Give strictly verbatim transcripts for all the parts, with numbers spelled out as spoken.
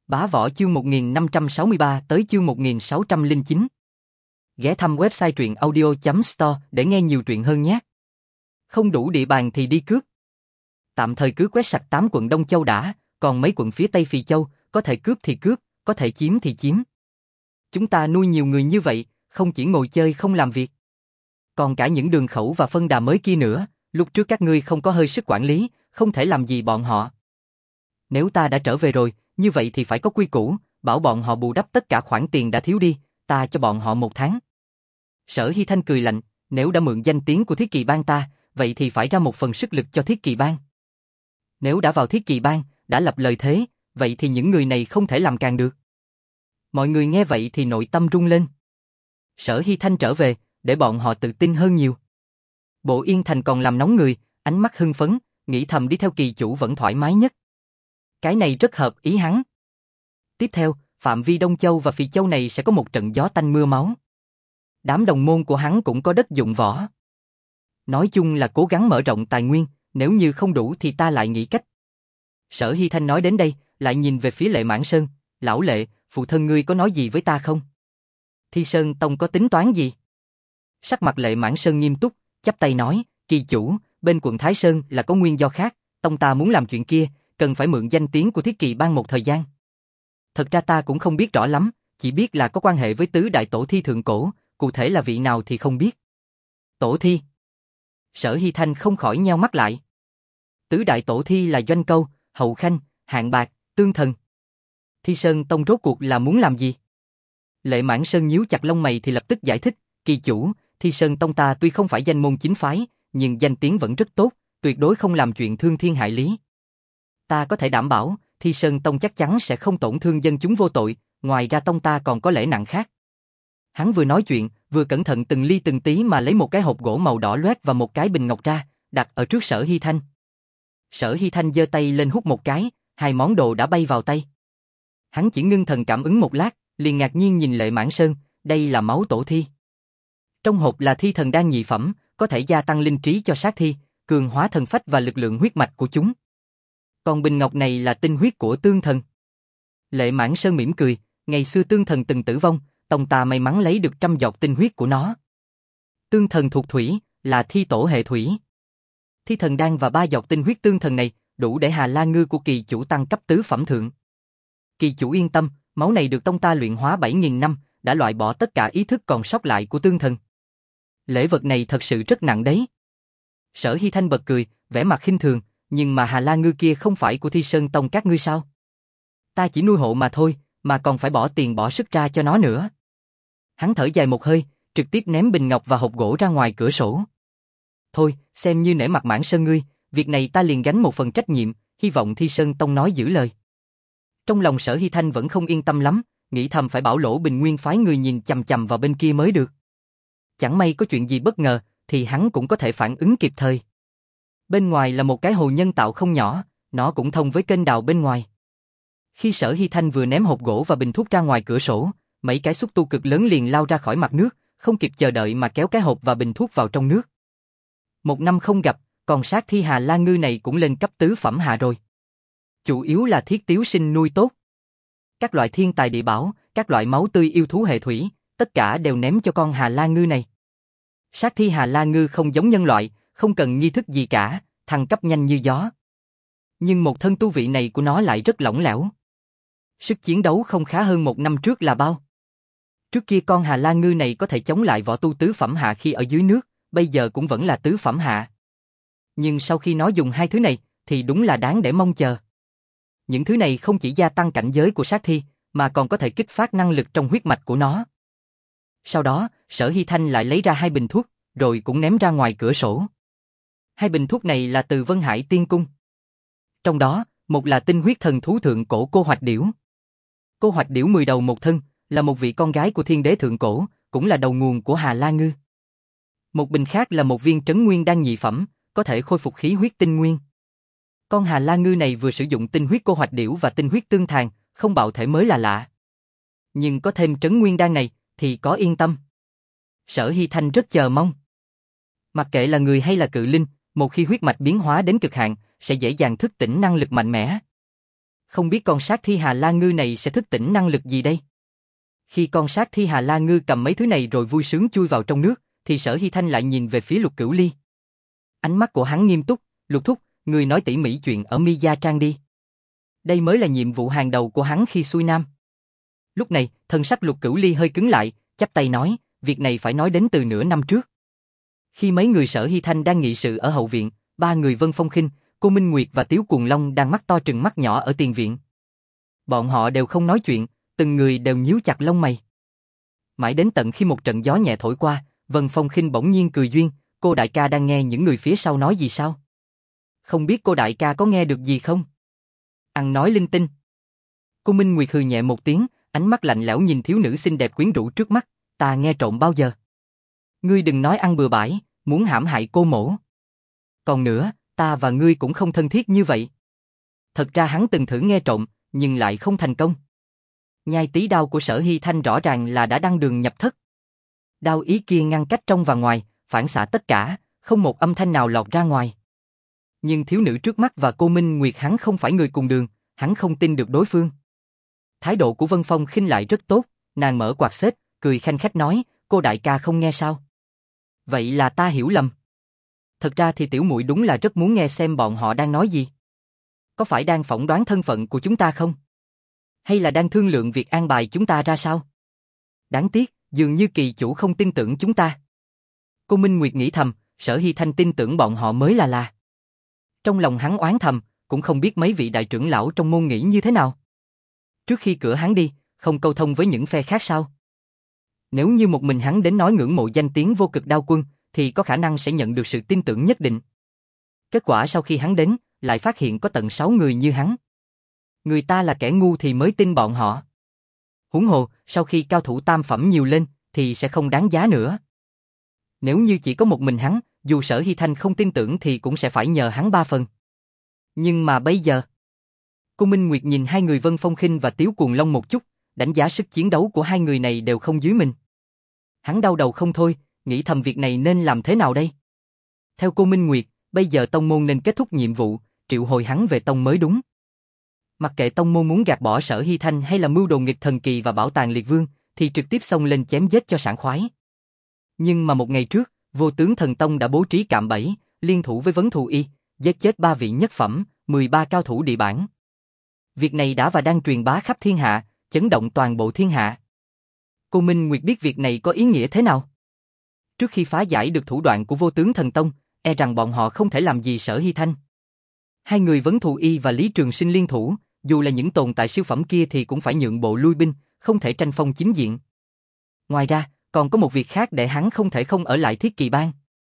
Bá Võ chương một nghìn năm trăm sáu mươi ba tới chương một nghìn sáu trăm lẻ chín. Ghé thăm website truyện audio chấm store để nghe nhiều truyện hơn nhé. Không đủ địa bàn thì đi cướp. Tạm thời cứ quét sạch tám quận Đông Châu đã, còn mấy quận phía Tây Phì Châu, có thể cướp thì cướp, có thể chiếm thì chiếm. Chúng ta nuôi nhiều người như vậy, không chỉ ngồi chơi không làm việc. Còn cả những đường khẩu và phân đà mới kia nữa, lúc trước các ngươi không có hơi sức quản lý, không thể làm gì bọn họ. Nếu ta đã trở về rồi, như vậy thì phải có quy củ, bảo bọn họ bù đắp tất cả khoản tiền đã thiếu đi, ta cho bọn họ một tháng. Sở Hy Thanh cười lạnh, nếu đã mượn danh tiếng của Thiết Kỳ Bang ta, vậy thì phải ra một phần sức lực cho Thiết Kỳ Bang. Nếu đã vào Thiết Kỳ Bang, đã lập lời thế, vậy thì những người này không thể làm càng được. Mọi người nghe vậy thì nội tâm rung lên. Sở Hy Thanh trở về, để bọn họ tự tin hơn nhiều. Bộ Yên Thành còn làm nóng người, ánh mắt hưng phấn, nghĩ thầm đi theo Kỳ chủ vẫn thoải mái nhất. Cái này rất hợp ý hắn. Tiếp theo, phạm vi Đông Châu và Phì Châu này sẽ có một trận gió tanh mưa máu. Đám đồng môn của hắn cũng có đất dụng võ. Nói chung là cố gắng mở rộng tài nguyên, nếu như không đủ thì ta lại nghĩ cách. Sở Hy Thanh nói đến đây, lại nhìn về phía Lệ Mãn Sơn, lão Lệ, phụ thân ngươi có nói gì với ta không? Thi Sơn Tông có tính toán gì? Sắc mặt Lệ Mãn Sơn nghiêm túc, chắp tay nói, Kỳ chủ, bên quận Thái Sơn là có nguyên do khác, tông ta muốn làm chuyện kia, cần phải mượn danh tiếng của Thiết Kỳ Bang một thời gian. Thật ra ta cũng không biết rõ lắm, chỉ biết là có quan hệ với tứ đại tổ thi thượng cổ, cụ thể là vị nào thì không biết. Tổ thi? Sở Hy Thanh không khỏi nheo mắt lại. Tứ đại tổ thi là Doanh Câu, Hậu Khanh, Hạng Bạc, Tương Thần. Thi Sơn Tông rốt cuộc là muốn làm gì? Lệ Mãn Sơn nhíu chặt lông mày thì lập tức giải thích, Kỳ chủ, Thi Sơn Tông ta tuy không phải danh môn chính phái, nhưng danh tiếng vẫn rất tốt, tuyệt đối không làm chuyện thương thiên hại lý. Ta có thể đảm bảo, Thi Sơn Tông chắc chắn sẽ không tổn thương dân chúng vô tội, ngoài ra tông ta còn có lễ nặng khác. Hắn vừa nói chuyện, vừa cẩn thận từng ly từng tí mà lấy một cái hộp gỗ màu đỏ loét và một cái bình ngọc ra, đặt ở trước Sở Hy Thanh. Sở Hy Thanh giơ tay lên hút một cái, hai món đồ đã bay vào tay. Hắn chỉ ngưng thần cảm ứng một lát, liền ngạc nhiên nhìn Lệ Mãn Sơn, đây là máu tổ thi. Trong hộp là thi thần đan nhị phẩm, có thể gia tăng linh trí cho sát thi, cường hóa thần phách và lực lượng huyết mạch của chúng. Còn bình ngọc này là tinh huyết của Tương Thần. Lệ Mãn Sơn mỉm cười, ngày xưa Tương Thần từng tử vong, tông ta may mắn lấy được trăm giọt tinh huyết của nó. Tương Thần thuộc thủy, là thi tổ hệ thủy. Thi thần đan và ba giọt tinh huyết Tương Thần này đủ để Hà La Ngư của Kỳ chủ tăng cấp tứ phẩm thượng. Kỳ chủ yên tâm, máu này được tông ta luyện hóa bảy nghìn năm, đã loại bỏ tất cả ý thức còn sót lại của Tương Thần. Lễ vật này thật sự rất nặng đấy. Sở Hy Thanh bật cười, vẻ mặt khinh thường, nhưng mà Hà La Ngư kia không phải của Thi Sơn Tông các ngươi sao? Ta chỉ nuôi hộ mà thôi, mà còn phải bỏ tiền bỏ sức ra cho nó nữa. Hắn thở dài một hơi, trực tiếp ném bình ngọc và hộp gỗ ra ngoài cửa sổ. Thôi, xem như nể mặt Mãn Sơn ngươi, việc này ta liền gánh một phần trách nhiệm, hy vọng Thi Sơn Tông nói giữ lời. Trong lòng Sở Hy Thanh vẫn không yên tâm lắm, nghĩ thầm phải bảo Lỗ Bình Nguyên phái người nhìn chằm chằm vào bên kia mới được. Chẳng may có chuyện gì bất ngờ, thì hắn cũng có thể phản ứng kịp thời. Bên ngoài là một cái hồ nhân tạo không nhỏ, nó cũng thông với kênh đào bên ngoài. Khi Sở Hy Thanh vừa ném hộp gỗ và bình thuốc ra ngoài cửa sổ, mấy cái xúc tu cực lớn liền lao ra khỏi mặt nước, không kịp chờ đợi mà kéo cái hộp và bình thuốc vào trong nước. Một năm không gặp, còn sát thi Hà La Ngư này cũng lên cấp tứ phẩm hạ rồi. Chủ yếu là Thiết Tiếu Sinh nuôi tốt. Các loại thiên tài địa bảo, các loại máu tươi yêu thú hệ thủy, tất cả đều ném cho con Hà La Ngư này. Sát thi Hà La Ngư không giống nhân loại, không cần nghi thức gì cả, thăng cấp nhanh như gió. Nhưng một thân tu vị này của nó lại rất lỏng lẻo. Sức chiến đấu không khá hơn một năm trước là bao. Trước kia con Hà La Ngư này có thể chống lại võ tu tứ phẩm hạ khi ở dưới nước, bây giờ cũng vẫn là tứ phẩm hạ. Nhưng sau khi nó dùng hai thứ này, thì đúng là đáng để mong chờ. Những thứ này không chỉ gia tăng cảnh giới của sát thi, mà còn có thể kích phát năng lực trong huyết mạch của nó. Sau đó, Sở Hy Thanh lại lấy ra hai bình thuốc, rồi cũng ném ra ngoài cửa sổ. Hai bình thuốc này là từ Vân Hải Tiên Cung. Trong đó, một là tinh huyết thần thú thượng cổ Cô Hoạch Điểu. Cô Hoạch Điểu mười đầu một thân, là một vị con gái của thiên đế thượng cổ, cũng là đầu nguồn của Hà La Ngư. Một bình khác là một viên trấn nguyên đan nhị phẩm, có thể khôi phục khí huyết tinh nguyên. Con Hà La Ngư này vừa sử dụng tinh huyết Cô Hoạch Điểu và tinh huyết tương thàn, không bạo thể mới là lạ. Nhưng có thêm trấn nguyên đan này, thì có yên tâm. Sở Hy Thanh rất chờ mong. Mặc kệ là người hay là cự linh, một khi huyết mạch biến hóa đến cực hạn, sẽ dễ dàng thức tỉnh năng lực mạnh mẽ. Không biết con sát thi Hà La Ngư này sẽ thức tỉnh năng lực gì đây? Khi con sát thi Hà La Ngư cầm mấy thứ này rồi vui sướng chui vào trong nước, thì Sở Hy Thanh lại nhìn về phía Lục Cửu Ly. Ánh mắt của hắn nghiêm túc, Lục thúc, người nói tỉ mỉ chuyện ở Mi Gia Trang đi. Đây mới là nhiệm vụ hàng đầu của hắn khi xuôi nam. Lúc này, thân sắc Lục Cửu Ly hơi cứng lại, chắp tay nói, việc này phải nói đến từ nửa năm trước. Khi mấy người Sở Hy Thanh đang nghị sự ở hậu viện, ba người Vân Phong Khinh, Cô Minh Nguyệt và Tiếu Cuồng Long đang mắt to trừng mắt nhỏ ở tiền viện. Bọn họ đều không nói chuyện, từng người đều nhíu chặt lông mày. Mãi đến tận khi một trận gió nhẹ thổi qua, Vân Phong Khinh bỗng nhiên cười duyên, cô đại ca đang nghe những người phía sau nói gì sao? Không biết cô đại ca có nghe được gì không? Ăn nói linh tinh. Cô Minh Nguyệt hừ nhẹ một tiếng, ánh mắt lạnh lẽo nhìn thiếu nữ xinh đẹp quyến rũ trước mắt, ta nghe trộm bao giờ? Ngươi đừng nói ăn bừa bãi, muốn hãm hại cô mổ. Còn nữa, ta và ngươi cũng không thân thiết như vậy. Thật ra hắn từng thử nghe trộm, nhưng lại không thành công. Nhai tí đao của Sở Hy Thanh rõ ràng là đã đăng đường nhập thất. Đao ý kia ngăn cách trong và ngoài, phản xạ tất cả, không một âm thanh nào lọt ra ngoài. Nhưng thiếu nữ trước mắt và cô Minh Nguyệt hắn không phải người cùng đường, hắn không tin được đối phương. Thái độ của Vân Phong Khinh lại rất tốt, nàng mở quạt xếp, cười khanh khách nói, cô đại ca không nghe sao? Vậy là ta hiểu lầm. Thật ra thì tiểu muội đúng là rất muốn nghe xem bọn họ đang nói gì. Có phải đang phỏng đoán thân phận của chúng ta không? Hay là đang thương lượng việc an bài chúng ta ra sao? Đáng tiếc, dường như kỳ chủ không tin tưởng chúng ta. Cô Minh Nguyệt nghĩ thầm, Sở Hy Thanh tin tưởng bọn họ mới là là. Trong lòng hắn oán thầm, cũng không biết mấy vị đại trưởng lão trong môn nghĩ như thế nào. Trước khi cửa hắn đi, không câu thông với những phe khác sao? Nếu như một mình hắn đến nói ngưỡng mộ danh tiếng Vô Cực Đao Quân, thì có khả năng sẽ nhận được sự tin tưởng nhất định. Kết quả sau khi hắn đến, lại phát hiện có tận sáu người như hắn. Người ta là kẻ ngu thì mới tin bọn họ. Huống hồ, sau khi cao thủ tam phẩm nhiều lên, thì sẽ không đáng giá nữa. Nếu như chỉ có một mình hắn, dù Sở Hy Thanh không tin tưởng thì cũng sẽ phải nhờ hắn ba phần. Nhưng mà bây giờ... Cô Minh Nguyệt nhìn hai người Vân Phong Khinh và Tiếu Cuồng Long một chút, đánh giá sức chiến đấu của hai người này đều không dưới mình. Hắn đau đầu không thôi, nghĩ thầm việc này nên làm thế nào đây? Theo cô Minh Nguyệt, bây giờ tông môn nên kết thúc nhiệm vụ, triệu hồi hắn về tông mới đúng. Mặc kệ tông môn muốn gạt bỏ Sở Hy Thanh hay là mưu đồ nghịch thần kỳ và bảo tàng liệt vương, thì trực tiếp xông lên chém giết cho sảng khoái. Nhưng mà một ngày trước, Vô Tướng Thần Tông đã bố trí cạm bẫy, liên thủ với Vấn Thù Y, giết chết ba vị nhất phẩm, mười ba cao thủ địa bản. Việc này đã và đang truyền bá khắp thiên hạ, chấn động toàn bộ thiên hạ. Cô Minh Nguyệt biết việc này có ý nghĩa thế nào. Trước khi phá giải được thủ đoạn của Vô Tướng Thần Tông, e rằng bọn họ không thể làm gì Sở Hy Thanh. Hai người Vấn Thù Y và Lý Trường Sinh liên thủ, dù là những tồn tại siêu phẩm kia thì cũng phải nhượng bộ lui binh, không thể tranh phong chính diện. Ngoài ra, còn có một việc khác để hắn không thể không ở lại Thiết Kỳ Bang.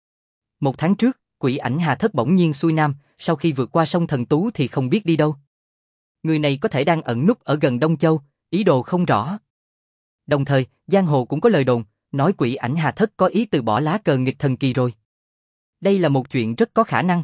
Một tháng trước, Quỷ Ảnh Hà Thất bỗng nhiên xuôi nam, sau khi vượt qua sông Thần Tú thì không biết đi đâu. Người này có thể đang ẩn núp ở gần Đông Châu, ý đồ không rõ. Đồng thời, giang hồ cũng có lời đồn, nói Quỷ Ảnh Hà Thất có ý từ bỏ lá cờ nghịch thần kỳ rồi. Đây là một chuyện rất có khả năng.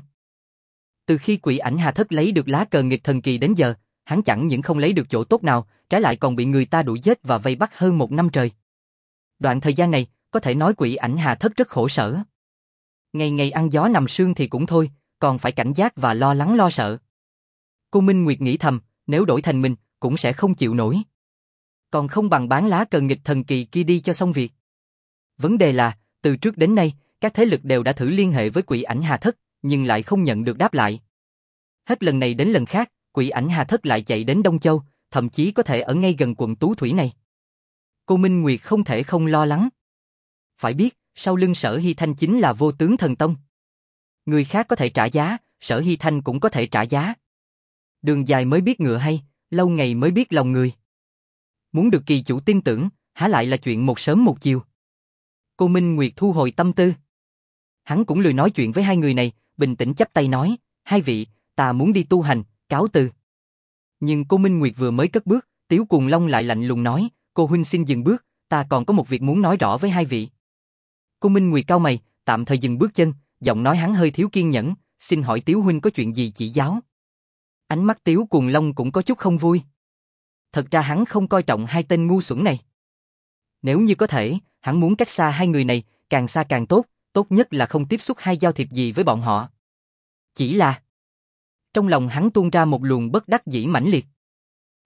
Từ khi Quỷ Ảnh Hà Thất lấy được lá cờ nghịch thần kỳ đến giờ, hắn chẳng những không lấy được chỗ tốt nào, trái lại còn bị người ta đuổi giết và vây bắt hơn một năm trời. Đoạn thời gian này, có thể nói Quỷ Ảnh Hà Thất rất khổ sở. Ngày ngày ăn gió nằm sương thì cũng thôi, còn phải cảnh giác và lo lắng lo sợ. Cô Minh Nguyệt nghĩ thầm, nếu đổi thành mình, cũng sẽ không chịu nổi. Còn không bằng bán lá cờ nghịch thần kỳ kia đi cho xong việc. Vấn đề là, từ trước đến nay, các thế lực đều đã thử liên hệ với Quỷ Ảnh Hà Thất, nhưng lại không nhận được đáp lại. Hết lần này đến lần khác, Quỷ Ảnh Hà Thất lại chạy đến Đông Châu, thậm chí có thể ở ngay gần quận Tú Thủy này. Cô Minh Nguyệt không thể không lo lắng. Phải biết, sau lưng Sở Hy Thanh chính là Vô Tướng Thần Tông. Người khác có thể trả giá, Sở Hy Thanh cũng có thể trả giá. Đường dài mới biết ngựa hay, lâu ngày mới biết lòng người. Muốn được kỳ chủ tin tưởng, há lại là chuyện một sớm một chiều. Cô Minh Nguyệt thu hồi tâm tư. Hắn cũng lười nói chuyện với hai người này, bình tĩnh chắp tay nói, hai vị, ta muốn đi tu hành, cáo từ. Nhưng cô Minh Nguyệt vừa mới cất bước, Tiếu Cuồng Long lại lạnh lùng nói, cô huynh xin dừng bước, ta còn có một việc muốn nói rõ với hai vị. Cô Minh Nguyệt cau mày, tạm thời dừng bước chân, giọng nói hắn hơi thiếu kiên nhẫn, xin hỏi Tiếu huynh có chuyện gì chỉ giáo. Ánh mắt Tiếu Cuồng Long cũng có chút không vui. Thật ra hắn không coi trọng hai tên ngu xuẩn này. Nếu như có thể, hắn muốn cách xa hai người này, càng xa càng tốt, tốt nhất là không tiếp xúc hay giao thiệp gì với bọn họ. Chỉ là... Trong lòng hắn tuôn ra một luồng bất đắc dĩ mãnh liệt.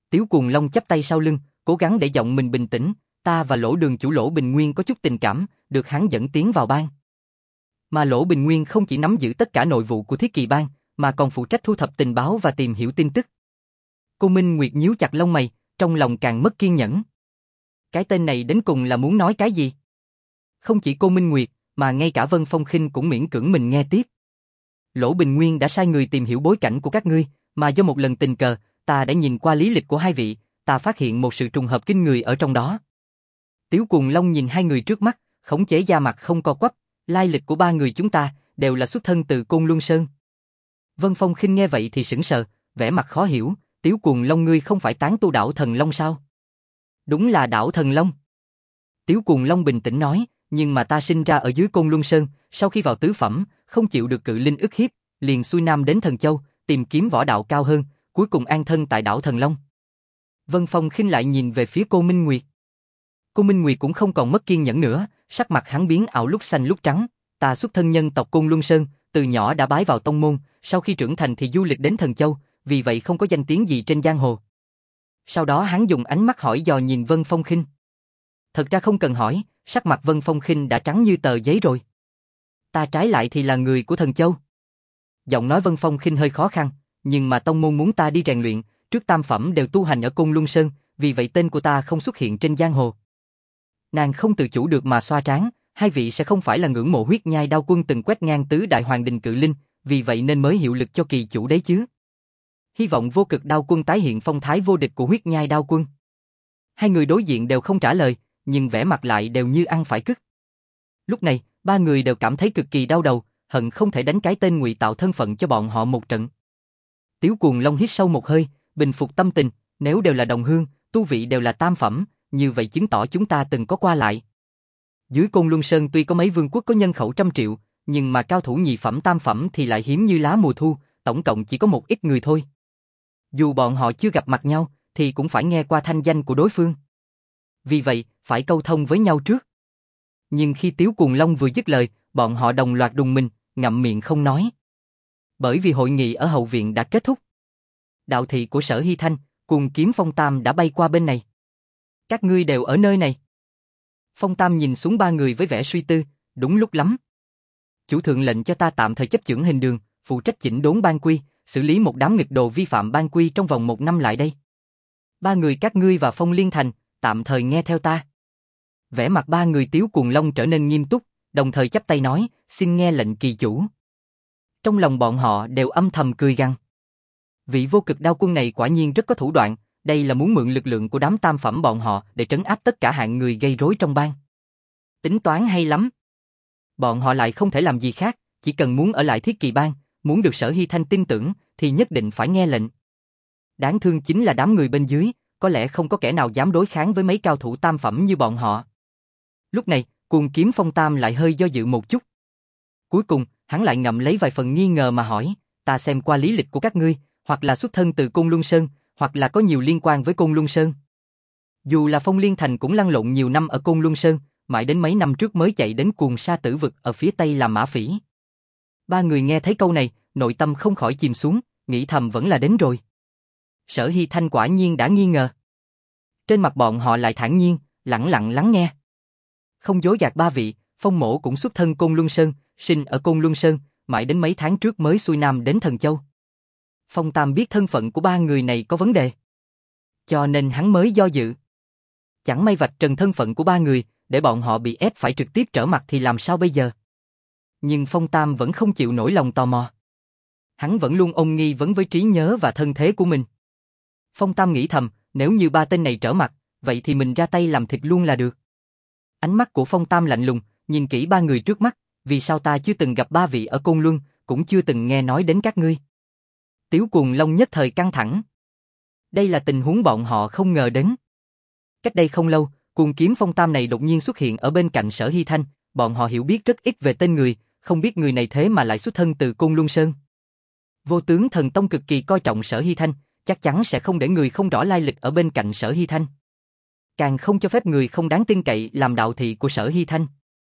Tiếu Cuồng Long chắp tay sau lưng, cố gắng để giọng mình bình tĩnh, ta và Lỗ Đường chủ Lỗ Bình Nguyên có chút tình cảm, được hắn dẫn tiến vào bang. Mà Lỗ Bình Nguyên không chỉ nắm giữ tất cả nội vụ của Thiết Kỳ bang, mà còn phụ trách thu thập tình báo và tìm hiểu tin tức. Cô Minh Nguyệt nhíu chặt lông mày, trong lòng càng mất kiên nhẫn. Cái tên này đến cùng là muốn nói cái gì? Không chỉ cô Minh Nguyệt, mà ngay cả Vân Phong Khinh cũng miễn cưỡng mình nghe tiếp. Lỗ Bình Nguyên đã sai người tìm hiểu bối cảnh của các ngươi, mà do một lần tình cờ, ta đã nhìn qua lý lịch của hai vị, ta phát hiện một sự trùng hợp kinh người ở trong đó. Tiếu Cuồng Long nhìn hai người trước mắt, khống chế da mặt không co quắp, lai lịch của ba người chúng ta đều là xuất thân từ Côn Luân Sơn. Vân Phong Khinh nghe vậy thì sững sờ, vẻ mặt khó hiểu, Tiếu Cuồng Long ngươi không phải tán tu đảo Thần Long sao? Đúng là đảo Thần Long. Tiếu Cuồng Long bình tĩnh nói, nhưng mà ta sinh ra ở dưới Côn Luân Sơn, sau khi vào tứ phẩm, không chịu được cự linh ức hiếp, liền xuôi nam đến Thần Châu, tìm kiếm võ đạo cao hơn, cuối cùng an thân tại đảo Thần Long. Vân Phong Khinh lại nhìn về phía cô Minh Nguyệt. Cô Minh Nguyệt cũng không còn mất kiên nhẫn nữa, sắc mặt hắn biến ảo lúc xanh lúc trắng. Ta xuất thân nhân tộc Côn Luân Sơn, từ nhỏ đã bái vào tông môn, sau khi trưởng thành thì du lịch đến Thần Châu, vì vậy không có danh tiếng gì trên giang hồ. Sau đó hắn dùng ánh mắt hỏi dò nhìn Vân Phong Khinh. Thật ra không cần hỏi, sắc mặt Vân Phong Khinh đã trắng như tờ giấy rồi. Ta trái lại thì là người của Thần Châu. Giọng nói Vân Phong Khinh hơi khó khăn, nhưng mà tông môn muốn ta đi rèn luyện, trước tam phẩm đều tu hành ở Côn Luân Sơn, vì vậy tên của ta không xuất hiện trên giang hồ. Nàng không tự chủ được mà xoa trán, hai vị sẽ không phải là ngưỡng mộ Huyết Nhai Đao Quân từng quét ngang tứ đại hoàng đình cự linh, vì vậy nên mới hiệu lực cho kỳ chủ đấy chứ. Hy vọng Vô Cực Đao Quân tái hiện phong thái vô địch của Huyết Nhai Đao Quân. Hai người đối diện đều không trả lời, nhưng vẻ mặt lại đều như ăn phải cứt. Lúc này, ba người đều cảm thấy cực kỳ đau đầu, hận không thể đánh cái tên ngụy tạo thân phận cho bọn họ một trận. Tiếu Cuồng Long hít sâu một hơi, bình phục tâm tình, nếu đều là đồng hương, tu vị đều là tam phẩm, như vậy chứng tỏ chúng ta từng có qua lại. Dưới Côn Luân Sơn tuy có mấy vương quốc có nhân khẩu trăm triệu, nhưng mà cao thủ nhị phẩm tam phẩm thì lại hiếm như lá mùa thu, tổng cộng chỉ có một ít người thôi. Dù bọn họ chưa gặp mặt nhau, thì cũng phải nghe qua thanh danh của đối phương. Vì vậy, phải câu thông với nhau trước. Nhưng khi Tiếu Cuồng Long vừa dứt lời, bọn họ đồng loạt đùng mình, ngậm miệng không nói. Bởi vì hội nghị ở hậu viện đã kết thúc. Đạo thị của Sở Hy Thanh, cùng Kiếm Phong Tam đã bay qua bên này. Các ngươi đều ở nơi này. Phong Tam nhìn xuống ba người với vẻ suy tư, đúng lúc lắm. Chủ thượng lệnh cho ta tạm thời chấp chưởng hình đường, phụ trách chỉnh đốn ban quy, xử lý một đám nghịch đồ vi phạm ban quy trong vòng một năm lại đây. Ba người các ngươi và Phong Liên Thành, tạm thời nghe theo ta. Vẻ mặt ba người Tiếu Cuồng Long trở nên nghiêm túc, đồng thời chắp tay nói, xin nghe lệnh kỳ chủ. Trong lòng bọn họ đều âm thầm cười gằn. Vị Vô Cực Đao Quân này quả nhiên rất có thủ đoạn, đây là muốn mượn lực lượng của đám tam phẩm bọn họ để trấn áp tất cả hạng người gây rối trong bang. Tính toán hay lắm. Bọn họ lại không thể làm gì khác, chỉ cần muốn ở lại Thiết Kỳ bang, muốn được Sở Hy Thanh tin tưởng, thì nhất định phải nghe lệnh. Đáng thương chính là đám người bên dưới, có lẽ không có kẻ nào dám đối kháng với mấy cao thủ tam phẩm như bọn họ. Lúc này, Cuồng Kiếm Phong Tam lại hơi do dự một chút. Cuối cùng, hắn lại ngậm lấy vài phần nghi ngờ mà hỏi, ta xem qua lý lịch của các ngươi, hoặc là xuất thân từ Côn Luân Sơn, hoặc là có nhiều liên quan với Côn Luân Sơn. Dù là Phong Liên Thành cũng lăn lộn nhiều năm ở Côn Luân Sơn, mãi đến mấy năm trước mới chạy đến Cuồng Sa Tử Vực ở phía tây làm mã phỉ. Ba người nghe thấy câu này, nội tâm không khỏi chìm xuống, nghĩ thầm vẫn là đến rồi. Sở Hy Thanh quả nhiên đã nghi ngờ. Trên mặt bọn họ lại thản nhiên, lặng lặng lắng nghe. Không dối gạt ba vị, Phong Mỗ cũng xuất thân Côn Luân Sơn, sinh ở Côn Luân Sơn, mãi đến mấy tháng trước mới xuôi nam đến Thần Châu. Phong Tam biết thân phận của ba người này có vấn đề, cho nên hắn mới do dự. Chẳng may vạch trần thân phận của ba người, để bọn họ bị ép phải trực tiếp trở mặt thì làm sao bây giờ? Nhưng Phong Tam vẫn không chịu nổi lòng tò mò. Hắn vẫn luôn ôm nghi vấn với trí nhớ và thân thế của mình. Phong Tam nghĩ thầm, nếu như ba tên này trở mặt, vậy thì mình ra tay làm thịt luôn là được. Ánh mắt của Phong Tam lạnh lùng, nhìn kỹ ba người trước mắt, vì sao ta chưa từng gặp ba vị ở Côn Luân, cũng chưa từng nghe nói đến các ngươi. Tiếu Cuồng Long nhất thời căng thẳng. Đây là tình huống bọn họ không ngờ đến. Cách đây không lâu, Cuồng Kiếm Phong Tam này đột nhiên xuất hiện ở bên cạnh Sở Hy Thanh, bọn họ hiểu biết rất ít về tên người, không biết người này thế mà lại xuất thân từ Côn Luân Sơn. Vô Tướng Thần Tông cực kỳ coi trọng Sở Hy Thanh, chắc chắn sẽ không để người không rõ lai lịch ở bên cạnh Sở Hy Thanh. Càng không cho phép người không đáng tin cậy làm đạo thị của Sở Hy Thanh.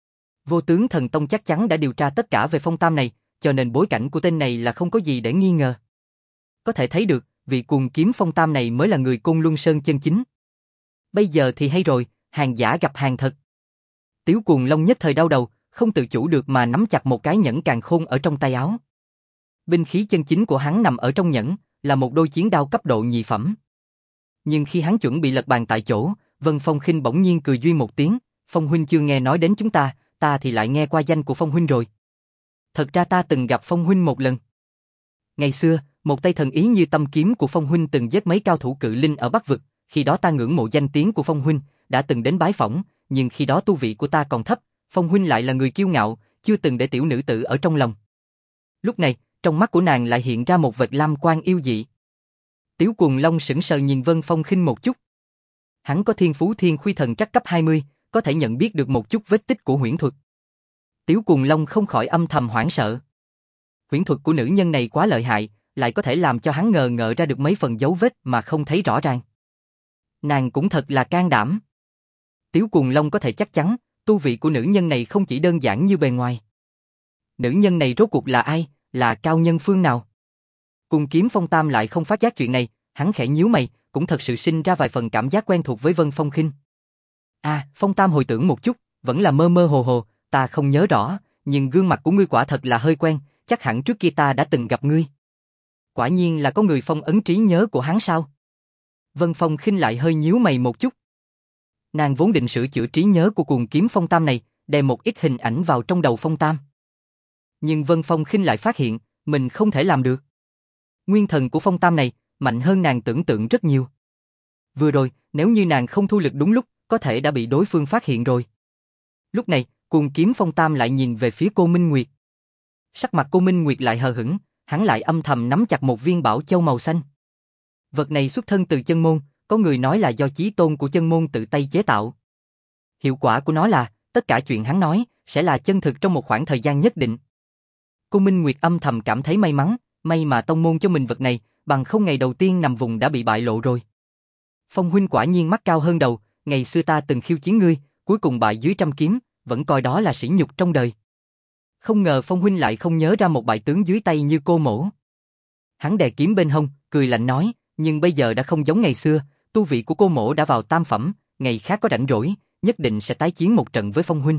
Vô Tướng Thần Tông chắc chắn đã điều tra tất cả về Phong Tam này, cho nên bối cảnh của tên này là không có gì để nghi ngờ. Có thể thấy được, vị cuồng kiếm phong tam này mới là người Côn Luân Sơn chân chính. Bây giờ thì hay rồi, hàng giả gặp hàng thật. Tiếu Cuồng Long nhất thời đau đầu, không tự chủ được mà nắm chặt một cái nhẫn càn khôn ở trong tay áo. Binh khí chân chính của hắn nằm ở trong nhẫn, là một đôi chiến đao cấp độ nhị phẩm. Nhưng khi hắn chuẩn bị lật bàn tại chỗ, Vân Phong Khinh bỗng nhiên cười duyên một tiếng, Phong huynh chưa nghe nói đến chúng ta, ta thì lại nghe qua danh của Phong huynh rồi. Thật ra ta từng gặp Phong huynh một lần. Ngày xưa, một tay thần ý như tâm kiếm của Phong huynh từng giết mấy cao thủ cự linh ở Bắc vực, khi đó ta ngưỡng mộ danh tiếng của Phong huynh, đã từng đến bái phỏng, nhưng khi đó tu vị của ta còn thấp, Phong huynh lại là người kiêu ngạo, chưa từng để tiểu nữ tử ở trong lòng. Lúc này, trong mắt của nàng lại hiện ra một vệt lam quang yêu dị. Tiếu Cuồng Long sững sờ nhìn Vân Phong Khinh một chút. Hắn có thiên phú thiên khuy thần trắc cấp hai mươi, có thể nhận biết được một chút vết tích của huyễn thuật. Tiếu Cuồng Long không khỏi âm thầm hoảng sợ. Huyễn thuật của nữ nhân này quá lợi hại, lại có thể làm cho hắn ngờ ngợ ra được mấy phần dấu vết mà không thấy rõ ràng. Nàng cũng thật là can đảm. Tiếu Cuồng Long có thể chắc chắn, tu vị của nữ nhân này không chỉ đơn giản như bề ngoài. Nữ nhân này rốt cuộc là ai, là cao nhân phương nào? Cùng kiếm Phong Tam lại không phát giác chuyện này, hắn khẽ nhíu mày, cũng thật sự sinh ra vài phần cảm giác quen thuộc với Vân Phong Khinh. À, Phong Tam hồi tưởng một chút, vẫn là mơ mơ hồ hồ, ta không nhớ rõ, nhưng gương mặt của ngươi quả thật là hơi quen, chắc hẳn trước kia ta đã từng gặp ngươi. Quả nhiên là có người phong ấn trí nhớ của hắn sao? Vân Phong Khinh lại hơi nhíu mày một chút. Nàng vốn định sửa chữa trí nhớ của cuồng kiếm Phong Tam này, đem một ít hình ảnh vào trong đầu Phong Tam. Nhưng Vân Phong Khinh lại phát hiện, mình không thể làm được. Nguyên thần của Phong Tam này, mạnh hơn nàng tưởng tượng rất nhiều. Vừa rồi, nếu như nàng không thu lực đúng lúc, có thể đã bị đối phương phát hiện rồi. Lúc này, cuồng kiếm Phong Tam lại nhìn về phía cô Minh Nguyệt. Sắc mặt cô Minh Nguyệt lại hờ hững, hắn lại âm thầm nắm chặt một viên bảo châu màu xanh. Vật này xuất thân từ chân môn, có người nói là do chí tôn của chân môn tự tay chế tạo. Hiệu quả của nó là, tất cả chuyện hắn nói, sẽ là chân thực trong một khoảng thời gian nhất định. Cô Minh Nguyệt âm thầm cảm thấy may mắn, may mà tông môn cho mình vật này, bằng không ngày đầu tiên nằm vùng đã bị bại lộ rồi. Phong huynh quả nhiên mắt cao hơn đầu, ngày xưa ta từng khiêu chiến ngươi, cuối cùng bại dưới trăm kiếm, vẫn coi đó là sỉ nhục trong đời. Không ngờ Phong huynh lại không nhớ ra một bại tướng dưới tay như cô mổ. Hắn đè kiếm bên hông, cười lạnh nói, nhưng bây giờ đã không giống ngày xưa, tu vị của cô mổ đã vào tam phẩm, ngày khác có rảnh rỗi, nhất định sẽ tái chiến một trận với Phong huynh.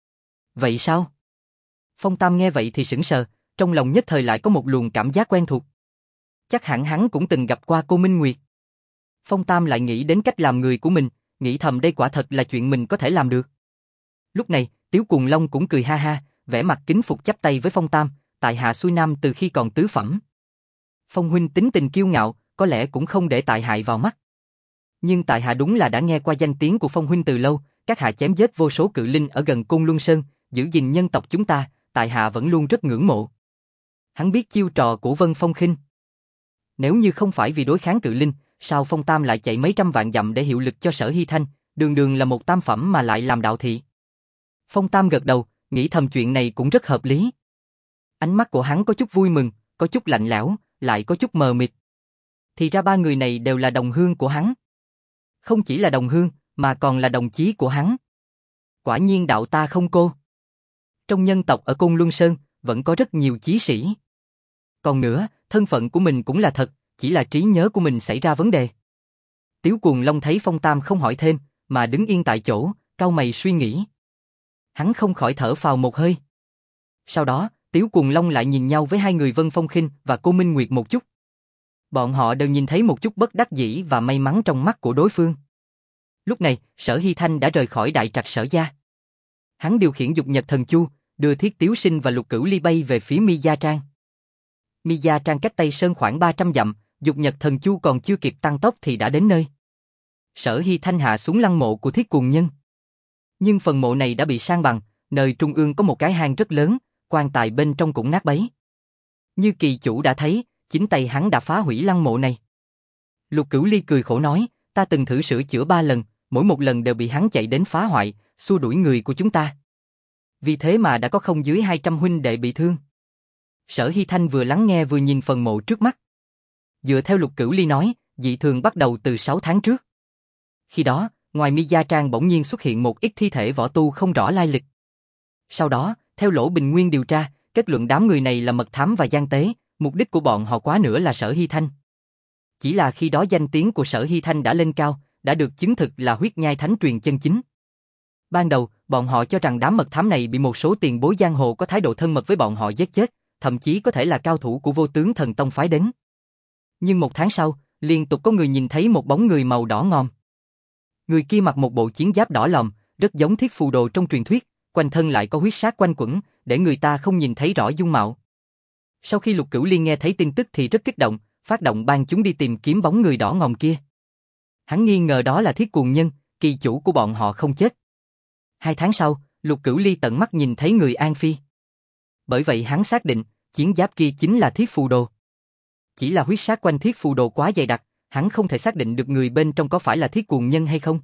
Vậy sao? Phong Tam nghe vậy thì sững sờ, trong lòng nhất thời lại có một luồng cảm giác quen thuộc. Chắc hẳn hắn cũng từng gặp qua cô Minh Nguyệt. Phong Tam lại nghĩ đến cách làm người của mình, nghĩ thầm đây quả thật là chuyện mình có thể làm được. Lúc này, Tiếu Cuồng Long cũng cười ha ha, vẻ mặt kính phục chắp tay với Phong Tam, tại hạ xuôi nam từ khi còn tứ phẩm. Phong huynh tính tình kiêu ngạo, có lẽ cũng không để tại hạ vào mắt. Nhưng tại hạ đúng là đã nghe qua danh tiếng của Phong huynh từ lâu, các hạ chém giết vô số cự linh ở gần Côn Luân Sơn, giữ gìn nhân tộc chúng ta, tại hạ vẫn luôn rất ngưỡng mộ. Hắn biết chiêu trò của Vân Phong Khinh. Nếu như không phải vì đối kháng cự linh, sao Phong Tam lại chạy mấy trăm vạn dặm để hiệu lực cho Sở Hy Thanh, đường đường là một tam phẩm mà lại làm đạo thị. Phong Tam gật đầu, nghĩ thầm chuyện này cũng rất hợp lý. Ánh mắt của hắn có chút vui mừng, có chút lạnh lẽo, lại có chút mờ mịt. Thì ra ba người này đều là đồng hương của hắn. Không chỉ là đồng hương, mà còn là đồng chí của hắn. Quả nhiên đạo ta không cô. Trong nhân tộc ở Côn Luân Sơn, vẫn có rất nhiều chí sĩ. Còn nữa, thân phận của mình cũng là thật, chỉ là trí nhớ của mình xảy ra vấn đề. Tiếu Cuồng Long thấy Phong Tam không hỏi thêm, mà đứng yên tại chỗ, cau mày suy nghĩ. Hắn không khỏi thở phào một hơi. Sau đó, Tiếu Cuồng Long lại nhìn nhau với hai người Vân Phong Khinh và cô Minh Nguyệt một chút. Bọn họ đều nhìn thấy một chút bất đắc dĩ và may mắn trong mắt của đối phương. Lúc này, Sở Hy Thanh đã rời khỏi đại trạch Sở gia. Hắn điều khiển Dục Nhật Thần Chu, đưa Thiết Tiếu Sinh và Lục Cửu Ly bay về phía Mi Gia Trang. Mi Gia Trang cách Tây Sơn khoảng ba trăm dặm, Dục Nhật Thần Chu còn chưa kịp tăng tốc thì đã đến nơi. Sở Hy Thanh hạ xuống lăng mộ của Thiết Cuồng Nhân. Nhưng phần mộ này đã bị san bằng, nơi trung ương có một cái hang rất lớn, quan tài bên trong cũng nát bấy. Như kỳ chủ đã thấy, chính tay hắn đã phá hủy lăng mộ này. Lục Cửu Ly cười khổ nói, ta từng thử sửa chữa ba lần, mỗi một lần đều bị hắn chạy đến phá hoại, xua đuổi người của chúng ta. Vì thế mà đã có không dưới hai trăm huynh đệ bị thương. Sở Hy Thanh vừa lắng nghe vừa nhìn phần mộ trước mắt. Dựa theo Lục Cửu Ly nói, dị thường bắt đầu từ sáu tháng trước. Khi đó, ngoài Mi Gia Trang bỗng nhiên xuất hiện một ít thi thể võ tu không rõ lai lịch. Sau đó, theo Lỗ Bình Nguyên điều tra, kết luận đám người này là mật thám và gian tế, mục đích của bọn họ quá nữa là Sở Hy Thanh. Chỉ là khi đó danh tiếng của Sở Hy Thanh đã lên cao, đã được chứng thực là huyết nhai thánh truyền chân chính. Ban đầu, bọn họ cho rằng đám mật thám này bị một số tiền bối giang hồ có thái độ thân mật với bọn họ giết chết, thậm chí có thể là cao thủ của Vô Tướng Thần Tông phái đến. Nhưng một tháng sau, liên tục có người nhìn thấy một bóng người màu đỏ ngòm. Người kia mặc một bộ chiến giáp đỏ lòm, rất giống Thiết Phù Đồ trong truyền thuyết, quanh thân lại có huyết sát quanh quẩn, để người ta không nhìn thấy rõ dung mạo. Sau khi Lục Cửu Ly nghe thấy tin tức thì rất kích động, phát động ban chúng đi tìm kiếm bóng người đỏ ngòm kia. Hắn nghi ngờ đó là Thiết Cuồng Nhân, kỳ chủ của bọn họ không chết. Hai tháng sau, Lục Cửu Ly tận mắt nhìn thấy người An Phi. Bởi vậy hắn xác định, chiến giáp kia chính là Thiết Phù Đồ. Chỉ là huyết sát quanh Thiết Phù Đồ quá dày đặc, hắn không thể xác định được người bên trong có phải là Thiết Cuồng Nhân hay không.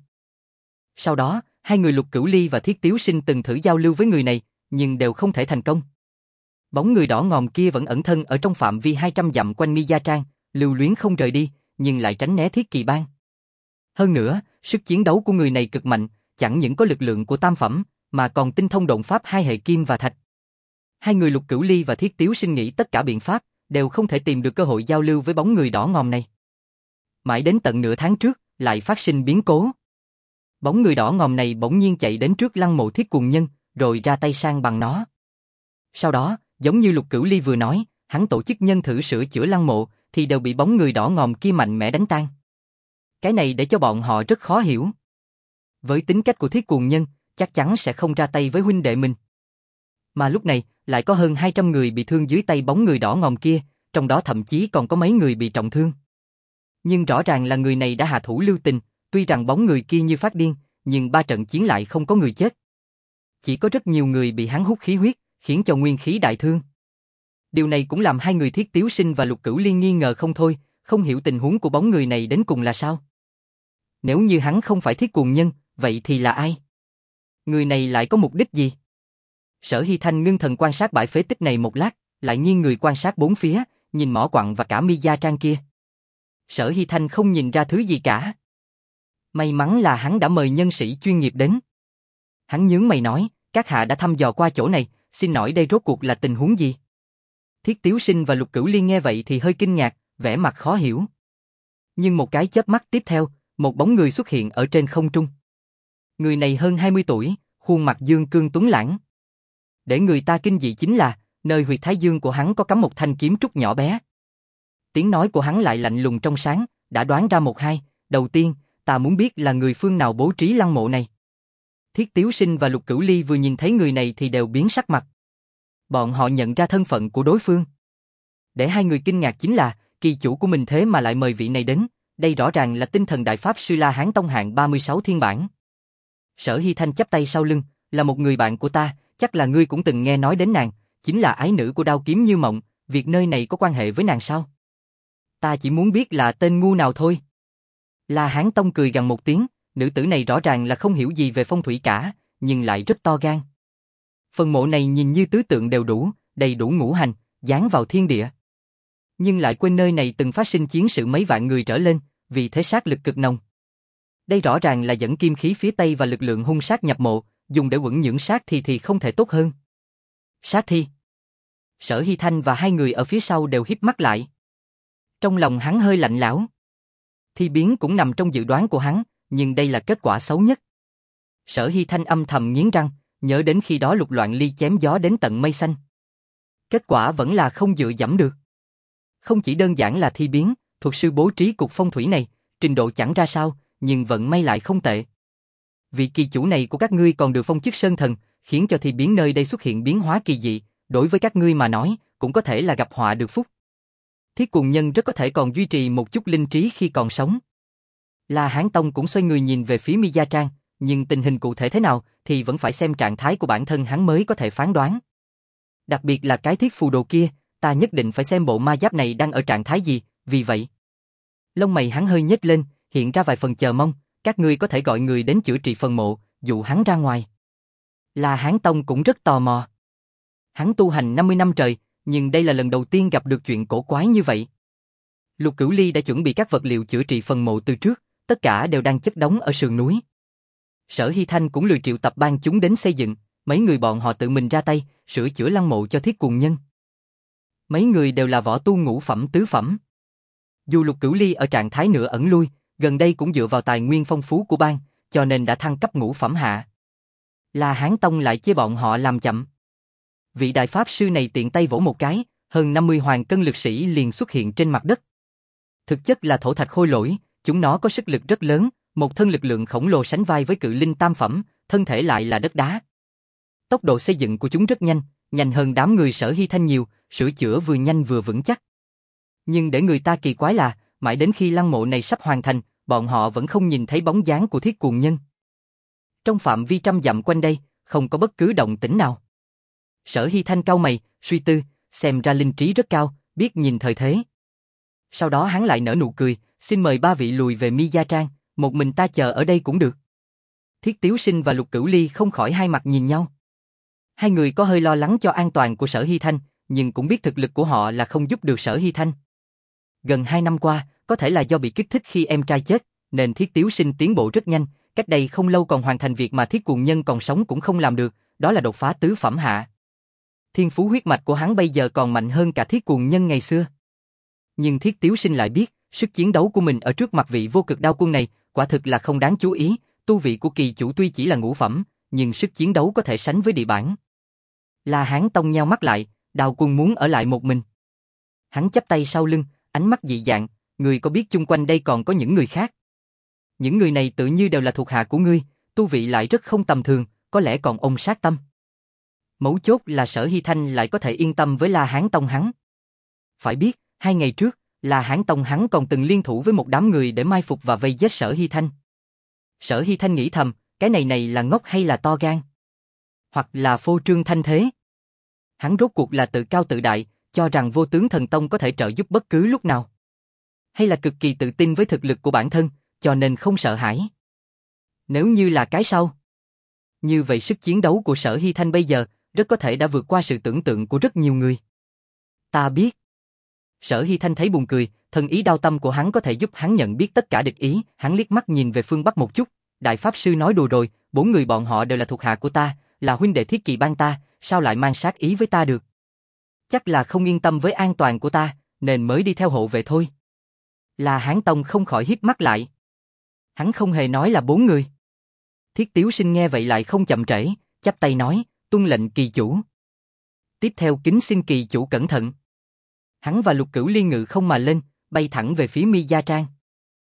Sau đó, hai người Lục Cửu Ly và Thiết Tiếu Sinh từng thử giao lưu với người này, nhưng đều không thể thành công. Bóng người đỏ ngòm kia vẫn ẩn thân ở trong phạm vi hai trăm dặm quanh Mi Gia Trang, lưu luyến không rời đi, nhưng lại tránh né Thiết Kỳ Bang. Hơn nữa, sức chiến đấu của người này cực mạnh, chẳng những có lực lượng của tam phẩm, mà còn tinh thông độn pháp hai hệ kim và thạch. Hai người Lục Cửu Ly và Thiết Tiếu Sinh nghĩ tất cả biện pháp, đều không thể tìm được cơ hội giao lưu với bóng người đỏ ngòm này. Mãi đến tận nửa tháng trước, lại phát sinh biến cố. Bóng người đỏ ngòm này bỗng nhiên chạy đến trước lăng mộ Thiết Cuồng Nhân, rồi ra tay sang bằng nó. Sau đó, giống như Lục Cửu Ly vừa nói, hắn tổ chức nhân thử sửa chữa lăng mộ, thì đều bị bóng người đỏ ngòm kia mạnh mẽ đánh tan. Cái này để cho bọn họ rất khó hiểu. Với tính cách của Thiết Cuồng Nhân, chắc chắn sẽ không ra tay với huynh đệ mình. Mà lúc này, lại có hơn hai trăm người bị thương dưới tay bóng người đỏ ngòm kia, trong đó thậm chí còn có mấy người bị trọng thương. Nhưng rõ ràng là người này đã hạ thủ lưu tình, tuy rằng bóng người kia như phát điên, nhưng ba trận chiến lại không có người chết. Chỉ có rất nhiều người bị hắn hút khí huyết, khiến cho nguyên khí đại thương. Điều này cũng làm hai người Thiết Tiếu Sinh và Lục Cửu Ly nghi ngờ không thôi, không hiểu tình huống của bóng người này đến cùng là sao. Nếu như hắn không phải Thiết Cuồng Nhân, vậy thì là ai? Người này lại có mục đích gì? Sở Hy Thanh ngưng thần quan sát bãi phế tích này một lát, lại nghiêng người quan sát bốn phía, nhìn mỏ quặng và cả Mi Gia Trang kia. Sở Hy Thanh không nhìn ra thứ gì cả. May mắn là hắn đã mời nhân sĩ chuyên nghiệp đến. Hắn nhướng mày nói, các hạ đã thăm dò qua chỗ này, xin hỏi đây rốt cuộc là tình huống gì? Thiết Tiếu Sinh và Lục Cửu Ly nghe vậy thì hơi kinh ngạc, vẻ mặt khó hiểu. Nhưng một cái chớp mắt tiếp theo, một bóng người xuất hiện ở trên không trung. Người này hơn hai mươi tuổi, khuôn mặt dương cương tuấn lãng. Để người ta kinh dị chính là, nơi huyệt thái dương của hắn có cắm một thanh kiếm trúc nhỏ bé. Tiếng nói của hắn lại lạnh lùng trong sáng, đã đoán ra một hai, đầu tiên, ta muốn biết là người phương nào bố trí lăng mộ này. Thiết Tiếu Sinh và Lục Cửu Ly vừa nhìn thấy người này thì đều biến sắc mặt. Bọn họ nhận ra thân phận của đối phương. Để hai người kinh ngạc chính là, kỳ chủ của mình thế mà lại mời vị này đến, đây rõ ràng là tinh thần đại pháp sư La Hán Tông hạng ba mươi sáu thiên bản. Sở Hy Thanh chắp tay sau lưng, là một người bạn của ta, chắc là ngươi cũng từng nghe nói đến nàng, chính là ái nữ của Đao Kiếm Như Mộng, việc nơi này có quan hệ với nàng sao? Ta chỉ muốn biết là tên ngu nào thôi. La Hán Tông cười gằn một tiếng, nữ tử này rõ ràng là không hiểu gì về phong thủy cả, nhưng lại rất to gan. Phần mộ này nhìn như tứ tượng đều đủ, đầy đủ ngũ hành, dán vào thiên địa. Nhưng lại quên nơi này từng phát sinh chiến sự mấy vạn người trở lên, vì thế sát lực cực nồng. Đây rõ ràng là dẫn kim khí phía Tây và lực lượng hung sát nhập mộ, dùng để quẩn nhưỡng sát thi thì không thể tốt hơn. Sát thi. Sở Hy Thanh và hai người ở phía sau đều híp mắt lại. Trong lòng hắn hơi lạnh lẽo. Thi biến cũng nằm trong dự đoán của hắn, nhưng đây là kết quả xấu nhất. Sở Hy Thanh âm thầm nghiến răng, nhớ đến khi đó Lục Loạn Ly chém gió đến tận mây xanh. Kết quả vẫn là không dựa dẫm được. Không chỉ đơn giản là thi biến, thuật sư bố trí cục phong thủy này, trình độ chẳng ra sao, nhưng vận may lại không tệ. Vị kỳ chủ này của các ngươi còn được phong chức sơn thần, khiến cho thi biến nơi đây xuất hiện biến hóa kỳ dị, đối với các ngươi mà nói, cũng có thể là gặp họa được phúc. Thiết Cuồng Nhân rất có thể còn duy trì một chút linh trí khi còn sống. La Hán Tông cũng xoay người nhìn về phía Mi Gia Trang, nhưng tình hình cụ thể thế nào thì vẫn phải xem trạng thái của bản thân hắn mới có thể phán đoán. Đặc biệt là cái Thiết Phù Đồ kia, ta nhất định phải xem bộ ma giáp này đang ở trạng thái gì, vì vậy. Lông mày hắn hơi nhếch lên, hiện ra vài phần chờ mong, các ngươi có thể gọi người đến chữa trị phần mộ, dụ hắn ra ngoài. La Hán Tông cũng rất tò mò. Hắn tu hành năm mươi năm trời, nhưng đây là lần đầu tiên gặp được chuyện cổ quái như vậy. Lục Cửu Ly đã chuẩn bị các vật liệu chữa trị phần mộ từ trước, tất cả đều đang chất đống ở sườn núi. Sở Hy Thanh cũng lười triệu tập ban chúng đến xây dựng, mấy người bọn họ tự mình ra tay, sửa chữa lăng mộ cho Thiết Cuồng Nhân. Mấy người đều là võ tu ngũ phẩm tứ phẩm. Dù Lục Cửu Ly ở trạng thái nửa ẩn lui, gần đây cũng dựa vào tài nguyên phong phú của bang, cho nên đã thăng cấp ngũ phẩm hạ. La Hán Tông lại chê bọn họ làm chậm. Vị đại pháp sư này tiện tay vỗ một cái, hơn năm mươi hoàng cân lực sĩ liền xuất hiện trên mặt đất. Thực chất là thổ thạch khôi lỗi, chúng nó có sức lực rất lớn, một thân lực lượng khổng lồ sánh vai với cự linh tam phẩm, thân thể lại là đất đá. Tốc độ xây dựng của chúng rất nhanh, nhanh hơn đám người Sở Hy Thanh nhiều, sửa chữa vừa nhanh vừa vững chắc. Nhưng để người ta kỳ quái là, mãi đến khi lăng mộ này sắp hoàn thành, bọn họ vẫn không nhìn thấy bóng dáng của Thiết Cuồng Nhân. Trong phạm vi trăm dặm quanh đây, không có bất cứ động tĩnh nào. Sở Hy Thanh cau mày, suy tư, xem ra linh trí rất cao, biết nhìn thời thế. Sau đó hắn lại nở nụ cười, xin mời ba vị lùi về Mi Gia Trang, một mình ta chờ ở đây cũng được. Thiết Tiếu Sinh và Lục Cửu Ly không khỏi hai mặt nhìn nhau. Hai người có hơi lo lắng cho an toàn của Sở Hy Thanh, nhưng cũng biết thực lực của họ là không giúp được Sở Hy Thanh. Gần hai năm qua, có thể là do bị kích thích khi em trai chết, nên Thiết Tiếu Sinh tiến bộ rất nhanh, cách đây không lâu còn hoàn thành việc mà Thiết Cuồng Nhân còn sống cũng không làm được, đó là đột phá tứ phẩm hạ. Thiên phú huyết mạch của hắn bây giờ còn mạnh hơn cả Thiết Cuồng Nhân ngày xưa. Nhưng Thiết Tiếu Sinh lại biết, sức chiến đấu của mình ở trước mặt vị vô cực đao quân này, quả thực là không đáng chú ý, tu vị của kỳ chủ tuy chỉ là ngũ phẩm, nhưng sức chiến đấu có thể sánh với địa bản. La Hán Tông nheo mắt lại, đao quân muốn ở lại một mình. Hắn chắp tay sau lưng, ánh mắt dị dạng, người có biết chung quanh đây còn có những người khác? Những người này tự như đều là thuộc hạ của ngươi, tu vị lại rất không tầm thường, có lẽ còn ôm sát tâm. Mấu chốt là Sở Hy Thanh lại có thể yên tâm với La Hán Tông hắn. Phải biết, hai ngày trước, La Hán Tông hắn còn từng liên thủ với một đám người để mai phục và vây giết Sở Hy Thanh. Sở Hy Thanh nghĩ thầm, cái này này là ngốc hay là to gan? Hoặc là phô trương thanh thế? Hắn rốt cuộc là tự cao tự đại, cho rằng vô tướng thần tông có thể trợ giúp bất cứ lúc nào. Hay là cực kỳ tự tin với thực lực của bản thân, cho nên không sợ hãi. Nếu như là cái sau, như vậy sức chiến đấu của Sở Hy Thanh bây giờ, rất có thể đã vượt qua sự tưởng tượng của rất nhiều người. Ta biết. Sở Hy Thanh thấy buồn cười, thần ý đao tâm của hắn có thể giúp hắn nhận biết tất cả địch ý, hắn liếc mắt nhìn về phương Bắc một chút, đại pháp sư nói đùa rồi, bốn người bọn họ đều là thuộc hạ của ta, là huynh đệ thiết kỵ bang ta, sao lại mang sát ý với ta được? Chắc là không yên tâm với an toàn của ta, nên mới đi theo hộ vệ thôi. La Hán Tông không khỏi híp mắt lại. Hắn không hề nói là bốn người. Thiết Tiếu Sinh nghe vậy lại không chậm trễ, chắp tay nói, tuân lệnh kỳ chủ. Tiếp theo kính xin kỳ chủ cẩn thận. Hắn và Lục Cửu Ly ngự không mà lên, bay thẳng về phía Mi Gia Trang.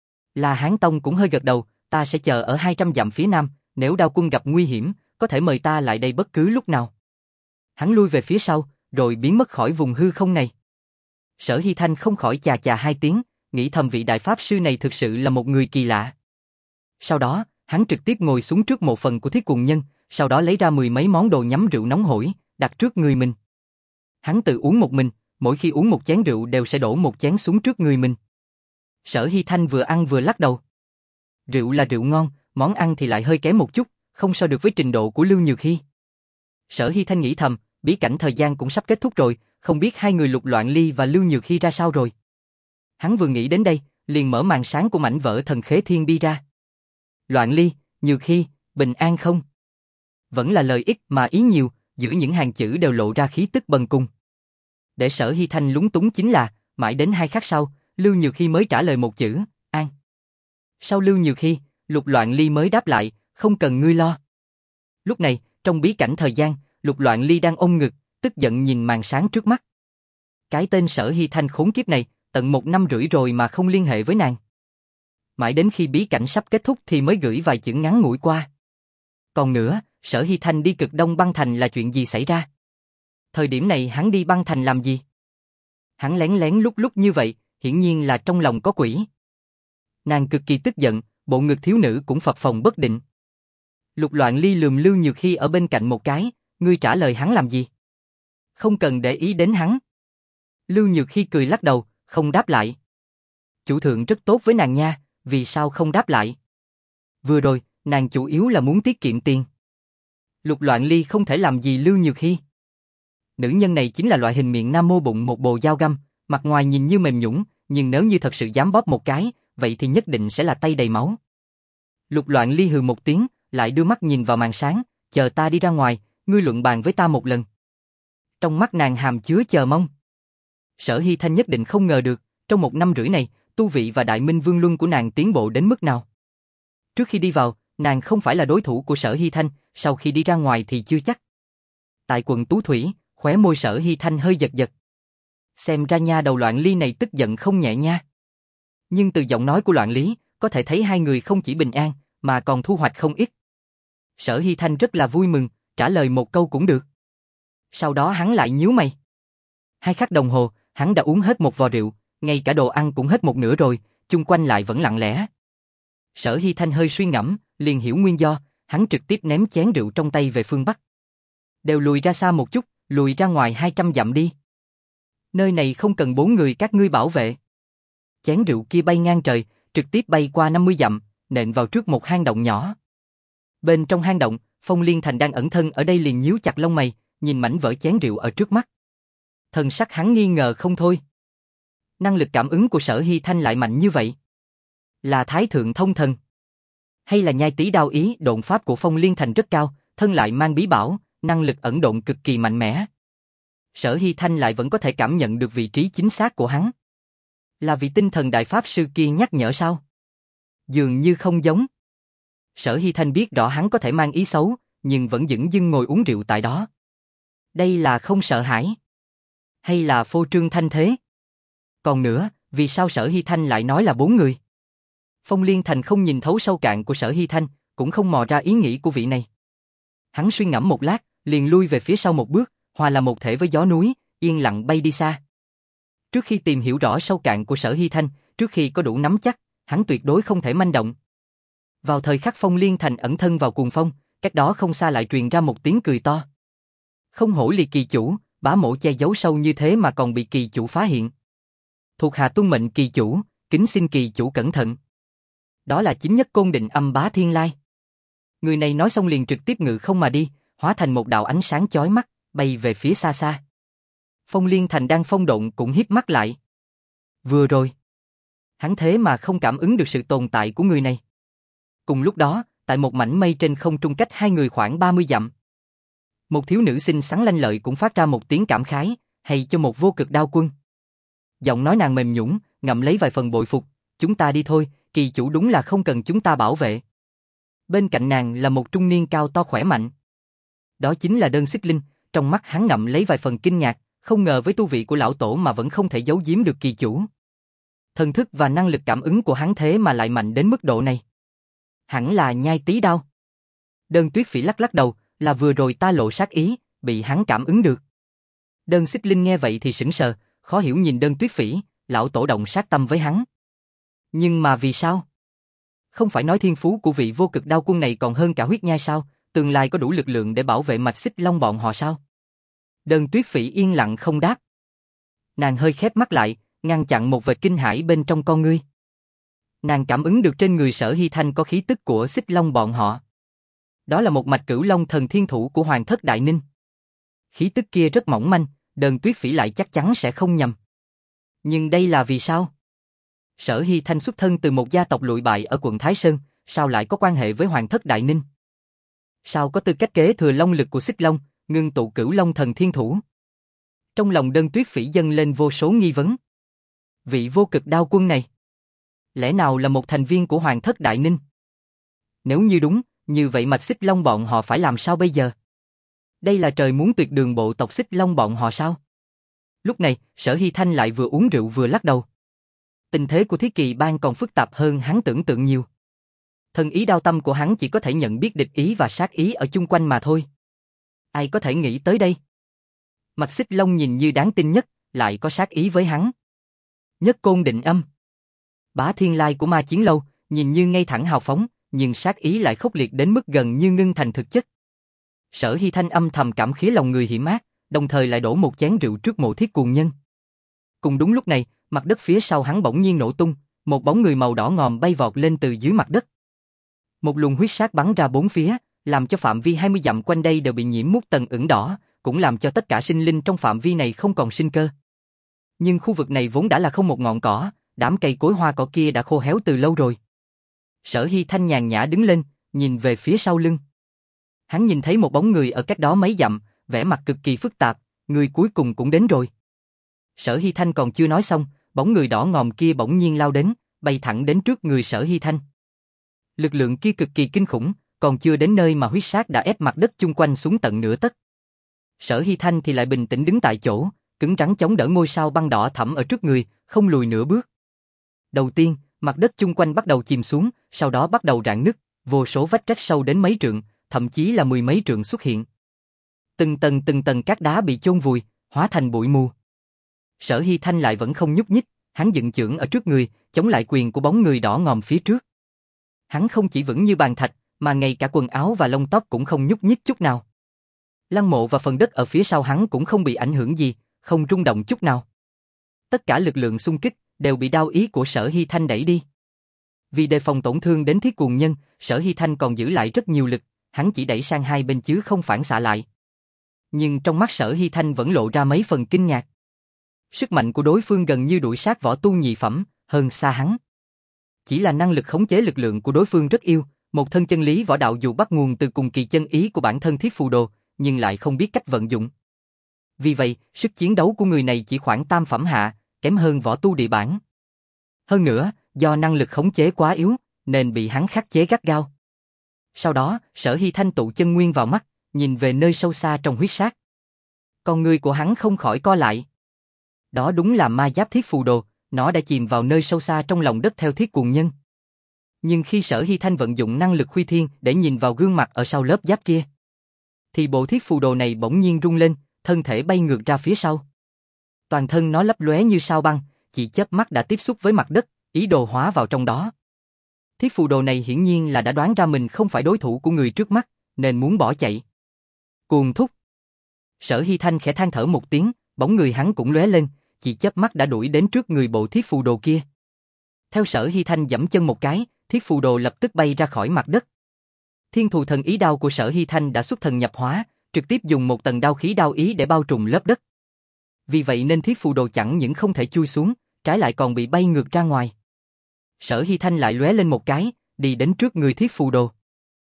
La Hán Tông cũng hơi gật đầu, ta sẽ chờ ở hai trăm dặm phía nam, nếu đao quân gặp nguy hiểm, có thể mời ta lại đây bất cứ lúc nào. Hắn lui về phía sau, rồi biến mất khỏi vùng hư không này. Sở Hy Thanh không khỏi chà chà hai tiếng, nghĩ thầm vị đại pháp sư này thực sự là một người kỳ lạ. Sau đó, hắn trực tiếp ngồi xuống trước mộ phần của Thiết Cuồng Nhân, sau đó lấy ra mười mấy món đồ nhắm rượu nóng hổi, đặt trước người mình. Hắn tự uống một mình, mỗi khi uống một chén rượu đều sẽ đổ một chén xuống trước người mình. Sở Hy Thanh vừa ăn vừa lắc đầu. Rượu là rượu ngon, món ăn thì lại hơi kém một chút, không so được với trình độ của Lưu Nhược Hy. Sở Hy Thanh nghĩ thầm, bí cảnh thời gian cũng sắp kết thúc rồi, không biết hai người Lục Loạn Ly và Lưu Nhược Hy ra sao rồi. Hắn vừa nghĩ đến đây, liền mở màn sáng của mảnh vỡ thần khế thiên bi ra. Loạn Ly, Nhược Hy, bình an không? Vẫn là lời ít mà ý nhiều, giữa những hàng chữ đều lộ ra khí tức bần cùng. Để Sở Hy Thanh lúng túng chính là, mãi đến hai khắc sau, Lưu Nhược Hy mới trả lời một chữ, an. Sau Lưu Nhược Hy, Lục Loạn Ly mới đáp lại, không cần ngươi lo. Lúc này, trong bí cảnh thời gian, Lục Loạn Ly đang ôm ngực, tức giận nhìn màn sáng trước mắt. Cái tên Sở Hy Thanh khốn kiếp này, tận một năm rưỡi rồi mà không liên hệ với nàng. Mãi đến khi bí cảnh sắp kết thúc thì mới gửi vài chữ ngắn ngủi qua. Còn nữa, Sở Hy Thanh đi cực Đông băng thành là chuyện gì xảy ra? Thời điểm này hắn đi băng thành làm gì? Hắn lén lén lúc lúc như vậy, hiển nhiên là trong lòng có quỷ. Nàng cực kỳ tức giận, bộ ngực thiếu nữ cũng phập phồng bất định. Lục Loạn Ly lườm Lưu Nhược Hy ở bên cạnh một cái, ngươi trả lời hắn làm gì? Không cần để ý đến hắn. Lưu Nhược Hy cười lắc đầu, không đáp lại. Chủ thượng rất tốt với nàng nha, vì sao không đáp lại? Vừa rồi, nàng chủ yếu là muốn tiết kiệm tiền. Lục Loạn Ly không thể làm gì Lưu Nhược Hy. Nữ nhân này chính là loại hình miệng nam mô bụng một bồ dao găm, mặt ngoài nhìn như mềm nhũn, nhưng nếu như thật sự dám bóp một cái, vậy thì nhất định sẽ là tay đầy máu. Lục Loạn Ly hừ một tiếng, lại đưa mắt nhìn vào màn sáng, chờ ta đi ra ngoài, ngươi luận bàn với ta một lần. Trong mắt nàng hàm chứa chờ mong. Sở Hy Thanh nhất định không ngờ được, trong một năm rưỡi này, tu vị và Đại Minh Vương Luân của nàng tiến bộ đến mức nào. Trước khi đi vào, nàng không phải là đối thủ của Sở Hy Thanh, sau khi đi ra ngoài thì chưa chắc. Tại quận Tú Thủy, khóe môi Sở Hy Thanh hơi giật giật. Xem ra nha đầu Loạn Ly này tức giận không nhẹ nha. Nhưng từ giọng nói của Loạn Lý, có thể thấy hai người không chỉ bình an, mà còn thu hoạch không ít. Sở Hy Thanh rất là vui mừng, trả lời một câu cũng được. Sau đó hắn lại nhíu mày. Hai khắc đồng hồ, hắn đã uống hết một vò rượu, ngay cả đồ ăn cũng hết một nửa rồi, chung quanh lại vẫn lặng lẽ. Sở Hy Thanh hơi suy ngẫm, liền hiểu nguyên do, hắn trực tiếp ném chén rượu trong tay về phương Bắc. Đều lùi ra xa một chút, lùi ra ngoài hai trăm dặm đi. Nơi này không cần bốn người các ngươi bảo vệ. Chén rượu kia bay ngang trời, trực tiếp bay qua năm mươi dặm, nện vào trước một hang động nhỏ. Bên trong hang động, Phong Liên Thành đang ẩn thân ở đây liền nhíu chặt lông mày, nhìn mảnh vỡ chén rượu ở trước mắt. Thần sắc hắn nghi ngờ không thôi. Năng lực cảm ứng của Sở Hy Thanh lại mạnh như vậy. Là Thái Thượng Thông Thần? Hay là nhai tí đao ý độn pháp của Phong Liên Thành rất cao, thân lại mang bí bảo, năng lực ẩn độn cực kỳ mạnh mẽ. Sở Hy Thanh lại vẫn có thể cảm nhận được vị trí chính xác của hắn. Là vị tinh thần đại pháp sư kia nhắc nhở sao? Dường như không giống. Sở Hy Thanh biết rõ hắn có thể mang ý xấu, nhưng vẫn dửng dưng ngồi uống rượu tại đó. Đây là không sợ hãi? Hay là phô trương thanh thế? Còn nữa, vì sao Sở Hy Thanh lại nói là bốn người? Phong Liên Thành không nhìn thấu sâu cạn của Sở Hy Thanh, cũng không mò ra ý nghĩ của vị này. Hắn suy ngẫm một lát, liền lui về phía sau một bước, hòa là một thể với gió núi, yên lặng bay đi xa. Trước khi tìm hiểu rõ sâu cạn của Sở Hy Thanh, trước khi có đủ nắm chắc, hắn tuyệt đối không thể manh động. Vào thời khắc Phong Liên Thành ẩn thân vào cuồng phong, cách đó không xa lại truyền ra một tiếng cười to. Không hổ Liệt kỳ chủ, bá mổ che giấu sâu như thế mà còn bị kỳ chủ phá hiện. Thuộc hạ tuân mệnh kỳ chủ, kính xin kỳ chủ cẩn thận. Đó là chính nhất Côn Định Âm Bá Thiên Lai. Người này nói xong liền trực tiếp ngự không mà đi, hóa thành một đạo ánh sáng chói mắt, bay về phía xa xa. Phong Liên Thành đang phong độn cũng híp mắt lại. Vừa rồi, hắn thế mà không cảm ứng được sự tồn tại của người này. Cùng lúc đó, tại một mảnh mây trên không trung cách hai người khoảng ba mươi dặm. Một thiếu nữ xinh xắn lanh lợi cũng phát ra một tiếng cảm khái, hay cho một vô cực đao quân. Giọng nói nàng mềm nhũn, ngậm lấy vài phần bội phục, chúng ta đi thôi, kỳ chủ đúng là không cần chúng ta bảo vệ. Bên cạnh nàng là một trung niên cao to khỏe mạnh. Đó chính là Đơn Xích Linh, trong mắt hắn ngậm lấy vài phần kinh ngạc, không ngờ với tu vị của lão tổ mà vẫn không thể giấu giếm được kỳ chủ. Thần thức và năng lực cảm ứng của hắn thế mà lại mạnh đến mức độ này. Hẳn là nhai tí đao. Đơn Tuyết Phỉ lắc lắc đầu, là vừa rồi ta lộ sát ý, bị hắn cảm ứng được. Đơn Xích Linh nghe vậy thì sững sờ, khó hiểu nhìn Đơn Tuyết Phỉ, lão tổ động sát tâm với hắn. Nhưng mà vì sao? Không phải nói thiên phú của vị vô cực đao quân này còn hơn cả huyết nhai sao, tương lai có đủ lực lượng để bảo vệ mạch xích long bọn họ sao? Đơn Tuyết Phỉ yên lặng không đáp. Nàng hơi khép mắt lại, ngăn chặn một vệt kinh hãi bên trong con ngươi. Nàng cảm ứng được trên người Sở Hy Thanh có khí tức của xích long bọn họ. Đó là một mạch cửu long thần thiên thủ của Hoàng thất Đại Ninh. Khí tức kia rất mỏng manh, Đơn Tuyết Phỉ lại chắc chắn sẽ không nhầm. Nhưng đây là vì sao? Sở Hy Thanh xuất thân từ một gia tộc lụi bại ở quận Thái Sơn, sao lại có quan hệ với Hoàng thất Đại Ninh? Sao có tư cách kế thừa long lực của xích long, ngưng tụ cửu long thần thiên thủ? Trong lòng Đơn Tuyết Phỉ dâng lên vô số nghi vấn. Vị vô cực đao quân này, lẽ nào là một thành viên của Hoàng thất Đại Ninh? Nếu như đúng, như vậy mạch xích long bọn họ phải làm sao bây giờ? Đây là trời muốn tuyệt đường bộ tộc xích long bọn họ sao? Lúc này, Sở Hy Thanh lại vừa uống rượu vừa lắc đầu. Tình thế của Thiết Kỳ Bang còn phức tạp hơn hắn tưởng tượng nhiều. Thần ý đao tâm của hắn chỉ có thể nhận biết địch ý và sát ý ở chung quanh mà thôi. Ai có thể nghĩ tới đây? Mạch xích long nhìn như đáng tin nhất, lại có sát ý với hắn. Nhất Côn Định Âm, Bá Thiên Lai của Ma Chiến Lâu, nhìn như ngay thẳng hào phóng, nhưng sát ý lại khốc liệt đến mức gần như ngưng thành thực chất. Sở Hy Thanh âm thầm cảm khía lòng người hiểm ác, đồng thời lại đổ một chén rượu trước mộ Thiết Cuồng Nhân. Cùng đúng lúc này, mặt đất phía sau hắn bỗng nhiên nổ tung, một bóng người màu đỏ ngòm bay vọt lên từ dưới mặt đất. Một luồng huyết sát bắn ra bốn phía, làm cho phạm vi hai mươi dặm quanh đây đều bị nhiễm mút tầng ửng đỏ, cũng làm cho tất cả sinh linh trong phạm vi này không còn sinh cơ. Nhưng khu vực này vốn đã là không một ngọn cỏ, đám cây cối hoa cỏ kia đã khô héo từ lâu rồi. Sở Hy Thanh nhàn nhã đứng lên, nhìn về phía sau lưng. Hắn nhìn thấy một bóng người ở cách đó mấy dặm, vẻ mặt cực kỳ phức tạp, người cuối cùng cũng đến rồi. Sở Hy Thanh còn chưa nói xong, bóng bóng người đỏ ngòm kia bỗng nhiên lao đến, bay thẳng đến trước người Sở Hy Thanh. Lực lượng kia cực kỳ kinh khủng, còn chưa đến nơi mà huyết sát đã ép mặt đất chung quanh xuống tận nửa tấc. Sở Hy Thanh thì lại bình tĩnh đứng tại chỗ, cứng rắn chống đỡ ngôi sao băng đỏ thẫm ở trước người, không lùi nửa bước. Đầu tiên, mặt đất chung quanh bắt đầu chìm xuống, sau đó bắt đầu rạn nứt, vô số vách rách sâu đến mấy trượng, thậm chí là mười mấy trượng xuất hiện. Từng tầng từng tầng cát đá bị chôn vùi, hóa thành bụi mù. Sở Hy Thanh lại vẫn không nhúc nhích, hắn dựng chưởng ở trước người, chống lại quyền của bóng người đỏ ngòm phía trước. Hắn không chỉ vững như bàn thạch, mà ngay cả quần áo và lông tóc cũng không nhúc nhích chút nào. Lăng mộ và phần đất ở phía sau hắn cũng không bị ảnh hưởng gì, không rung động chút nào. Tất cả lực lượng xung kích đều bị đao ý của Sở Hy Thanh đẩy đi. Vì đề phòng tổn thương đến Thiết Cuồng Nhân, Sở Hy Thanh còn giữ lại rất nhiều lực, hắn chỉ đẩy sang hai bên chứ không phản xạ lại. Nhưng trong mắt Sở Hy Thanh vẫn lộ ra mấy phần kinh ngạc. Sức mạnh của đối phương gần như đuổi sát võ tu nhị phẩm, hơn xa hắn. Chỉ là năng lực khống chế lực lượng của đối phương rất yêu, một thân chân lý võ đạo dù bắt nguồn từ cùng kỳ chân ý của bản thân Thiết Phù Đồ, nhưng lại không biết cách vận dụng. Vì vậy, sức chiến đấu của người này chỉ khoảng tam phẩm hạ, kém hơn võ tu địa bản. Hơn nữa, do năng lực khống chế quá yếu, nên bị hắn khắc chế gắt gao. Sau đó, Sở Hy Thanh tụ chân nguyên vào mắt, nhìn về nơi sâu xa trong huyết sát. Con người của hắn không khỏi co lại. Đó đúng là ma giáp Thiết Phù Đồ, nó đã chìm vào nơi sâu xa trong lòng đất theo Thiết Cuồng Nhân. Nhưng khi Sở Hy Thanh vận dụng năng lực Khuy Thiên để nhìn vào gương mặt ở sau lớp giáp kia, thì bộ Thiết Phù Đồ này bỗng nhiên rung lên, thân thể bay ngược ra phía sau. Toàn thân nó lấp lóe như sao băng, chỉ chớp mắt đã tiếp xúc với mặt đất, ý đồ hóa vào trong đó. Thiết Phù Đồ này hiển nhiên là đã đoán ra mình không phải đối thủ của người trước mắt, nên muốn bỏ chạy. Cuồng thúc. Sở Hy Thanh khẽ than thở một tiếng, bóng người hắn cũng lóe lên, chỉ chớp mắt đã đuổi đến trước người bộ Thiết Phù Đồ kia. Theo Sở Hy Thanh giẫm chân một cái, Thiết Phù Đồ lập tức bay ra khỏi mặt đất. Thiên Thù Thần Ý Đao của Sở Hy Thanh đã xuất thần nhập hóa, trực tiếp dùng một tầng đao khí đao ý để bao trùm lớp đất. Vì vậy nên Thiết Phù Đồ chẳng những không thể chui xuống, trái lại còn bị bay ngược ra ngoài. Sở Hy Thanh lại lóe lên một cái, đi đến trước người Thiết Phù Đồ.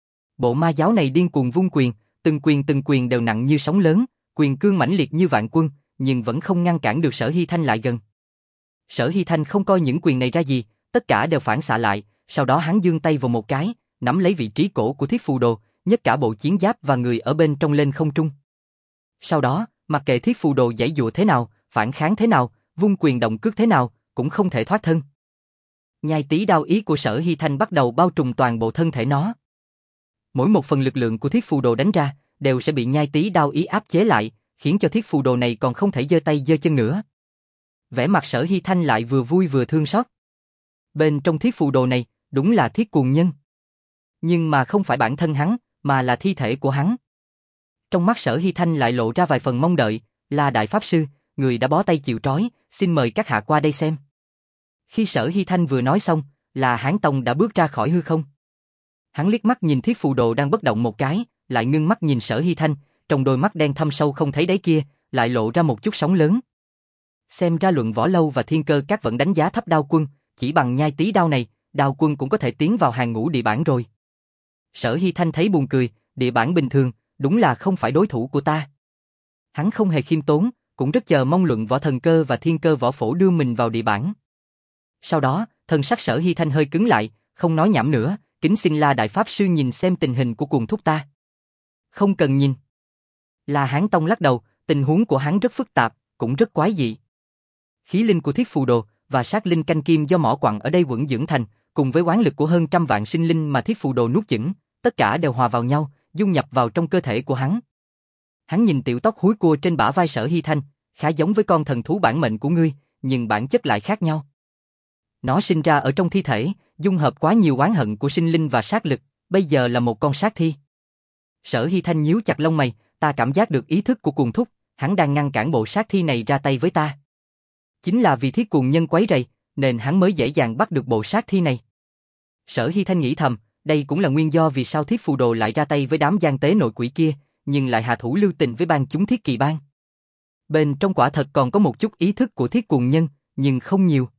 Bộ ma giáo này điên cuồng vung quyền, từng quyền từng quyền đều nặng như sóng lớn, quyền cương mãnh liệt như vạn quân, nhưng vẫn không ngăn cản được Sở Hy Thanh lại gần. Sở Hy Thanh không coi những quyền này ra gì, tất cả đều phản xạ lại, sau đó hắn giương tay vào một cái, nắm lấy vị trí cổ của Thiết Phù Đồ, nhấc cả bộ chiến giáp và người ở bên trong lên không trung. Sau đó, mặc kệ Thiết Phù Đồ giãy giụa thế nào, phản kháng thế nào, vung quyền động cước thế nào, cũng không thể thoát thân. Nhai tí đao ý của Sở Hy Thanh bắt đầu bao trùm toàn bộ thân thể nó. Mỗi một phần lực lượng của Thiết Phù Đồ đánh ra, đều sẽ bị nhai tí đao ý áp chế lại, khiến cho Thiết Phù Đồ này còn không thể giơ tay giơ chân nữa. Vẻ mặt Sở Hy Thanh lại vừa vui vừa thương xót. Bên trong Thiết Phù Đồ này, đúng là Thiết Cuồng Nhân. Nhưng mà không phải bản thân hắn, mà là thi thể của hắn. Trong mắt Sở Hy Thanh lại lộ ra vài phần mong đợi, là Đại Pháp Sư, người đã bó tay chịu trói, xin mời các hạ qua đây xem. Khi Sở Hy Thanh vừa nói xong, là Hán Tông đã bước ra khỏi hư không. Hắn liếc mắt nhìn Thiết Phù Đồ đang bất động một cái, lại ngưng mắt nhìn Sở Hy Thanh, trong đôi mắt đen thâm sâu không thấy đáy kia, lại lộ ra một chút sóng lớn. Xem ra Luận Võ Lâu và Thiên Cơ Các vẫn đánh giá thấp Đao Quân, chỉ bằng nhai tí đao này, Đao Quân cũng có thể tiến vào hàng ngũ địa bản rồi. Sở Hy Thanh thấy buồn cười, địa bản bình thường, đúng là không phải đối thủ của ta. Hắn không hề khiêm tốn, cũng rất chờ mong Luận Võ Thần Cơ và Thiên Cơ Võ Phổ đưa mình vào địa bản. Sau đó, thân sắc Sở Hy Thanh hơi cứng lại, không nói nhảm nữa, kính xin La Đại Pháp Sư nhìn xem tình hình của Cuồng thúc ta. Không cần nhìn. La Hán Tông lắc đầu, tình huống của hắn rất phức tạp, cũng rất quái dị. Khí linh của Thiết Phù Đồ và sát linh canh kim do mỏ quặng ở đây quẩn dưỡng thành, cùng với oán lực của hơn trăm vạn sinh linh mà Thiết Phù Đồ nuốt chửng, tất cả đều hòa vào nhau, dung nhập vào trong cơ thể của hắn. Hắn nhìn tiểu tóc húi cua trên bả vai Sở Hy Thanh, khá giống với con thần thú bản mệnh của ngươi, nhưng bản chất lại khác nhau. Nó sinh ra ở trong thi thể, dung hợp quá nhiều oán hận của sinh linh và sát lực, bây giờ là một con sát thi. Sở Hy Thanh nhíu chặt lông mày, ta cảm giác được ý thức của Cuồng thúc, hắn đang ngăn cản bộ sát thi này ra tay với ta. Chính là vì Thiết Cuồng Nhân quấy rầy, nên hắn mới dễ dàng bắt được bộ sát thi này. Sở Hy Thanh nghĩ thầm, đây cũng là nguyên do vì sao Thiết Phù Đồ lại ra tay với đám gian tế nội quỷ kia, nhưng lại hạ thủ lưu tình với bang chúng Thiết Kỳ Bang. Bên trong quả thật còn có một chút ý thức của Thiết Cuồng Nhân, nhưng không nhiều.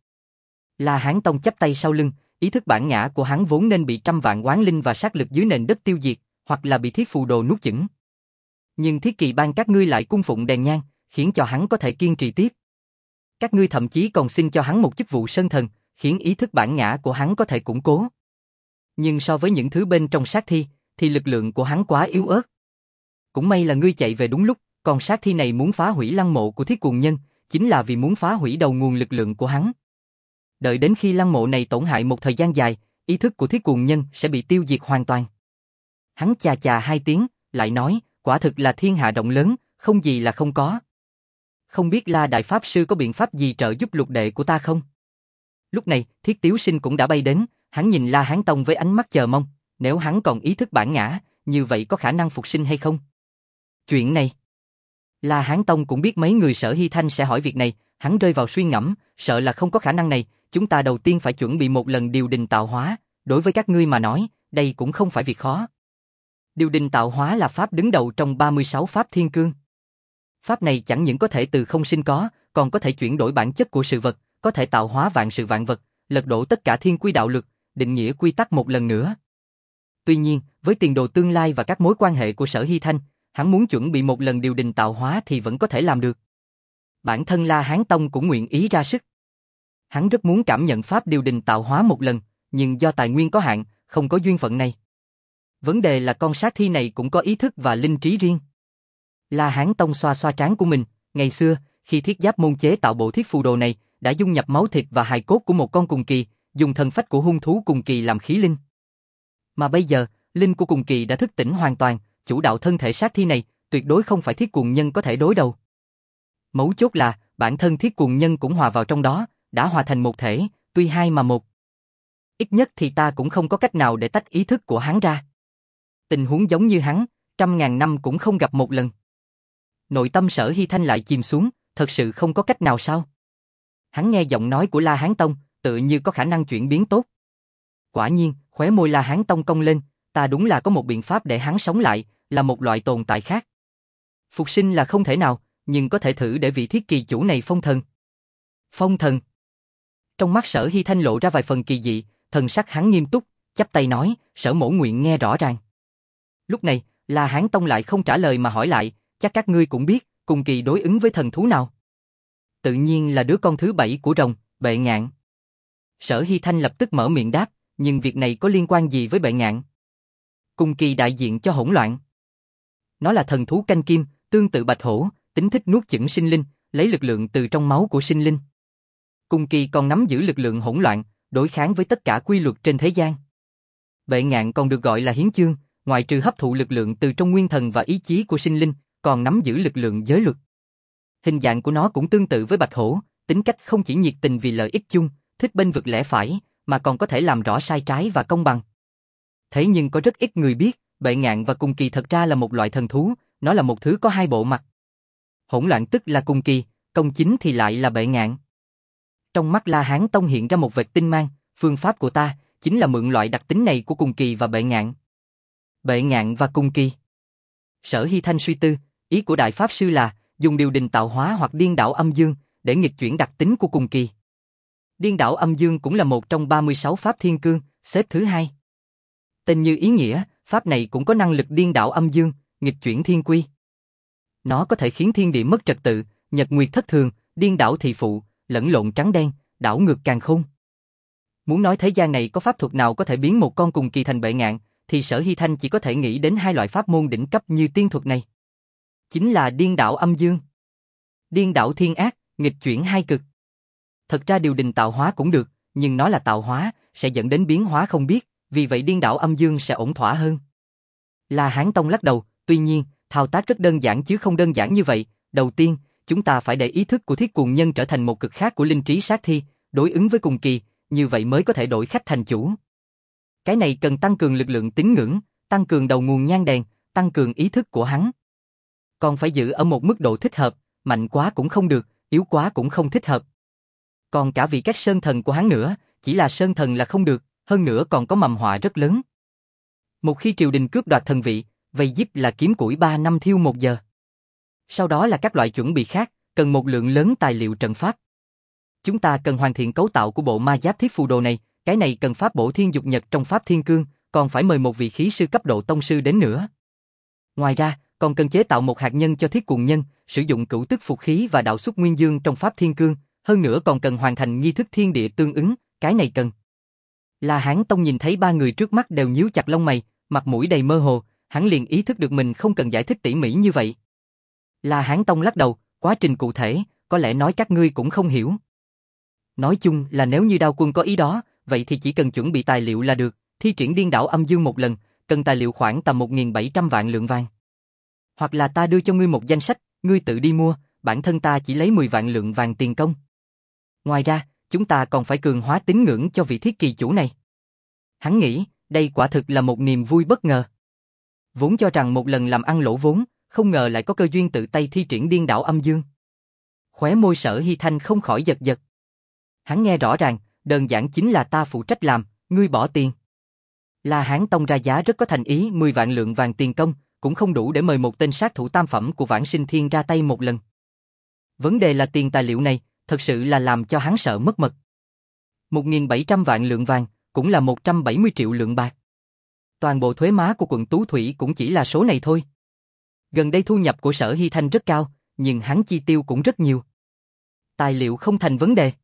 La Hán Tông chắp tay sau lưng, ý thức bản ngã của hắn vốn nên bị trăm vạn oán linh và sát lực dưới nền đất tiêu diệt, hoặc là bị Thiết Phù Đồ nuốt chửng. Nhưng Thiết Kỳ Bang các ngươi lại cung phụng đèn nhang, khiến cho hắn có thể kiên trì tiếp. Các ngươi thậm chí còn xin cho hắn một chức vụ sơn thần, khiến ý thức bản ngã của hắn có thể củng cố. Nhưng so với những thứ bên trong sát thi, thì lực lượng của hắn quá yếu ớt. Cũng may là ngươi chạy về đúng lúc, còn sát thi này muốn phá hủy lăng mộ của Thiết Cuồng Nhân, chính là vì muốn phá hủy đầu nguồn lực lượng của hắn. Đợi đến khi lăng mộ này tổn hại một thời gian dài, ý thức của Thiết Cuồng Nhân sẽ bị tiêu diệt hoàn toàn. Hắn chà chà hai tiếng, lại nói, quả thực là thiên hạ rộng lớn, không gì là không có. Không biết La Đại Pháp Sư có biện pháp gì trợ giúp lục đệ của ta không? Lúc này, Thiết Tiếu Sinh cũng đã bay đến, hắn nhìn La Hán Tông với ánh mắt chờ mong, nếu hắn còn ý thức bản ngã, như vậy có khả năng phục sinh hay không? Chuyện này, La Hán Tông cũng biết mấy người Sở Hy Thanh sẽ hỏi việc này, hắn rơi vào suy ngẫm, sợ là không có khả năng này, chúng ta đầu tiên phải chuẩn bị một lần điều đình tạo hóa, đối với các ngươi mà nói, đây cũng không phải việc khó. Điều đình tạo hóa là pháp đứng đầu trong ba mươi sáu pháp thiên cương. Pháp này chẳng những có thể từ không sinh có, còn có thể chuyển đổi bản chất của sự vật, có thể tạo hóa vạn sự vạn vật, lật đổ tất cả thiên quy đạo luật, định nghĩa quy tắc một lần nữa. Tuy nhiên, với tiền đồ tương lai và các mối quan hệ của Sở Hy Thanh, hắn muốn chuẩn bị một lần điều đình tạo hóa thì vẫn có thể làm được. Bản thân La Hán Tông cũng nguyện ý ra sức. Hắn rất muốn cảm nhận pháp điều đình tạo hóa một lần, nhưng do tài nguyên có hạn, không có duyên phận này. Vấn đề là con sát thi này cũng có ý thức và linh trí riêng. La Hán Tông xoa xoa trán của mình, ngày xưa, khi Thiết Giáp môn chế tạo bộ thiết phù đồ này, đã dung nhập máu thịt và hài cốt của một con cùng kỳ, dùng thần phách của hung thú cùng kỳ làm khí linh. Mà bây giờ, linh của cùng kỳ đã thức tỉnh hoàn toàn, chủ đạo thân thể sát thi này, tuyệt đối không phải Thiết Cuồng Nhân có thể đối đầu. Mấu chốt là, bản thân Thiết Cuồng Nhân cũng hòa vào trong đó, đã hòa thành một thể, tuy hai mà một. Ít nhất thì ta cũng không có cách nào để tách ý thức của hắn ra. Tình huống giống như hắn, trăm ngàn năm cũng không gặp một lần. Nội tâm Sở Hy Thanh lại chìm xuống, thật sự không có cách nào sao? Hắn nghe giọng nói của La Hán Tông, tự như có khả năng chuyển biến tốt. Quả nhiên, khóe môi La Hán Tông cong lên, ta đúng là có một biện pháp để hắn sống lại, là một loại tồn tại khác. Phục sinh là không thể nào, nhưng có thể thử để vị thiết kỳ chủ này phong thần. Phong thần. Trong mắt Sở Hy Thanh lộ ra vài phần kỳ dị, thần sắc hắn nghiêm túc, chắp tay nói, Sở mổ nguyện nghe rõ ràng. Lúc này, La Hán Tông lại không trả lời mà hỏi lại, chắc các ngươi cũng biết, cùng kỳ đối ứng với thần thú nào? Tự nhiên là đứa con thứ bảy của rồng, Bệ Ngạn. Sở Hy Thanh lập tức mở miệng đáp, nhưng việc này có liên quan gì với Bệ Ngạn? Cùng kỳ đại diện cho hỗn loạn. Nó là thần thú canh kim, tương tự bạch hổ, tính thích nuốt chửng sinh linh, lấy lực lượng từ trong máu của sinh linh. Cùng kỳ còn nắm giữ lực lượng hỗn loạn, đối kháng với tất cả quy luật trên thế gian. Bệ Ngạn còn được gọi là hiến chương, ngoại trừ hấp thụ lực lượng từ trong nguyên thần và ý chí của sinh linh, còn nắm giữ lực lượng giới luật. Hình dạng của nó cũng tương tự với bạch hổ, tính cách không chỉ nhiệt tình vì lợi ích chung, thích bênh vực lẽ phải, mà còn có thể làm rõ sai trái và công bằng. Thế nhưng có rất ít người biết, Bệ Ngạn và cùng kỳ thật ra là một loại thần thú, nó là một thứ có hai bộ mặt. Hỗn loạn tức là cùng kỳ, công chính thì lại là Bệ Ngạn. Trong mắt La Hán Tông hiện ra một vệt tinh mang, phương pháp của ta chính là mượn loại đặc tính này của cùng kỳ và Bệ Ngạn. Bệ Ngạn và cùng kỳ. Sở Hy Thanh suy tư, ý của Đại Pháp Sư là dùng điều đình tạo hóa hoặc điên đảo âm dương để nghịch chuyển đặc tính của cùng kỳ. Điên đảo âm dương cũng là một trong ba mươi sáu pháp thiên cương, xếp thứ hai. Tên như ý nghĩa, pháp này cũng có năng lực điên đảo âm dương, nghịch chuyển thiên quy. Nó có thể khiến thiên địa mất trật tự, nhật nguyệt thất thường, điên đảo thị phụ, lẫn lộn trắng đen, đảo ngược càn khôn. Muốn nói thế gian này có pháp thuật nào có thể biến một con cùng kỳ thành Bệ Ngạn, thì Sở Hy Thanh chỉ có thể nghĩ đến hai loại pháp môn đỉnh cấp như tiên thuật này. Chính là điên đảo âm dương. Điên đảo thiên ác, nghịch chuyển hai cực. Thật ra điều đình tạo hóa cũng được, nhưng nó là tạo hóa, sẽ dẫn đến biến hóa không biết, vì vậy điên đảo âm dương sẽ ổn thỏa hơn. La Hán Tông lắc đầu, tuy nhiên, thao tác rất đơn giản chứ không đơn giản như vậy. Đầu tiên, chúng ta phải để ý thức của Thiết Cuồng Nhân trở thành một cực khác của linh trí sát thi, đối ứng với cùng kỳ, như vậy mới có thể đổi khách thành chủ. Cái này cần tăng cường lực lượng tín ngưỡng, tăng cường đầu nguồn nhang đèn, tăng cường ý thức của hắn. Còn phải giữ ở một mức độ thích hợp, mạnh quá cũng không được, yếu quá cũng không thích hợp. Còn cả vị cách sơn thần của hắn nữa, chỉ là sơn thần là không được, hơn nữa còn có mầm họa rất lớn. Một khi triều đình cướp đoạt thần vị, vây giết là kiếm củi ba năm thiêu một giờ. Sau đó là các loại chuẩn bị khác, cần một lượng lớn tài liệu trận pháp. Chúng ta cần hoàn thiện cấu tạo của bộ ma giáp thiết phù đồ này, cái này cần pháp bổ thiên dục nhật trong pháp thiên cương, còn phải mời một vị khí sư cấp độ tông sư đến nữa. Ngoài ra, còn cần chế tạo một hạt nhân cho Thiết Cuồng Nhân, sử dụng cửu tức phục khí và đạo xuất nguyên dương trong pháp thiên cương, hơn nữa còn cần hoàn thành nghi thức thiên địa tương ứng, cái này cần. La Hán Tông nhìn thấy ba người trước mắt đều nhíu chặt lông mày, mặt mũi đầy mơ hồ, hắn liền ý thức được mình không cần giải thích tỉ mỉ như vậy. La Hán Tông lắc đầu, quá trình cụ thể, có lẽ nói các ngươi cũng không hiểu. Nói chung là nếu như Đao Quân có ý đó, vậy thì chỉ cần chuẩn bị tài liệu là được, thi triển điên đảo âm dương một lần, cần tài liệu khoảng tầm một nghìn bảy trăm vạn lượng vàng. Hoặc là ta đưa cho ngươi một danh sách, ngươi tự đi mua, bản thân ta chỉ lấy mười vạn lượng vàng tiền công. Ngoài ra, chúng ta còn phải cường hóa tín ngưỡng cho vị thiết kỳ chủ này. Hắn nghĩ, đây quả thực là một niềm vui bất ngờ. Vốn cho rằng một lần làm ăn lỗ vốn, không ngờ lại có cơ duyên tự tay thi triển điên đảo âm dương. Khóe môi Sở Hy Thanh không khỏi giật giật. Hắn nghe rõ ràng, đơn giản chính là ta phụ trách làm, ngươi bỏ tiền. La Hán Tông ra giá rất có thành ý, mười vạn lượng vàng tiền công, cũng không đủ để mời một tên sát thủ tam phẩm của Vãng Sinh Thiên ra tay một lần. Vấn đề là tiền tài liệu này, thật sự là làm cho hắn sợ mất mật. một nghìn bảy trăm vạn lượng vàng, cũng là một trăm bảy mươi triệu lượng bạc. Toàn bộ thuế má của quận Tú Thủy cũng chỉ là số này thôi. Gần đây thu nhập của Sở Hy Thanh rất cao, nhưng hắn chi tiêu cũng rất nhiều. Tài liệu không thành vấn đề.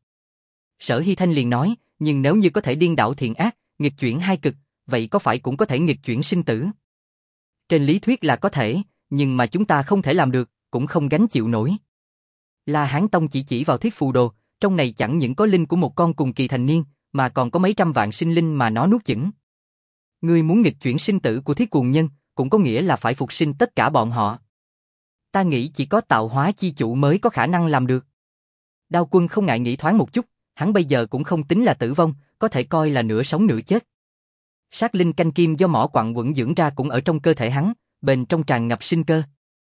Sở Hy Thanh liền nói, nhưng nếu như có thể điên đảo thiện ác, nghịch chuyển hai cực, vậy có phải cũng có thể nghịch chuyển sinh tử? Trên lý thuyết là có thể, nhưng mà chúng ta không thể làm được, cũng không gánh chịu nổi. La Hán Tông chỉ chỉ vào thiết phù đồ, trong này chẳng những có linh của một con cùng kỳ thành niên, mà còn có mấy trăm vạn sinh linh mà nó nuốt chửng. Ngươi muốn nghịch chuyển sinh tử của thiết cuồng nhân, cũng có nghĩa là phải phục sinh tất cả bọn họ. Ta nghĩ chỉ có tạo hóa chi chủ mới có khả năng làm được. Đao Quân không ngại nghĩ thoáng một chút, hắn bây giờ cũng không tính là tử vong, có thể coi là nửa sống nửa chết. Sát linh canh kim do mỏ quặng quẩn dưỡng ra cũng ở trong cơ thể hắn, bên trong tràn ngập sinh cơ.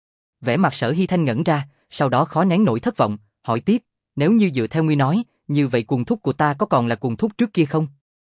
Vẻ mặt Sở Hy Thanh ngẩn ra, sau đó khó nén nổi thất vọng, hỏi tiếp, nếu như dựa theo ngươi nói, như vậy cuồng thúc của ta có còn là cuồng thúc trước kia không?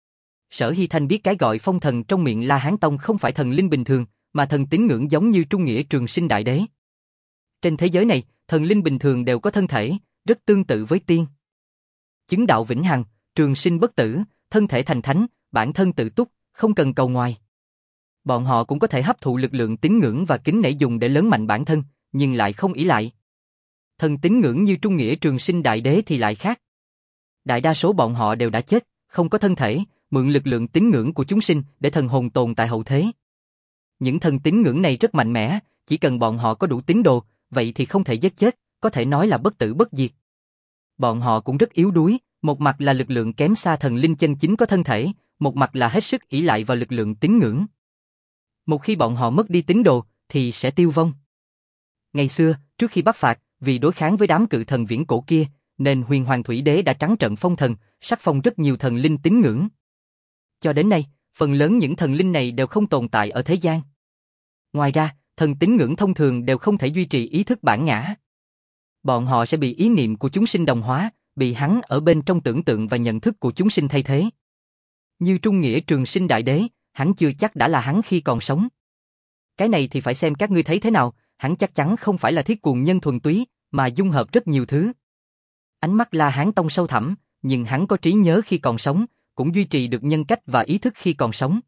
Sở Hy Thanh biết cái gọi phong thần trong miệng La Hán Tông không phải thần linh bình thường, mà thần tín ngưỡng giống như Trung Nghĩa Trường Sinh Đại Đế. Trên thế giới này, thần linh bình thường đều có thân thể, rất tương tự với tiên. Chứng đạo vĩnh hằng, trường sinh bất tử, thân thể thành thánh, bản thân tự túc, không cần cầu ngoài. Bọn họ cũng có thể hấp thụ lực lượng tín ngưỡng và kính nể dùng để lớn mạnh bản thân, nhưng lại không ỷ lại. Thần tín ngưỡng như Trung Nghĩa Trường Sinh Đại Đế thì lại khác. Đại đa số bọn họ đều đã chết, không có thân thể, mượn lực lượng tín ngưỡng của chúng sinh để thần hồn tồn tại hậu thế. Những thần tín ngưỡng này rất mạnh mẽ, chỉ cần bọn họ có đủ tín đồ, vậy thì không thể giết chết, có thể nói là bất tử bất diệt. Bọn họ cũng rất yếu đuối, một mặt là lực lượng kém xa thần linh chân chính có thân thể, một mặt là hết sức ỷ lại vào lực lượng tín ngưỡng. Một khi bọn họ mất đi tín đồ, thì sẽ tiêu vong. Ngày xưa, trước khi bắc phạt, vì đối kháng với đám cự thần viễn cổ kia, nên Huyền Hoàng Thủy Đế đã trắng trận phong thần, sắc phong rất nhiều thần linh tín ngưỡng. Cho đến nay, phần lớn những thần linh này đều không tồn tại ở thế gian. Ngoài ra, thần tín ngưỡng thông thường đều không thể duy trì ý thức bản ngã. Bọn họ sẽ bị ý niệm của chúng sinh đồng hóa, bị hắn ở bên trong tưởng tượng và nhận thức của chúng sinh thay thế. Như Trung Nghĩa Trường Sinh Đại Đế, hắn chưa chắc đã là hắn khi còn sống. Cái này thì phải xem các ngươi thấy thế nào, hắn chắc chắn không phải là thiết cuồng nhân thuần túy, mà dung hợp rất nhiều thứ. Ánh mắt La Hán Tông sâu thẳm, nhưng hắn có trí nhớ khi còn sống, cũng duy trì được nhân cách và ý thức khi còn sống.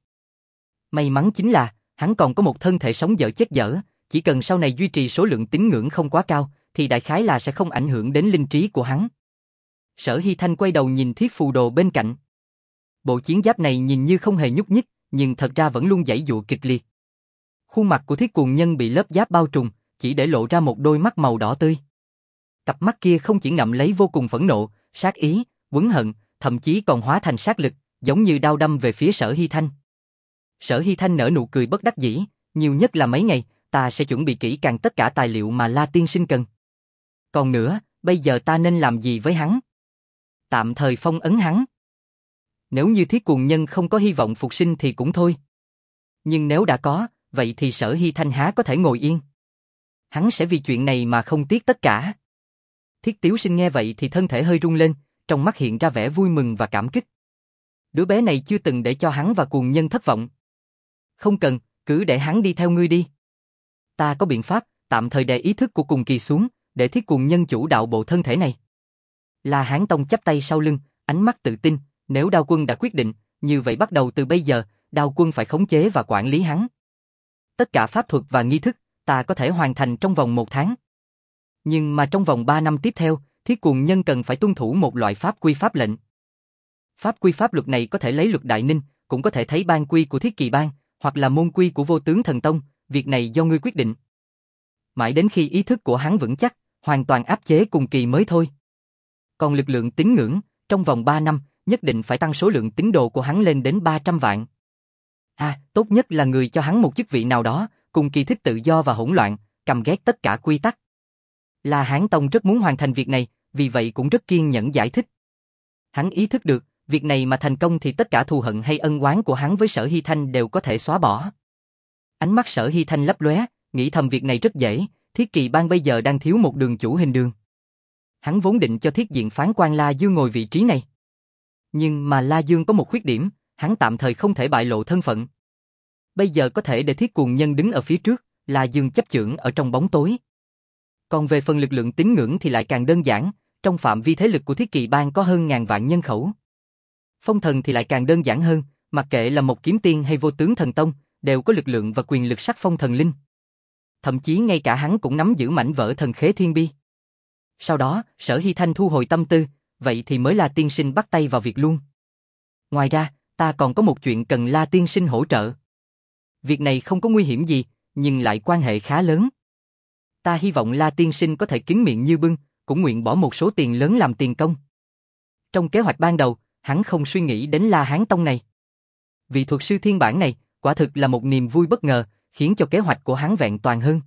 May mắn chính là, hắn còn có một thân thể sống dở chết dở, chỉ cần sau này duy trì số lượng tín ngưỡng không quá cao, thì đại khái là sẽ không ảnh hưởng đến linh trí của hắn. Sở Hy Thanh quay đầu nhìn thiết phù đồ bên cạnh. Bộ chiến giáp này nhìn như không hề nhúc nhích, nhưng thật ra vẫn luôn giãy giụa kịch liệt. Khuôn mặt của thiết cuồng nhân bị lớp giáp bao trùm, chỉ để lộ ra một đôi mắt màu đỏ tươi. Cặp mắt kia không chỉ ngậm lấy vô cùng phẫn nộ, sát ý, quấn hận, thậm chí còn hóa thành sát lực, giống như đao đâm về phía Sở Hy Thanh. Sở Hy Thanh nở nụ cười bất đắc dĩ, nhiều nhất là mấy ngày, ta sẽ chuẩn bị kỹ càng tất cả tài liệu mà La tiên sinh cần. Còn nữa, bây giờ ta nên làm gì với hắn? Tạm thời phong ấn hắn. Nếu như thiết cuồng nhân không có hy vọng phục sinh thì cũng thôi. Nhưng nếu đã có, vậy thì Sở Hy Thanh há có thể ngồi yên. Hắn sẽ vì chuyện này mà không tiếc tất cả. Thiết Tiếu Sinh nghe vậy thì thân thể hơi rung lên, trong mắt hiện ra vẻ vui mừng và cảm kích. Đứa bé này chưa từng để cho hắn và cuồng nhân thất vọng. Không cần, cứ để hắn đi theo ngươi đi. Ta có biện pháp, tạm thời đè ý thức của cùng kỳ xuống, để thiết cuồng nhân chủ đạo bộ thân thể này. La Hán Tông chắp tay sau lưng, ánh mắt tự tin, nếu Đao Quân đã quyết định, như vậy bắt đầu từ bây giờ, Đao Quân phải khống chế và quản lý hắn. Tất cả pháp thuật và nghi thức, ta có thể hoàn thành trong vòng một tháng. Nhưng mà trong vòng ba năm tiếp theo, Thiết Cuồng Nhân cần phải tuân thủ một loại pháp quy pháp lệnh. Pháp quy pháp luật này có thể lấy luật Đại Ninh, cũng có thể thấy ban quy của Thiết Kỳ Bang, hoặc là môn quy của Vô Tướng Thần Tông, việc này do ngươi quyết định. Mãi đến khi ý thức của hắn vững chắc, hoàn toàn áp chế Cùng Kỳ mới thôi. Còn lực lượng tín ngưỡng, trong vòng ba năm, nhất định phải tăng số lượng tín đồ của hắn lên đến ba trăm vạn. À, tốt nhất là người cho hắn một chức vị nào đó, Cùng Kỳ thích tự do và hỗn loạn, căm ghét tất cả quy tắc. La Hán Tông rất muốn hoàn thành việc này, vì vậy cũng rất kiên nhẫn giải thích. Hắn ý thức được, việc này mà thành công thì tất cả thù hận hay ân oán của hắn với Sở Hy Thanh đều có thể xóa bỏ. Ánh mắt Sở Hy Thanh lấp lóe, nghĩ thầm việc này rất dễ, Thiết Kỳ Bang bây giờ đang thiếu một đường chủ hình đường. Hắn vốn định cho Thiết Diện phán quan La Dương ngồi vị trí này. Nhưng mà La Dương có một khuyết điểm, hắn tạm thời không thể bại lộ thân phận. Bây giờ có thể để Thiết Cuồng Nhân đứng ở phía trước, La Dương chấp chưởng ở trong bóng tối. Còn về phần lực lượng tín ngưỡng thì lại càng đơn giản, trong phạm vi thế lực của Thiết Kỳ Bang có hơn ngàn vạn nhân khẩu. Phong Thần thì lại càng đơn giản hơn, mặc kệ là một kiếm tiên hay Vô Tướng Thần Tông, đều có lực lượng và quyền lực sắc phong thần linh. Thậm chí ngay cả hắn cũng nắm giữ mảnh vỡ thần khế thiên bi. Sau đó, Sở Hy Thanh thu hồi tâm tư, vậy thì mới La Tiên Sinh bắt tay vào việc luôn. Ngoài ra, ta còn có một chuyện cần La Tiên Sinh hỗ trợ. Việc này không có nguy hiểm gì, nhưng lại quan hệ khá lớn. Ta hy vọng La Tiên Sinh có thể kín miệng như bưng, cũng nguyện bỏ một số tiền lớn làm tiền công. Trong kế hoạch ban đầu, hắn không suy nghĩ đến La Hán Tông này. Vị thuật sư thiên bản này, quả thực là một niềm vui bất ngờ, khiến cho kế hoạch của hắn vẹn toàn hơn.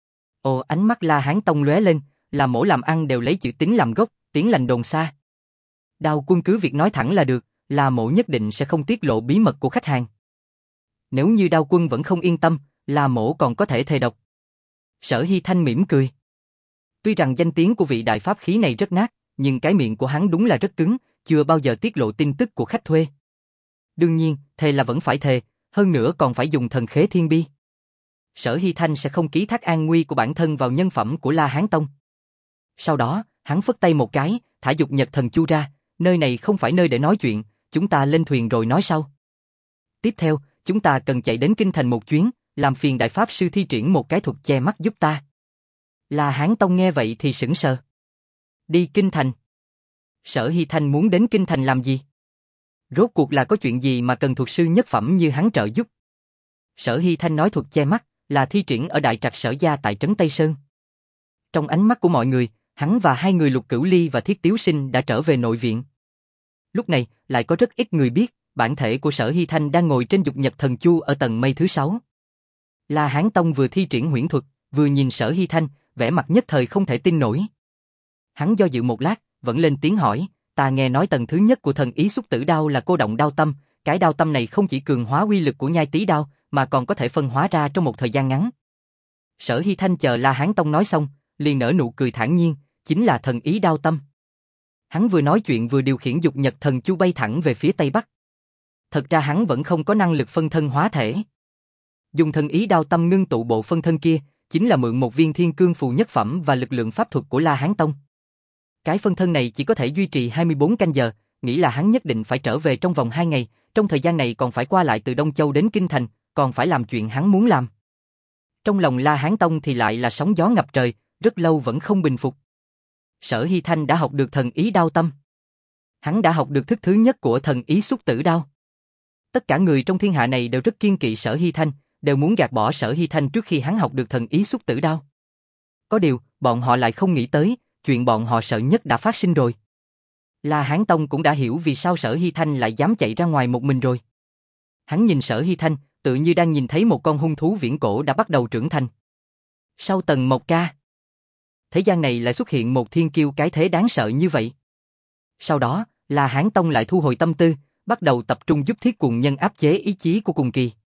Ồ, ánh mắt La Hán Tông lóe lên, là mổ làm ăn đều lấy chữ tín làm gốc, tiếng lành đồn xa. Đao Quân cứ việc nói thẳng là được, là mổ nhất định sẽ không tiết lộ bí mật của khách hàng. Nếu như Đao Quân vẫn không yên tâm, là mổ còn có thể thề độc. Sở Hy Thanh mỉm cười. Tuy rằng danh tiếng của vị đại pháp khí này rất nát, nhưng cái miệng của hắn đúng là rất cứng, chưa bao giờ tiết lộ tin tức của khách thuê. Đương nhiên, thề là vẫn phải thề, hơn nữa còn phải dùng thần khế thiên bi. Sở Hy Thanh sẽ không ký thác an nguy của bản thân vào nhân phẩm của La Hán Tông. Sau đó, hắn phất tay một cái, thả Dục Nhật Thần Chu ra, nơi này không phải nơi để nói chuyện, chúng ta lên thuyền rồi nói sau. Tiếp theo, chúng ta cần chạy đến Kinh Thành một chuyến, làm phiền Đại Pháp Sư thi triển một cái thuật che mắt giúp ta. La Hán Tông nghe vậy thì sững sờ. Đi Kinh Thành? Sở Hy Thanh muốn đến Kinh Thành làm gì? Rốt cuộc là có chuyện gì mà cần thuật sư nhất phẩm như hắn trợ giúp? Sở Hy Thanh nói thuật che mắt là thi triển ở Đại Trạch Sở Gia tại Trấn Tây Sơn. Trong ánh mắt của mọi người, hắn và hai người Lục Cửu Ly và Thiết Tiếu Sinh đã trở về nội viện. Lúc này, lại có rất ít người biết, bản thể của Sở Hy Thanh đang ngồi trên Dục Nhật Thần Chu ở tầng mây thứ sáu. La Hán Tông vừa thi triển huyễn thuật, vừa nhìn Sở Hy Thanh, vẻ mặt nhất thời không thể tin nổi. Hắn do dự một lát, vẫn lên tiếng hỏi, ta nghe nói tầng thứ nhất của thần ý xúc tử đao là cô động đao tâm, cái đao tâm này không chỉ cường hóa uy lực của nhai tí đao, mà còn có thể phân hóa ra trong một thời gian ngắn. Sở Hy Thanh chờ La Hán Tông nói xong, liền nở nụ cười thản nhiên, chính là thần ý đao tâm. Hắn vừa nói chuyện vừa điều khiển Dục Nhật Thần Chu bay thẳng về phía Tây Bắc. Thật ra hắn vẫn không có năng lực phân thân hóa thể. Dùng thần ý đao tâm ngưng tụ bộ phân thân kia, chính là mượn một viên thiên cương phù nhất phẩm và lực lượng pháp thuật của La Hán Tông. Cái phân thân này chỉ có thể duy trì hai mươi bốn canh giờ, nghĩ là hắn nhất định phải trở về trong vòng hai ngày, trong thời gian này còn phải qua lại từ Đông Châu đến Kinh Thành, còn phải làm chuyện hắn muốn làm. Trong lòng La Hán Tông thì lại là sóng gió ngập trời, rất lâu vẫn không bình phục. Sở Hy Thanh đã học được thần ý đao tâm. Hắn đã học được thức thứ nhất của thần ý xúc tử đao. Tất cả người trong thiên hạ này đều rất kiêng kỵ Sở Hy Thanh, đều muốn gạt bỏ Sở Hy Thanh trước khi hắn học được thần ý xúc tử đao. Có điều, bọn họ lại không nghĩ tới, chuyện bọn họ sợ nhất đã phát sinh rồi. La Hán Tông cũng đã hiểu vì sao Sở Hy Thanh lại dám chạy ra ngoài một mình rồi. Hắn nhìn Sở Hy Thanh, tự như đang nhìn thấy một con hung thú viễn cổ đã bắt đầu trưởng thành. Sau tầng Mộc Ca, thế gian này lại xuất hiện một thiên kiêu cái thế đáng sợ như vậy. Sau đó, La Hán Tông lại thu hồi tâm tư, bắt đầu tập trung giúp Thiết Cuồng Nhân áp chế ý chí của Cùng Kỳ.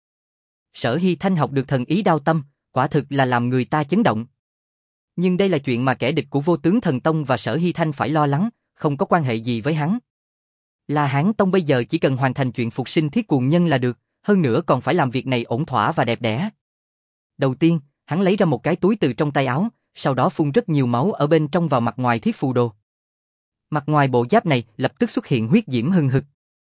Sở Hy Thanh học được thần ý đao tâm, quả thực là làm người ta chấn động. Nhưng đây là chuyện mà kẻ địch của Vô Tướng Thần Tông và Sở Hy Thanh phải lo lắng, không có quan hệ gì với hắn. La Hán Tông bây giờ chỉ cần hoàn thành chuyện phục sinh Thiết Cuồng Nhân là được, hơn nữa còn phải làm việc này ổn thỏa và đẹp đẽ. Đầu tiên, hắn lấy ra một cái túi từ trong tay áo, sau đó phun rất nhiều máu ở bên trong vào mặt ngoài thiết phù đồ. Mặt ngoài bộ giáp này lập tức xuất hiện huyết diễm hừng hực.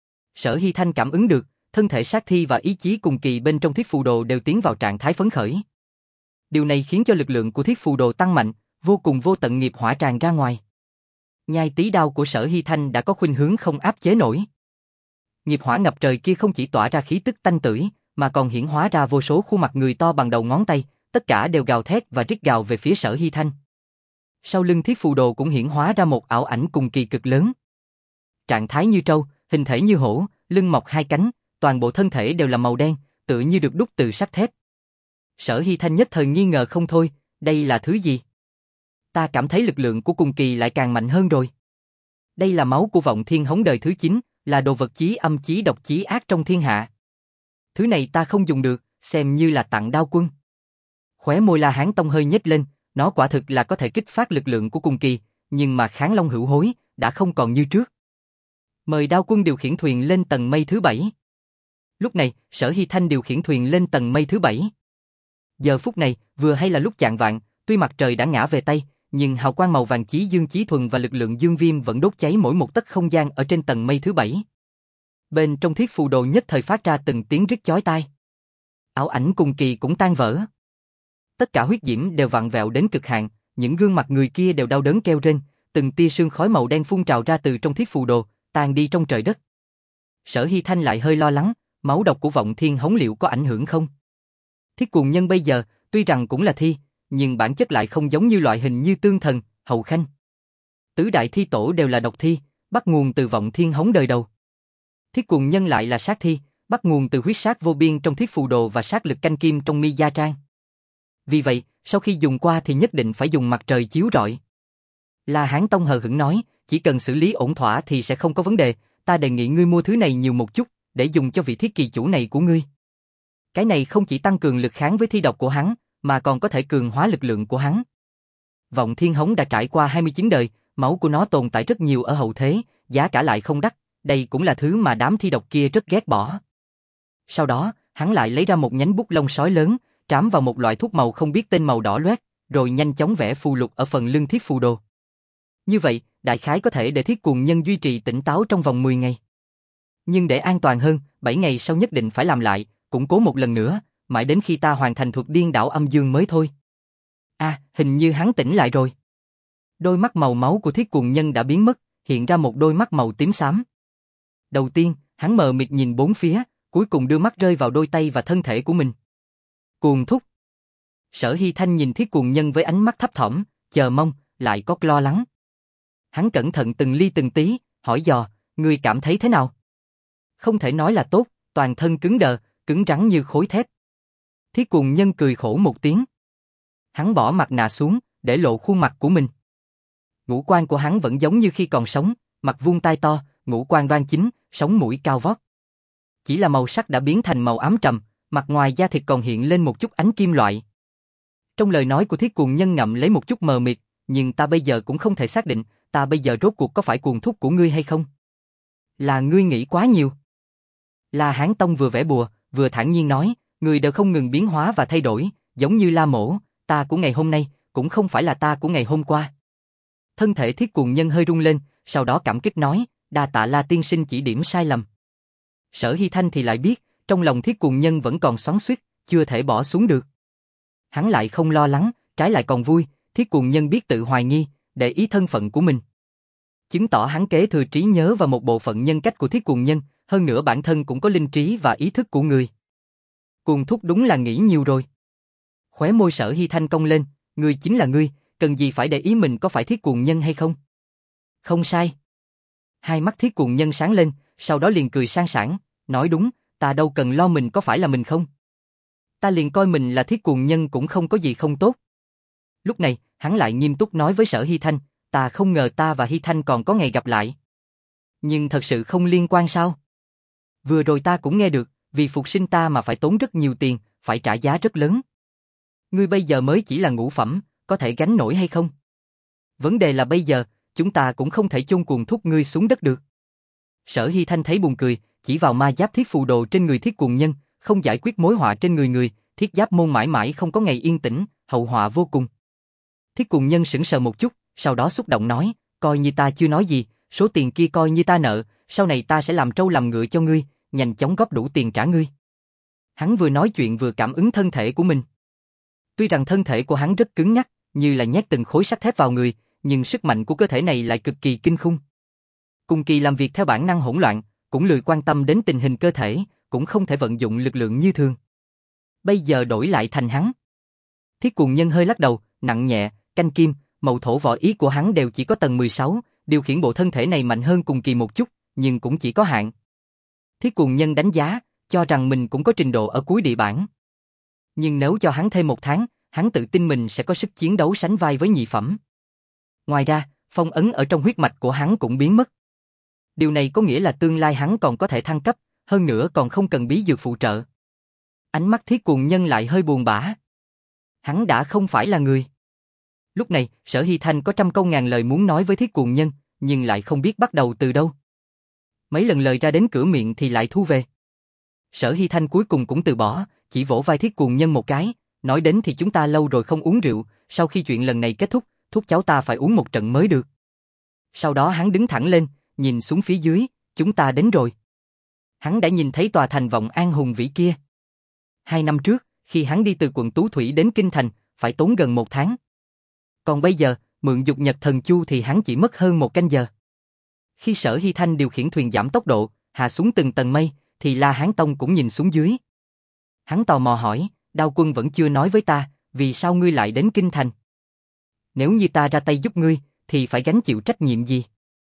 Sở Hy Thanh cảm ứng được, thân thể sát thi và ý chí Cùng Kỳ bên trong thiết phù đồ đều tiến vào trạng thái phấn khởi. Điều này khiến cho lực lượng của thiết phù đồ tăng mạnh, vô cùng vô tận nghiệp hỏa tràn ra ngoài. Nhai tí đao của Sở Hy Thanh đã có khuynh hướng không áp chế nổi. Nghiệp hỏa ngập trời kia không chỉ tỏa ra khí tức tanh tưởi, mà còn hiển hóa ra vô số khuôn mặt người to bằng đầu ngón tay, tất cả đều gào thét và rít gào về phía Sở Hy Thanh. Sau lưng Thiết Phù Đồ cũng hiển hóa ra một ảo ảnh cùng kỳ cực lớn. Trạng thái như trâu, hình thể như hổ, lưng mọc hai cánh, toàn bộ thân thể đều là màu đen, tựa như được đúc từ sắt thép. Sở Hy Thanh nhất thời nghi ngờ không thôi, đây là thứ gì? Ta cảm thấy lực lượng của cùng kỳ lại càng mạnh hơn rồi. Đây là máu của vọng thiên hống đời thứ chín, là đồ vật chí âm chí độc chí ác trong thiên hạ. Thứ này ta không dùng được, xem như là tặng Đao Quân. Khóe môi La Hán Tông hơi nhếch lên, nó quả thực là có thể kích phát lực lượng của cùng kỳ, nhưng mà Kháng Long Hữu Hối đã không còn như trước. Mời Đao Quân điều khiển thuyền lên tầng mây thứ bảy. Lúc này, Sở Hy Thanh điều khiển thuyền lên tầng mây thứ bảy. Giờ phút này, vừa hay là lúc chạng vạng, tuy mặt trời đã ngã về Tây, nhưng hào quang màu vàng chí dương chí thuần và lực lượng dương viêm vẫn đốt cháy mỗi một tấc không gian ở trên tầng mây thứ bảy. Bên trong Thiết Phù Đồ nhất thời phát ra từng tiếng rít chói tai. Ảo ảnh cùng kỳ cũng tan vỡ. Tất cả huyết diễm đều vặn vẹo đến cực hạn, những gương mặt người kia đều đau đớn kêu rên, từng tia sương khói màu đen phun trào ra từ trong Thiết Phù Đồ, tan đi trong trời đất. Sở Hy Thanh lại hơi lo lắng, máu độc của vọng thiên hống liệu có ảnh hưởng không? Thiết Cuồng Nhân bây giờ, tuy rằng cũng là thi, nhưng bản chất lại không giống như loại hình như Tương Thần, Hậu Khanh. Tứ đại thi tổ đều là độc thi, bắt nguồn từ vọng thiên hống đời đầu. Thiết Cuồng Nhân lại là sát thi, bắt nguồn từ huyết sát vô biên trong Thiết Phù Đồ và sát lực canh kim trong Mi Gia Trang. Vì vậy, sau khi dùng qua thì nhất định phải dùng mặt trời chiếu rọi. La Hán Tông hờ hững nói, chỉ cần xử lý ổn thỏa thì sẽ không có vấn đề, ta đề nghị ngươi mua thứ này nhiều một chút, để dùng cho vị thiết kỳ chủ này của ngươi. Cái này không chỉ tăng cường lực kháng với thi độc của hắn, mà còn có thể cường hóa lực lượng của hắn. Vọng thiên hống đã trải qua hai mươi chín đời, máu của nó tồn tại rất nhiều ở hậu thế, giá cả lại không đắt, đây cũng là thứ mà đám thi độc kia rất ghét bỏ. Sau đó, hắn lại lấy ra một nhánh bút lông sói lớn, trám vào một loại thuốc màu không biết tên màu đỏ loét, rồi nhanh chóng vẽ phù lục ở phần lưng Thiết Phù Đồ. Như vậy, đại khái có thể để Thiết Cuồng Nhân duy trì tỉnh táo trong vòng mười ngày. Nhưng để an toàn hơn, bảy ngày sau nhất định phải làm lại, củng cố một lần nữa, mãi đến khi ta hoàn thành thuật điên đảo âm dương mới thôi. À, hình như hắn tỉnh lại rồi. Đôi mắt màu máu của Thiết Cuồng Nhân đã biến mất, hiện ra một đôi mắt màu tím xám. Đầu tiên, hắn mờ mịt nhìn bốn phía, cuối cùng đưa mắt rơi vào đôi tay và thân thể của mình. Cuồng thúc. Sở Hy Thanh nhìn Thiết Cuồng Nhân với ánh mắt thấp thỏm, chờ mong, lại có lo lắng. Hắn cẩn thận từng ly từng tí, hỏi dò, ngươi cảm thấy thế nào? Không thể nói là tốt, toàn thân cứng đờ, cứng rắn như khối thép. Thiết Cuồng Nhân cười khổ một tiếng. Hắn bỏ mặt nạ xuống, để lộ khuôn mặt của mình. Ngũ quan của hắn vẫn giống như khi còn sống, mặt vuông tai to, ngũ quan đoan chính, sống mũi cao vót. Chỉ là màu sắc đã biến thành màu ám trầm, mặt ngoài da thịt còn hiện lên một chút ánh kim loại. Trong lời nói của Thiết Cuồng Nhân ngậm lấy một chút mờ mịt, nhưng ta bây giờ cũng không thể xác định, ta bây giờ rốt cuộc có phải cuồng thúc của ngươi hay không? Là ngươi nghĩ quá nhiều. La Hán Tông vừa vẽ bùa, vừa thản nhiên nói, người đều không ngừng biến hóa và thay đổi, giống như La Mổ, ta của ngày hôm nay, cũng không phải là ta của ngày hôm qua. Thân thể Thiết Cuồng Nhân hơi rung lên, sau đó cảm kích nói, đa tạ La tiên sinh chỉ điểm sai lầm. Sở Hy Thanh thì lại biết, trong lòng Thiết Cuồng Nhân vẫn còn xoắn xuýt, chưa thể bỏ xuống được. Hắn lại không lo lắng, trái lại còn vui, Thiết Cuồng Nhân biết tự hoài nghi, để ý thân phận của mình. Chứng tỏ hắn kế thừa trí nhớ và một bộ phận nhân cách của Thiết Cuồng Nhân, hơn nữa bản thân cũng có linh trí và ý thức của người. Cuồng thúc đúng là nghĩ nhiều rồi. Khóe môi Sở Hy Thanh cong lên, ngươi chính là ngươi, cần gì phải để ý mình có phải Thiết Cuồng Nhân hay không? Không sai. Hai mắt Thiết Cuồng Nhân sáng lên, sau đó liền cười sang sảng, nói đúng, ta đâu cần lo mình có phải là mình không. Ta liền coi mình là Thiết Cuồng Nhân cũng không có gì không tốt. Lúc này, hắn lại nghiêm túc nói với Sở Hy Thanh, ta không ngờ ta và Hy Thanh còn có ngày gặp lại. Nhưng thật sự không liên quan sao? Vừa rồi ta cũng nghe được, vì phục sinh ta mà phải tốn rất nhiều tiền, phải trả giá rất lớn. Ngươi bây giờ mới chỉ là ngũ phẩm, có thể gánh nổi hay không? Vấn đề là bây giờ, chúng ta cũng không thể chôn cuồng thúc ngươi xuống đất được. Sở Hy Thanh thấy buồn cười, chỉ vào ma giáp Thiết Phù Đồ trên người Thiết Cuồng Nhân, không giải quyết mối họa trên người người, Thiết Giáp môn mãi mãi không có ngày yên tĩnh, hậu họa vô cùng. Thiết Cuồng Nhân sững sờ một chút, sau đó xúc động nói, coi như ta chưa nói gì, số tiền kia coi như ta nợ, sau này ta sẽ làm trâu làm ngựa cho ngươi, nhanh chóng góp đủ tiền trả ngươi. Hắn vừa nói chuyện vừa cảm ứng thân thể của mình. Tuy rằng thân thể của hắn rất cứng nhắc, như là nhét từng khối sắt thép vào người, nhưng sức mạnh của cơ thể này lại cực kỳ kinh khủng. Cùng kỳ làm việc theo bản năng hỗn loạn, cũng lười quan tâm đến tình hình cơ thể, cũng không thể vận dụng lực lượng như thường. Bây giờ đổi lại thành hắn. Thiết Cuồng Nhân hơi lắc đầu, nặng nhẹ, canh kim, mậu thổ võ ý của hắn đều chỉ có tầng mười sáu, điều khiển bộ thân thể này mạnh hơn Cùng Kỳ một chút, nhưng cũng chỉ có hạn. Thiết Cuồng Nhân đánh giá, cho rằng mình cũng có trình độ ở cuối địa bảng. Nhưng nếu cho hắn thêm một tháng, hắn tự tin mình sẽ có sức chiến đấu sánh vai với nhị phẩm. Ngoài ra, phong ấn ở trong huyết mạch của hắn cũng biến mất. Điều này có nghĩa là tương lai hắn còn có thể thăng cấp, hơn nữa còn không cần bí dược phụ trợ. Ánh mắt Thiết Cuồng Nhân lại hơi buồn bã. Hắn đã không phải là người. Lúc này, Sở Hy Thanh có trăm câu ngàn lời muốn nói với Thiết Cuồng Nhân, nhưng lại không biết bắt đầu từ đâu. Mấy lần lời ra đến cửa miệng thì lại thu về. Sở Hy Thanh cuối cùng cũng từ bỏ, chỉ vỗ vai Thiết Cuồng Nhân một cái, nói đến thì chúng ta lâu rồi không uống rượu, sau khi chuyện lần này kết thúc, thúc cháu ta phải uống một trận mới được. Sau đó hắn đứng thẳng lên, nhìn xuống phía dưới, chúng ta đến rồi. Hắn đã nhìn thấy tòa thành vọng an hùng vĩ kia. Hai năm trước, khi hắn đi từ quận Tú Thủy đến Kinh Thành, phải tốn gần một tháng. Còn bây giờ, mượn dục nhật thần chu thì hắn chỉ mất hơn một canh giờ. Khi Sở Hy Thanh điều khiển thuyền giảm tốc độ, hạ xuống từng tầng mây, thì La Hán Tông cũng nhìn xuống dưới. Hắn tò mò hỏi, Đao Quân vẫn chưa nói với ta, vì sao ngươi lại đến Kinh Thành? Nếu như ta ra tay giúp ngươi, thì phải gánh chịu trách nhiệm gì?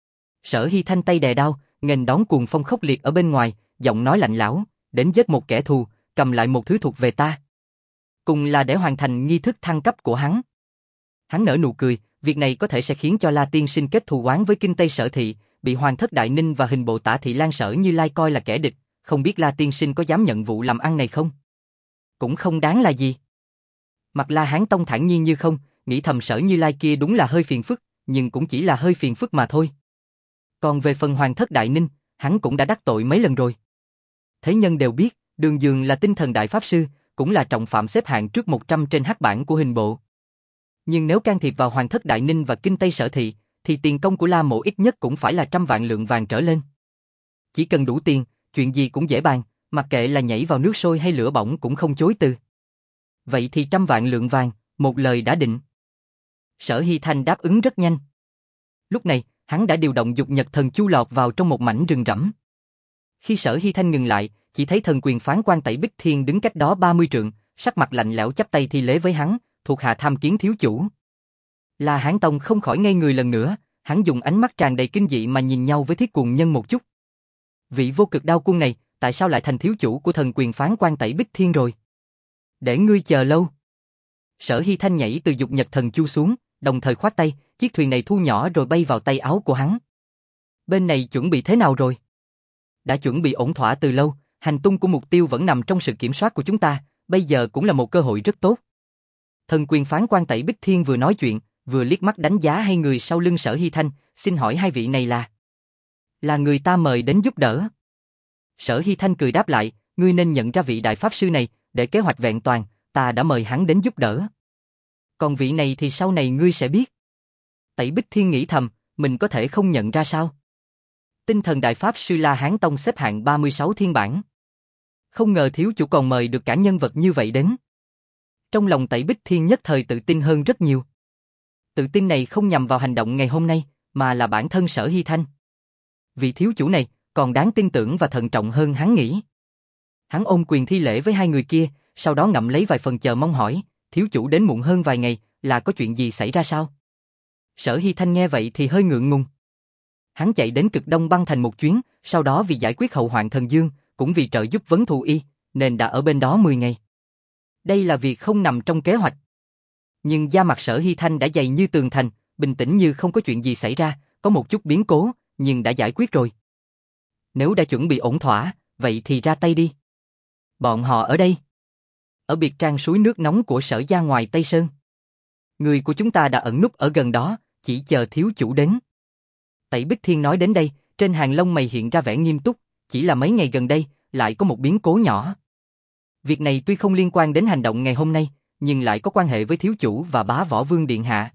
Sở Hy Thanh tay đè đao, nghênh đón cuồng phong khốc liệt ở bên ngoài, giọng nói lạnh lẽo, đến giết một kẻ thù, cầm lại một thứ thuộc về ta. Cùng là để hoàn thành nghi thức thăng cấp của hắn. Hắn nở nụ cười, việc này có thể sẽ khiến cho La Tiên Sinh kết thù oán với Kinh Tây Sở Thị, bị Hoàng Thất Đại Ninh và hình bộ Tả Thị Lan Sở Như Lai coi là kẻ địch, không biết La Tiên Sinh có dám nhận vụ làm ăn này không? Cũng không đáng là gì. Mặt La Hán Tông thản nhiên như không, nghĩ thầm Sở Như Lai kia đúng là hơi phiền phức, nhưng cũng chỉ là hơi phiền phức mà thôi. Còn về phần Hoàng Thất Đại Ninh, hắn cũng đã đắc tội mấy lần rồi. Thế nhân đều biết, Đường Dường là tinh thần đại pháp sư, cũng là trọng phạm xếp hạng trước một trăm trên hắc bảng của hình bộ. Nhưng nếu can thiệp vào Hoàng Thất Đại Ninh và Kinh Tây Sở Thị, thì tiền công của La Mộ ít nhất cũng phải là trăm vạn lượng vàng trở lên. Chỉ cần đủ tiền, chuyện gì cũng dễ bàn, mặc kệ là nhảy vào nước sôi hay lửa bỏng cũng không chối từ. Vậy thì trăm vạn lượng vàng, một lời đã định. Sở Hy Thanh đáp ứng rất nhanh. Lúc này, hắn đã điều động dục nhật thần chu lọt vào trong một mảnh rừng rậm. Khi Sở Hy Thanh ngừng lại, chỉ thấy thần quyền phán quan Tẩy Bích Thiên đứng cách đó ba mươi trượng, sắc mặt lạnh lẽo chắp tay thi lễ với hắn, thuộc hạ tham kiến thiếu chủ. La Hán Tông không khỏi ngây người lần nữa, hắn dùng ánh mắt tràn đầy kinh dị mà nhìn nhau với Thiết Cuồng Nhân một chút. Vị vô cực đao quân này, tại sao lại thành thiếu chủ của thần quyền phán quan Tẩy Bích Thiên rồi? Để ngươi chờ lâu. Sở Hy Thanh nhảy từ dục nhật thần chu xuống, đồng thời khoát tay, chiếc thuyền này thu nhỏ rồi bay vào tay áo của hắn. Bên này chuẩn bị thế nào rồi? Đã chuẩn bị ổn thỏa từ lâu, hành tung của mục tiêu vẫn nằm trong sự kiểm soát của chúng ta, bây giờ cũng là một cơ hội rất tốt. Thần quyền phán quan Tẩy Bích Thiên vừa nói chuyện, vừa liếc mắt đánh giá hai người sau lưng Sở Hy Thanh, xin hỏi hai vị này là? Là người ta mời đến giúp đỡ. Sở Hy Thanh cười đáp lại, ngươi nên nhận ra vị đại pháp sư này, để kế hoạch vẹn toàn, ta đã mời hắn đến giúp đỡ. Còn vị này thì sau này ngươi sẽ biết. Tẩy Bích Thiên nghĩ thầm, mình có thể không nhận ra sao? Tinh thần đại pháp sư La Hán Tông xếp hạng ba mươi sáu thiên bản. Không ngờ thiếu chủ còn mời được cả nhân vật như vậy đến. Trong lòng Tẩy Bích Thiên nhất thời tự tin hơn rất nhiều. Tự tin này không nhằm vào hành động ngày hôm nay, mà là bản thân Sở Hy Thanh. Vị thiếu chủ này còn đáng tin tưởng và thận trọng hơn hắn nghĩ. Hắn ôm quyền thi lễ với hai người kia, sau đó ngậm lấy vài phần chờ mong hỏi, thiếu chủ đến muộn hơn vài ngày, là có chuyện gì xảy ra sao? Sở Hy Thanh nghe vậy thì hơi ngượng ngùng. Hắn chạy đến cực Đông Băng Thành một chuyến, sau đó vì giải quyết hậu hoạn thần dương, cũng vì trợ giúp vấn thù y, nên đã ở bên đó mười ngày. Đây là việc không nằm trong kế hoạch. Nhưng da mặt Sở Hy Thanh đã dày như tường thành, bình tĩnh như không có chuyện gì xảy ra, có một chút biến cố, nhưng đã giải quyết rồi. Nếu đã chuẩn bị ổn thỏa, vậy thì ra tay đi. Bọn họ ở đây. Ở biệt trang suối nước nóng của Sở gia ngoài Tây Sơn. Người của chúng ta đã ẩn núp ở gần đó, chỉ chờ thiếu chủ đến. Tẩy Bích Thiên nói đến đây, trên hàng lông mày hiện ra vẻ nghiêm túc, chỉ là mấy ngày gần đây, lại có một biến cố nhỏ. Việc này tuy không liên quan đến hành động ngày hôm nay, nhưng lại có quan hệ với thiếu chủ và bá võ vương điện hạ.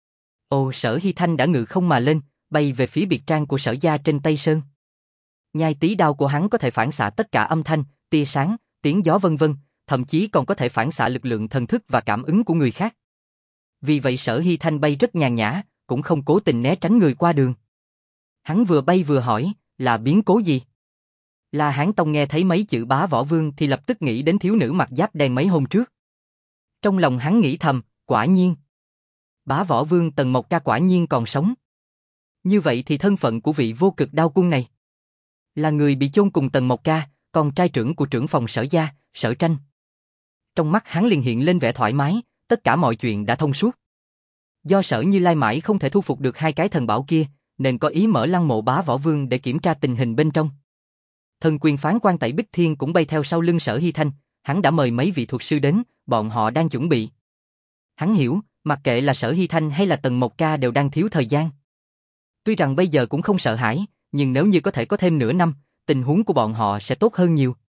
Ồ, Sở Hy Thanh đã ngự không mà lên, bay về phía biệt trang của Sở gia trên Tây Sơn. Nhai tí đao của hắn có thể phản xạ tất cả âm thanh, tia sáng, tiếng gió vân vân, thậm chí còn có thể phản xạ lực lượng thần thức và cảm ứng của người khác. Vì vậy Sở Hy Thanh bay rất nhàn nhã, cũng cũng không cố tình né tránh người qua đường. Hắn vừa bay vừa hỏi, là biến cố gì? La Hán Tông nghe thấy mấy chữ Bá Võ Vương thì lập tức nghĩ đến thiếu nữ mặc giáp đen mấy hôm trước. Trong lòng hắn nghĩ thầm, quả nhiên. Bá Võ Vương Tần Mộc Ca quả nhiên còn sống. Như vậy thì thân phận của vị vô cực đao cung này là người bị chôn cùng Tần Mộc Ca, con trai trưởng của trưởng phòng Sở gia, Sở Tranh. Trong mắt hắn liền hiện lên vẻ thoải mái, tất cả mọi chuyện đã thông suốt. Do Sở Như Lai mãi không thể thu phục được hai cái thần bảo kia, nên có ý mở lăng mộ Bá Võ Vương để kiểm tra tình hình bên trong. Thần quyền phán quan Tẩy Bích Thiên cũng bay theo sau lưng Sở Hy Thanh, hắn đã mời mấy vị thuật sư đến, bọn họ đang chuẩn bị. Hắn hiểu, mặc kệ là Sở Hy Thanh hay là Tần Mộc Ca đều đang thiếu thời gian. Tuy rằng bây giờ cũng không sợ hãi, nhưng nếu như có thể có thêm nửa năm, tình huống của bọn họ sẽ tốt hơn nhiều.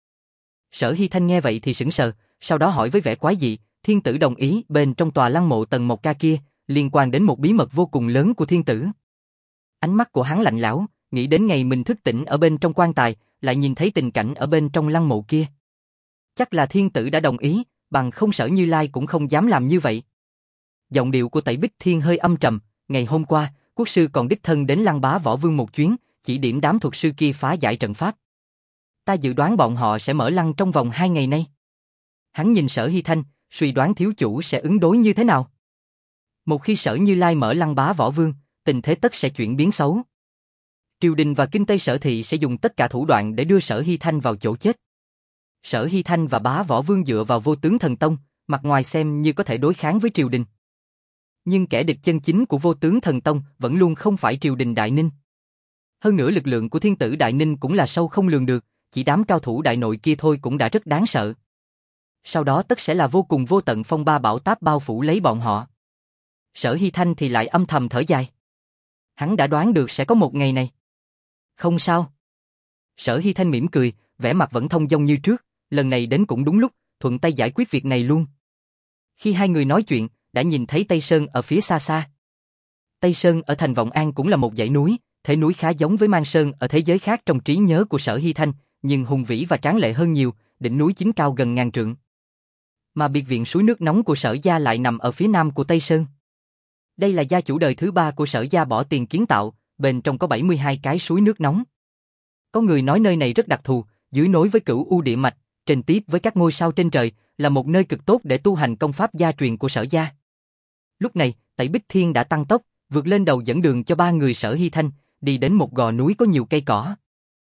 Sở Hy Thanh nghe vậy thì sững sờ, sau đó hỏi với vẻ quái dị, thiên tử đồng ý bên trong tòa lăng mộ Tần Mộc Ca kia, liên quan đến một bí mật vô cùng lớn của thiên tử. Ánh mắt của hắn lạnh lẽo, nghĩ đến ngày mình thức tỉnh ở bên trong quan tài, lại nhìn thấy tình cảnh ở bên trong lăng mộ kia. Chắc là thiên tử đã đồng ý, bằng không Sở Như Lai cũng không dám làm như vậy. Giọng điệu của Tẩy Bích Thiên hơi âm trầm, ngày hôm qua, quốc sư còn đích thân đến lăng Bá Võ Vương một chuyến, chỉ điểm đám thuật sư kia phá giải trận pháp. Ta dự đoán bọn họ sẽ mở lăng trong vòng hai ngày nay. Hắn nhìn Sở Hy Thanh, suy đoán thiếu chủ sẽ ứng đối như thế nào. Một khi Sở Như Lai mở lăng Bá Võ Vương, tình thế tất sẽ chuyển biến xấu. Triều đình và kinh Tây Sở Thị sẽ dùng tất cả thủ đoạn để đưa Sở Hy Thanh vào chỗ chết. Sở Hy Thanh và Bá Võ Vương dựa vào Vô Tướng Thần Tông, mặt ngoài xem như có thể đối kháng với triều đình. Nhưng kẻ địch chân chính của Vô Tướng Thần Tông vẫn luôn không phải triều đình Đại Ninh. Hơn nữa lực lượng của thiên tử Đại Ninh cũng là sâu không lường được, chỉ đám cao thủ đại nội kia thôi cũng đã rất đáng sợ. Sau đó tất sẽ là vô cùng vô tận phong ba bão táp bao phủ lấy bọn họ. Sở Hy Thanh thì lại âm thầm thở dài. Hắn đã đoán được sẽ có một ngày này. Không sao. Sở Hy Thanh mỉm cười, vẻ mặt vẫn thông dong như trước, lần này đến cũng đúng lúc, thuận tay giải quyết việc này luôn. Khi hai người nói chuyện, đã nhìn thấy Tây Sơn ở phía xa xa. Tây Sơn ở thành Vọng An cũng là một dãy núi, thể núi khá giống với Mang Sơn ở thế giới khác trong trí nhớ của Sở Hy Thanh, nhưng hùng vĩ và tráng lệ hơn nhiều, đỉnh núi chính cao gần ngàn trượng. Mà biệt viện suối nước nóng của Sở gia lại nằm ở phía nam của Tây Sơn. Đây là gia chủ đời thứ ba của Sở gia bỏ tiền kiến tạo, bên trong có bảy mươi hai cái suối nước nóng. Có người nói nơi này rất đặc thù, dưới nối với Cửu U địa mạch, trên tiếp với các ngôi sao trên trời, là một nơi cực tốt để tu hành công pháp gia truyền của Sở gia. Lúc này, Tẩy Bích Thiên đã tăng tốc, vượt lên đầu dẫn đường cho ba người Sở Hy Thanh, đi đến một gò núi có nhiều cây cỏ.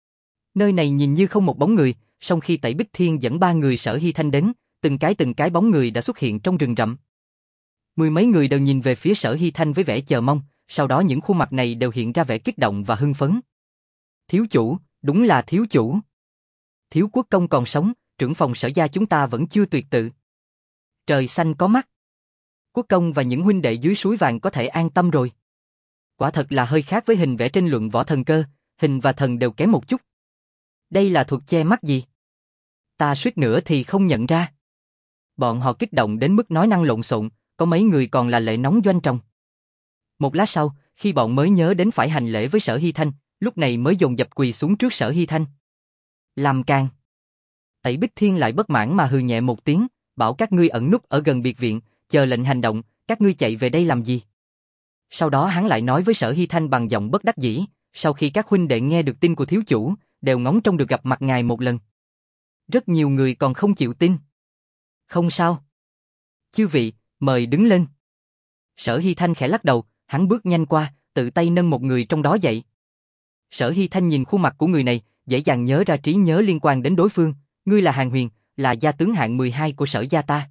Nơi này nhìn như không một bóng người, song khi Tẩy Bích Thiên dẫn ba người Sở Hy Thanh đến, từng cái từng cái bóng người đã xuất hiện trong rừng rậm. Mười mấy người đều nhìn về phía Sở Hy Thanh với vẻ chờ mong, sau đó những khuôn mặt này đều hiện ra vẻ kích động và hưng phấn. Thiếu chủ, đúng là thiếu chủ. Thiếu quốc công còn sống, trưởng phòng Sở gia chúng ta vẫn chưa tuyệt tự. Trời xanh có mắt. Quốc công và những huynh đệ dưới suối vàng có thể an tâm rồi. Quả thật là hơi khác với hình vẽ trên luận võ thần cơ, hình và thần đều kém một chút. Đây là thuật che mắt gì? Ta suýt nữa thì không nhận ra. Bọn họ kích động đến mức nói năng lộn xộn, có mấy người còn là lệ nóng doanh trọng. Một lát sau, khi bọn mới nhớ đến phải hành lễ với Sở Hy Thanh, lúc này mới dồn dập quỳ xuống trước Sở Hy Thanh. Làm càng. Tẩy Bích Thiên lại bất mãn mà hừ nhẹ một tiếng, bảo các ngươi ẩn núp ở gần biệt viện, chờ lệnh hành động, các ngươi chạy về đây làm gì? Sau đó hắn lại nói với Sở Hy Thanh bằng giọng bất đắc dĩ, sau khi các huynh đệ nghe được tin của thiếu chủ, đều ngóng trông được gặp mặt ngài một lần. Rất nhiều người còn không chịu tin. Không sao. Chư vị, mời đứng lên. Sở Hy Thanh khẽ lắc đầu, hắn bước nhanh qua, tự tay nâng một người trong đó dậy. Sở Hy Thanh nhìn khuôn mặt của người này, dễ dàng nhớ ra trí nhớ liên quan đến đối phương, ngươi là Hàn Huyền, là gia tướng hạng mười hai của Sở gia ta.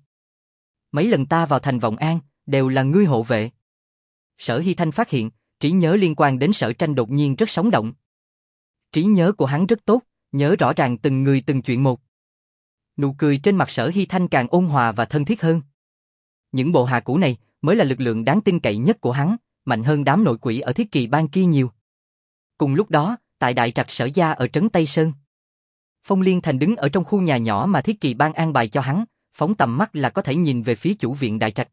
Mấy lần ta vào thành Vọng An, đều là ngươi hộ vệ. Sở Hy Thanh phát hiện, trí nhớ liên quan đến Sở Tranh đột nhiên rất sống động. Trí nhớ của hắn rất tốt, nhớ rõ ràng từng người từng chuyện một. Nụ cười trên mặt Sở Hy Thanh càng ôn hòa và thân thiết hơn. Những bộ hạ cũ này mới là lực lượng đáng tin cậy nhất của hắn, mạnh hơn đám nội quỷ ở Thiết Kỳ Bang kia nhiều. Cùng lúc đó, tại đại trạch Sở gia ở trấn Tây Sơn, Phong Liên Thành đứng ở trong khu nhà nhỏ mà Thiết Kỳ Bang an bài cho hắn, phóng tầm mắt là có thể nhìn về phía chủ viện đại trạch.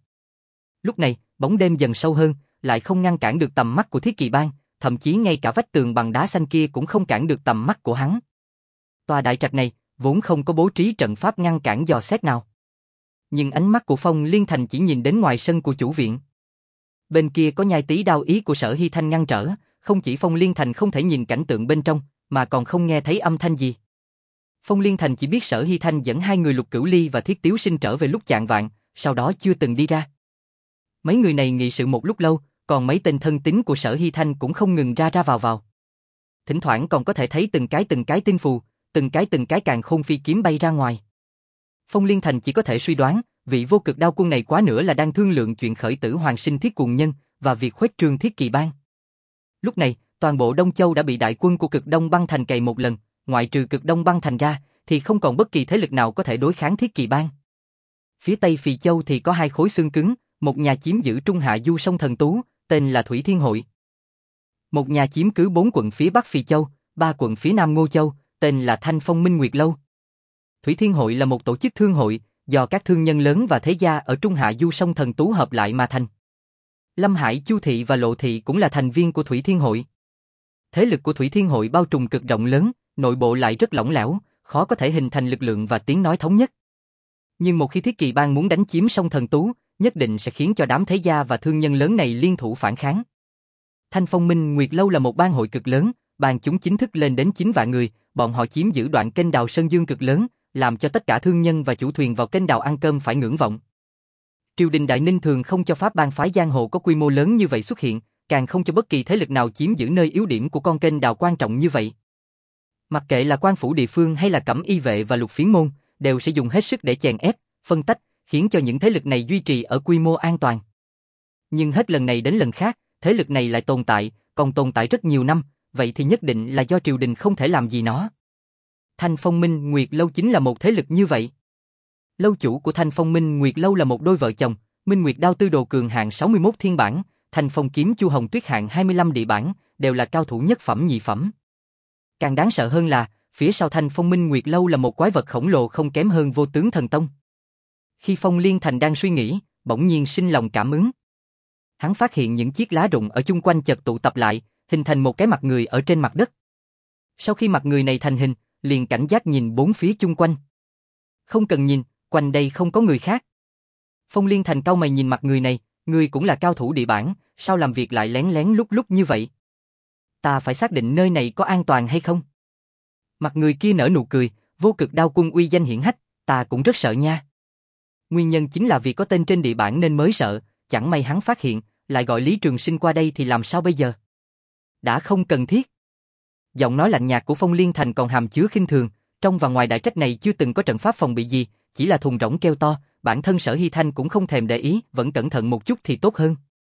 Lúc này, bóng đêm dần sâu hơn, lại không ngăn cản được tầm mắt của Thiết Kỳ Bang, thậm chí ngay cả vách tường bằng đá xanh kia cũng không cản được tầm mắt của hắn. Tòa đại trạch này vốn không có bố trí trận pháp ngăn cản dò xét nào, nhưng ánh mắt của Phong Liên Thành chỉ nhìn đến ngoài sân của chủ viện. Bên kia có nhai tí đao ý của Sở Hy Thanh ngăn trở, không chỉ Phong Liên Thành không thể nhìn cảnh tượng bên trong, mà còn không nghe thấy âm thanh gì. Phong Liên Thành chỉ biết Sở Hy Thanh dẫn hai người Lục Cửu Ly và Thiết Tiếu Sinh trở về lúc chạng vạng, sau đó chưa từng đi ra. Mấy người này nghị sự một lúc lâu, còn mấy tên thân tín của Sở Hy Thanh cũng không ngừng ra ra vào vào. Thỉnh thoảng còn có thể thấy từng cái từng cái tinh phù, từng cái từng cái càn khôn phi kiếm bay ra ngoài. Phong Liên Thành chỉ có thể suy đoán, vị vô cực đao quân này quá nữa là đang thương lượng chuyện khởi tử hoàng sinh thiết cuồng nhân và việc khuếch trương thiết kỳ bang. Lúc này, toàn bộ Đông Châu đã bị đại quân của cực Đông băng thành cày một lần, ngoại trừ cực Đông băng thành ra, thì không còn bất kỳ thế lực nào có thể đối kháng thiết kỳ bang. Phía Tây Phì Châu thì có hai khối xương cứng, một nhà chiếm giữ Trung Hạ Du sông Thần Tú, tên là Thủy Thiên Hội. Một nhà chiếm cứ bốn quận phía Bắc Phì Châu, ba quận phía Nam Ngô Châu, tên là Thanh Phong Minh Nguyệt Lâu. Thủy Thiên Hội là một tổ chức thương hội, do các thương nhân lớn và thế gia ở Trung Hạ Du sông Thần Tú hợp lại mà thành. Lâm Hải, Chu Thị và Lộ Thị cũng là thành viên của Thủy Thiên Hội. Thế lực của Thủy Thiên Hội bao trùm cực rộng lớn, nội bộ lại rất lỏng lẻo, khó có thể hình thành lực lượng và tiếng nói thống nhất. Nhưng một khi Thiết Kỳ bang muốn đánh chiếm sông Thần Tú, nhất định sẽ khiến cho đám thế gia và thương nhân lớn này liên thủ phản kháng. Thanh Phong Minh Nguyệt Lâu là một bang hội cực lớn, bang chúng chính thức lên đến chín vạn người, bọn họ chiếm giữ đoạn kênh đào Sơn Dương cực lớn, làm cho tất cả thương nhân và chủ thuyền vào kênh đào ăn cơm phải ngưỡng vọng. Triều đình Đại Ninh thường không cho phép bang phái giang hồ có quy mô lớn như vậy xuất hiện, càng không cho bất kỳ thế lực nào chiếm giữ nơi yếu điểm của con kênh đào quan trọng như vậy. Mặc kệ là quan phủ địa phương hay là Cẩm Y vệ và Lục Phiến môn, đều sẽ dùng hết sức để chèn ép, phân tách, khiến cho những thế lực này duy trì ở quy mô an toàn. Nhưng hết lần này đến lần khác, thế lực này lại tồn tại, còn tồn tại rất nhiều năm, vậy thì nhất định là do triều đình không thể làm gì nó. Thanh Phong Minh Nguyệt Lâu chính là một thế lực như vậy. Lâu chủ của Thanh Phong Minh Nguyệt Lâu là một đôi vợ chồng, Minh Nguyệt Đao Tư Đồ Cường hạng sáu mươi mốt thiên bản, Thanh Phong Kiếm Chu Hồng Tuyết hạng hai mươi lăm địa bản, đều là cao thủ nhất phẩm nhị phẩm. Càng đáng sợ hơn là, phía sau Thanh Phong Minh Nguyệt Lâu là một quái vật khổng lồ không kém hơn Vô Tướng Thần Tông. Khi Phong Liên Thành đang suy nghĩ, bỗng nhiên sinh lòng cảm ứng. Hắn phát hiện những chiếc lá rụng ở chung quanh chợt tụ tập lại, hình thành một cái mặt người ở trên mặt đất. Sau khi mặt người này thành hình, liền cảnh giác nhìn bốn phía chung quanh. Không cần nhìn, quanh đây không có người khác. Phong Liên Thành cau mày nhìn mặt người này, người cũng là cao thủ địa bản, sao làm việc lại lén lén lúc lúc như vậy? Ta phải xác định nơi này có an toàn hay không? Mặt người kia nở nụ cười, vô cực đao quân uy danh hiển hách, ta cũng rất sợ nha. Nguyên nhân chính là vì có tên trên địa bản nên mới sợ, chẳng may hắn phát hiện, lại gọi Lý Trường Sinh qua đây thì làm sao bây giờ? Đã không cần thiết. Giọng nói lạnh nhạt của Phong Liên Thành còn hàm chứa khinh thường, trong và ngoài đại trách này chưa từng có trận pháp phòng bị gì, chỉ là thùng rỗng kêu to, bản thân Sở Hy Thanh cũng không thèm để ý, vẫn cẩn thận một chút thì tốt hơn.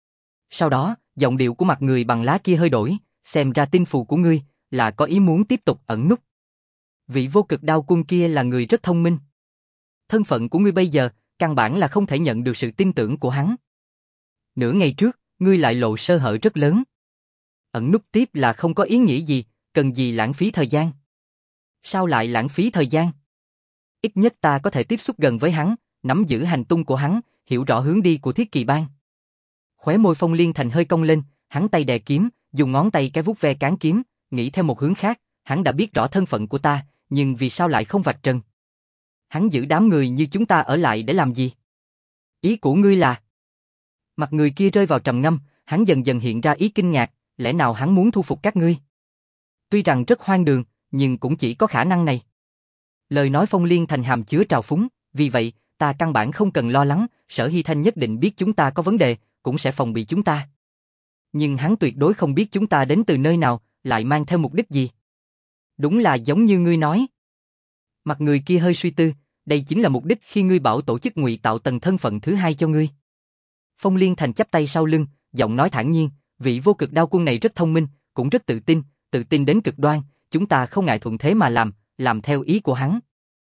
Sau đó, giọng điệu của mặt người bằng lá kia hơi đổi, xem ra tin phù của ngươi là có ý muốn tiếp tục ẩn núp. Vị vô cực đao quân kia là người rất thông minh. Thân phận của ngươi bây giờ, căn bản là không thể nhận được sự tin tưởng của hắn. Nửa ngày trước, ngươi lại lộ sơ hở rất lớn. Ẩn núp tiếp là không có ý nghĩa gì, cần gì lãng phí thời gian. Sao lại lãng phí thời gian? Ít nhất ta có thể tiếp xúc gần với hắn, nắm giữ hành tung của hắn, hiểu rõ hướng đi của Thiết Kỳ bang. Khóe môi Phong Liên Thành hơi cong lên, hắn tay đè kiếm, dùng ngón tay cái vuốt ve cán kiếm, nghĩ theo một hướng khác, hắn đã biết rõ thân phận của ta, nhưng vì sao lại không vạch trần? Hắn giữ đám người như chúng ta ở lại để làm gì? Ý của ngươi là? Mặt người kia rơi vào trầm ngâm, hắn dần dần hiện ra ý kinh ngạc, lẽ nào hắn muốn thu phục các ngươi? Tuy rằng rất hoang đường, nhưng cũng chỉ có khả năng này. Lời nói Phong Liên Thành hàm chứa trào phúng, vì vậy, ta căn bản không cần lo lắng, Sở Hy Thanh nhất định biết chúng ta có vấn đề, cũng sẽ phòng bị chúng ta. Nhưng hắn tuyệt đối không biết chúng ta đến từ nơi nào, lại mang theo mục đích gì. Đúng là giống như ngươi nói. Mặt người kia hơi suy tư, đây chính là mục đích khi ngươi bảo tổ chức ngụy tạo tầng thân phận thứ hai cho ngươi. Phong Liên Thành chắp tay sau lưng, giọng nói thản nhiên, vị vô cực đao quân này rất thông minh, cũng rất tự tin, tự tin đến cực đoan, chúng ta không ngại thuận thế mà làm, làm theo ý của hắn.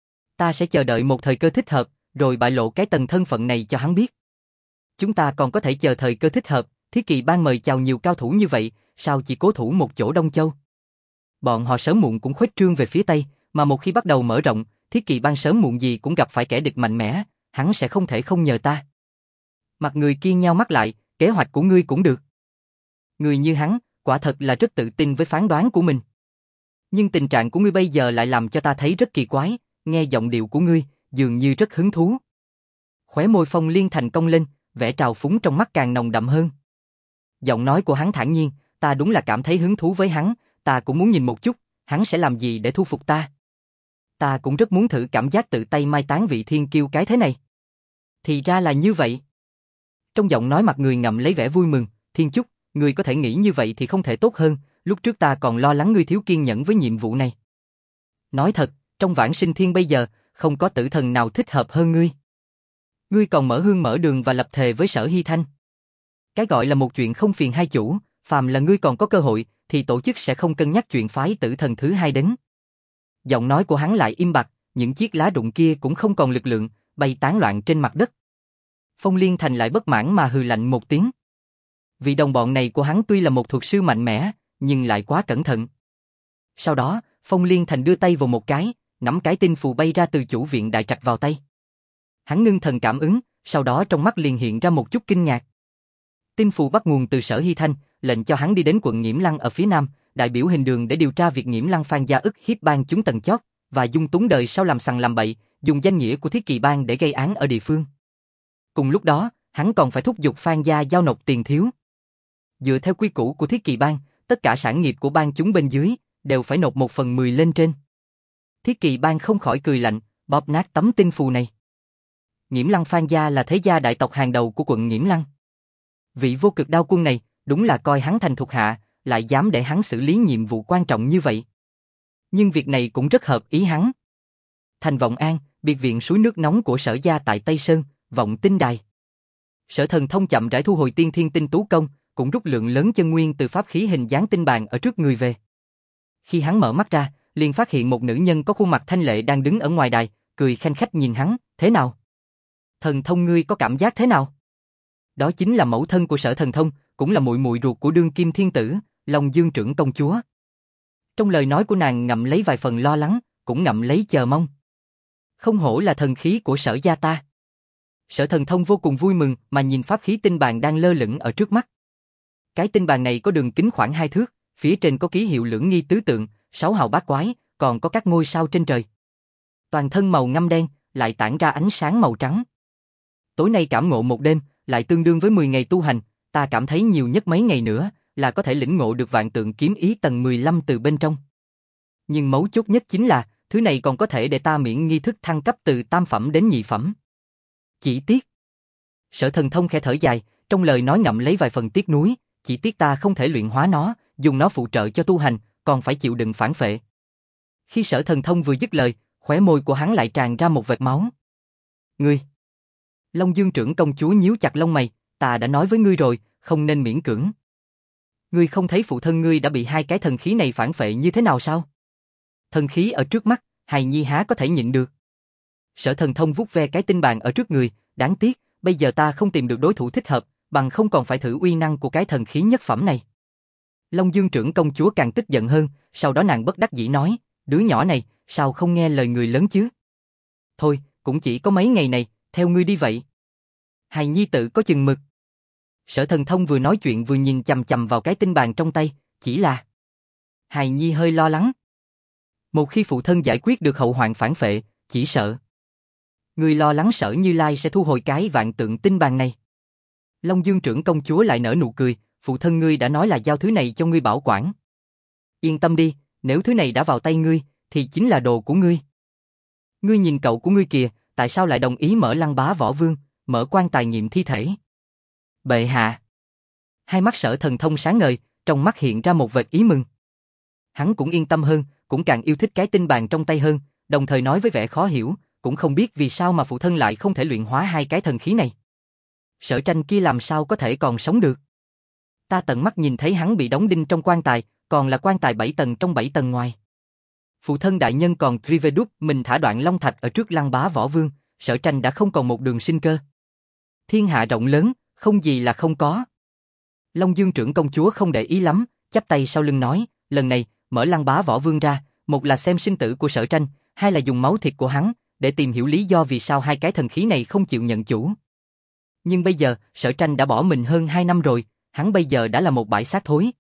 Ta sẽ chờ đợi một thời cơ thích hợp, rồi bại lộ cái tầng thân phận này cho hắn biết. Chúng ta còn có thể chờ thời cơ thích hợp, Thiết Kỳ bang mời chào nhiều cao thủ như vậy, sao chỉ cố thủ một chỗ Đông Châu? Bọn họ sớm muộn cũng khuếch trương về phía Tây, mà một khi bắt đầu mở rộng, Thiết Kỳ bang sớm muộn gì cũng gặp phải kẻ địch mạnh mẽ, hắn sẽ không thể không nhờ ta. Mặt người kia nheo mắt lại, kế hoạch của ngươi cũng được. Người như hắn, quả thật là rất tự tin với phán đoán của mình. Nhưng tình trạng của ngươi bây giờ lại làm cho ta thấy rất kỳ quái, nghe giọng điệu của ngươi, dường như rất hứng thú. Khóe môi Phong Liên Thành cong lên, vẻ trào phúng trong mắt càng nồng đậm hơn. Giọng nói của hắn thản nhiên, ta đúng là cảm thấy hứng thú với hắn, ta cũng muốn nhìn một chút, hắn sẽ làm gì để thu phục ta. Ta cũng rất muốn thử cảm giác tự tay mai táng vị thiên kiêu cái thế này. Thì ra là như vậy. Trong giọng nói mặt người ngậm lấy vẻ vui mừng, Thiên Chúc, ngươi có thể nghĩ như vậy thì không thể tốt hơn, lúc trước ta còn lo lắng ngươi thiếu kiên nhẫn với nhiệm vụ này. Nói thật, trong vãng sinh thiên bây giờ, không có tử thần nào thích hợp hơn ngươi. Ngươi còn mở hương mở đường và lập thề với Sở Hy Thanh. Cái gọi là một chuyện không phiền hai chủ, phàm là ngươi còn có cơ hội, thì tổ chức sẽ không cân nhắc chuyện phái tử thần thứ hai đến. Giọng nói của hắn lại im bặt, những chiếc lá rụng kia cũng không còn lực lượng, bay tán loạn trên mặt đất. Phong Liên Thành lại bất mãn mà hừ lạnh một tiếng. Vị đồng bọn này của hắn tuy là một thuật sư mạnh mẽ, nhưng lại quá cẩn thận. Sau đó, Phong Liên Thành đưa tay vào một cái, nắm cái tinh phù bay ra từ chủ viện đại trạch vào tay. Hắn ngưng thần cảm ứng, sau đó trong mắt liền hiện ra một chút kinh ngạc. Tinh phù bắt nguồn từ Sở Hy Thanh, lệnh cho hắn đi đến quận Nghiễm Lăng ở phía nam, đại biểu hình đường để điều tra việc Nghiễm Lăng Phan gia ức hiếp bang chúng tầng chót, và dung túng đời sau làm sằng làm bậy, dùng danh nghĩa của Thiết Kỳ bang để gây án ở địa phương. Cùng lúc đó, hắn còn phải thúc giục Phan gia giao nộp tiền thiếu. Dựa theo quy củ của Thiết Kỳ bang, tất cả sản nghiệp của bang chúng bên dưới đều phải nộp một phần mười lên trên. Thiết Kỳ bang không khỏi cười lạnh, bóp nát tấm tinh phù này. Nghiễm Lăng Phan gia là thế gia đại tộc hàng đầu của quận Nghiễm Lăng. Vị vô cực đao quân này, đúng là coi hắn thành thuộc hạ, lại dám để hắn xử lý nhiệm vụ quan trọng như vậy. Nhưng việc này cũng rất hợp ý hắn. Thành Vọng An, biệt viện suối nước nóng của Sở gia tại Tây Sơn, Vọng Tinh Đài. Sở Thần Thông chậm rãi thu hồi tiên thiên tinh tú công, cũng rút lượng lớn chân nguyên từ pháp khí hình dáng tinh bàn ở trước người về. Khi hắn mở mắt ra, liền phát hiện một nữ nhân có khuôn mặt thanh lệ đang đứng ở ngoài đài, cười khanh khách nhìn hắn, thế nào? Thần Thông ngươi có cảm giác thế nào? Đó chính là mẫu thân của Sở Thần Thông, cũng là muội muội ruột của đương kim thiên tử, Long Dương trưởng công chúa. Trong lời nói của nàng ngậm lấy vài phần lo lắng, cũng ngậm lấy chờ mong. Không hổ là thần khí của Sở gia ta. Sở Thần Thông vô cùng vui mừng mà nhìn pháp khí tinh bàn đang lơ lửng ở trước mắt. Cái tinh bàn này có đường kính khoảng hai thước, phía trên có ký hiệu lưỡng nghi tứ tượng, sáu hào bát quái, còn có các ngôi sao trên trời. Toàn thân màu ngăm đen, lại tản ra ánh sáng màu trắng. Tối nay cảm ngộ một đêm, lại tương đương với mười ngày tu hành, ta cảm thấy nhiều nhất mấy ngày nữa là có thể lĩnh ngộ được vạn tượng kiếm ý tầng mười lăm từ bên trong. Nhưng mấu chốt nhất chính là, thứ này còn có thể để ta miễn nghi thức thăng cấp từ tam phẩm đến nhị phẩm. Chỉ tiếc. Sở Thần Thông khẽ thở dài, trong lời nói ngậm lấy vài phần tiếc nuối, chỉ tiếc ta không thể luyện hóa nó, dùng nó phụ trợ cho tu hành, còn phải chịu đựng phản phệ. Khi Sở Thần Thông vừa dứt lời, khóe môi của hắn lại tràn ra một vệt máu. Ngươi! Long Dương trưởng công chúa nhíu chặt lông mày, ta đã nói với ngươi rồi, không nên miễn cưỡng. Ngươi không thấy phụ thân ngươi đã bị hai cái thần khí này phản phệ như thế nào sao? Thần khí ở trước mắt, hài nhi há có thể nhịn được. Sở Thần Thông vuốt ve cái tinh bàn ở trước người, đáng tiếc, bây giờ ta không tìm được đối thủ thích hợp, bằng không còn phải thử uy năng của cái thần khí nhất phẩm này. Long Dương trưởng công chúa càng tức giận hơn, sau đó nàng bất đắc dĩ nói, đứa nhỏ này, sao không nghe lời người lớn chứ? Thôi, cũng chỉ có mấy ngày này, theo ngươi đi vậy. Hài nhi tự có chừng mực. Sở Thần Thông vừa nói chuyện vừa nhìn chằm chằm vào cái tinh bàn trong tay, chỉ là... Hài nhi hơi lo lắng. Một khi phụ thân giải quyết được hậu hoạn phản phệ, chỉ sợ... Ngươi lo lắng Sở Như Lai sẽ thu hồi cái vạn tượng tinh bàn này. Long Dương trưởng công chúa lại nở nụ cười, phụ thân ngươi đã nói là giao thứ này cho ngươi bảo quản. Yên tâm đi, nếu thứ này đã vào tay ngươi, thì chính là đồ của ngươi. Ngươi nhìn cậu của ngươi kìa, tại sao lại đồng ý mở Lăng Bá Võ Vương, mở quan tài nghiệm thi thể? Bệ hạ. Hai mắt Sở Thần Thông sáng ngời, trong mắt hiện ra một vệt ý mừng. Hắn cũng yên tâm hơn, cũng càng yêu thích cái tinh bàn trong tay hơn, đồng thời nói với vẻ khó hiểu, cũng không biết vì sao mà phụ thân lại không thể luyện hóa hai cái thần khí này. Sở Tranh kia làm sao có thể còn sống được? Ta tận mắt nhìn thấy hắn bị đóng đinh trong quan tài, còn là quan tài bảy tầng trong bảy tầng ngoài. Phụ thân đại nhân còn Trivedúc mình thả đoạn long thạch ở trước Lăng Bá Võ Vương, Sở Tranh đã không còn một đường sinh cơ. Thiên hạ rộng lớn, không gì là không có. Long Dương trưởng công chúa không để ý lắm, chắp tay sau lưng nói, lần này, mở Lăng Bá Võ Vương ra, một là xem sinh tử của Sở Tranh, hai là dùng máu thịt của hắn, để tìm hiểu lý do vì sao hai cái thần khí này không chịu nhận chủ. Nhưng bây giờ, Sở Tranh đã bỏ mình hơn hai năm rồi, hắn bây giờ đã là một bãi xác thối.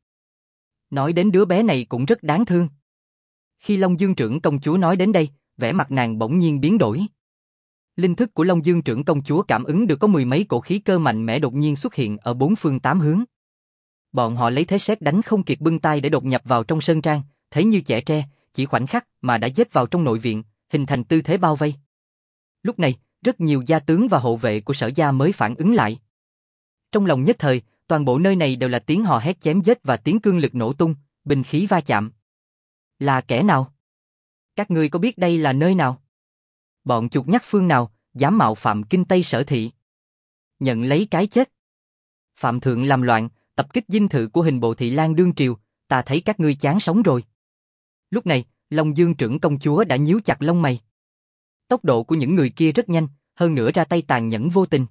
Nói đến đứa bé này cũng rất đáng thương. Khi Long Dương trưởng công chúa nói đến đây, vẻ mặt nàng bỗng nhiên biến đổi. Linh thức của Long Dương trưởng công chúa cảm ứng được có mười mấy cổ khí cơ mạnh mẽ đột nhiên xuất hiện ở bốn phương tám hướng. Bọn họ lấy thế sét đánh không kịp bưng tay để đột nhập vào trong sơn trang, thấy như chẻ tre, chỉ khoảnh khắc mà đã giết vào trong nội viện, hình thành tư thế bao vây. Lúc này, rất nhiều gia tướng và hộ vệ của Sở gia mới phản ứng lại. Trong lòng nhất thời, toàn bộ nơi này đều là tiếng hò hét chém giết và tiếng cương lực nổ tung, binh khí va chạm. Là kẻ nào? Các ngươi có biết đây là nơi nào? Bọn chuột nhắt phương nào, dám mạo phạm kinh Tây Sở thị? Nhận lấy cái chết. Phạm thượng làm loạn, tập kích dinh thự của hình bộ thị lang đương triều, ta thấy các ngươi chán sống rồi. Lúc này, Long Dương trưởng công chúa đã nhíu chặt lông mày. Tốc độ của những người kia rất nhanh, hơn nữa ra tay tàn nhẫn vô tình.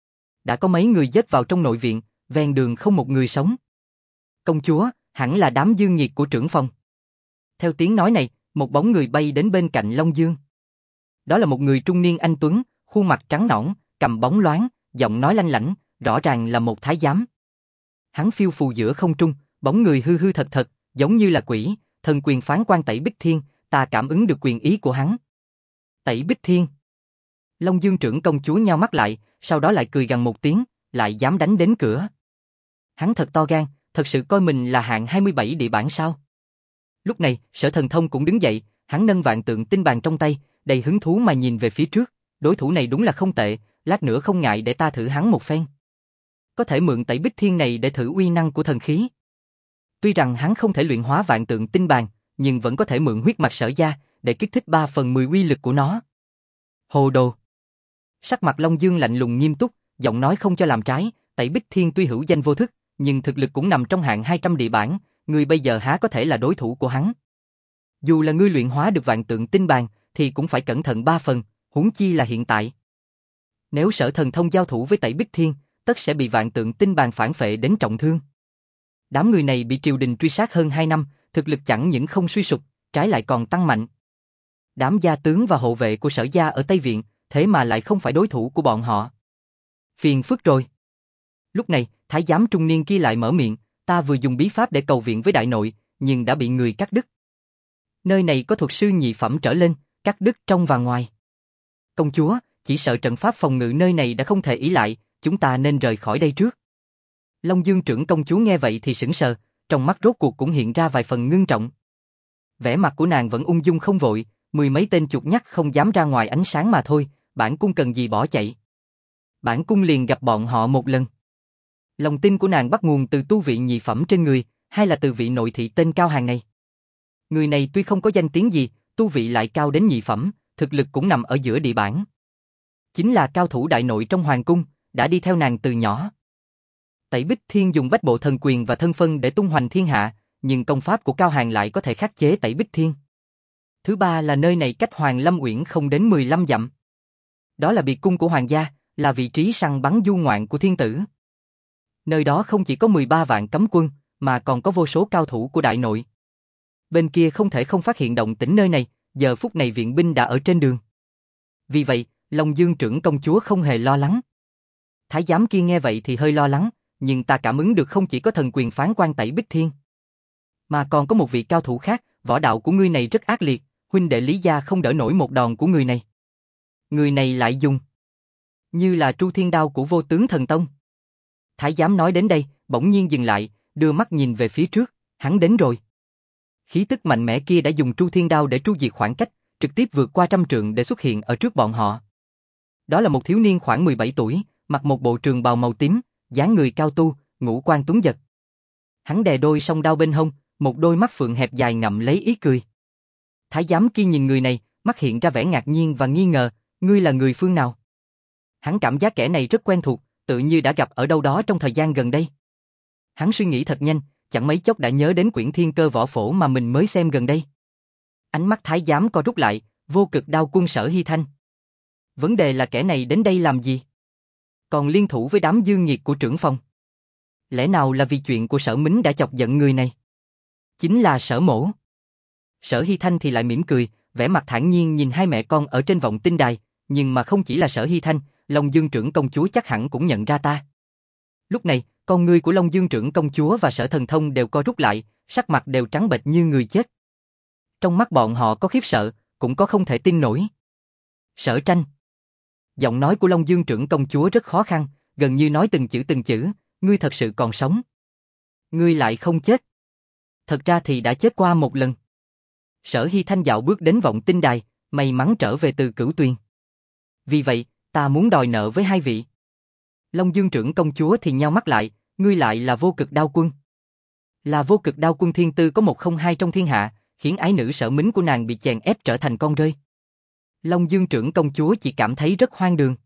Đã có mấy người giết vào trong nội viện, ven đường không một người sống. Công chúa, hẳn là đám dương nhiệt của trưởng phòng. Theo tiếng nói này, một bóng người bay đến bên cạnh Long Dương. Đó là một người trung niên anh tuấn, khuôn mặt trắng nõn, cầm bóng loáng, giọng nói lanh lảnh, rõ ràng là một thái giám. Hắn phiêu phù giữa không trung, bóng người hư hư thật thật, giống như là quỷ, thần quyền phán quan Tẩy Bích Thiên, ta cảm ứng được quyền ý của hắn. Tẩy Bích Thiên. Long Dương trưởng công chúa nheo mắt lại, sau đó lại cười gằn một tiếng, lại dám đánh đến cửa. Hắn thật to gan, thật sự coi mình là hạng hai mươi bảy địa bản sao? Lúc này, Sở Thần Thông cũng đứng dậy, hắn nâng vạn tượng tinh bàn trong tay, đầy hứng thú mà nhìn về phía trước, đối thủ này đúng là không tệ, lát nữa không ngại để ta thử hắn một phen. Có thể mượn Tẩy Bích Thiên này để thử uy năng của thần khí. Tuy rằng hắn không thể luyện hóa vạn tượng tinh bàn, nhưng vẫn có thể mượn huyết mạch Sở gia để kích thích ba phần mười uy lực của nó. Hồ đồ. Sắc mặt Long Dương lạnh lùng nghiêm túc, giọng nói không cho làm trái, Tẩy Bích Thiên tuy hữu danh vô thức, nhưng thực lực cũng nằm trong hạng hai trăm địa bản, ngươi bây giờ há có thể là đối thủ của hắn. Dù là ngươi luyện hóa được vạn tượng tinh bàn, thì cũng phải cẩn thận ba phần, huống chi là hiện tại. Nếu Sở Thần Thông giao thủ với Tẩy Bích Thiên, tất sẽ bị vạn tượng tinh bàn phản phệ đến trọng thương. Đám người này bị triều đình truy sát hơn hai năm, thực lực chẳng những không suy sụp, trái lại còn tăng mạnh. Đám gia tướng và hộ vệ của Sở gia ở Tây Viện, thế mà lại không phải đối thủ của bọn họ. Phiền phức rồi. Lúc này, thái giám trung niên kia lại mở miệng, ta vừa dùng bí pháp để cầu viện với đại nội, nhưng đã bị người cắt đứt. Nơi này có thuật sư nhị phẩm trở lên, cắt đứt trong và ngoài. Công chúa, chỉ sợ trận pháp phòng ngự nơi này đã không thể ỷ lại, chúng ta nên rời khỏi đây trước. Long Dương trưởng công chúa nghe vậy thì sững sờ, trong mắt rốt cuộc cũng hiện ra vài phần ngưng trọng. Vẻ mặt của nàng vẫn ung dung không vội, mười mấy tên chuột nhắt không dám ra ngoài ánh sáng mà thôi, bản cung cần gì bỏ chạy. Bản cung liền gặp bọn họ một lần. Lòng tin của nàng bắt nguồn từ tu vị nhị phẩm trên người, hay là từ vị nội thị tên Cao Hàng này. Người này tuy không có danh tiếng gì, tu vị lại cao đến nhị phẩm, thực lực cũng nằm ở giữa địa bản. Chính là cao thủ đại nội trong hoàng cung, đã đi theo nàng từ nhỏ. Tẩy Bích Thiên dùng bách bộ thần quyền và thân phân để tung hoành thiên hạ, nhưng công pháp của Cao Hàng lại có thể khắc chế Tẩy Bích Thiên. Thứ ba là nơi này cách Hoàng Lâm Uyển không đến mười lăm dặm. Đó là biệt cung của hoàng gia, là vị trí săn bắn du ngoạn của thiên tử. Nơi đó không chỉ có mười ba vạn cấm quân, mà còn có vô số cao thủ của đại nội. Bên kia không thể không phát hiện động tĩnh nơi này, giờ phút này viện binh đã ở trên đường. Vì vậy, Long Dương trưởng công chúa không hề lo lắng. Thái giám kia nghe vậy thì hơi lo lắng, nhưng ta cảm ứng được không chỉ có thần quyền phán quan Tẩy Bích Thiên, mà còn có một vị cao thủ khác, võ đạo của ngươi này rất ác liệt, huynh đệ Lý gia không đỡ nổi một đòn của người này. Người này lại dùng như là Tru Thiên Đao của Vô Tướng Thần Tông. Thái giám nói đến đây, bỗng nhiên dừng lại, đưa mắt nhìn về phía trước, hắn đến rồi. Khí tức mạnh mẽ kia đã dùng Tru Thiên Đao để tru diệt khoảng cách, trực tiếp vượt qua trăm trượng để xuất hiện ở trước bọn họ. Đó là một thiếu niên khoảng mười bảy tuổi, mặc một bộ trường bào màu tím, dáng người cao tu, ngũ quan tuấn giật. Hắn đè đôi song đao bên hông, một đôi mắt phượng hẹp dài ngậm lấy ý cười. Thái giám kia nhìn người này, mắt hiện ra vẻ ngạc nhiên và nghi ngờ, ngươi là người phương nào? Hắn cảm giác kẻ này rất quen thuộc, tự như đã gặp ở đâu đó trong thời gian gần đây. Hắn suy nghĩ thật nhanh, chẳng mấy chốc đã nhớ đến quyển Thiên Cơ Võ Phổ mà mình mới xem gần đây. Ánh mắt thái giám co rút lại, Vô Cực Đao quân Sở Hy Thanh. Vấn đề là kẻ này đến đây làm gì? Còn liên thủ với đám dương nhiệt của trưởng phòng. Lẽ nào là vì chuyện của Sở Mính đã chọc giận người này? Chính là Sở Mỗ. Sở Hy Thanh thì lại mỉm cười, vẻ mặt thản nhiên nhìn hai mẹ con ở trên vọng tinh đài, nhưng mà không chỉ là Sở Hy Thanh, Long Dương trưởng công chúa chắc hẳn cũng nhận ra ta. Lúc này, con ngươi của Long Dương trưởng công chúa và Sở Thần Thông đều co rút lại, sắc mặt đều trắng bệch như người chết. Trong mắt bọn họ có khiếp sợ, cũng có không thể tin nổi. Sở Tranh. Giọng nói của Long Dương trưởng công chúa rất khó khăn, gần như nói từng chữ từng chữ, ngươi thật sự còn sống. Ngươi lại không chết. Thật ra thì đã chết qua một lần. Sở Hy Thanh dạo bước đến vọng tinh đài, may mắn trở về từ Cửu Tuyền. Vì vậy, ta muốn đòi nợ với hai vị. Long Dương trưởng công chúa thì nheo mắt lại, ngươi lại là Vô Cực Đao Quân. Là Vô Cực Đao Quân thiên tư có một không hai trong thiên hạ, khiến ái nữ Sở Mính của nàng bị chèn ép trở thành con rơi. Long Dương trưởng công chúa chỉ cảm thấy rất hoang đường.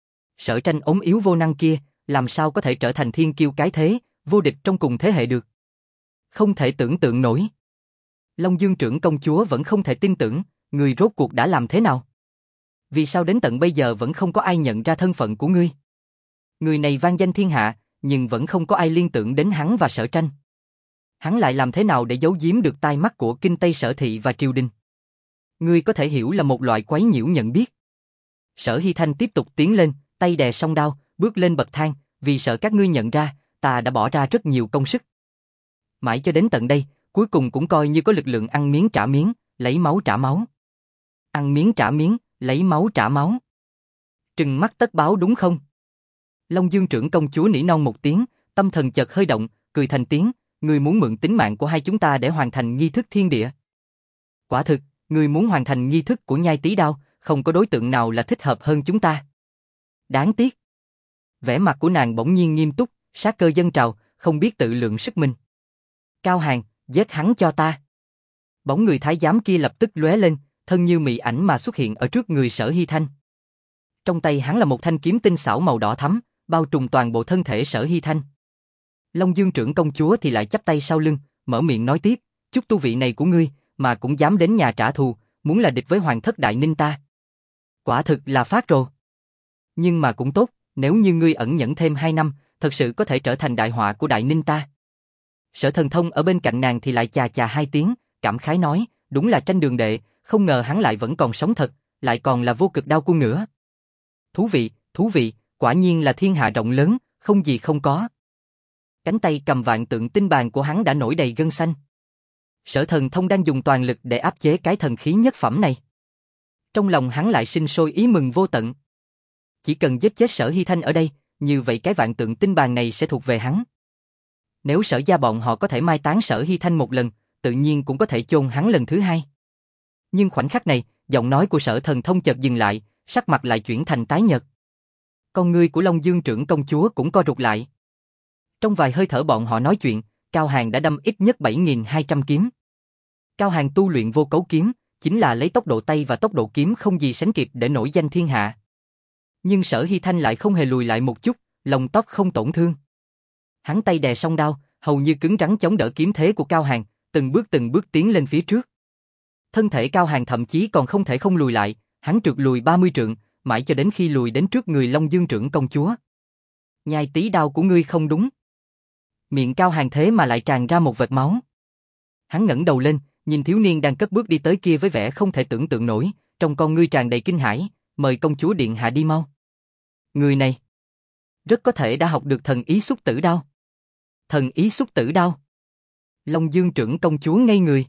Sở Tranh ốm yếu vô năng kia, làm sao có thể trở thành thiên kiêu cái thế, vô địch trong cùng thế hệ được. Không thể tưởng tượng nổi. Long Dương trưởng công chúa vẫn không thể tin tưởng, người rốt cuộc đã làm thế nào? Vì sao đến tận bây giờ vẫn không có ai nhận ra thân phận của ngươi? Người này vang danh thiên hạ, nhưng vẫn không có ai liên tưởng đến hắn và Sở Tranh. Hắn lại làm thế nào để giấu giếm được tai mắt của Kinh Tây Sở Thị và triều đình? Ngươi có thể hiểu là một loại quấy nhiễu nhận biết. Sở Hy Thanh tiếp tục tiến lên, tay đè song đao, bước lên bậc thang, vì sợ các ngươi nhận ra, ta đã bỏ ra rất nhiều công sức. Mãi cho đến tận đây, cuối cùng cũng coi như có lực lượng ăn miếng trả miếng, lấy máu trả máu. Ăn miếng trả miếng, lấy máu trả máu. Trừng mắt tất báo đúng không? Long Dương trưởng công chúa nỉ non một tiếng, tâm thần chợt hơi động, cười thành tiếng, ngươi muốn mượn tính mạng của hai chúng ta để hoàn thành nghi thức thiên địa. Quả thực, ngươi muốn hoàn thành nghi thức của nhai tí đao, không có đối tượng nào là thích hợp hơn chúng ta. Đáng tiếc. Vẻ mặt của nàng bỗng nhiên nghiêm túc, sát cơ dâng trào, không biết tự lượng sức mình. Cao Hàn, giết hắn cho ta. Bóng người thái giám kia lập tức lóe lên, thân như mị ảnh mà xuất hiện ở trước người Sở Hy Thanh. Trong tay hắn là một thanh kiếm tinh xảo màu đỏ thắm, bao trùm toàn bộ thân thể Sở Hy Thanh. Long Dương trưởng công chúa thì lại chắp tay sau lưng, mở miệng nói tiếp, chút tu vị này của ngươi, mà cũng dám đến nhà trả thù, muốn là địch với Hoàng thất Đại Ninh ta. Quả thực là phát rồ. Nhưng mà cũng tốt, nếu như ngươi ẩn nhẫn thêm hai năm, thật sự có thể trở thành đại họa của Đại Ninh ta. Sở Thần Thông ở bên cạnh nàng thì lại chà chà hai tiếng, cảm khái nói, đúng là Tranh đường đệ, không ngờ hắn lại vẫn còn sống thật, lại còn là Vô Cực Đao Quân nữa. Thú vị, thú vị, quả nhiên là thiên hạ rộng lớn, không gì không có. Cánh tay cầm vạn tượng tinh bàn của hắn đã nổi đầy gân xanh. Sở Thần Thông đang dùng toàn lực để áp chế cái thần khí nhất phẩm này. Trong lòng hắn lại sinh sôi ý mừng vô tận. Chỉ cần giết chết Sở Hy Thanh ở đây, như vậy cái vạn tượng tinh bàn này sẽ thuộc về hắn. Nếu Sở gia bọn họ có thể mai táng Sở Hy Thanh một lần, tự nhiên cũng có thể chôn hắn lần thứ hai. Nhưng khoảnh khắc này, giọng nói của Sở Thần Thông chợt dừng lại, sắc mặt lại chuyển thành tái nhợt. Con ngươi của Long Dương trưởng công chúa cũng co rụt lại. Trong vài hơi thở bọn họ nói chuyện, Cao Hàn đã đâm ít nhất bảy nghìn hai trăm kiếm. Cao Hàn tu luyện vô cấu kiếm, chính là lấy tốc độ tay và tốc độ kiếm không gì sánh kịp để nổi danh thiên hạ. Nhưng Sở Hy Thanh lại không hề lùi lại một chút, lông tóc không tổn thương. Hắn tay đè song đao, hầu như cứng rắn chống đỡ kiếm thế của Cao Hàn, từng bước từng bước tiến lên phía trước. Thân thể Cao Hàn thậm chí còn không thể không lùi lại, hắn trượt lùi ba mươi trượng, mãi cho đến khi lùi đến trước người Long Dương trưởng công chúa. Nhai tí đao của ngươi không đúng. Miệng Cao Hàn thế mà lại tràn ra một vệt máu. Hắn ngẩng đầu lên, nhìn thiếu niên đang cất bước đi tới kia với vẻ không thể tưởng tượng nổi, trong con ngươi tràn đầy kinh hãi, mời công chúa điện hạ đi mau. Người này rất có thể đã học được thần ý xúc tử đao. Thần ý xúc tử đao. Long Dương trưởng công chúa ngây người.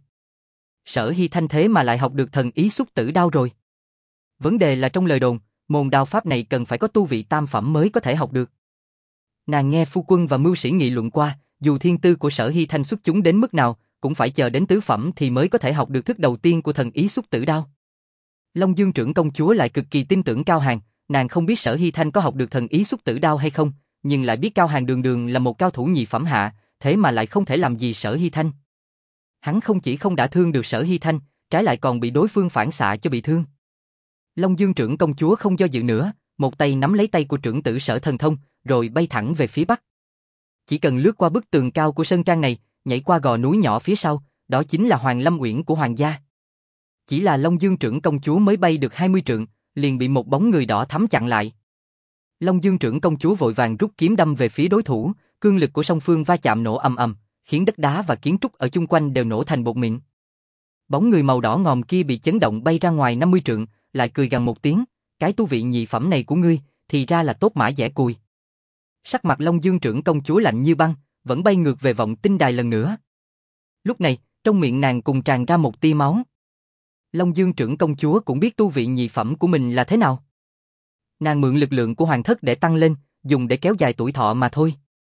Sở Hy Thanh thế mà lại học được thần ý xúc tử đao rồi. Vấn đề là trong lời đồn, môn đao pháp này cần phải có tu vị tam phẩm mới có thể học được. Nàng nghe phu quân và mưu sĩ nghị luận qua, dù thiên tư của Sở Hy Thanh xuất chúng đến mức nào, cũng phải chờ đến tứ phẩm thì mới có thể học được thức đầu tiên của thần ý xúc tử đao. Long Dương trưởng công chúa lại cực kỳ tin tưởng Cao Hàn, nàng không biết Sở Hy Thanh có học được thần ý xúc tử đao hay không, nhưng lại biết Cao Hàn đường đường là một cao thủ nhị phẩm hạ, thế mà lại không thể làm gì Sở Hy Thanh. Hắn không chỉ không đả thương được Sở Hy Thanh, trái lại còn bị đối phương phản xạ cho bị thương. Long Dương trưởng công chúa không do dự nữa, một tay nắm lấy tay của trưởng tử Sở Thần Thông, rồi bay thẳng về phía bắc. Chỉ cần lướt qua bức tường cao của sơn trang này, nhảy qua gò núi nhỏ phía sau, đó chính là Hoàng Lâm Uyển của hoàng gia. Chỉ là Long Dương trưởng công chúa mới bay được hai mươi trượng, liền bị một bóng người đỏ thắm chặn lại. Long Dương trưởng công chúa vội vàng rút kiếm đâm về phía đối thủ, cương lực của song phương va chạm nổ ầm ầm, khiến đất đá và kiến trúc ở chung quanh đều nổ thành bột mịn. Bóng người màu đỏ ngòm kia bị chấn động bay ra ngoài năm mươi trượng, lại cười gằn một tiếng, cái tu vị nhị phẩm này của ngươi, thì ra là tốt mã dẻ cùi. Sắc mặt Long Dương trưởng công chúa lạnh như băng, vẫn bay ngược về vọng tinh đài lần nữa. Lúc này, trong miệng nàng cùng tràn ra một tia máu. Long Dương trưởng công chúa cũng biết tu vị nhị phẩm của mình là thế nào. Nàng mượn lực lượng của hoàng thất để tăng lên, dùng để kéo dài tuổi thọ mà thôi.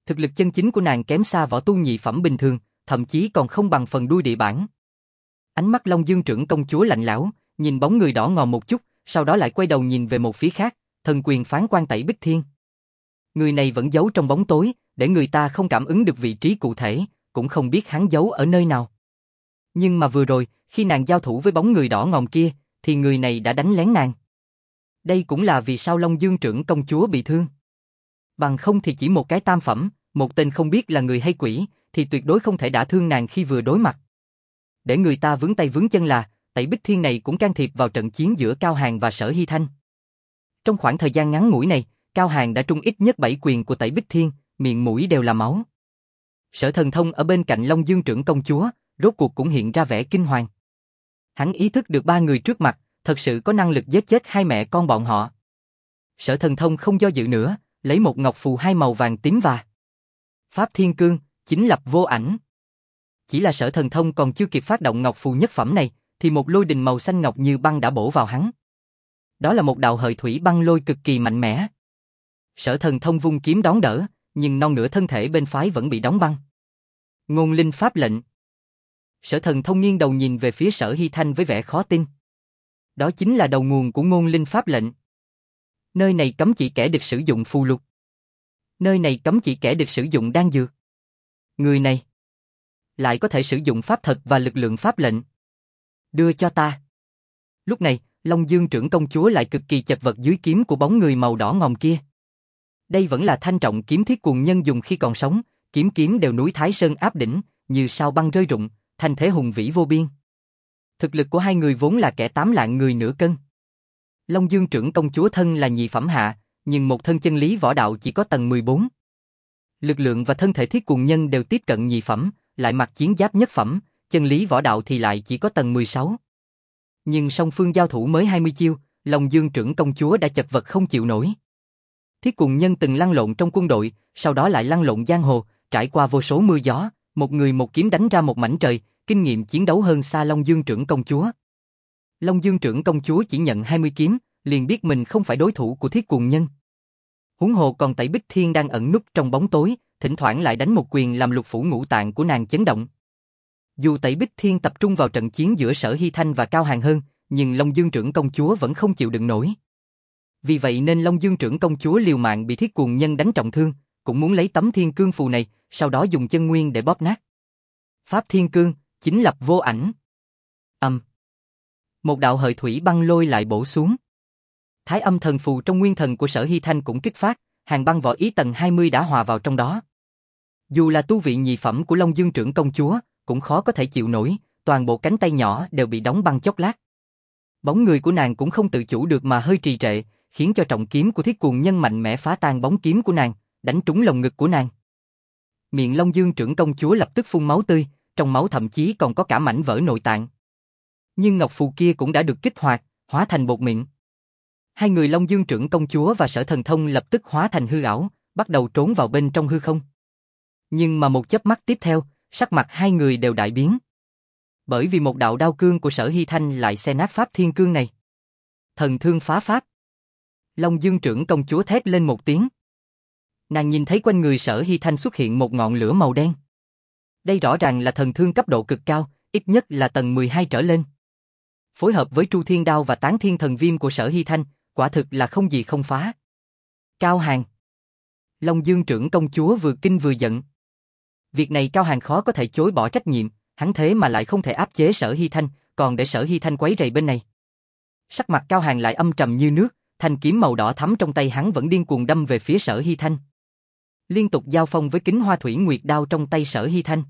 Thực lực chân chính của nàng kém xa võ tu nhị phẩm bình thường, thậm chí còn không bằng phần đuôi địa bản. Ánh mắt Long Dương trưởng công chúa lạnh lẽo, nhìn bóng người đỏ ngòm một chút, sau đó lại quay đầu nhìn về một phía khác, thần quyền phán quan Tẩy Bích Thiên. Người này vẫn giấu trong bóng tối, để người ta không cảm ứng được vị trí cụ thể, cũng không biết hắn giấu ở nơi nào. Nhưng mà vừa rồi, khi nàng giao thủ với bóng người đỏ ngòm kia, thì người này đã đánh lén nàng. Đây cũng là vì sao Long Dương trưởng công chúa bị thương. Bằng không thì chỉ một cái tam phẩm, một tên không biết là người hay quỷ, thì tuyệt đối không thể đả thương nàng khi vừa đối mặt. Để người ta vướng tay vướng chân là, Tẩy Bích Thiên này cũng can thiệp vào trận chiến giữa Cao Hàn và Sở Hy Thanh. Trong khoảng thời gian ngắn ngủi này, Cao Hàn đã trung ít nhất bảy quyền của Tẩy Bích Thiên, miệng mũi đều là máu. Sở Thần Thông ở bên cạnh Long Dương trưởng công chúa, rốt cuộc cũng hiện ra vẻ kinh hoàng. Hắn ý thức được ba người trước mặt, thật sự có năng lực giết chết hai mẹ con bọn họ. Sở Thần Thông không do dự nữa, lấy một ngọc phù hai màu vàng tím và Pháp Thiên Cương, chính lập vô ảnh. Chỉ là Sở Thần Thông còn chưa kịp phát động ngọc phù nhất phẩm này, thì một lôi đình màu xanh ngọc như băng đã bổ vào hắn. Đó là một đạo hợi thủy băng lôi cực kỳ mạnh mẽ. Sở Thần Thông vung kiếm đón đỡ, nhưng non nửa thân thể bên phái vẫn bị đóng băng. Ngôn linh pháp lệnh. Sở Thần Thông nghiêng đầu nhìn về phía Sở Hy Thanh với vẻ khó tin. Đó chính là đầu nguồn của ngôn linh pháp lệnh. Nơi này cấm chỉ kẻ địch sử dụng phù lục. Nơi này cấm chỉ kẻ địch sử dụng đan dược. Người này lại có thể sử dụng pháp thật và lực lượng pháp lệnh. Đưa cho ta. Lúc này, Long Dương trưởng công chúa lại cực kỳ chật vật dưới kiếm của bóng người màu đỏ ngòm kia. Đây vẫn là thanh trọng kiếm Thiết Cuồng Nhân dùng khi còn sống, kiếm kiếm đều núi Thái Sơn áp đỉnh, như sao băng rơi rụng, thanh thế hùng vĩ vô biên. Thực lực của hai người vốn là kẻ tám lạng người nửa cân. Long Dương trưởng công chúa thân là nhị phẩm hạ, nhưng một thân chân lý võ đạo chỉ có tầng mười bốn. Lực lượng và thân thể Thiết Cuồng Nhân đều tiếp cận nhị phẩm, lại mặc chiến giáp nhất phẩm, chân lý võ đạo thì lại chỉ có tầng mười sáu. Nhưng song phương giao thủ mới hai mươi chiêu, Long Dương trưởng công chúa đã chật vật không chịu nổi. Thiết Cuồng Nhân từng lăn lộn trong quân đội, sau đó lại lăn lộn giang hồ, trải qua vô số mưa gió, một người một kiếm đánh ra một mảnh trời, kinh nghiệm chiến đấu hơn xa Long Dương trưởng công chúa. Long Dương trưởng công chúa chỉ nhận hai mươi kiếm, liền biết mình không phải đối thủ của Thiết Cuồng Nhân. Huống hồ còn Tẩy Bích Thiên đang ẩn núp trong bóng tối, thỉnh thoảng lại đánh một quyền làm lục phủ ngũ tạng của nàng chấn động. Dù Tẩy Bích Thiên tập trung vào trận chiến giữa Sở Hy Thanh và Cao Hàn hơn, nhưng Long Dương trưởng công chúa vẫn không chịu đựng nổi. Vì vậy nên Long Dương trưởng công chúa liều mạng bị Thiết Cuồng Nhân đánh trọng thương, cũng muốn lấy tấm Thiên Cương phù này, sau đó dùng chân nguyên để bóp nát. Pháp Thiên Cương, chính lập vô ảnh. Âm. Một đạo hợi thủy băng lôi lại bổ xuống. Thái âm thần phù trong nguyên thần của Sở Hy Thanh cũng kích phát, hàng băng võ ý tầng hai mươi đã hòa vào trong đó. Dù là tu vị nhị phẩm của Long Dương trưởng công chúa, cũng khó có thể chịu nổi, toàn bộ cánh tay nhỏ đều bị đóng băng chốc lát. Bóng người của nàng cũng không tự chủ được mà hơi trì trệ, khiến cho trọng kiếm của Thiết Cuồng Nhân mạnh mẽ phá tan bóng kiếm của nàng, đánh trúng lồng ngực của nàng. Miệng Long Dương trưởng công chúa lập tức phun máu tươi, trong máu thậm chí còn có cả mảnh vỡ nội tạng. Nhưng ngọc phù kia cũng đã được kích hoạt, hóa thành bột mịn. Hai người Long Dương trưởng công chúa và Sở Thần Thông lập tức hóa thành hư ảo, bắt đầu trốn vào bên trong hư không. Nhưng mà một chớp mắt tiếp theo, sắc mặt hai người đều đại biến. Bởi vì một đạo đao cương của Sở Hy Thanh lại xé nát Pháp Thiên Cương này. Thần thương phá pháp. Long Dương trưởng công chúa thét lên một tiếng. Nàng nhìn thấy quanh người Sở Hy Thanh xuất hiện một ngọn lửa màu đen. Đây rõ ràng là thần thương cấp độ cực cao, ít nhất là tầng mười hai trở lên. Phối hợp với Tru Thiên Đao và Tán Thiên Thần Viêm của Sở Hy Thanh, quả thực là không gì không phá. Cao Hàn. Long Dương trưởng công chúa vừa kinh vừa giận. Việc này Cao Hàn khó có thể chối bỏ trách nhiệm, hắn thế mà lại không thể áp chế Sở Hy Thanh, còn để Sở Hy Thanh quấy rầy bên này. Sắc mặt Cao Hàn lại âm trầm như nước, thanh kiếm màu đỏ thắm trong tay hắn vẫn điên cuồng đâm về phía Sở Hy Thanh. Liên tục giao phong với Kính Hoa Thủy Nguyệt đao trong tay Sở Hy Thanh.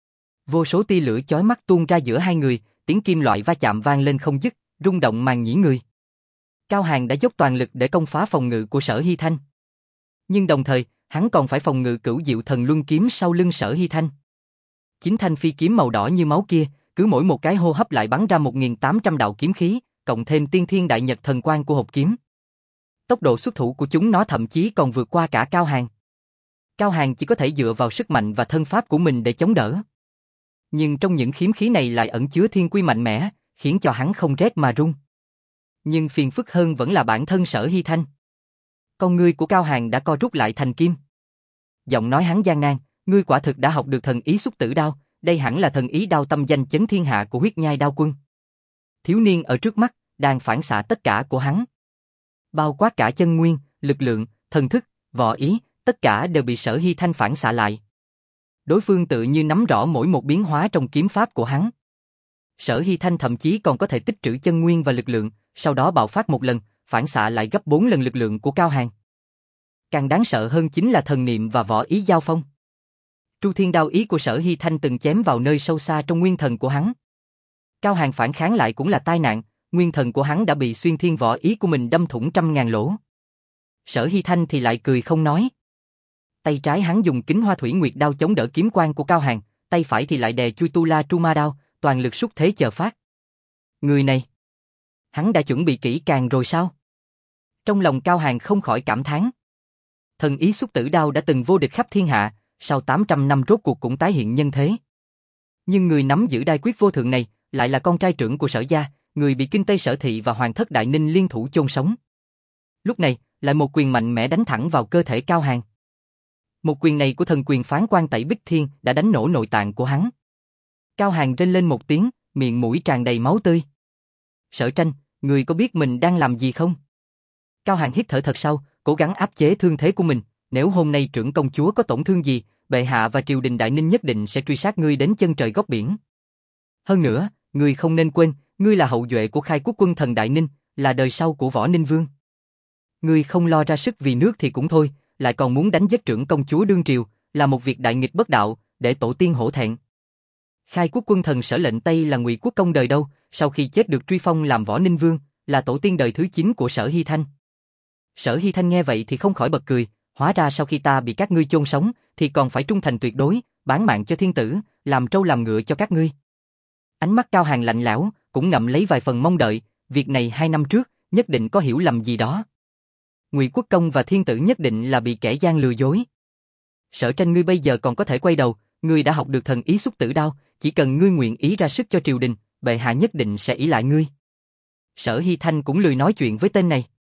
Vô số tia lửa chói mắt tuôn ra giữa hai người, tiếng kim loại va chạm vang lên không dứt, rung động màng nhĩ người. Cao Hàn đã dốc toàn lực để công phá phòng ngự của Sở Hy Thanh. Nhưng đồng thời, hắn còn phải phòng ngự Cửu Diệu Thần Luân kiếm sau lưng Sở Hy Thanh. Chính thanh phi kiếm màu đỏ như máu kia, cứ mỗi một cái hô hấp lại bắn ra một nghìn tám trăm đạo kiếm khí, cộng thêm tiên thiên đại nhật thần quang của hộp kiếm. Tốc độ xuất thủ của chúng nó thậm chí còn vượt qua cả Cao Hàn. Cao Hàn chỉ có thể dựa vào sức mạnh và thân pháp của mình để chống đỡ. Nhưng trong những kiếm khí này lại ẩn chứa thiên quy mạnh mẽ, khiến cho hắn không rét mà run. Nhưng phiền phức hơn vẫn là bản thân Sở Hy Thanh. Con ngươi của Cao Hàn đã co rút lại thành kim. Giọng nói hắn gian nan, ngươi quả thực đã học được thần ý xúc tử đao, đây hẳn là thần ý đao tâm danh chấn thiên hạ của huyết nhai đao quân. Thiếu niên ở trước mắt, đang phản xạ tất cả của hắn. Bao quát cả chân nguyên, lực lượng, thần thức, võ ý, tất cả đều bị Sở Hy Thanh phản xạ lại. Đối phương tự như nắm rõ mỗi một biến hóa trong kiếm pháp của hắn. Sở Hy Thanh thậm chí còn có thể tích trữ chân nguyên và lực lượng, sau đó bạo phát một lần, phản xạ lại gấp bốn lần lực lượng của Cao Hàn. Càng đáng sợ hơn chính là thần niệm và võ ý giao phong. Tru Thiên đao ý của Sở Hy Thanh từng chém vào nơi sâu xa trong nguyên thần của hắn. Cao Hàn phản kháng lại cũng là tai nạn, nguyên thần của hắn đã bị xuyên thiên võ ý của mình đâm thủng trăm ngàn lỗ. Sở Hy Thanh thì lại cười không nói. Tay trái hắn dùng Kính Hoa Thủy Nguyệt đao chống đỡ kiếm quang của Cao Hàn, tay phải thì lại đè chui tu la tru ma đao, toàn lực xúc thế chờ phát. Người này, hắn đã chuẩn bị kỹ càng rồi sao? Trong lòng Cao Hàn không khỏi cảm thán. Thần ý xúc tử đao đã từng vô địch khắp thiên hạ, sau tám trăm năm rốt cuộc cũng tái hiện nhân thế. Nhưng người nắm giữ đai quyết vô thượng này, lại là con trai trưởng của Sở gia, người bị Kinh Tây Sở Thị và Hoàng thất Đại Ninh liên thủ chôn sống. Lúc này, lại một quyền mạnh mẽ đánh thẳng vào cơ thể Cao Hàn. Một quyền này của thần quyền phán quan Tẩy Bích Thiên đã đánh nổ nội tạng của hắn. Cao Hàn rên lên một tiếng, miệng mũi tràn đầy máu tươi. Sở Tranh, người có biết mình đang làm gì không? Cao Hàn hít thở thật sâu, cố gắng áp chế thương thế của mình. Nếu hôm nay trưởng công chúa có tổn thương gì, bệ hạ và triều đình Đại Ninh nhất định sẽ truy sát ngươi đến chân trời góc biển. Hơn nữa, ngươi không nên quên, ngươi là hậu duệ của khai quốc quân thần Đại Ninh, là đời sau của Võ Ninh Vương. Ngươi không lo ra sức vì nước thì cũng thôi, lại còn muốn đánh giết trưởng công chúa đương triều, là một việc đại nghịch bất đạo, để tổ tiên hổ thẹn. Khai quốc quân thần Sở Lệnh Tây là Ngụy Quốc Công đời đâu, sau khi chết được truy phong làm Võ Ninh Vương, là tổ tiên đời thứ chín của Sở Hy Thanh. Sở Hy Thanh nghe vậy thì không khỏi bật cười, hóa ra sau khi ta bị các ngươi chôn sống, thì còn phải trung thành tuyệt đối, bán mạng cho thiên tử, làm trâu làm ngựa cho các ngươi. Ánh mắt Cao Hàn lạnh lẽo, cũng ngậm lấy vài phần mong đợi, việc này hai năm trước, nhất định có hiểu lầm gì đó. Ngụy Quốc Công và thiên tử nhất định là bị kẻ gian lừa dối. Sở Tranh, ngươi bây giờ còn có thể quay đầu, ngươi đã học được thần ý xúc tử đao, chỉ cần ngươi nguyện ý ra sức cho triều đình, bệ hạ nhất định sẽ ỷ lại ngươi. Sở Hy Thanh cũng lười nói chuyện với tên này.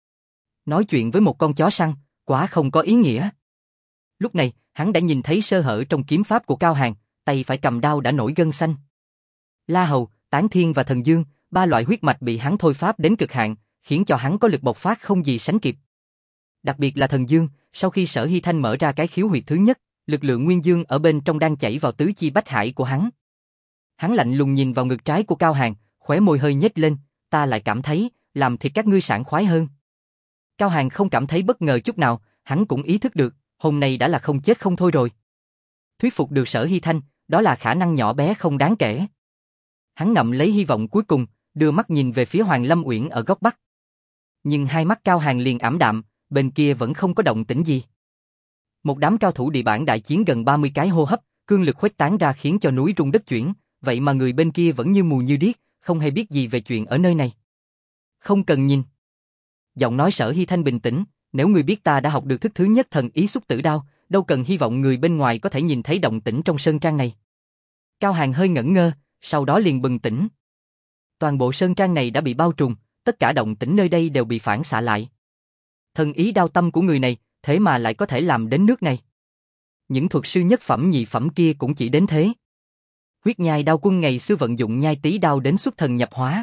Nói chuyện với một con chó săn, quá không có ý nghĩa. Lúc này, hắn đã nhìn thấy sơ hở trong kiếm pháp của Cao Hàn, tay phải cầm đao đã nổi gân xanh. La Hầu, Tán Thiên và Thần Dương, ba loại huyết mạch bị hắn thôi pháp đến cực hạn, khiến cho hắn có lực bộc phát không gì sánh kịp. Đặc biệt là Thần Dương, sau khi Sở Hy Thanh mở ra cái khiếu huyệt thứ nhất, lực lượng nguyên dương ở bên trong đang chảy vào tứ chi bách hải của hắn. Hắn lạnh lùng nhìn vào ngực trái của Cao Hàn, khóe môi hơi nhếch lên, ta lại cảm thấy, làm thịt các ngươi sảng khoái hơn. Cao Hàn không cảm thấy bất ngờ chút nào, hắn cũng ý thức được, hôm nay đã là không chết không thôi rồi. Thuyết phục được Sở Hy Thanh, đó là khả năng nhỏ bé không đáng kể. Hắn ngậm lấy hy vọng cuối cùng, đưa mắt nhìn về phía Hoàng Lâm Uyển ở góc bắc. Nhưng hai mắt Cao Hàn liền ảm đạm, bên kia vẫn không có động tĩnh gì. Một đám cao thủ địa bản đại chiến gần ba mươi cái hô hấp, cương lực khuếch tán ra khiến cho núi rung đất chuyển, vậy mà người bên kia vẫn như mù như điếc, không hề biết gì về chuyện ở nơi này. Không cần nhìn. Giọng nói Sở Hy Thanh bình tĩnh, nếu người biết ta đã học được thức thứ nhất thần ý xúc tử đao, đâu cần hy vọng người bên ngoài có thể nhìn thấy động tĩnh trong sơn trang này. Cao Hàn hơi ngẩn ngơ, sau đó liền bừng tỉnh. Toàn bộ sơn trang này đã bị bao trùm, tất cả động tĩnh nơi đây đều bị phản xạ lại. Thần ý đao tâm của người này, thế mà lại có thể làm đến nước này. Những thuật sư nhất phẩm nhị phẩm kia cũng chỉ đến thế. Huyết nhai đao quân ngày xưa vận dụng nhai tý đao đến xuất thần nhập hóa.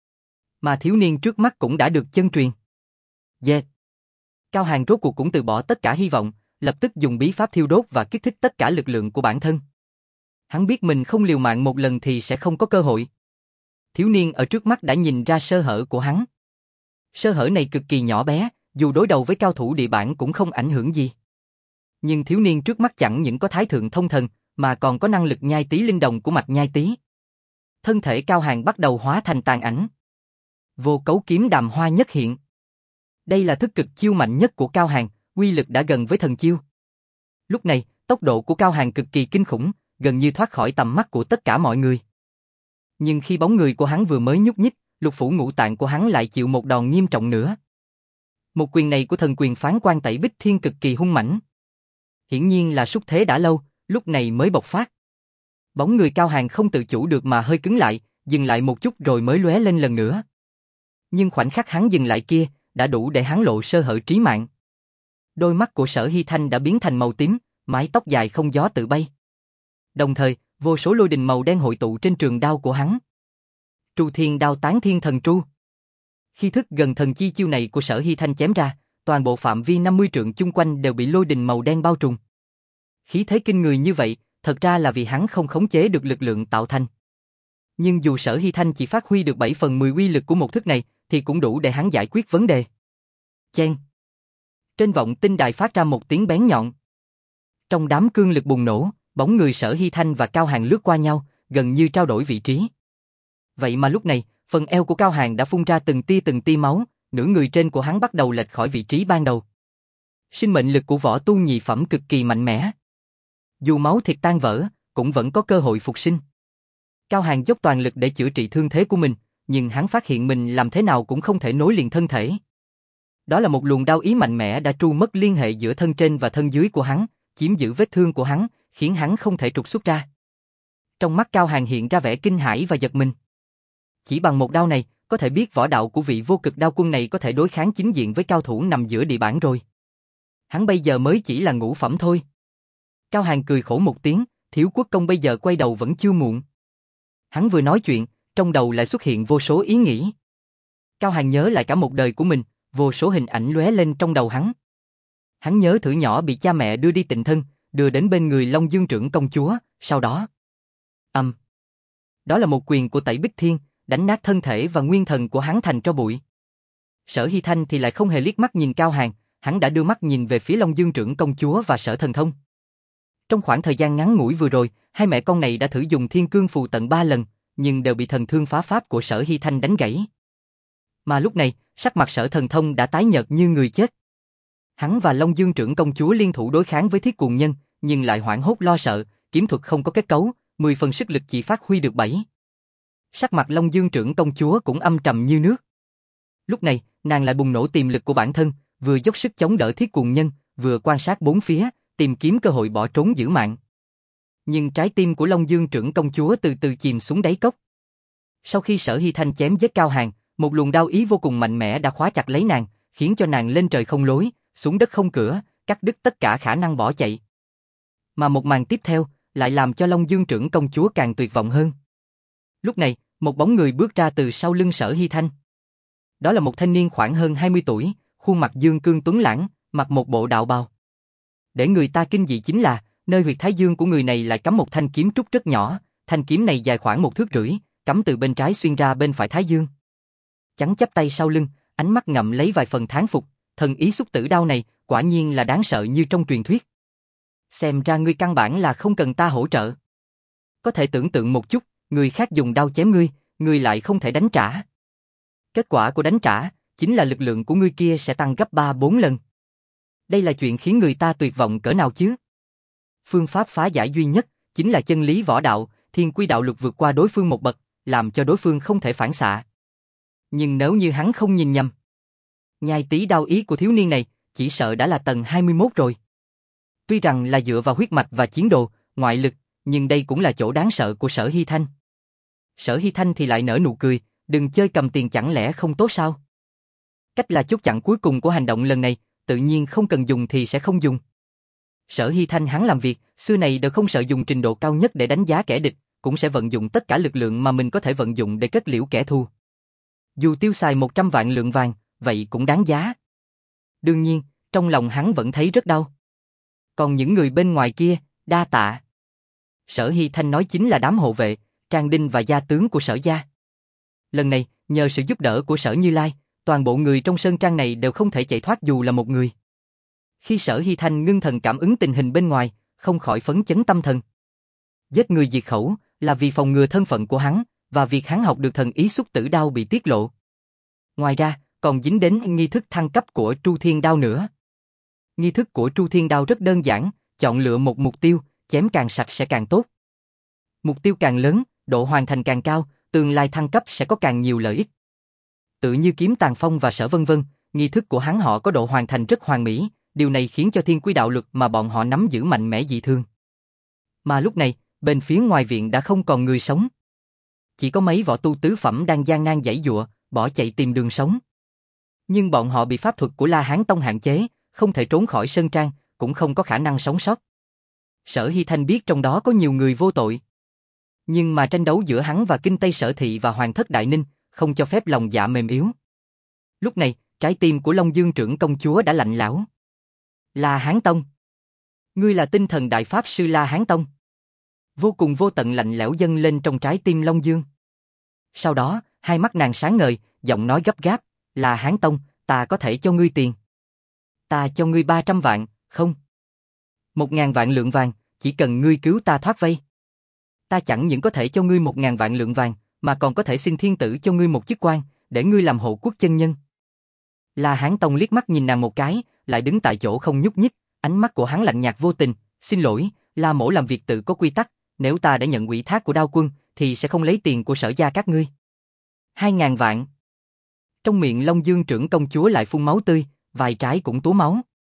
Mà thiếu niên trước mắt cũng đã được chân truyền. Yeah. Cao Hàn rốt cuộc cũng từ bỏ tất cả hy vọng, lập tức dùng bí pháp thiêu đốt và kích thích tất cả lực lượng của bản thân. Hắn biết mình không liều mạng một lần thì sẽ không có cơ hội. Thiếu niên ở trước mắt đã nhìn ra sơ hở của hắn. Sơ hở này cực kỳ nhỏ bé, dù đối đầu với cao thủ địa bản cũng không ảnh hưởng gì. Nhưng thiếu niên trước mắt chẳng những có thái thượng thông thần, mà còn có năng lực nhai tý linh đồng của mạch nhai tý. Thân thể Cao Hàn bắt đầu hóa thành tàn ảnh. Vô cấu kiếm đàm hoa nhất hiện. Đây là thức cực chiêu mạnh nhất của Cao Hàn, uy lực đã gần với thần chiêu. Lúc này, tốc độ của Cao Hàn cực kỳ kinh khủng, gần như thoát khỏi tầm mắt của tất cả mọi người. Nhưng khi bóng người của hắn vừa mới nhúc nhích, lục phủ ngũ tạng của hắn lại chịu một đòn nghiêm trọng nữa. Một quyền này của thần quyền phán quan Tẩy Bích Thiên cực kỳ hung mãnh. Hiển nhiên là xúc thế đã lâu, lúc này mới bộc phát. Bóng người Cao Hàn không tự chủ được mà hơi cứng lại, dừng lại một chút rồi mới lóe lên lần nữa. Nhưng khoảnh khắc hắn dừng lại kia, đã đủ để hắn lộ sơ hở trí mạng. Đôi mắt của Sở Hy Thanh đã biến thành màu tím, mái tóc dài không gió tự bay. Đồng thời, vô số lôi đình màu đen hội tụ trên trường đao của hắn. Tru Thiên Đao Tán Thiên Thần Tru. Khi thức gần thần chi chiêu này của Sở Hy Thanh chém ra, toàn bộ phạm vi năm mươi trượng chung quanh đều bị lôi đình màu đen bao trùm. Khí thế kinh người như vậy, thật ra là vì hắn không khống chế được lực lượng tạo thành. Nhưng dù Sở Hy Thanh chỉ phát huy được bảy phần mười uy lực của một thức này, thì cũng đủ để hắn giải quyết vấn đề. Chen. Trên vọng tinh đài phát ra một tiếng bén nhọn. Trong đám cương lực bùng nổ, bóng người Sở Hy Thanh và Cao Hàn lướt qua nhau, gần như trao đổi vị trí. Vậy mà lúc này, phần eo của Cao Hàn đã phun ra từng tia từng tia máu, nửa người trên của hắn bắt đầu lệch khỏi vị trí ban đầu. Sinh mệnh lực của võ tu nhị phẩm cực kỳ mạnh mẽ. Dù máu thịt tan vỡ, cũng vẫn có cơ hội phục sinh. Cao Hàn dốc toàn lực để chữa trị thương thế của mình, nhưng hắn phát hiện mình làm thế nào cũng không thể nối liền thân thể. Đó là một luồng đao ý mạnh mẽ đã tru mất liên hệ giữa thân trên và thân dưới của hắn, chiếm giữ vết thương của hắn, khiến hắn không thể trục xuất ra. Trong mắt Cao Hàn hiện ra vẻ kinh hãi và giật mình. Chỉ bằng một đao này, có thể biết võ đạo của vị vô cực đao quân này có thể đối kháng chính diện với cao thủ nằm giữa địa bản rồi. Hắn bây giờ mới chỉ là ngũ phẩm thôi. Cao Hàn cười khổ một tiếng, thiếu quốc công bây giờ quay đầu vẫn chưa muộn. Hắn vừa nói chuyện, trong đầu lại xuất hiện vô số ý nghĩ. Cao Hàn nhớ lại cả một đời của mình, vô số hình ảnh lóe lên trong đầu hắn. Hắn nhớ thử nhỏ bị cha mẹ đưa đi tịnh thân, đưa đến bên người Long Dương trưởng công chúa, sau đó... Âm. Um. Đó là một quyền của Tẩy Bích Thiên, đánh nát thân thể và nguyên thần của hắn thành tro bụi. Sở Hy Thanh thì lại không hề liếc mắt nhìn Cao Hàn, hắn đã đưa mắt nhìn về phía Long Dương trưởng công chúa và Sở Thần Thông. Trong khoảng thời gian ngắn ngủi vừa rồi, hai mẹ con này đã thử dùng Thiên Cương Phù tận ba lần, nhưng đều bị thần thương phá pháp của Sở Hy Thanh đánh gãy. Mà lúc này, sắc mặt Sở Thần Thông đã tái nhợt như người chết. Hắn và Long Dương trưởng công chúa liên thủ đối kháng với Thiết Cuồng Nhân, nhưng lại hoảng hốt lo sợ, kiếm thuật không có kết cấu, mười phần sức lực chỉ phát huy được bảy. Sắc mặt Long Dương trưởng công chúa cũng âm trầm như nước. Lúc này, nàng lại bùng nổ tiềm lực của bản thân, vừa dốc sức chống đỡ Thiết Cuồng Nhân, vừa quan sát bốn phía, tìm kiếm cơ hội bỏ trốn giữ mạng. Nhưng trái tim của Long Dương trưởng công chúa từ từ chìm xuống đáy cốc. Sau khi Sở Hy Thanh chém giết Cao Hàn, một luồng đao ý vô cùng mạnh mẽ đã khóa chặt lấy nàng, khiến cho nàng lên trời không lối, xuống đất không cửa, cắt đứt tất cả khả năng bỏ chạy. Mà một màn tiếp theo lại làm cho Long Dương trưởng công chúa càng tuyệt vọng hơn. Lúc này, một bóng người bước ra từ sau lưng Sở Hy Thanh. Đó là một thanh niên khoảng hơn hai mươi tuổi, khuôn mặt dương cương tuấn lãng, mặc một bộ đạo bào. Để người ta kinh dị chính là, nơi huyệt thái dương của người này lại cắm một thanh kiếm trúc rất nhỏ, thanh kiếm này dài khoảng một thước rưỡi, cắm từ bên trái xuyên ra bên phải thái dương. Chắn chắp tay sau lưng, ánh mắt ngậm lấy vài phần thán phục, thần ý xúc tử đao này, quả nhiên là đáng sợ như trong truyền thuyết. Xem ra ngươi căn bản là không cần ta hỗ trợ. Có thể tưởng tượng một chút, người khác dùng đao chém ngươi, ngươi lại không thể đánh trả. Kết quả của đánh trả, chính là lực lượng của ngươi kia sẽ tăng gấp ba bốn lần. Đây là chuyện khiến người ta tuyệt vọng cỡ nào chứ? Phương pháp phá giải duy nhất, chính là chân lý võ đạo, thiên quy đạo lục vượt qua đối phương một bậc, làm cho đối phương không thể phản xạ. Nhưng nếu như hắn không nhìn nhầm, nhai tí đao ý của thiếu niên này, chỉ sợ đã là tầng hai mươi mốt rồi. Tuy rằng là dựa vào huyết mạch và chiến đồ, ngoại lực, nhưng đây cũng là chỗ đáng sợ của Sở Hy Thanh. Sở Hy Thanh thì lại nở nụ cười, đừng chơi cầm tiền chẳng lẽ không tốt sao? Cách là chốt chặn cuối cùng của hành động lần này, tự nhiên không cần dùng thì sẽ không dùng. Sở Hy Thanh hắn làm việc, xưa này đều không sợ dùng trình độ cao nhất để đánh giá kẻ địch, cũng sẽ vận dụng tất cả lực lượng mà mình có thể vận dụng để kết liễu kẻ thù. Dù tiêu xài một trăm vạn lượng vàng, vậy cũng đáng giá. Đương nhiên, trong lòng hắn vẫn thấy rất đau. Còn những người bên ngoài kia, đa tạ. Sở Hy Thanh nói chính là đám hộ vệ, Trang Đinh và gia tướng của Sở gia. Lần này, nhờ sự giúp đỡ của Sở Như Lai, toàn bộ người trong sơn trang này đều không thể chạy thoát dù là một người. Khi Sở Hy Thanh ngưng thần cảm ứng tình hình bên ngoài, không khỏi phấn chấn tâm thần. Giết người diệt khẩu là vì phòng ngừa thân phận của hắn, và việc hắn học được thần ý xúc tử đao bị tiết lộ. Ngoài ra, còn dính đến nghi thức thăng cấp của Tru Thiên Đao nữa. Nghi thức của Tru Thiên Đao rất đơn giản, chọn lựa một mục tiêu, chém càng sạch sẽ càng tốt. Mục tiêu càng lớn, độ hoàn thành càng cao, tương lai thăng cấp sẽ có càng nhiều lợi ích. Tự như Kiếm Tàn Phong và Sở Vân Vân, nghi thức của hắn họ có độ hoàn thành rất hoàn mỹ, điều này khiến cho thiên quy đạo luật mà bọn họ nắm giữ mạnh mẽ dị thường. Mà lúc này, bên phía ngoài viện đã không còn người sống. Chỉ có mấy võ tu tứ phẩm đang gian nan giãy giụa, bỏ chạy tìm đường sống. Nhưng bọn họ bị pháp thuật của La Hán Tông hạn chế, không thể trốn khỏi sơn trang, cũng không có khả năng sống sót. Sở Hy Thanh biết trong đó có nhiều người vô tội. Nhưng mà tranh đấu giữa hắn và Kinh Tây Sở Thị và Hoàng thất Đại Ninh, không cho phép lòng dạ mềm yếu. Lúc này, trái tim của Long Dương trưởng công chúa đã lạnh lẽo. La Hán Tông. Ngươi là tinh thần đại pháp sư La Hán Tông. Vô cùng vô tận lạnh lẽo dâng lên trong trái tim Long Dương. Sau đó, hai mắt nàng sáng ngời, giọng nói gấp gáp, La Hán Tông, ta có thể cho ngươi tiền. Ta cho ngươi ba trăm vạn, không. Một ngàn vạn lượng vàng, chỉ cần ngươi cứu ta thoát vây. Ta chẳng những có thể cho ngươi một ngàn vạn lượng vàng, mà còn có thể xin thiên tử cho ngươi một chức quan, để ngươi làm hộ quốc chân nhân. La Hán Tông liếc mắt nhìn nàng một cái, lại đứng tại chỗ không nhúc nhích, ánh mắt của hắn lạnh nhạt vô tình, xin lỗi, La mỗ làm việc tự có quy tắc, nếu ta đã nhận ủy thác của Đao Quân, thì sẽ không lấy tiền của Sở gia các ngươi. Hai ngàn vạn. Trong miệng Long Dương trưởng công chúa lại phun máu tươi, vai trái cũng túa máu.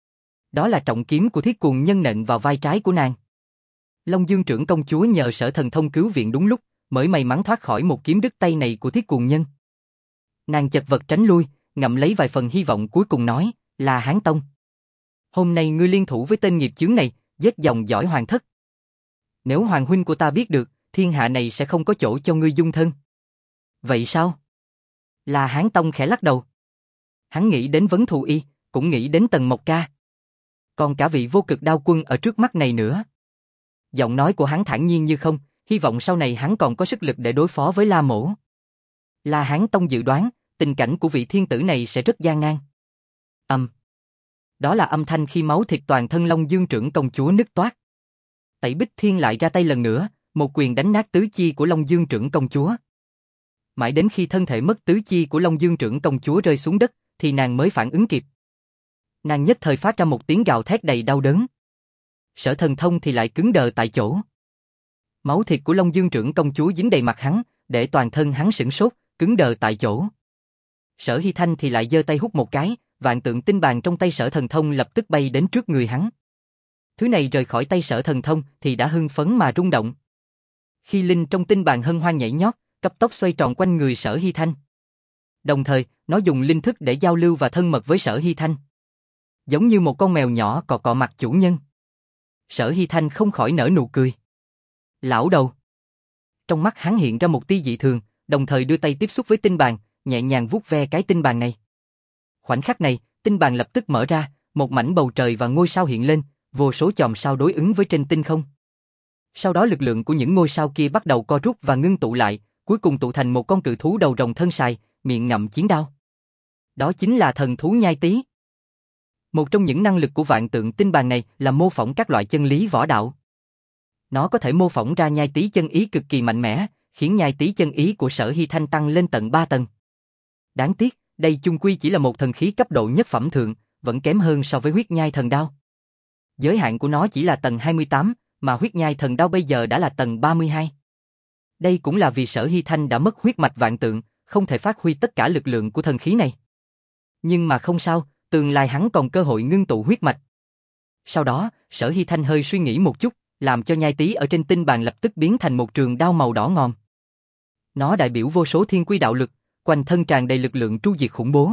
Đó là trọng kiếm của Thiết Cuồng Nhân nện vào vai trái của nàng. Long Dương trưởng công chúa nhờ Sở Thần Thông cứu viện đúng lúc, mới may mắn thoát khỏi một kiếm đứt tay này của Thiết Cuồng Nhân. Nàng chật vật tránh lui, ngậm lấy vài phần hy vọng cuối cùng nói, là Hán Tông. Hôm nay ngươi liên thủ với tên nghiệp chướng này, giết dòng dõi hoàng thất. Nếu hoàng huynh của ta biết được, thiên hạ này sẽ không có chỗ cho ngươi dung thân. Vậy sao? Là Hán Tông khẽ lắc đầu. Hắn nghĩ đến Vấn Thù Y, cũng nghĩ đến Tần Mộc Ca. Còn cả vị vô cực đao quân ở trước mắt này nữa. Giọng nói của hắn thản nhiên như không, hy vọng sau này hắn còn có sức lực để đối phó với La Mỗ. La Hán Tông dự đoán, tình cảnh của vị thiên tử này sẽ rất gian nan. Âm. Đó là âm thanh khi máu thịt toàn thân Long Dương trưởng công chúa nứt toát. Tẩy Bích Thiên lại ra tay lần nữa, một quyền đánh nát tứ chi của Long Dương trưởng công chúa. Mãi đến khi thân thể mất tứ chi của Long Dương trưởng công chúa rơi xuống đất, thì nàng mới phản ứng kịp. Nàng nhất thời phát ra một tiếng gào thét đầy đau đớn. Sở Thần Thông thì lại cứng đờ tại chỗ. Máu thịt của Long Dương trưởng công chúa dính đầy mặt hắn, để toàn thân hắn sửng sốt, cứng đờ tại chỗ. Sở Hy Thanh thì lại giơ tay hút một cái, vạn tượng tinh bàn trong tay Sở Thần Thông lập tức bay đến trước người hắn. Thứ này rời khỏi tay Sở Thần Thông thì đã hưng phấn mà rung động. Khi linh trong tinh bàn hân hoan nhảy nhót, cấp tốc xoay tròn quanh người Sở Hy Thanh. Đồng thời, nó dùng linh thức để giao lưu và thân mật với Sở Hy Thanh. Giống như một con mèo nhỏ cọ cọ mặt chủ nhân. Sở Hy Thanh không khỏi nở nụ cười. Lão đầu. Trong mắt hắn hiện ra một tia dị thường, đồng thời đưa tay tiếp xúc với tinh bàn, nhẹ nhàng vuốt ve cái tinh bàn này. Khoảnh khắc này, tinh bàn lập tức mở ra, một mảnh bầu trời và ngôi sao hiện lên, vô số chòm sao đối ứng với trên tinh không. Sau đó lực lượng của những ngôi sao kia bắt đầu co rút và ngưng tụ lại, cuối cùng tụ thành một con cự thú đầu rồng thân sài, miệng ngậm chiến đao. Đó chính là thần thú nhai tý. Một trong những năng lực của vạn tượng tinh bàn này là mô phỏng các loại chân lý võ đạo. Nó có thể mô phỏng ra nhai tý chân ý cực kỳ mạnh mẽ, khiến nhai tý chân ý của Sở Hy Thanh tăng lên tận ba tầng. Đáng tiếc, đây chung quy chỉ là một thần khí cấp độ nhất phẩm thượng, vẫn kém hơn so với huyết nhai thần đao. Giới hạn của nó chỉ là tầng hai mươi tám, mà huyết nhai thần đao bây giờ đã là tầng ba mươi hai. Đây cũng là vì Sở Hy Thanh đã mất huyết mạch vạn tượng, không thể phát huy tất cả lực lượng của thần khí này. Nhưng mà không sao, tương lai hắn còn cơ hội ngưng tụ huyết mạch. Sau đó, Sở Hy Thanh hơi suy nghĩ một chút, làm cho nhai tý ở trên tinh bàn lập tức biến thành một trường đao màu đỏ ngòm. Nó đại biểu vô số thiên quy đạo lực, quanh thân tràn đầy lực lượng tru diệt khủng bố.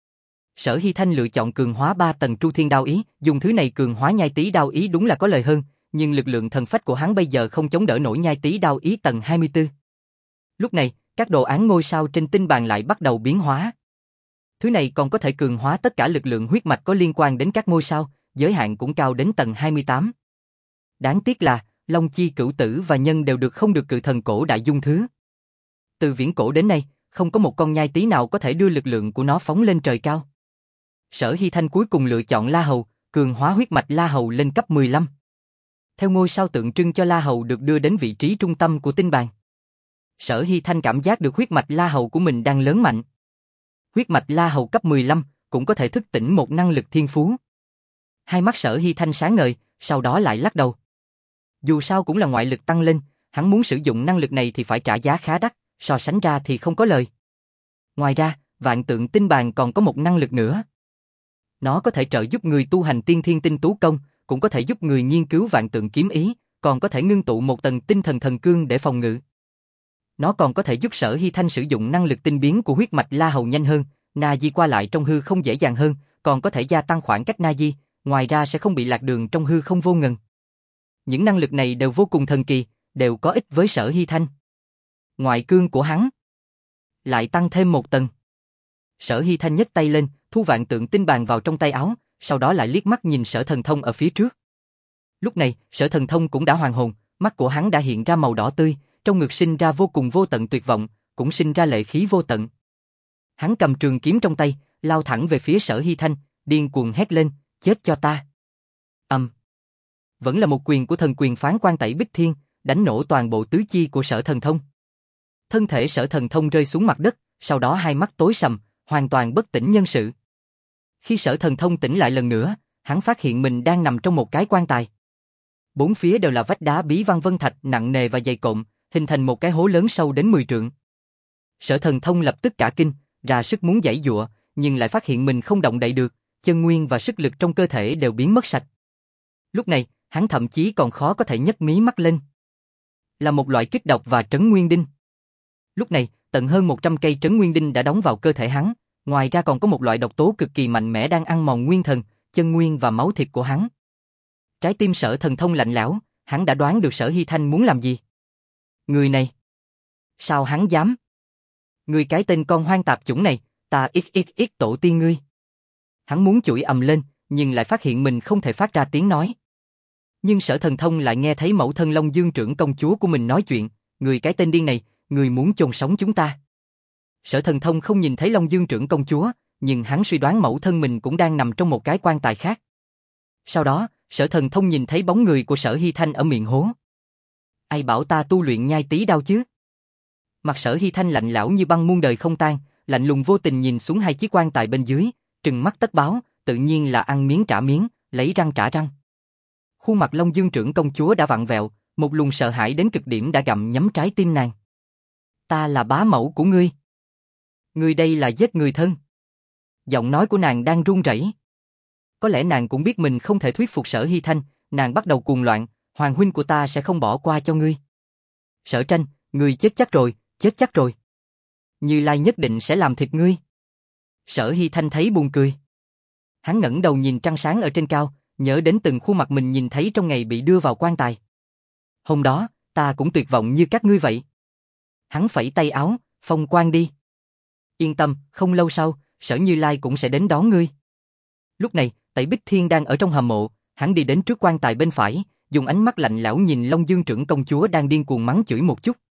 Sở Hy Thanh lựa chọn cường hóa ba tầng tru thiên đao ý, dùng thứ này cường hóa nhai tý đao ý đúng là có lời hơn, nhưng lực lượng thần phách của hắn bây giờ không chống đỡ nổi nhai tý đao ý tầng hai mươi tư. Lúc này, các đồ án ngôi sao trên tinh bàn lại bắt đầu biến hóa. Thứ này còn có thể cường hóa tất cả lực lượng huyết mạch có liên quan đến các ngôi sao, giới hạn cũng cao đến tầng hai mươi tám. Đáng tiếc là, Long Chi Cửu Tử và Nhân đều được không được cự thần cổ đại dung thứ. Từ viễn cổ đến nay, không có một con nhai tý nào có thể đưa lực lượng của nó phóng lên trời cao. Sở Hy Thanh cuối cùng lựa chọn La Hầu, cường hóa huyết mạch La Hầu lên cấp mười lăm. Theo ngôi sao tượng trưng cho La Hầu được đưa đến vị trí trung tâm của tinh bàn. Sở Hy Thanh cảm giác được huyết mạch La Hầu của mình đang lớn mạnh. Huyết mạch La Hầu cấp mười lăm cũng có thể thức tỉnh một năng lực thiên phú. Hai mắt Sở Hy Thanh sáng ngời, sau đó lại lắc đầu. Dù sao cũng là ngoại lực tăng lên, hắn muốn sử dụng năng lực này thì phải trả giá khá đắt, so sánh ra thì không có lời. Ngoài ra, vạn tượng tinh bàn còn có một năng lực nữa. Nó có thể trợ giúp người tu hành tiên thiên tinh tú công, cũng có thể giúp người nghiên cứu vạn tượng kiếm ý, còn có thể ngưng tụ một tầng tinh thần thần cương để phòng ngự. Nó còn có thể giúp Sở Hy Thanh sử dụng năng lực tinh biến của huyết mạch La Hầu nhanh hơn, na di qua lại trong hư không dễ dàng hơn, còn có thể gia tăng khoảng cách na di, ngoài ra sẽ không bị lạc đường trong hư không vô ngần. Những năng lực này đều vô cùng thần kỳ, đều có ích với Sở Hy Thanh. Ngoại cương của hắn lại tăng thêm một tầng. Sở Hy Thanh nhấc tay lên, thu vạn tượng tinh bàn vào trong tay áo, sau đó lại liếc mắt nhìn Sở Thần Thông ở phía trước. Lúc này, Sở Thần Thông cũng đã hoàn hồn, mắt của hắn đã hiện ra màu đỏ tươi, trong ngực sinh ra vô cùng vô tận tuyệt vọng, cũng sinh ra lệ khí vô tận. Hắn cầm trường kiếm trong tay, lao thẳng về phía Sở Hy Thanh, điên cuồng hét lên, chết cho ta. Ầm. Um. Vẫn là một quyền của thần quyền phán quan Tẩy Bích Thiên, đánh nổ toàn bộ tứ chi của Sở Thần Thông. Thân thể Sở Thần Thông rơi xuống mặt đất, sau đó hai mắt tối sầm, hoàn toàn bất tỉnh nhân sự. Khi Sở Thần Thông tỉnh lại lần nữa, hắn phát hiện mình đang nằm trong một cái quan tài. Bốn phía đều là vách đá bí văn vân thạch nặng nề và dày cộm, hình thành một cái hố lớn sâu đến mười trượng. Sở Thần Thông lập tức cả kinh, ra sức muốn giãy giụa, nhưng lại phát hiện mình không động đậy được, chân nguyên và sức lực trong cơ thể đều biến mất sạch. Lúc này, hắn thậm chí còn khó có thể nhấc mí mắt lên. Là một loại kích độc và trấn nguyên đinh. Lúc này, tận hơn một trăm cây trấn nguyên đinh đã đóng vào cơ thể hắn, ngoài ra còn có một loại độc tố cực kỳ mạnh mẽ đang ăn mòn nguyên thần, chân nguyên và máu thịt của hắn. Trái tim Sở Thần Thông lạnh lẽo, hắn đã đoán được Sở Hy Thanh muốn làm gì. Người này, sao hắn dám? Người cái tên con hoang tạp chủng này, ta ít ít ít tổ tiên ngươi. Hắn muốn chửi ầm lên, nhưng lại phát hiện mình không thể phát ra tiếng nói. Nhưng Sở Thần Thông lại nghe thấy mẫu thân Long Dương trưởng công chúa của mình nói chuyện, người cái tên điên này, người muốn chôn sống chúng ta. Sở Thần Thông không nhìn thấy Long Dương trưởng công chúa, nhưng hắn suy đoán mẫu thân mình cũng đang nằm trong một cái quan tài khác. Sau đó, Sở Thần Thông nhìn thấy bóng người của Sở Hy Thanh ở miệng hố. Ai bảo ta tu luyện nhai tí đao chứ? Mặt Sở Hy Thanh lạnh lẽo như băng muôn đời không tan, lạnh lùng vô tình nhìn xuống hai chiếc quan tài bên dưới, trừng mắt tất báo, tự nhiên là ăn miếng trả miếng, lấy răng trả răng. Khuôn mặt Long Dương trưởng công chúa đã vặn vẹo, một luồng sợ hãi đến cực điểm đã gặm nhấm trái tim nàng. Ta là bá mẫu của ngươi. Ngươi đây là giết người thân. Giọng nói của nàng đang run rẩy. Có lẽ nàng cũng biết mình không thể thuyết phục Sở Hy Thanh, nàng bắt đầu cuồng loạn, hoàng huynh của ta sẽ không bỏ qua cho ngươi. Sở Tranh, ngươi chết chắc rồi, chết chắc rồi. Như Lai nhất định sẽ làm thịt ngươi. Sở Hy Thanh thấy buồn cười. Hắn ngẩng đầu nhìn trăng sáng ở trên cao, nhớ đến từng khuôn mặt mình nhìn thấy trong ngày bị đưa vào quan tài. Hôm đó, ta cũng tuyệt vọng như các ngươi vậy. Hắn phẩy tay áo, phong quan đi. Yên tâm, không lâu sau, Sở Như Lai cũng sẽ đến đón ngươi. Lúc này, Tẩy Bích Thiên đang ở trong hầm mộ, hắn đi đến trước quan tài bên phải, dùng ánh mắt lạnh lẽo nhìn Long Dương trưởng công chúa đang điên cuồng mắng chửi một chút.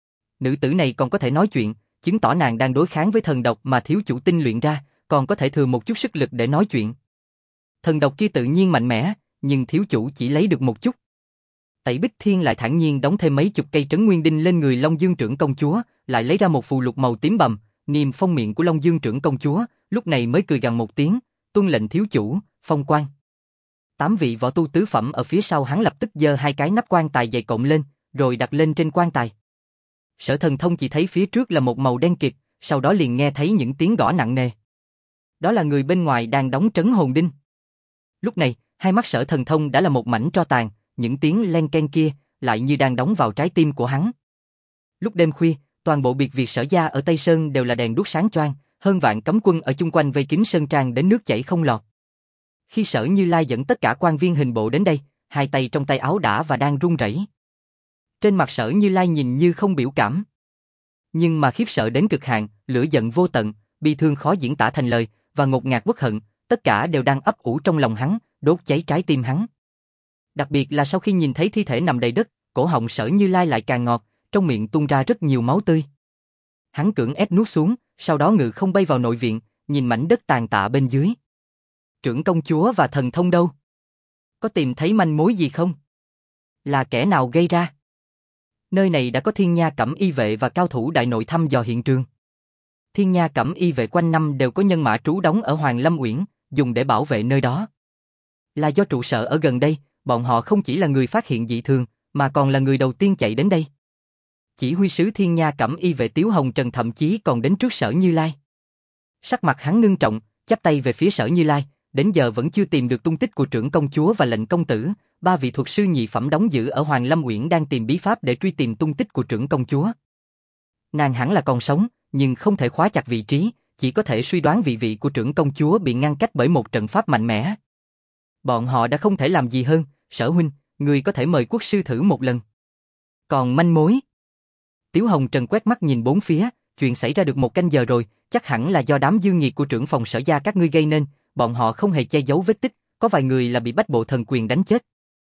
Nữ tử này còn có thể nói chuyện, chứng tỏ nàng đang đối kháng với thần độc mà thiếu chủ tinh luyện ra, còn có thể thừa một chút sức lực để nói chuyện. Thần độc kia tự nhiên mạnh mẽ, nhưng thiếu chủ chỉ lấy được một chút. Tẩy Bích Thiên lại thản nhiên đóng thêm mấy chục cây trấn nguyên đinh lên người Long Dương trưởng công chúa, lại lấy ra một phù lục màu tím bầm, niêm phong miệng của Long Dương trưởng công chúa, lúc này mới cười gằn một tiếng, tuân lệnh thiếu chủ, phong quan. Tám vị võ tu tứ phẩm ở phía sau hắn lập tức giơ hai cái nắp quan tài dày cộng lên, rồi đặt lên trên quan tài. Sở Thần Thông chỉ thấy phía trước là một màu đen kịt, sau đó liền nghe thấy những tiếng gõ nặng nề. Đó là người bên ngoài đang đóng trấn hồn đinh. Lúc này, hai mắt Sở Thần Thông đã là một mảnh tro tàn, những tiếng len ken kia lại như đang đóng vào trái tim của hắn. Lúc đêm khuya, toàn bộ biệt viện Sở gia ở Tây Sơn đều là đèn đuốc sáng choang, hơn vạn cấm quân ở chung quanh vây kín sơn trang đến nước chảy không lọt. Khi Sở Như Lai dẫn tất cả quan viên hình bộ đến đây, hai tay trong tay áo đã và đang run rẩy. Trên mặt Sở Như Lai nhìn như không biểu cảm, nhưng mà khiếp sợ đến cực hạn, lửa giận vô tận, bi thương khó diễn tả thành lời, và ngột ngạt uất hận, tất cả đều đang ấp ủ trong lòng hắn, đốt cháy trái tim hắn. Đặc biệt là sau khi nhìn thấy thi thể nằm đầy đất, cổ họng Sở Như Lai lại càng ngọt, trong miệng tuôn ra rất nhiều máu tươi. Hắn cưỡng ép nuốt xuống, sau đó ngự không bay vào nội viện, nhìn mảnh đất tàn tạ bên dưới. Trưởng công chúa và Thần Thông đâu? Có tìm thấy manh mối gì không? Là kẻ nào gây ra? Nơi này đã có Thiên Nha Cẩm Y vệ và cao thủ đại nội thăm dò hiện trường. Thiên Nha Cẩm Y vệ quanh năm đều có nhân mã trú đóng ở Hoàng Lâm Uyển, dùng để bảo vệ nơi đó. Là do trụ sở ở gần đây, bọn họ không chỉ là người phát hiện dị thường, mà còn là người đầu tiên chạy đến đây. Chỉ huy sứ Thiên Nha Cẩm Y vệ Tiếu Hồng Trần thậm chí còn đến trước Sở Như Lai. Sắc mặt hắn ngưng trọng, chắp tay về phía Sở Như Lai, đến giờ vẫn chưa tìm được tung tích của trưởng công chúa và lệnh công tử, ba vị thuật sư nhị phẩm đóng giữ ở Hoàng Lâm Uyển đang tìm bí pháp để truy tìm tung tích của trưởng công chúa. Nàng hẳn là còn sống, nhưng không thể khóa chặt vị trí, chỉ có thể suy đoán vị vị của trưởng công chúa bị ngăn cách bởi một trận pháp mạnh mẽ. Bọn họ đã không thể làm gì hơn, Sở huynh, người có thể mời quốc sư thử một lần. Còn manh mối? Tiếu Hồng Trần quét mắt nhìn bốn phía, chuyện xảy ra được một canh giờ rồi, chắc hẳn là do đám dương nghiệt của trưởng phòng Sở gia các ngươi gây nên, bọn họ không hề che giấu vết tích, có vài người là bị bách bộ thần quyền đánh chết.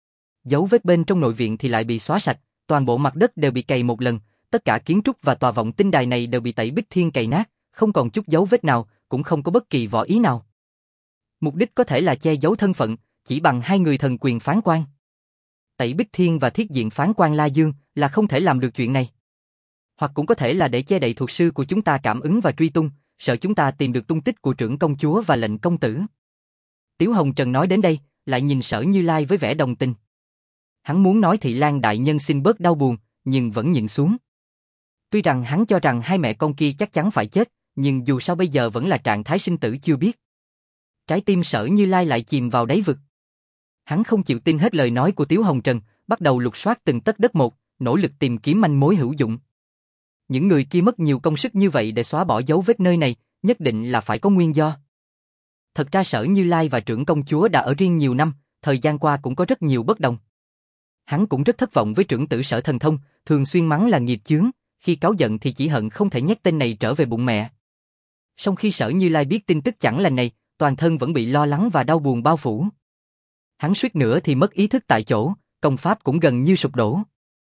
Dấu vết bên trong nội viện thì lại bị xóa sạch, toàn bộ mặt đất đều bị cày một lần, tất cả kiến trúc và tòa vọng tinh đài này đều bị Tẩy Bích Thiên cày nát, không còn chút dấu vết nào, cũng không có bất kỳ võ ý nào. Mục đích có thể là che giấu thân phận, chỉ bằng hai người thần quyền phán quan. Tẩy Bích Thiên và Thiết Diện phán quan La Dương là không thể làm được chuyện này. Hoặc cũng có thể là để che đậy thuộc sư của chúng ta cảm ứng và truy tung, sợ chúng ta tìm được tung tích của trưởng công chúa và lệnh công tử. Tiếu Hồng Trần nói đến đây, lại nhìn Sở Như Lai với vẻ đồng tình. Hắn muốn nói Thị Lan đại nhân xin bớt đau buồn, nhưng vẫn nhịn xuống. Tuy rằng hắn cho rằng hai mẹ con kia chắc chắn phải chết, nhưng dù sao bây giờ vẫn là trạng thái sinh tử chưa biết. Trái tim Sở Như Lai lại chìm vào đáy vực. Hắn không chịu tin hết lời nói của Tiếu Hồng Trần, bắt đầu lục soát từng tấc đất một, nỗ lực tìm kiếm manh mối hữu dụng. Những người kia mất nhiều công sức như vậy để xóa bỏ dấu vết nơi này, nhất định là phải có nguyên do. Thật ra Sở Như Lai và trưởng công chúa đã ở riêng nhiều năm, thời gian qua cũng có rất nhiều bất đồng. Hắn cũng rất thất vọng với trưởng tử Sở Thần Thông, thường xuyên mắng là nghiệp chướng, khi cáu giận thì chỉ hận không thể nhét tên này trở về bụng mẹ. Song khi Sở Như Lai biết tin tức chẳng lành này, toàn thân vẫn bị lo lắng và đau buồn bao phủ. Hắn suýt nữa thì mất ý thức tại chỗ, công pháp cũng gần như sụp đổ.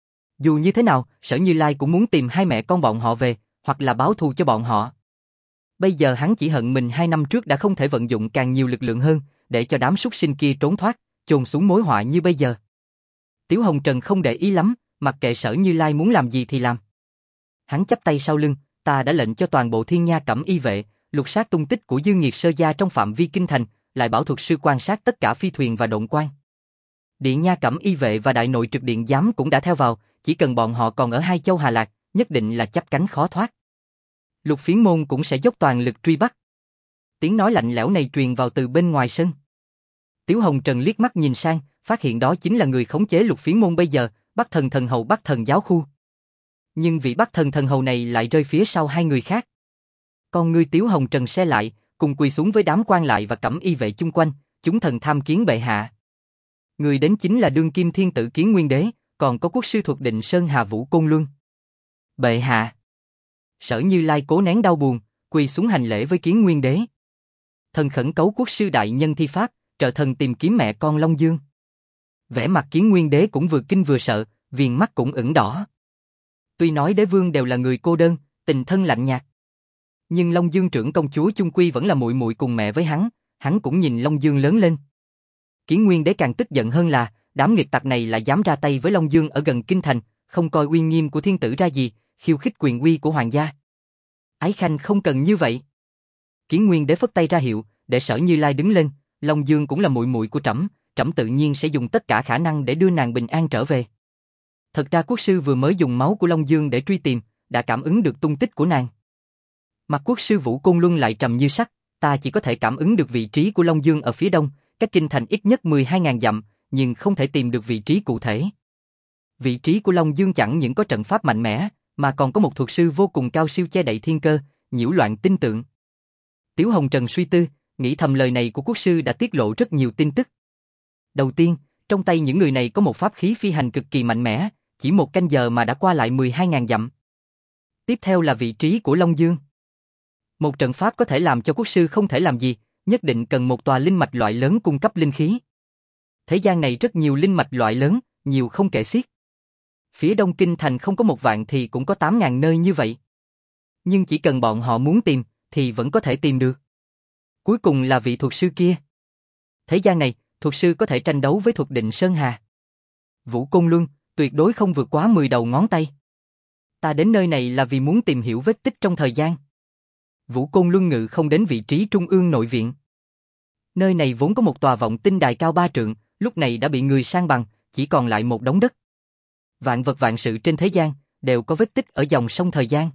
Dù như thế nào, Sở Như Lai cũng muốn tìm hai mẹ con bọn họ về, hoặc là báo thù cho bọn họ. Bây giờ hắn chỉ hận mình hai năm trước đã không thể vận dụng càng nhiều lực lượng hơn, để cho đám súc sinh kia trốn thoát, chôn xuống mối họa như bây giờ. Tiếu Hồng Trần không để ý lắm, mặc kệ Sở Như Lai muốn làm gì thì làm. Hắn chắp tay sau lưng, ta đã lệnh cho toàn bộ Thiên Nha Cẩm Y vệ, lục soát tung tích của Dương Nghiệt Sơ gia trong phạm vi kinh thành, lại bảo thuật sư quan sát tất cả phi thuyền và độn quan. Điện Nha Cẩm Y vệ và đại nội trực điện giám cũng đã theo vào, chỉ cần bọn họ còn ở hai châu Hà Lạc, nhất định là chắp cánh khó thoát. Lục Phiến Môn cũng sẽ dốc toàn lực truy bắt. Tiếng nói lạnh lẽo này truyền vào từ bên ngoài sân. Tiếu Hồng Trần liếc mắt nhìn sang, phát hiện đó chính là người khống chế Lục Phiến Môn bây giờ, Bắc Thần Thần Hầu Bắc Thần Giáo Khu. Nhưng vị Bắc Thần Thần Hầu này lại rơi phía sau hai người khác. Con ngươi Tiếu Hồng Trần se lại, cùng quỳ xuống với đám quan lại và Cẩm Y vệ chung quanh, chúng thần tham kiến bệ hạ. Người đến chính là đương kim thiên tử Kiến Nguyên Đế, còn có quốc sư thuộc Định Sơn Hà Vũ Côn Luân. Bệ hạ. Sở Như Lai cố nén đau buồn, quỳ xuống hành lễ với Kiến Nguyên Đế. Thần khẩn cấu quốc sư đại nhân thi pháp, trợ thần tìm kiếm mẹ con Long Dương. Vẻ mặt Kiến Nguyên Đế cũng vừa kinh vừa sợ, viền mắt cũng ửng đỏ. Tuy nói đế vương đều là người cô đơn, tình thân lạnh nhạt, nhưng Long Dương trưởng công chúa chung quy vẫn là muội muội cùng mẹ với hắn, hắn cũng nhìn Long Dương lớn lên. Kiến Nguyên Đế càng tức giận hơn là, đám nghịch tặc này lại dám ra tay với Long Dương ở gần kinh thành, không coi uy nghiêm của thiên tử ra gì, khiêu khích quyền uy của hoàng gia. Ái khanh không cần như vậy. Kiến Nguyên Đế phất tay ra hiệu, để Sở Như Lai đứng lên, Long Dương cũng là muội muội của trẫm, trẫm tự nhiên sẽ dùng tất cả khả năng để đưa nàng bình an trở về. Thật ra quốc sư vừa mới dùng máu của Long Dương để truy tìm, đã cảm ứng được tung tích của nàng. Mặt quốc sư Vũ Côn Luân lại trầm như sắt, ta chỉ có thể cảm ứng được vị trí của Long Dương ở phía đông, cách kinh thành ít nhất mười hai nghìn dặm, nhưng không thể tìm được vị trí cụ thể. Vị trí của Long Dương chẳng những có trận pháp mạnh mẽ, mà còn có một thuật sư vô cùng cao siêu che đậy thiên cơ, nhiễu loạn tinh tượng. Tiếu Hồng Trần suy tư, nghĩ thầm lời này của quốc sư đã tiết lộ rất nhiều tin tức. Đầu tiên, trong tay những người này có một pháp khí phi hành cực kỳ mạnh mẽ, chỉ một canh giờ mà đã qua lại mười hai nghìn dặm. Tiếp theo là vị trí của Long Dương. Một trận pháp có thể làm cho quốc sư không thể làm gì, nhất định cần một tòa linh mạch loại lớn cung cấp linh khí. Thế gian này rất nhiều linh mạch loại lớn, nhiều không kể xiết. Phía đông kinh thành không có một vạn thì cũng có tám ngàn nơi như vậy. Nhưng chỉ cần bọn họ muốn tìm, thì vẫn có thể tìm được. Cuối cùng là vị thuật sư kia. Thế gian này, thuật sư có thể tranh đấu với thuật Định Sơn Hà. Vũ Côn Luân, tuyệt đối không vượt quá mười đầu ngón tay. Ta đến nơi này là vì muốn tìm hiểu vết tích trong thời gian. Vũ Côn Luân ngự không đến vị trí trung ương nội viện. Nơi này vốn có một tòa vọng tinh đài cao ba trượng, lúc này đã bị người san bằng, chỉ còn lại một đống đất. Vạn vật vạn sự trên thế gian đều có vết tích ở dòng sông thời gian.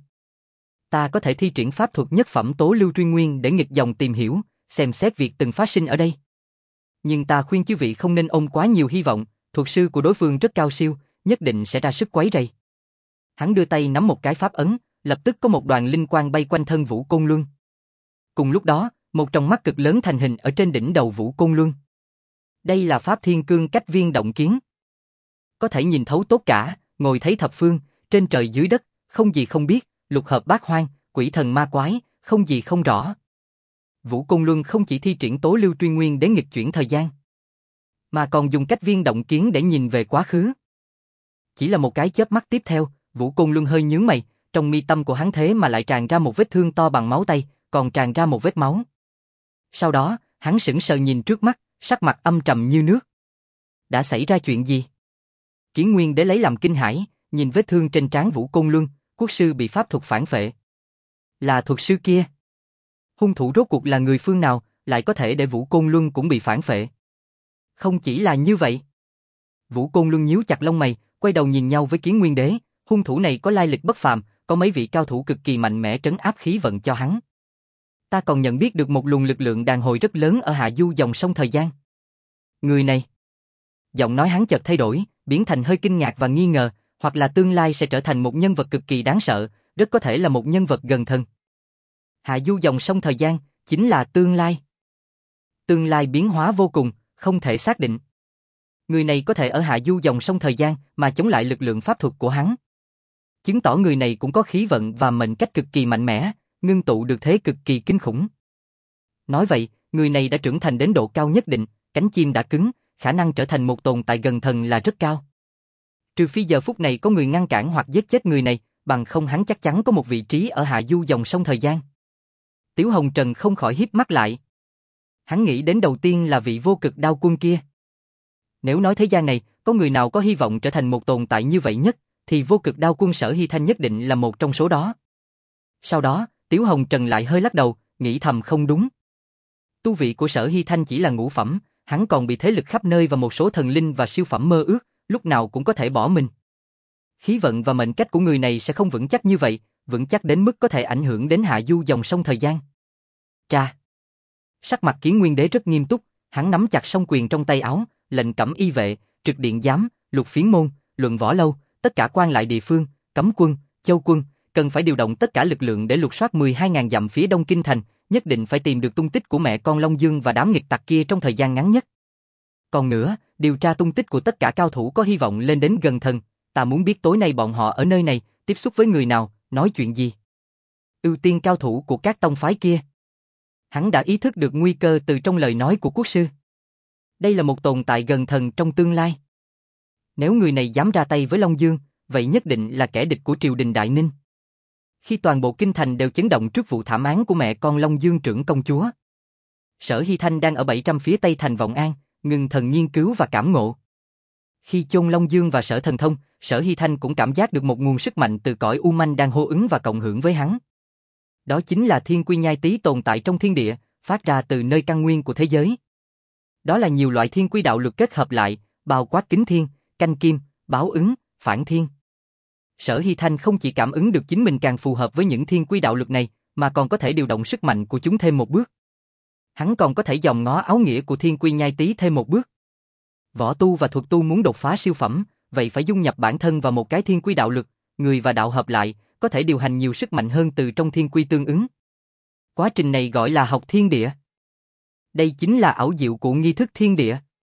Ta có thể thi triển pháp thuật nhất phẩm tố lưu truy nguyên để nghịch dòng tìm hiểu, xem xét việc từng phát sinh ở đây. Nhưng ta khuyên chư vị không nên ôm quá nhiều hy vọng, thuật sư của đối phương rất cao siêu, nhất định sẽ ra sức quấy rầy. Hắn đưa tay nắm một cái pháp ấn, lập tức có một đoàn linh quang bay quanh thân Vũ Côn Luân. Cùng lúc đó, một tròng mắt cực lớn thành hình ở trên đỉnh đầu Vũ Côn Luân. Đây là pháp thiên cương cách viên động kiến. Có thể nhìn thấu tốt cả, ngồi thấy thập phương, trên trời dưới đất, không gì không biết, lục hợp bát hoang, quỷ thần ma quái, không gì không rõ. Vũ Côn Luân không chỉ thi triển tố lưu truy nguyên để nghịch chuyển thời gian, mà còn dùng cách viên động kiến để nhìn về quá khứ. Chỉ là một cái chớp mắt tiếp theo, Vũ Côn Luân hơi nhướng mày, trong mi tâm của hắn thế mà lại tràn ra một vết thương to bằng máu tay, còn tràn ra một vết máu. Sau đó, hắn sững sờ nhìn trước mắt, sắc mặt âm trầm như nước. Đã xảy ra chuyện gì? Kiến Nguyên Đế lấy làm kinh hãi, nhìn vết thương trên trán Vũ Côn Luân, quốc sư bị pháp thuật phản phệ. Là thuật sư kia. Hung thủ rốt cuộc là người phương nào, lại có thể để Vũ Côn Luân cũng bị phản phệ? Không chỉ là như vậy. Vũ Côn Luân nhíu chặt lông mày, quay đầu nhìn nhau với Kiến Nguyên Đế, hung thủ này có lai lịch bất phàm, có mấy vị cao thủ cực kỳ mạnh mẽ trấn áp khí vận cho hắn. Ta còn nhận biết được một luồng lực lượng đàn hồi rất lớn ở hạ du dòng sông thời gian. Người này. Giọng nói hắn chợt thay đổi, biến thành hơi kinh ngạc và nghi ngờ, hoặc là tương lai sẽ trở thành một nhân vật cực kỳ đáng sợ, rất có thể là một nhân vật gần thân. Hạ du dòng sông thời gian, chính là tương lai. Tương lai biến hóa vô cùng, không thể xác định. Người này có thể ở hạ du dòng sông thời gian mà chống lại lực lượng pháp thuật của hắn. Chứng tỏ người này cũng có khí vận và mệnh cách cực kỳ mạnh mẽ, ngưng tụ được thế cực kỳ kinh khủng. Nói vậy, người này đã trưởng thành đến độ cao nhất định, cánh chim đã cứng, khả năng trở thành một tồn tại gần thần là rất cao. Trừ phi giờ phút này có người ngăn cản hoặc giết chết người này, bằng không hắn chắc chắn có một vị trí ở hạ du dòng sông thời gian. Tiếu Hồng Trần không khỏi híp mắt lại. Hắn nghĩ đến đầu tiên là vị vô cực đao quân kia. Nếu nói thế gian này, có người nào có hy vọng trở thành một tồn tại như vậy nhất, thì vô cực đao quân Sở Hy Thanh nhất định là một trong số đó. Sau đó, Tiếu Hồng Trần lại hơi lắc đầu, nghĩ thầm không đúng. Tu vị của Sở Hy Thanh chỉ là ngũ phẩm, hắn còn bị thế lực khắp nơi và một số thần linh và siêu phẩm mơ ước, lúc nào cũng có thể bỏ mình. Khí vận và mệnh cách của người này sẽ không vững chắc như vậy, vững chắc đến mức có thể ảnh hưởng đến hạ du dòng sông thời gian. Tra. Sắc mặt Kiến Nguyên Đế rất nghiêm túc, hắn nắm chặt song quyền trong tay áo, lệnh cẩm y vệ, trực điện giám, lục phiến môn, luận võ lâu, tất cả quan lại địa phương, cấm quân, châu quân, cần phải điều động tất cả lực lượng để lục soát mười hai nghìn dặm phía đông kinh thành, nhất định phải tìm được tung tích của mẹ con Long Dương và đám nghịch tặc kia trong thời gian ngắn nhất. Còn nữa, điều tra tung tích của tất cả cao thủ có hy vọng lên đến gần thần, ta muốn biết tối nay bọn họ ở nơi này, tiếp xúc với người nào, nói chuyện gì. Ưu tiên cao thủ của các tông phái kia. Hắn đã ý thức được nguy cơ từ trong lời nói của quốc sư. Đây là một tồn tại gần thần trong tương lai. Nếu người này dám ra tay với Long Dương, vậy nhất định là kẻ địch của triều đình Đại Ninh. Khi toàn bộ kinh thành đều chấn động trước vụ thảm án của mẹ con Long Dương trưởng công chúa. Sở Hy Thanh đang ở bảy trăm phía tây thành Vọng An, ngừng thần nghiên cứu và cảm ngộ. Khi chôn Long Dương và Sở Thần Thông, Sở Hy Thanh cũng cảm giác được một nguồn sức mạnh từ cõi U Manh đang hô ứng và cộng hưởng với hắn. Đó chính là thiên quy nhai tý tồn tại trong thiên địa, phát ra từ nơi căn nguyên của thế giới. Đó là nhiều loại thiên quy đạo lực kết hợp lại, bao quát kính thiên, canh kim, báo ứng, phản thiên. Sở Hy Thanh không chỉ cảm ứng được chính mình càng phù hợp với những thiên quy đạo lực này, mà còn có thể điều động sức mạnh của chúng thêm một bước. Hắn còn có thể dòm ngó áo nghĩa của thiên quy nhai tý thêm một bước. Võ tu và thuật tu muốn đột phá siêu phẩm, vậy phải dung nhập bản thân vào một cái thiên quy đạo lực, người và đạo hợp lại, có thể điều hành nhiều sức mạnh hơn từ trong thiên quy tương ứng. Quá trình này gọi là học thiên địa. Đây chính là ảo diệu của nghi thức thiên địa.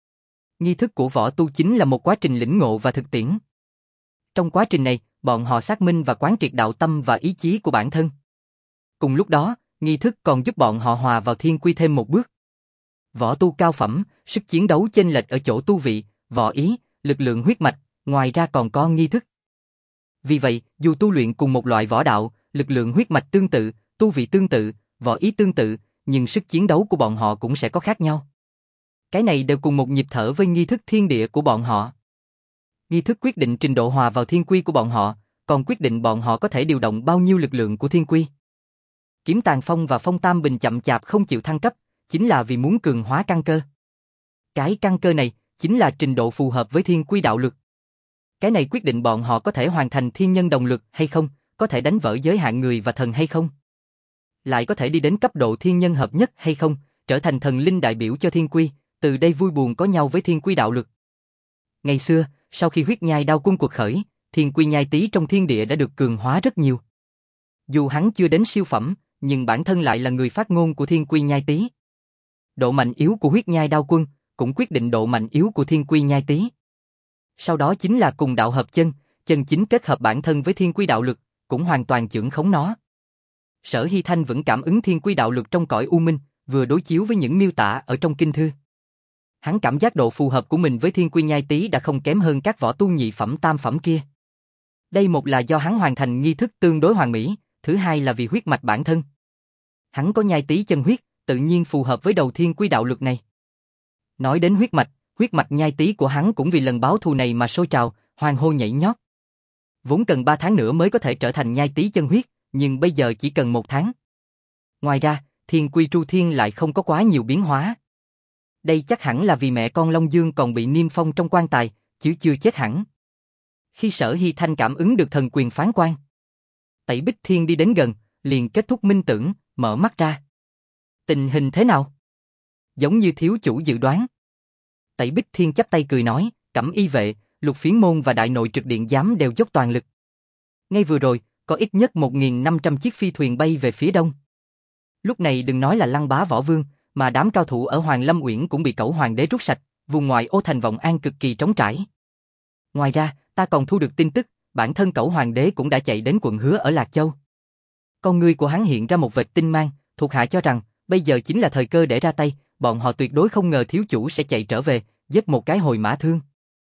Nghi thức của võ tu chính là một quá trình lĩnh ngộ và thực tiễn. Trong quá trình này, bọn họ xác minh và quán triệt đạo tâm và ý chí của bản thân. Cùng lúc đó, nghi thức còn giúp bọn họ hòa vào thiên quy thêm một bước. Võ tu cao phẩm, sức chiến đấu chênh lệch ở chỗ tu vị, võ ý, lực lượng huyết mạch, ngoài ra còn có nghi thức. Vì vậy, dù tu luyện cùng một loại võ đạo, lực lượng huyết mạch tương tự, tu vị tương tự, võ ý tương tự, nhưng sức chiến đấu của bọn họ cũng sẽ có khác nhau. Cái này đều cùng một nhịp thở với nghi thức thiên địa của bọn họ. Nghi thức quyết định trình độ hòa vào thiên quy của bọn họ, còn quyết định bọn họ có thể điều động bao nhiêu lực lượng của thiên quy. Kiếm Tàn Phong và Phong Tam Bình chậm chạp không chịu thăng cấp, chính là vì muốn cường hóa căn cơ. Cái căn cơ này chính là trình độ phù hợp với thiên quy đạo lực. Cái này quyết định bọn họ có thể hoàn thành thiên nhân đồng lực hay không, có thể đánh vỡ giới hạn người và thần hay không. Lại có thể đi đến cấp độ thiên nhân hợp nhất hay không, trở thành thần linh đại biểu cho thiên quy, từ đây vui buồn có nhau với thiên quy đạo lực. Ngày xưa, sau khi huyết nhai đao quân cuộc khởi, thiên quy nhai tý trong thiên địa đã được cường hóa rất nhiều. Dù hắn chưa đến siêu phẩm, nhưng bản thân lại là người phát ngôn của thiên quy nhai tý. Độ mạnh yếu của huyết nhai đao quân cũng quyết định độ mạnh yếu của thiên quy nhai tý. Sau đó chính là cùng đạo hợp chân, chân chính kết hợp bản thân với thiên quy đạo lực, cũng hoàn toàn chưởng khống nó. Sở Hy Thanh vẫn cảm ứng thiên quy đạo lực trong cõi u minh, vừa đối chiếu với những miêu tả ở trong kinh thư. Hắn cảm giác độ phù hợp của mình với thiên quy nhai tý đã không kém hơn các võ tu nhị phẩm tam phẩm kia. Đây một là do hắn hoàn thành nghi thức tương đối hoàn mỹ, thứ hai là vì huyết mạch bản thân. Hắn có nhai tý chân huyết, tự nhiên phù hợp với đầu thiên quy đạo lực này. Nói đến huyết mạch, huyết mạch nhai tý của hắn cũng vì lần báo thù này mà sôi trào, hoan hô nhảy nhót. Vốn cần ba tháng nữa mới có thể trở thành nhai tý chân huyết, nhưng bây giờ chỉ cần một tháng. Ngoài ra, thiên quy tru thiên lại không có quá nhiều biến hóa. Đây chắc hẳn là vì mẹ con Long Dương còn bị niêm phong trong quan tài, chứ chưa chết hẳn. Khi Sở Hy Thanh cảm ứng được thần quyền phán quan, Tẩy Bích Thiên đi đến gần, liền kết thúc minh tưởng, mở mắt ra. Tình hình thế nào? Giống như thiếu chủ dự đoán. Tẩy Bích Thiên chắp tay cười nói, Cẩm Y vệ, Lục Phiến môn và Đại Nội Trực Điện giám đều dốc toàn lực. Ngay vừa rồi, có ít nhất một nghìn năm trăm chiếc phi thuyền bay về phía đông. Lúc này đừng nói là Lăng Bá Võ Vương, mà đám cao thủ ở Hoàng Lâm Uyển cũng bị Cẩu Hoàng đế rút sạch, vùng ngoại ô thành Vọng An cực kỳ trống trải. Ngoài ra, ta còn thu được tin tức, bản thân Cẩu Hoàng đế cũng đã chạy đến quận Hứa ở Lạc Châu. Con ngươi của hắn hiện ra một vệt tinh mang, thuộc hạ cho rằng, bây giờ chính là thời cơ để ra tay, bọn họ tuyệt đối không ngờ thiếu chủ sẽ chạy trở về, giết một cái hồi mã thương.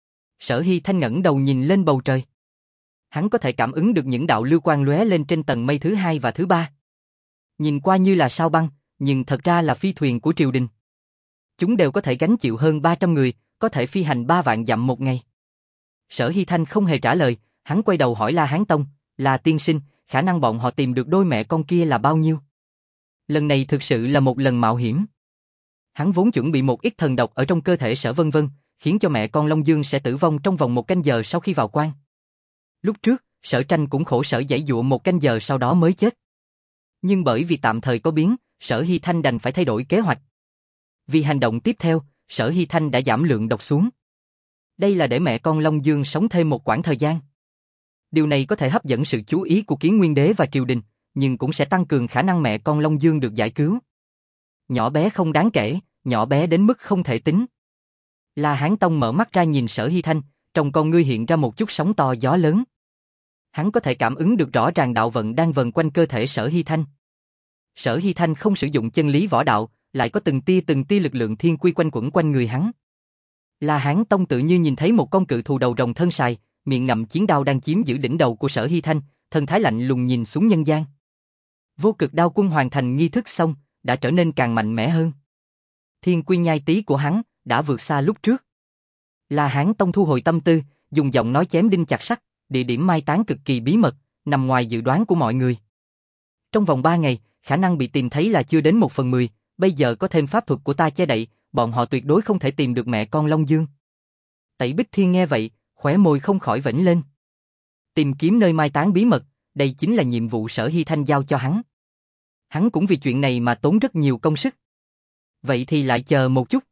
Sở Hy Thanh ngẩng đầu nhìn lên bầu trời. Hắn có thể cảm ứng được những đạo lưu quang lóe lên trên tầng mây thứ hai và thứ ba. Nhìn qua như là sao băng, nhưng thật ra là phi thuyền của triều đình. Chúng đều có thể gánh chịu hơn ba trăm người, có thể phi hành ba vạn dặm một ngày. Sở Hy Thanh không hề trả lời, hắn quay đầu hỏi La Hán Tông, là tiên sinh, khả năng bọn họ tìm được đôi mẹ con kia là bao nhiêu? Lần này thực sự là một lần mạo hiểm. Hắn vốn chuẩn bị một ít thần độc ở trong cơ thể Sở Vân Vân, khiến cho mẹ con Long Dương sẽ tử vong trong vòng một canh giờ sau khi vào quan. Lúc trước, Sở Tranh cũng khổ sở giãy dụa một canh giờ sau đó mới chết. Nhưng bởi vì tạm thời có biến, Sở Hy Thanh đành phải thay đổi kế hoạch. Vì hành động tiếp theo, Sở Hy Thanh đã giảm lượng độc xuống. Đây là để mẹ con Long Dương sống thêm một quãng thời gian. Điều này có thể hấp dẫn sự chú ý của Kiến Nguyên Đế và triều đình, nhưng cũng sẽ tăng cường khả năng mẹ con Long Dương được giải cứu. Nhỏ bé không đáng kể, nhỏ bé đến mức không thể tính. La Hán Tông mở mắt ra nhìn Sở Hy Thanh, trong con ngươi hiện ra một chút sóng to gió lớn. Hắn có thể cảm ứng được rõ ràng đạo vận đang vần quanh cơ thể Sở Hy Thanh. Sở Hy Thanh không sử dụng chân lý võ đạo, lại có từng tia từng tia lực lượng thiên quy quanh quẩn quanh người hắn. La Hán Tông tự như nhìn thấy một con cự thù đầu rồng thân sài, miệng ngậm chiến đao đang chiếm giữ đỉnh đầu của Sở Hy Thanh, thần thái lạnh lùng nhìn xuống nhân gian. Vô Cực Đao Quân hoàn thành nghi thức xong, đã trở nên càng mạnh mẽ hơn. Thiên quy nhai tý của hắn đã vượt xa lúc trước. La Hán Tông thu hồi tâm tư, dùng giọng nói chém đinh chặt sắt, địa điểm mai táng cực kỳ bí mật, nằm ngoài dự đoán của mọi người. Trong vòng ba ngày, khả năng bị tìm thấy là chưa đến một phần mười, bây giờ có thêm pháp thuật của ta che đậy, bọn họ tuyệt đối không thể tìm được mẹ con Long Dương. Tẩy Bích Thiên nghe vậy, khóe môi không khỏi vểnh lên. Tìm kiếm nơi mai táng bí mật, đây chính là nhiệm vụ Sở Hy Thanh giao cho hắn. Hắn cũng vì chuyện này mà tốn rất nhiều công sức. Vậy thì lại chờ một chút.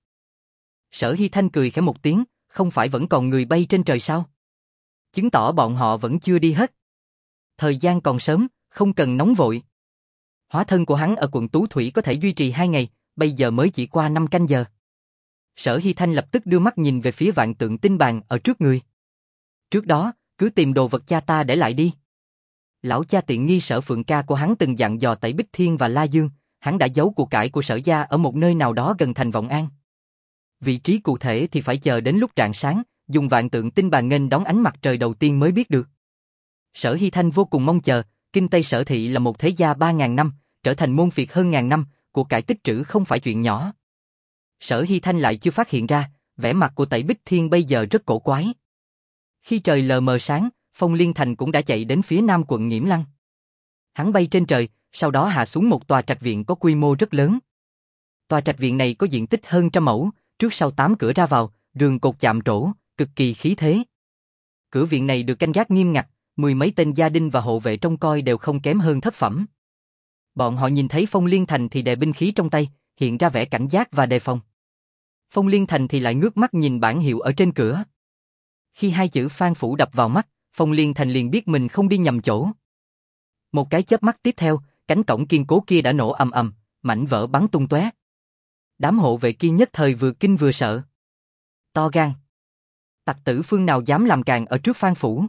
Sở Hy Thanh cười khẽ một tiếng, không phải vẫn còn người bay trên trời sao? Chứng tỏ bọn họ vẫn chưa đi hết. Thời gian còn sớm, không cần nóng vội. Hóa thân của hắn ở quận Tú Thủy có thể duy trì hai ngày, bây giờ mới chỉ qua năm canh giờ. Sở Hy Thanh lập tức đưa mắt nhìn về phía vạn tượng tinh bàn ở trước người. Trước đó, cứ tìm đồ vật cha ta để lại đi. Lão cha tiện nghi Sở Phượng ca của hắn từng dặn dò Tẩy Bích Thiên và La Dương, hắn đã giấu của cải của Sở gia ở một nơi nào đó gần thành Vọng An. Vị trí cụ thể thì phải chờ đến lúc rạng sáng, dùng vạn tượng tinh bàn nghênh đón ánh mặt trời đầu tiên mới biết được. Sở Hy Thanh vô cùng mong chờ, Kinh Tây Sở thị là một thế gia ba ngàn năm, trở thành môn phiệt hơn ngàn năm, của cải tích trữ không phải chuyện nhỏ. Sở Hy Thanh lại chưa phát hiện ra, vẻ mặt của Tẩy Bích Thiên bây giờ rất cổ quái. Khi trời lờ mờ sáng, Phong Liên Thành cũng đã chạy đến phía nam quận Nghiễm Lăng. Hắn bay trên trời, sau đó hạ xuống một tòa trạch viện có quy mô rất lớn. Tòa trạch viện này có diện tích hơn trăm mẫu, trước sau tám cửa ra vào, rường cột chạm trổ, cực kỳ khí thế. Cửa viện này được canh gác nghiêm ngặt, mười mấy tên gia đình và hộ vệ trông coi đều không kém hơn thất phẩm. Bọn họ nhìn thấy Phong Liên Thành thì đè binh khí trong tay, hiện ra vẻ cảnh giác và đề phòng. Phong Liên Thành thì lại ngước mắt nhìn bảng hiệu ở trên cửa. Khi hai chữ Phan Phủ đập vào mắt, Phong Liên Thành liền biết mình không đi nhầm chỗ. Một cái chớp mắt tiếp theo, cánh cổng kiên cố kia đã nổ ầm ầm, mảnh vỡ bắn tung tóe. Đám hộ vệ kia nhất thời vừa kinh vừa sợ. To gan. Tặc tử phương nào dám làm càn ở trước Phan phủ?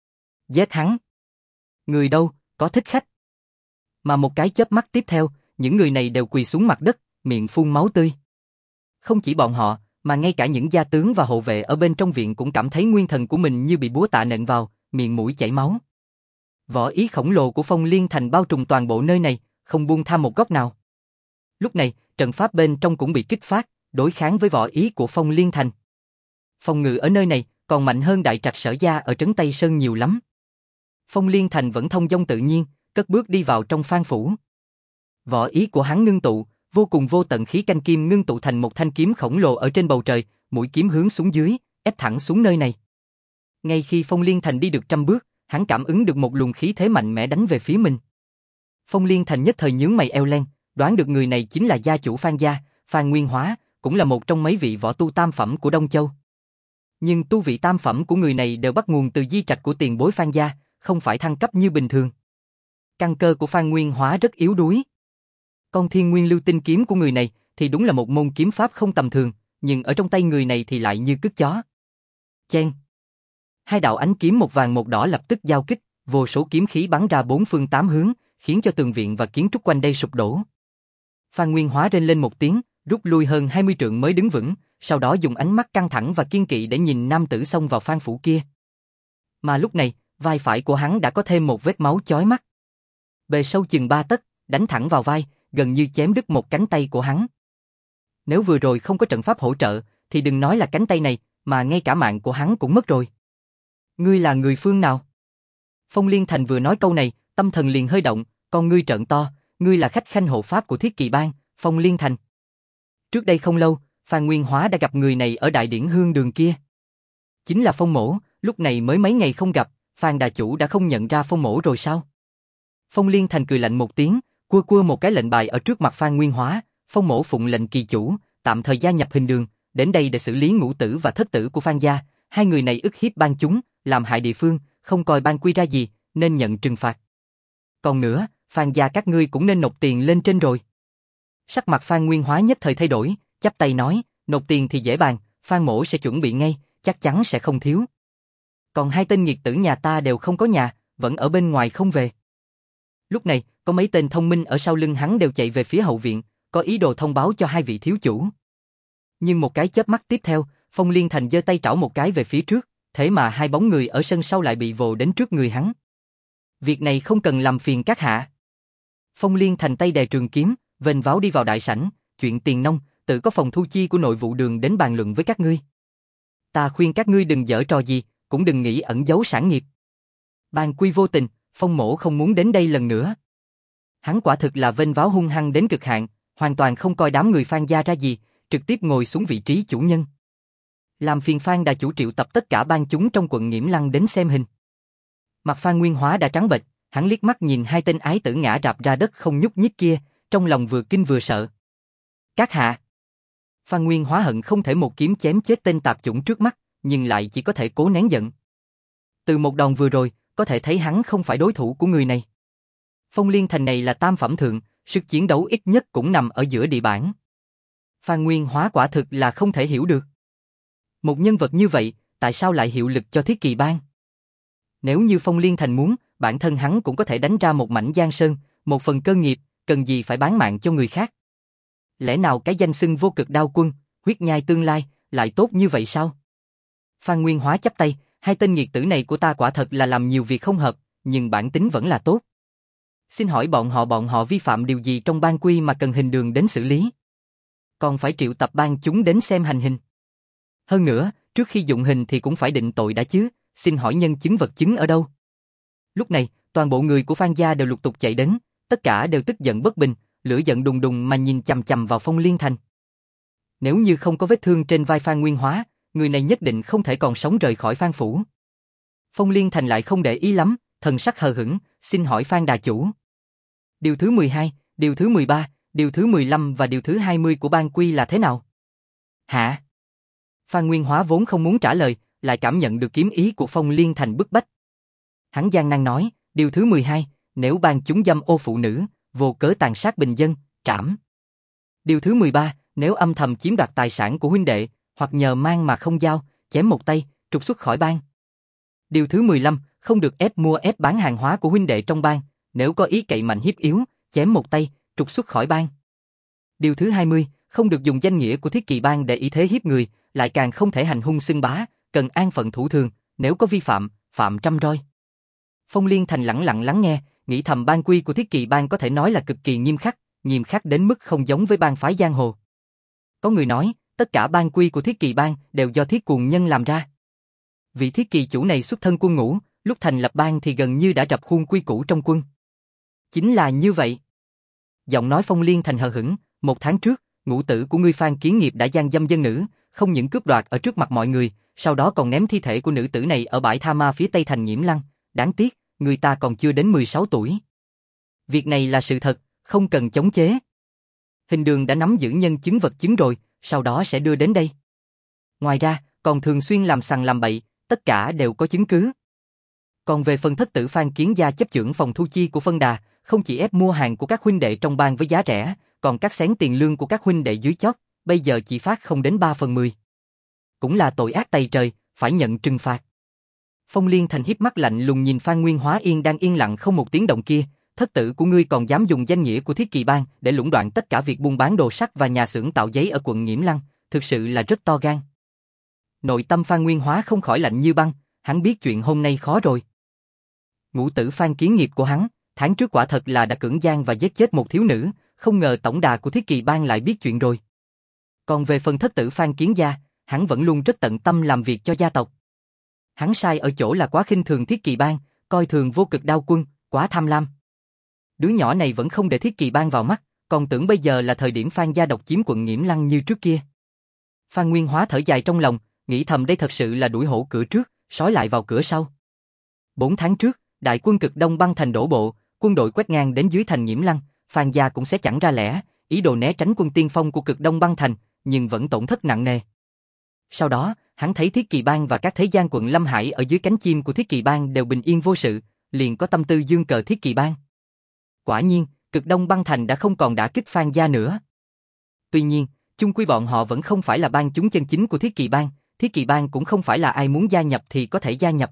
Giết hắn! Người đâu, có thích khách? Mà một cái chớp mắt tiếp theo, những người này đều quỳ xuống mặt đất, miệng phun máu tươi. Không chỉ bọn họ, mà ngay cả những gia tướng và hộ vệ ở bên trong viện cũng cảm thấy nguyên thần của mình như bị búa tạ nện vào, miệng mũi chảy máu. Võ ý khổng lồ của Phong Liên Thành bao trùm toàn bộ nơi này, không buông tha một góc nào. Lúc này, trận pháp bên trong cũng bị kích phát, đối kháng với võ ý của Phong Liên Thành. Phòng ngự ở nơi này còn mạnh hơn Đại Trạch Sở Gia ở trấn Tây Sơn nhiều lắm. Phong Liên Thành vẫn thông dong tự nhiên, cất bước đi vào trong Phan phủ. Võ ý của hắn ngưng tụ, vô cùng vô tận khí canh kim ngưng tụ thành một thanh kiếm khổng lồ ở trên bầu trời, mũi kiếm hướng xuống dưới, ép thẳng xuống nơi này. Ngay khi Phong Liên Thành đi được trăm bước, hắn cảm ứng được một luồng khí thế mạnh mẽ đánh về phía mình. Phong Liên Thành nhất thời nhướng mày eo len, đoán được người này chính là gia chủ Phan gia, Phan Nguyên Hóa, cũng là một trong mấy vị võ tu tam phẩm của Đông Châu. Nhưng tu vị tam phẩm của người này đều bắt nguồn từ di trạch của tiền bối Phan gia, không phải thăng cấp như bình thường. Căn cơ của Phan Nguyên Hóa rất yếu đuối. Con Thiên Nguyên Lưu Tinh kiếm của người này thì đúng là một môn kiếm pháp không tầm thường, nhưng ở trong tay người này thì lại như cứt chó. Chen. Hai đạo ánh kiếm một vàng một đỏ lập tức giao kích, vô số kiếm khí bắn ra bốn phương tám hướng, khiến cho tường viện và kiến trúc quanh đây sụp đổ. Phan Nguyên Hóa rên lên một tiếng, rút lui hơn hai mươi trượng mới đứng vững, sau đó dùng ánh mắt căng thẳng và kiên kỵ để nhìn nam tử xông vào Phan phủ kia. Mà lúc này, vai phải của hắn đã có thêm một vết máu chói mắt. Bề sâu chừng ba tấc, đánh thẳng vào vai, gần như chém đứt một cánh tay của hắn. Nếu vừa rồi không có trận pháp hỗ trợ, thì đừng nói là cánh tay này, mà ngay cả mạng của hắn cũng mất rồi. Ngươi là người phương nào? Phong Liên Thành vừa nói câu này, tâm thần liền hơi động, con ngươi trợn to, ngươi là khách khanh hộ pháp của Thiết Kỳ Bang, Phong Liên Thành. Trước đây không lâu, Phan Nguyên Hóa đã gặp người này ở Đại Điển Hương đường kia. Chính là Phong Mỗ, lúc này mới mấy ngày không gặp, Phan đà chủ đã không nhận ra Phong Mỗ rồi sao? Phong Liên Thành cười lạnh một tiếng, cua cua một cái lệnh bài ở trước mặt Phan Nguyên Hóa, Phong Mỗ phụng lệnh kỳ chủ, tạm thời gia nhập hình đường, đến đây để xử lý ngũ tử và thất tử của Phan gia, hai người này ức hiếp ban chúng, làm hại địa phương, không coi ban quy ra gì, nên nhận trừng phạt. Còn nữa, Phan gia các ngươi cũng nên nộp tiền lên trên rồi. Sắc mặt Phan Nguyên Hóa nhất thời thay đổi, chắp tay nói, nộp tiền thì dễ bàn, Phan Mỗ sẽ chuẩn bị ngay, chắc chắn sẽ không thiếu. Còn hai tên nghiệt tử nhà ta đều không có nhà, vẫn ở bên ngoài không về. Lúc này, có mấy tên thông minh ở sau lưng hắn đều chạy về phía hậu viện, có ý đồ thông báo cho hai vị thiếu chủ. Nhưng một cái chớp mắt tiếp theo, Phong Liên Thành giơ tay trảo một cái về phía trước, thế mà hai bóng người ở sân sau lại bị vồ đến trước người hắn. Việc này không cần làm phiền các hạ. Phong Liên Thành tay đè trường kiếm, vênh váo đi vào đại sảnh, chuyện tiền nong, tự có phòng thu chi của nội vụ đường đến bàn luận với các ngươi. Ta khuyên các ngươi đừng giở trò gì, cũng đừng nghĩ ẩn giấu sản nghiệp. Ban quy vô tình, Phong Mỗ không muốn đến đây lần nữa. Hắn quả thực là vênh váo hung hăng đến cực hạn, hoàn toàn không coi đám người Phan gia ra gì, trực tiếp ngồi xuống vị trí chủ nhân. Làm phiền Phan đà chủ triệu tập tất cả ban chúng trong quận Nghiễm Lăng đến xem hình. Mặt Phan Nguyên Hóa đã trắng bệch, hắn liếc mắt nhìn hai tên ái tử ngã rạp ra đất không nhúc nhích kia, trong lòng vừa kinh vừa sợ. Các hạ. Phan Nguyên Hóa hận không thể một kiếm chém chết tên tạp chủng trước mắt, nhưng lại chỉ có thể cố nén giận. Từ một đòn vừa rồi, có thể thấy hắn không phải đối thủ của người này. Phong Liên Thành này là tam phẩm thượng, sức chiến đấu ít nhất cũng nằm ở giữa địa bản. Phan Nguyên Hóa quả thực là không thể hiểu được. Một nhân vật như vậy, tại sao lại hiệu lực cho Thiết Kỳ Bang? Nếu như Phong Liên Thành muốn, bản thân hắn cũng có thể đánh ra một mảnh giang sơn, một phần cơ nghiệp, cần gì phải bán mạng cho người khác? Lẽ nào cái danh xưng vô cực đao quân, huyết nhai tương lai, lại tốt như vậy sao? Phan Nguyên Hóa chắp tay, hai tên nghiệt tử này của ta quả thật là làm nhiều việc không hợp, nhưng bản tính vẫn là tốt. Xin hỏi bọn họ bọn họ vi phạm điều gì trong ban quy mà cần hình đường đến xử lý? Còn phải triệu tập ban chúng đến xem hành hình. Hơn nữa, trước khi dụng hình thì cũng phải định tội đã chứ, xin hỏi nhân chứng vật chứng ở đâu? Lúc này, toàn bộ người của Phan gia đều lục tục chạy đến, tất cả đều tức giận bất bình, lửa giận đùng đùng mà nhìn chằm chằm vào Phong Liên Thành. Nếu như không có vết thương trên vai Phan Nguyên Hóa, người này nhất định không thể còn sống rời khỏi Phan phủ. Phong Liên Thành lại không để ý lắm, thần sắc hờ hững, xin hỏi Phan đà chủ. Điều thứ mười hai, điều thứ mười ba, điều thứ mười lăm và điều thứ hai mươi của ban quy là thế nào? Hả? Phan Nguyên Hóa vốn không muốn trả lời, lại cảm nhận được kiếm ý của Phong Liên Thành bức bách. Hắn gian nan nói, điều thứ mười hai, nếu ban chúng dâm ô phụ nữ, vô cớ tàn sát bình dân, trảm. Điều thứ mười ba, nếu âm thầm chiếm đoạt tài sản của huynh đệ, hoặc nhờ mang mà không giao, chém một tay, trục xuất khỏi bang. Điều thứ mười lăm, không được ép mua ép bán hàng hóa của huynh đệ trong bang, nếu có ý cậy mạnh hiếp yếu, chém một tay, trục xuất khỏi bang. Điều thứ hai mươi, không được dùng danh nghĩa của Thiết Kỵ bang để ý thế hiếp người, lại càng không thể hành hung xưng bá, cần an phận thủ thường, nếu có vi phạm, phạm trăm roi. Phong Liên Thành lẳng lặng lắng nghe, nghĩ thầm bang quy của Thiết Kỵ bang có thể nói là cực kỳ nghiêm khắc, nghiêm khắc đến mức không giống với bang phái giang hồ. Có người nói, tất cả bang quy của Thiết Kỵ bang đều do Thiết Cuồng Nhân làm ra. Vị Thiết Kỵ chủ này xuất thân quân ngũ, lúc thành lập bang thì gần như đã rập khuôn quy củ trong quân. Chính là như vậy. Giọng nói Phong Liên Thành hờ hững, một tháng trước, ngũ tử của ngươi Phan Kiến Nghiệp đã gian dâm dân nữ, không những cướp đoạt ở trước mặt mọi người, sau đó còn ném thi thể của nữ tử này ở bãi tha ma phía tây thành Nhiễm Lăng, đáng tiếc, người ta còn chưa đến mười sáu tuổi. Việc này là sự thật, không cần chống chế. Hình đường đã nắm giữ nhân chứng vật chứng rồi, sau đó sẽ đưa đến đây. Ngoài ra, còn thường xuyên làm sằng làm bậy, tất cả đều có chứng cứ. Còn về phần thất tử Phan Kiến gia chấp chưởng phòng thu chi của Phân Đà, không chỉ ép mua hàng của các huynh đệ trong bang với giá rẻ, còn cắt xén tiền lương của các huynh đệ dưới chót, bây giờ chỉ phát không đến ba phần mười. Cũng là tội ác tày trời, phải nhận trừng phạt. Phong Liên Thành hiếp mắt lạnh lùng nhìn Phan Nguyên Hóa Yên đang yên lặng không một tiếng động kia, thất tử của ngươi còn dám dùng danh nghĩa của Thiết Kỵ bang để lũng đoạn tất cả việc buôn bán đồ sắt và nhà xưởng tạo giấy ở quận Nhiễm Lăng, thực sự là rất to gan. Nội tâm Phan Nguyên Hóa không khỏi lạnh như băng, hắn biết chuyện hôm nay khó rồi. Ngũ tử Phan Kiến Nghiệp của hắn, tháng trước quả thật là đã cưỡng gian và giết chết một thiếu nữ, không ngờ tổng đà của Thiết Kỵ bang lại biết chuyện rồi. Còn về phần thất tử Phan Kiến gia, hắn vẫn luôn rất tận tâm làm việc cho gia tộc. Hắn sai ở chỗ là quá khinh thường Thiết Kỵ bang, coi thường Vô Cực Đao quân, quá tham lam. Đứa nhỏ này vẫn không để Thiết Kỵ bang vào mắt, còn tưởng bây giờ là thời điểm Phan gia độc chiếm quận Nhiễm Lăng như trước kia. Phan Nguyên Hóa thở dài trong lòng, nghĩ thầm đây thật sự là đuổi hổ cửa trước, sói lại vào cửa sau. Bốn tháng trước, đại quân Cực Đông băng thành đổ bộ, quân đội quét ngang đến dưới thành Nhiễm Lăng, Phan gia cũng sẽ chẳng ra lẽ, ý đồ né tránh quân tiên phong của Cực Đông băng thành, nhưng vẫn tổn thất nặng nề. Sau đó, hắn thấy Thiết Kỵ bang và các thế gian quận Lâm Hải ở dưới cánh chim của Thiết Kỵ bang đều bình yên vô sự, liền có tâm tư dương cờ Thiết Kỵ bang. Quả nhiên, Cực Đông băng thành đã không còn đả kích Phan gia nữa. Tuy nhiên, chung quy bọn họ vẫn không phải là bang chúng chân chính của Thiết Kỵ bang, Thiết Kỵ bang cũng không phải là ai muốn gia nhập thì có thể gia nhập.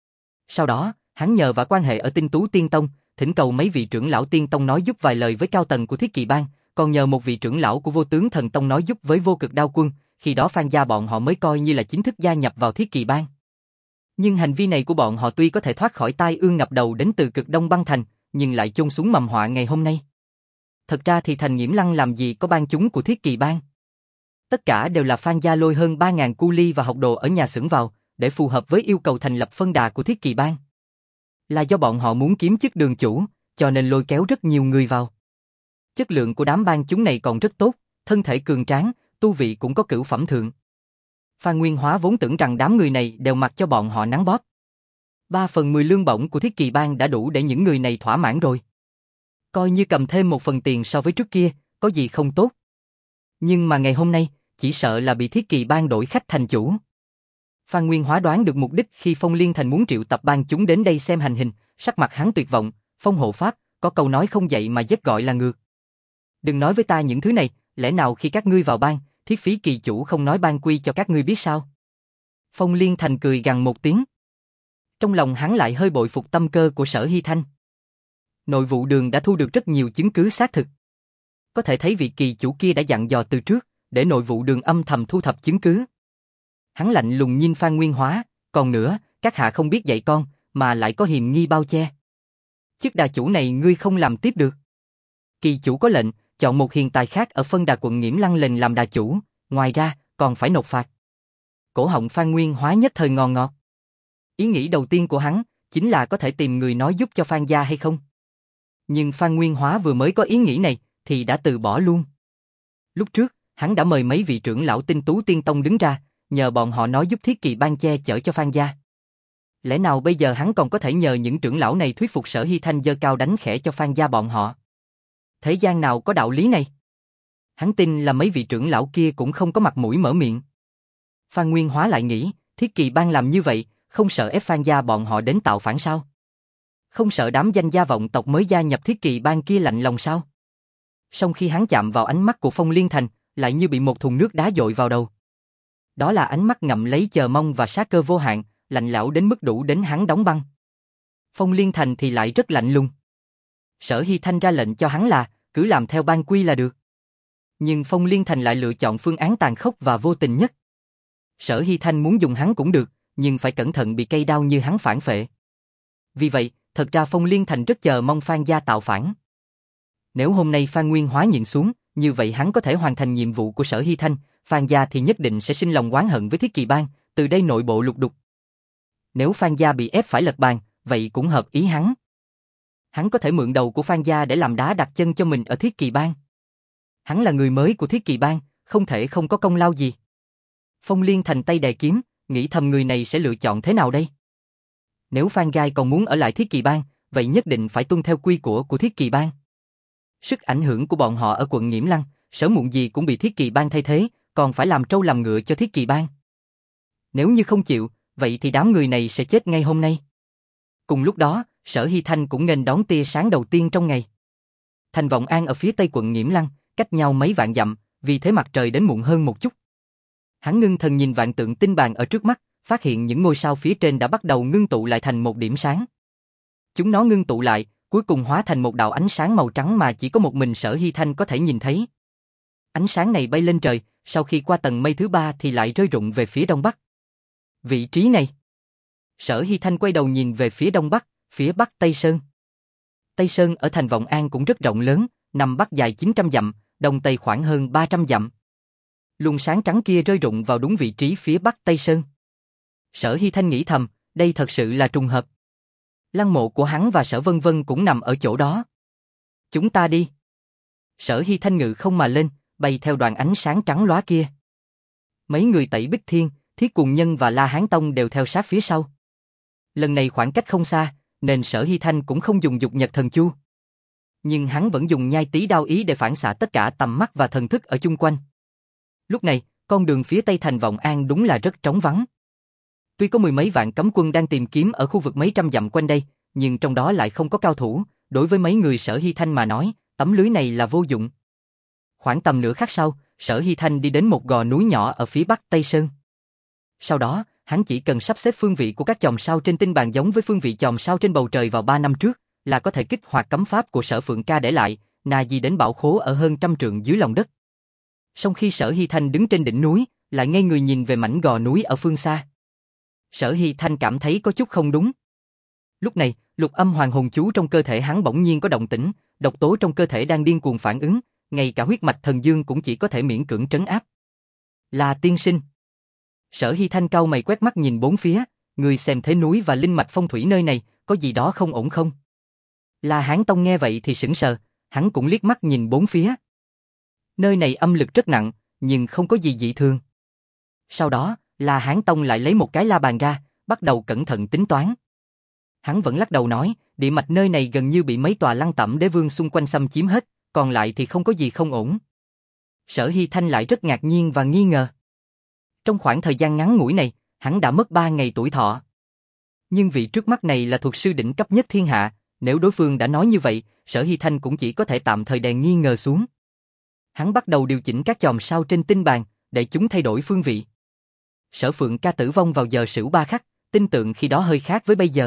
Sau đó, hắn nhờ và quan hệ ở Tinh Tú Tiên Tông, thỉnh cầu mấy vị trưởng lão Tiên Tông nói giúp vài lời với cao tầng của Thiết Kỵ bang, còn nhờ một vị trưởng lão của Vô Tướng Thần Tông nói giúp với Vô Cực Đao quân, khi đó Phan gia bọn họ mới coi như là chính thức gia nhập vào Thiết Kỵ bang. Nhưng hành vi này của bọn họ tuy có thể thoát khỏi tai ương ngập đầu đến từ Cực Đông băng thành, nhưng lại chôn xuống mầm họa ngày hôm nay. Thật ra thì thành Nhiễm Lăng làm gì có bang chúng của Thiết Kỵ bang. Tất cả đều là Phan gia lôi hơn ba nghìn cu ly và học đồ ở nhà xưởng vào, để phù hợp với yêu cầu thành lập phân đà của Thiết Kỵ bang. Là do bọn họ muốn kiếm chức đường chủ, cho nên lôi kéo rất nhiều người vào. Chất lượng của đám bang chúng này còn rất tốt, thân thể cường tráng, tu vị cũng có cửu phẩm thượng. Phan Nguyên Hóa vốn tưởng rằng đám người này đều mặc cho bọn họ nắng bóp. Ba phần mười lương bổng của Thiết Kỵ bang đã đủ để những người này thỏa mãn rồi. Coi như cầm thêm một phần tiền so với trước kia, có gì không tốt. Nhưng mà ngày hôm nay, chỉ sợ là bị Thiết Kỵ bang đổi khách thành chủ. Phan Nguyên Hóa đoán được mục đích khi Phong Liên Thành muốn triệu tập bang chúng đến đây xem hành hình, sắc mặt hắn tuyệt vọng, Phong hộ pháp, có câu nói không dạy mà giết gọi là ngược. Đừng nói với ta những thứ này, lẽ nào khi các ngươi vào bang, Thiết Phí kỳ chủ không nói bang quy cho các ngươi biết sao? Phong Liên Thành cười gằn một tiếng. Trong lòng hắn lại hơi bội phục tâm cơ của Sở Hy Thanh. Nội vụ đường đã thu được rất nhiều chứng cứ xác thực. Có thể thấy vị kỳ chủ kia đã dặn dò từ trước, để nội vụ đường âm thầm thu thập chứng cứ. Hắn lạnh lùng nhìn Phan Nguyên Hóa, còn nữa, các hạ không biết dạy con, mà lại có hiềm nghi bao che. Chức đà chủ này ngươi không làm tiếp được. Kỳ chủ có lệnh, chọn một hiền tài khác ở phân đà quận Nhiễm Lăng lên làm đà chủ, ngoài ra, còn phải nộp phạt. Cổ họng Phan Nguyên Hóa nhất thời ngò ngọt. Ý nghĩ đầu tiên của hắn, chính là có thể tìm người nói giúp cho Phan gia hay không. Nhưng Phan Nguyên Hóa vừa mới có ý nghĩ này, thì đã từ bỏ luôn. Lúc trước, hắn đã mời mấy vị trưởng lão Tinh Tú Tiên Tông đứng ra, nhờ bọn họ nói giúp Thiết Kỵ bang che chở cho Phan gia. Lẽ nào bây giờ hắn còn có thể nhờ những trưởng lão này thuyết phục Sở Hy Thanh giơ cao đánh khẽ cho Phan gia bọn họ? Thế gian nào có đạo lý này? Hắn tin là mấy vị trưởng lão kia cũng không có mặt mũi mở miệng. Phan Nguyên Hóa lại nghĩ, Thiết Kỵ bang làm như vậy, không sợ ép Phan gia bọn họ đến tạo phản sao? Không sợ đám danh gia vọng tộc mới gia nhập Thiết Kỵ bang kia lạnh lòng sao? Song khi hắn chạm vào ánh mắt của Phong Liên Thành, lại như bị một thùng nước đá dội vào đầu. Đó là ánh mắt ngậm lấy chờ mong và sát cơ vô hạn, lạnh lẽo đến mức đủ đến hắn đóng băng. Phong Liên Thành thì lại rất lạnh lùng. Sở Hy Thanh ra lệnh cho hắn là, cứ làm theo ban quy là được. Nhưng Phong Liên Thành lại lựa chọn phương án tàn khốc và vô tình nhất. Sở Hy Thanh muốn dùng hắn cũng được, nhưng phải cẩn thận bị cây đao như hắn phản phệ. Vì vậy, thật ra Phong Liên Thành rất chờ mong Phan gia tạo phản. Nếu hôm nay Phan Nguyên Hóa nhịn xuống, như vậy hắn có thể hoàn thành nhiệm vụ của Sở Hy Thanh, Phan gia thì nhất định sẽ sinh lòng oán hận với Thiết Kỳ Bang, từ đây nội bộ lục đục. Nếu Phan gia bị ép phải lật bàn, vậy cũng hợp ý hắn. Hắn có thể mượn đầu của Phan gia để làm đá đặt chân cho mình ở Thiết Kỳ Bang. Hắn là người mới của Thiết Kỳ Bang, không thể không có công lao gì. Phong Liên Thành tay đè kiếm, nghĩ thầm người này sẽ lựa chọn thế nào đây? Nếu Phan Gai còn muốn ở lại Thiết Kỳ Bang, vậy nhất định phải tuân theo quy của của Thiết Kỳ Bang. Sức ảnh hưởng của bọn họ ở quận Nghiễm Lăng, sớm muộn gì cũng bị Thiết Kỳ Bang thay thế, còn phải làm trâu làm ngựa cho Thiết Kỳ Bang. Nếu như không chịu, vậy thì đám người này sẽ chết ngay hôm nay. Cùng lúc đó, Sở Hy Thanh cũng nghênh đón tia sáng đầu tiên trong ngày. Thành Vọng An ở phía tây quận Nghiễm Lăng, cách nhau mấy vạn dặm, vì thế mặt trời đến muộn hơn một chút. Hắn ngưng thần nhìn vạn tượng tinh bàn ở trước mắt, phát hiện những ngôi sao phía trên đã bắt đầu ngưng tụ lại thành một điểm sáng. Chúng nó ngưng tụ lại, cuối cùng hóa thành một đạo ánh sáng màu trắng mà chỉ có một mình Sở Hy Thanh có thể nhìn thấy. Ánh sáng này bay lên trời, sau khi qua tầng mây thứ ba thì lại rơi rụng về phía đông bắc. Vị trí này. Sở Hy Thanh quay đầu nhìn về phía đông bắc, phía bắc Tây Sơn. Tây Sơn ở thành Vọng An cũng rất rộng lớn, nằm bắc dài chín trăm dặm, đông tây khoảng hơn ba trăm dặm. Luồng sáng trắng kia rơi rụng vào đúng vị trí phía bắc Tây Sơn. Sở Hy Thanh nghĩ thầm, đây thật sự là trùng hợp. Lăng mộ của hắn và Sở Vân Vân cũng nằm ở chỗ đó. Chúng ta đi. Sở Hy Thanh ngự không mà lên, bay theo đoàn ánh sáng trắng lóa kia. Mấy người Tẩy Bích Thiên, Thiết Cuồng Nhân và La Hán Tông đều theo sát phía sau. Lần này khoảng cách không xa, nên Sở Hy Thanh cũng không dùng dục nhật thần chu. Nhưng hắn vẫn dùng nhai tí đao ý để phản xạ tất cả tầm mắt và thần thức ở chung quanh. Lúc này, con đường phía tây thành Vọng An đúng là rất trống vắng. Tuy có mười mấy vạn cấm quân đang tìm kiếm ở khu vực mấy trăm dặm quanh đây, nhưng trong đó lại không có cao thủ, đối với mấy người Sở Hy Thanh mà nói, tấm lưới này là vô dụng. Khoảng tầm nửa khắc sau, Sở Hy Thanh đi đến một gò núi nhỏ ở phía bắc Tây Sơn. Sau đó, hắn chỉ cần sắp xếp phương vị của các chòm sao trên tinh bàn giống với phương vị chòm sao trên bầu trời vào ba năm trước, là có thể kích hoạt cấm pháp của Sở Phượng Ca để lại, nà gì đến bảo khố ở hơn trăm trượng dưới lòng đất. Song khi Sở Hy Thanh đứng trên đỉnh núi, lại ngây người nhìn về mảnh gò núi ở phương xa. Sở Hy Thanh cảm thấy có chút không đúng. Lúc này, lục âm hoàng hồn chú trong cơ thể hắn bỗng nhiên có động tĩnh, độc tố trong cơ thể đang điên cuồng phản ứng, ngay cả huyết mạch thần dương cũng chỉ có thể miễn cưỡng trấn áp. Là tiên sinh. Sở Hy Thanh cau mày quét mắt nhìn bốn phía, người xem thế núi và linh mạch phong thủy nơi này, có gì đó không ổn không? La Hán Tông nghe vậy thì sững sờ, hắn cũng liếc mắt nhìn bốn phía. Nơi này âm lực rất nặng, nhưng không có gì dị thường. Sau đó, La Hán Tông lại lấy một cái la bàn ra, bắt đầu cẩn thận tính toán. Hắn vẫn lắc đầu nói, địa mạch nơi này gần như bị mấy tòa Lăng Tẩm Đế Vương xung quanh xâm chiếm hết, còn lại thì không có gì không ổn. Sở Hy Thanh lại rất ngạc nhiên và nghi ngờ. Trong khoảng thời gian ngắn ngủi này, hắn đã mất ba ngày tuổi thọ. Nhưng vị trước mắt này là thuật sư đỉnh cấp nhất thiên hạ, nếu đối phương đã nói như vậy, Sở Hy Thanh cũng chỉ có thể tạm thời đè nghi ngờ xuống. Hắn bắt đầu điều chỉnh các chòm sao trên tinh bàn, để chúng thay đổi phương vị. Sở Phượng Ca tử vong vào giờ Sửu ba khắc, tinh tượng khi đó hơi khác với bây giờ.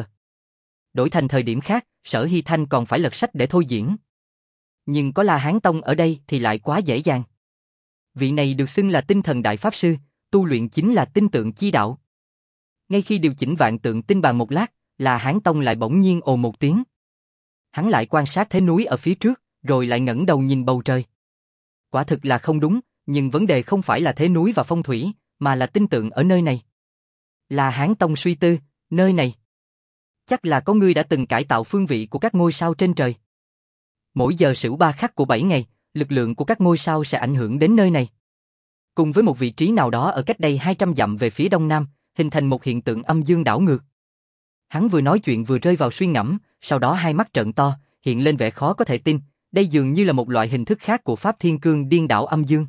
Đổi thành thời điểm khác, Sở Hy Thanh còn phải lật sách để thôi diễn. Nhưng có La Hán Tông ở đây thì lại quá dễ dàng. Vị này được xưng là tinh thần đại pháp sư, tu luyện chính là tinh tượng chi đạo. Ngay khi điều chỉnh vạn tượng tinh bàn một lát, La Hán Tông lại bỗng nhiên ồ một tiếng. Hắn lại quan sát thế núi ở phía trước, rồi lại ngẩng đầu nhìn bầu trời. Quả thực là không đúng, nhưng vấn đề không phải là thế núi và phong thủy, mà là tinh tượng ở nơi này. La Hán Tông suy tư, nơi này. Chắc là có người đã từng cải tạo phương vị của các ngôi sao trên trời. Mỗi giờ Sửu ba khắc của bảy ngày, lực lượng của các ngôi sao sẽ ảnh hưởng đến nơi này. Cùng với một vị trí nào đó ở cách đây hai trăm dặm về phía đông nam, hình thành một hiện tượng âm dương đảo ngược. Hắn vừa nói chuyện vừa rơi vào suy ngẫm, sau đó hai mắt trợn to, hiện lên vẻ khó có thể tin, đây dường như là một loại hình thức khác của Pháp Thiên Cương điên đảo âm dương.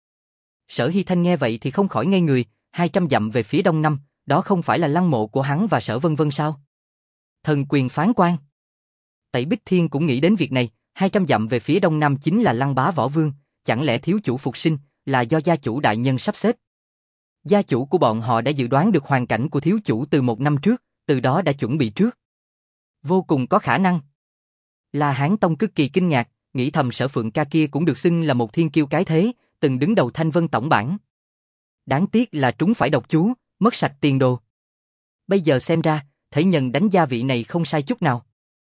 Sở Hy Thanh nghe vậy thì không khỏi ngây người, hai trăm dặm về phía đông nam, đó không phải là lăng mộ của hắn và Sở Vân Vân sao? Thần quyền phán quan. Tẩy Bích Thiên cũng nghĩ đến việc này, hai trăm dặm về phía đông nam chính là Lăng Bá Võ Vương, chẳng lẽ thiếu chủ phục sinh là do gia chủ đại nhân sắp xếp? Gia chủ của bọn họ đã dự đoán được hoàn cảnh của thiếu chủ từ một năm trước, từ đó đã chuẩn bị trước. Vô cùng có khả năng. La Hán Tông cực kỳ kinh ngạc, nghĩ thầm Sở Phượng ca kia cũng được xưng là một thiên kiêu cái thế, từng đứng đầu Thanh Vân tổng bảng. Đáng tiếc là trúng phải độc chú, mất sạch tiền đồ. Bây giờ xem ra, Thể Nhân đánh gia vị này không sai chút nào.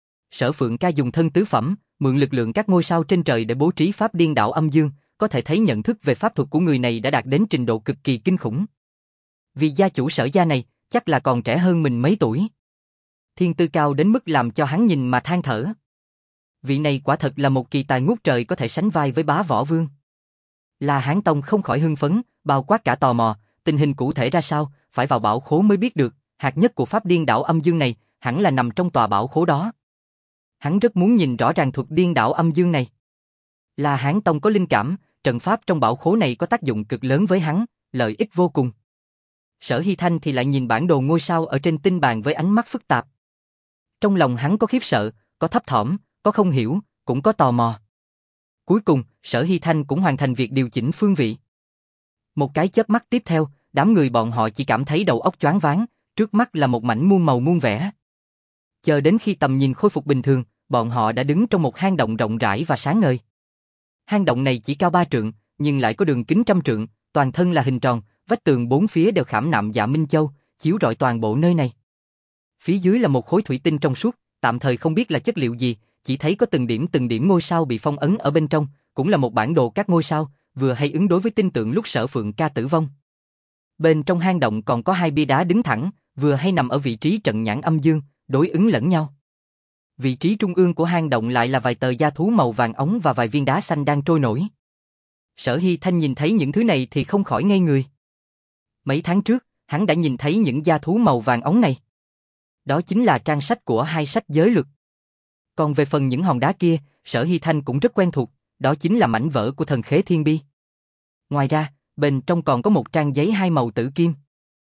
Sở Phượng ca dùng thân tứ phẩm, mượn lực lượng các ngôi sao trên trời để bố trí pháp điên đảo âm dương, có thể thấy nhận thức về pháp thuật của người này đã đạt đến trình độ cực kỳ kinh khủng. Vì gia chủ Sở gia này, chắc là còn trẻ hơn mình mấy tuổi. Thiên tư cao đến mức làm cho hắn nhìn mà than thở. Vị này quả thật là một kỳ tài ngút trời có thể sánh vai với Bá Võ Vương. La Hán Tông không khỏi hưng phấn, bao quát cả tò mò, tình hình cụ thể ra sao, phải vào bảo khố mới biết được, hạt nhất của pháp điên đảo âm dương này, hẳn là nằm trong tòa bảo khố đó. Hắn rất muốn nhìn rõ ràng thuật điên đảo âm dương này. La Hán Tông có linh cảm, trận pháp trong bảo khố này có tác dụng cực lớn với hắn, lợi ích vô cùng. Sở Hy Thanh thì lại nhìn bản đồ ngôi sao ở trên tinh bàn với ánh mắt phức tạp. Trong lòng hắn có khiếp sợ, có thấp thỏm, có không hiểu, cũng có tò mò. Cuối cùng, Sở Hy Thanh cũng hoàn thành việc điều chỉnh phương vị. Một cái chớp mắt tiếp theo, đám người bọn họ chỉ cảm thấy đầu óc choáng váng, trước mắt là một mảnh muôn màu muôn vẻ. Chờ đến khi tầm nhìn khôi phục bình thường, bọn họ đã đứng trong một hang động rộng rãi và sáng ngời. Hang động này chỉ cao ba trượng, nhưng lại có đường kính trăm trượng, toàn thân là hình tròn, vách tường bốn phía đều khảm nạm dạ minh châu, chiếu rọi toàn bộ nơi này. Phía dưới là một khối thủy tinh trong suốt, tạm thời không biết là chất liệu gì, chỉ thấy có từng điểm từng điểm ngôi sao bị phong ấn ở bên trong, cũng là một bản đồ các ngôi sao, vừa hay ứng đối với tinh tượng lúc Sở Phượng ca tử vong. Bên trong hang động còn có hai bia đá đứng thẳng, vừa hay nằm ở vị trí trận nhãn âm dương, đối ứng lẫn nhau. Vị trí trung ương của hang động lại là vài tờ da thú màu vàng óng và vài viên đá xanh đang trôi nổi. Sở Hy Thanh nhìn thấy những thứ này thì không khỏi ngây người. Mấy tháng trước, hắn đã nhìn thấy những da thú màu vàng óng này. Đó chính là trang sách của hai sách giới luật. Còn về phần những hòn đá kia, Sở Hy Thanh cũng rất quen thuộc, đó chính là mảnh vỡ của thần khế thiên bi. Ngoài ra, bên trong còn có một trang giấy hai màu tử kim.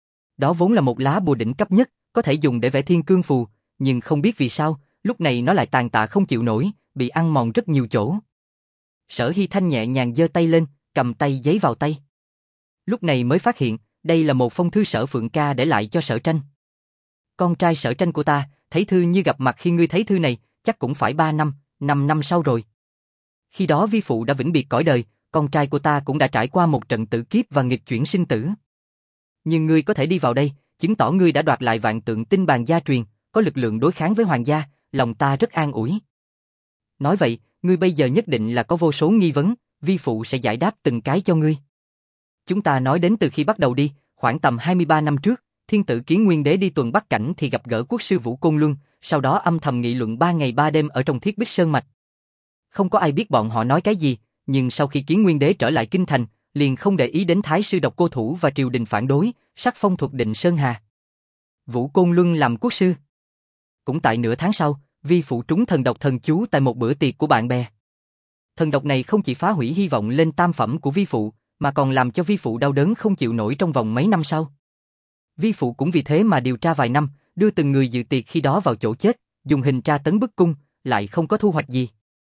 Đó vốn là một lá bùa đỉnh cấp nhất, có thể dùng để vẽ thiên cương phù, nhưng không biết vì sao, lúc này nó lại tàn tạ không chịu nổi, bị ăn mòn rất nhiều chỗ. Sở Hy Thanh nhẹ nhàng giơ tay lên, cầm tay giấy vào tay. Lúc này mới phát hiện, đây là một phong thư Sở Phượng ca để lại cho Sở Tranh. Con trai Sở Tranh của ta, thấy thư như gặp mặt khi ngươi thấy thư này, chắc cũng phải ba năm, năm năm sau rồi. Khi đó vi phụ đã vĩnh biệt cõi đời, con trai của ta cũng đã trải qua một trận tử kiếp và nghịch chuyển sinh tử. Nhưng ngươi có thể đi vào đây, chứng tỏ ngươi đã đoạt lại vạn tượng tinh bàn gia truyền, có lực lượng đối kháng với hoàng gia, lòng ta rất an ủi. Nói vậy, ngươi bây giờ nhất định là có vô số nghi vấn, vi phụ sẽ giải đáp từng cái cho ngươi. Chúng ta nói đến từ khi bắt đầu đi, khoảng tầm hai mươi ba năm trước, thiên tử Kiến Nguyên Đế đi tuần Bắc Cảnh thì gặp gỡ quốc sư Vũ Côn Luân, sau đó âm thầm nghị luận ba ngày ba đêm ở trong Thiết Bích Sơn Mạch. Không có ai biết bọn họ nói cái gì, nhưng sau khi Kiến Nguyên Đế trở lại kinh thành, liền không để ý đến Thái sư Độc Cô Thủ và triều đình phản đối, sắc phong thuộc Định Sơn Hà. Vũ Côn Luân làm quốc sư. Cũng tại nửa tháng sau, vi phụ trúng thần độc thần chú tại một bữa tiệc của bạn bè. Thần độc này không chỉ phá hủy hy vọng lên tam phẩm của vi phụ, mà còn làm cho vi phụ đau đớn không chịu nổi trong vòng mấy năm sau. Vi phụ cũng vì thế mà điều tra vài năm, đưa từng người dự tiệc khi đó vào chỗ chết, dùng hình tra tấn bức cung, lại không có thu hoạch gì.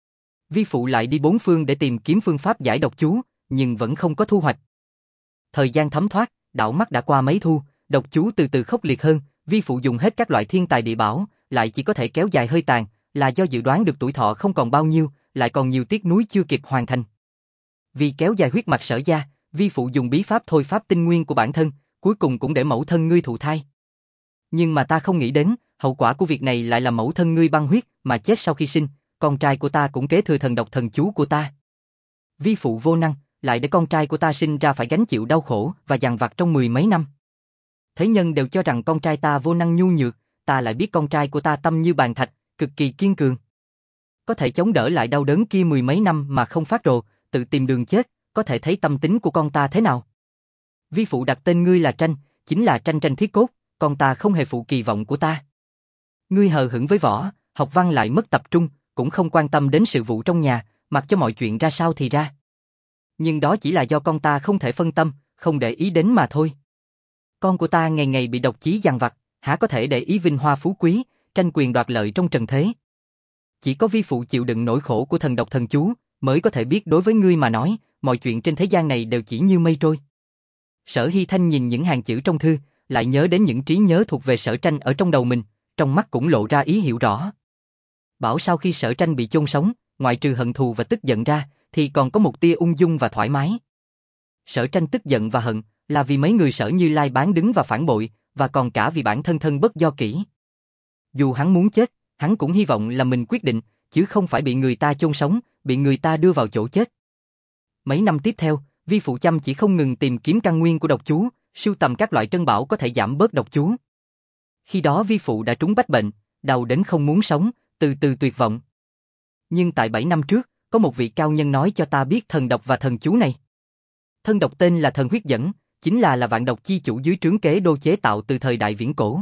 Vi phụ lại đi bốn phương để tìm kiếm phương pháp giải độc chú, nhưng vẫn không có thu hoạch. Thời gian thấm thoát, đảo mắt đã qua mấy thu, độc chú từ từ khốc liệt hơn, vi phụ dùng hết các loại thiên tài địa bảo, lại chỉ có thể kéo dài hơi tàn, là do dự đoán được tuổi thọ không còn bao nhiêu, lại còn nhiều tiếc nuối chưa kịp hoàn thành. Vì kéo dài huyết mạch Sở gia, vi phụ dùng bí pháp thôi pháp tinh nguyên của bản thân, cuối cùng cũng để mẫu thân ngươi thụ thai. Nhưng mà ta không nghĩ đến, hậu quả của việc này lại là mẫu thân ngươi băng huyết mà chết sau khi sinh, con trai của ta cũng kế thừa thần độc thần chú của ta. Vi phụ vô năng, lại để con trai của ta sinh ra phải gánh chịu đau khổ và dằn vặt trong mười mấy năm. Thế nhân đều cho rằng con trai ta vô năng nhu nhược, ta lại biết con trai của ta tâm như bàn thạch, cực kỳ kiên cường. Có thể chống đỡ lại đau đớn kia mười mấy năm mà không phát rồ, tự tìm đường chết, có thể thấy tâm tính của con ta thế nào. Vi phụ đặt tên ngươi là Tranh, chính là tranh tranh thiết cốt, con ta không hề phụ kỳ vọng của ta. Ngươi hờ hững với võ, học văn lại mất tập trung, cũng không quan tâm đến sự vụ trong nhà, mặc cho mọi chuyện ra sao thì ra. Nhưng đó chỉ là do con ta không thể phân tâm, không để ý đến mà thôi. Con của ta ngày ngày bị độc chí dằn vặt, há có thể để ý vinh hoa phú quý, tranh quyền đoạt lợi trong trần thế. Chỉ có vi phụ chịu đựng nỗi khổ của thần độc thần chú, mới có thể biết đối với ngươi mà nói, mọi chuyện trên thế gian này đều chỉ như mây trôi. Sở Hy Thanh nhìn những hàng chữ trong thư, lại nhớ đến những trí nhớ thuộc về Sở Tranh ở trong đầu mình, trong mắt cũng lộ ra ý hiểu rõ. Bảo sau khi Sở Tranh bị chôn sống, ngoại trừ hận thù và tức giận ra, thì còn có một tia ung dung và thoải mái. Sở Tranh tức giận và hận là vì mấy người Sở Như Lai bán đứng và phản bội, và còn cả vì bản thân thân bất do kỷ. Dù hắn muốn chết, hắn cũng hy vọng là mình quyết định, chứ không phải bị người ta chôn sống, bị người ta đưa vào chỗ chết. Mấy năm tiếp theo, Vi Phụ chăm chỉ không ngừng tìm kiếm căn nguyên của độc chú, sưu tầm các loại trân bảo có thể giảm bớt độc chú. Khi đó Vi Phụ đã trúng bách bệnh, đau đến không muốn sống, từ từ tuyệt vọng. Nhưng tại bảy năm trước, có một vị cao nhân nói cho ta biết thần độc và thần chú này. Thân độc tên là thần huyết dẫn, chính là là vạn độc chi chủ dưới trướng Kế Đô chế tạo từ thời đại viễn cổ.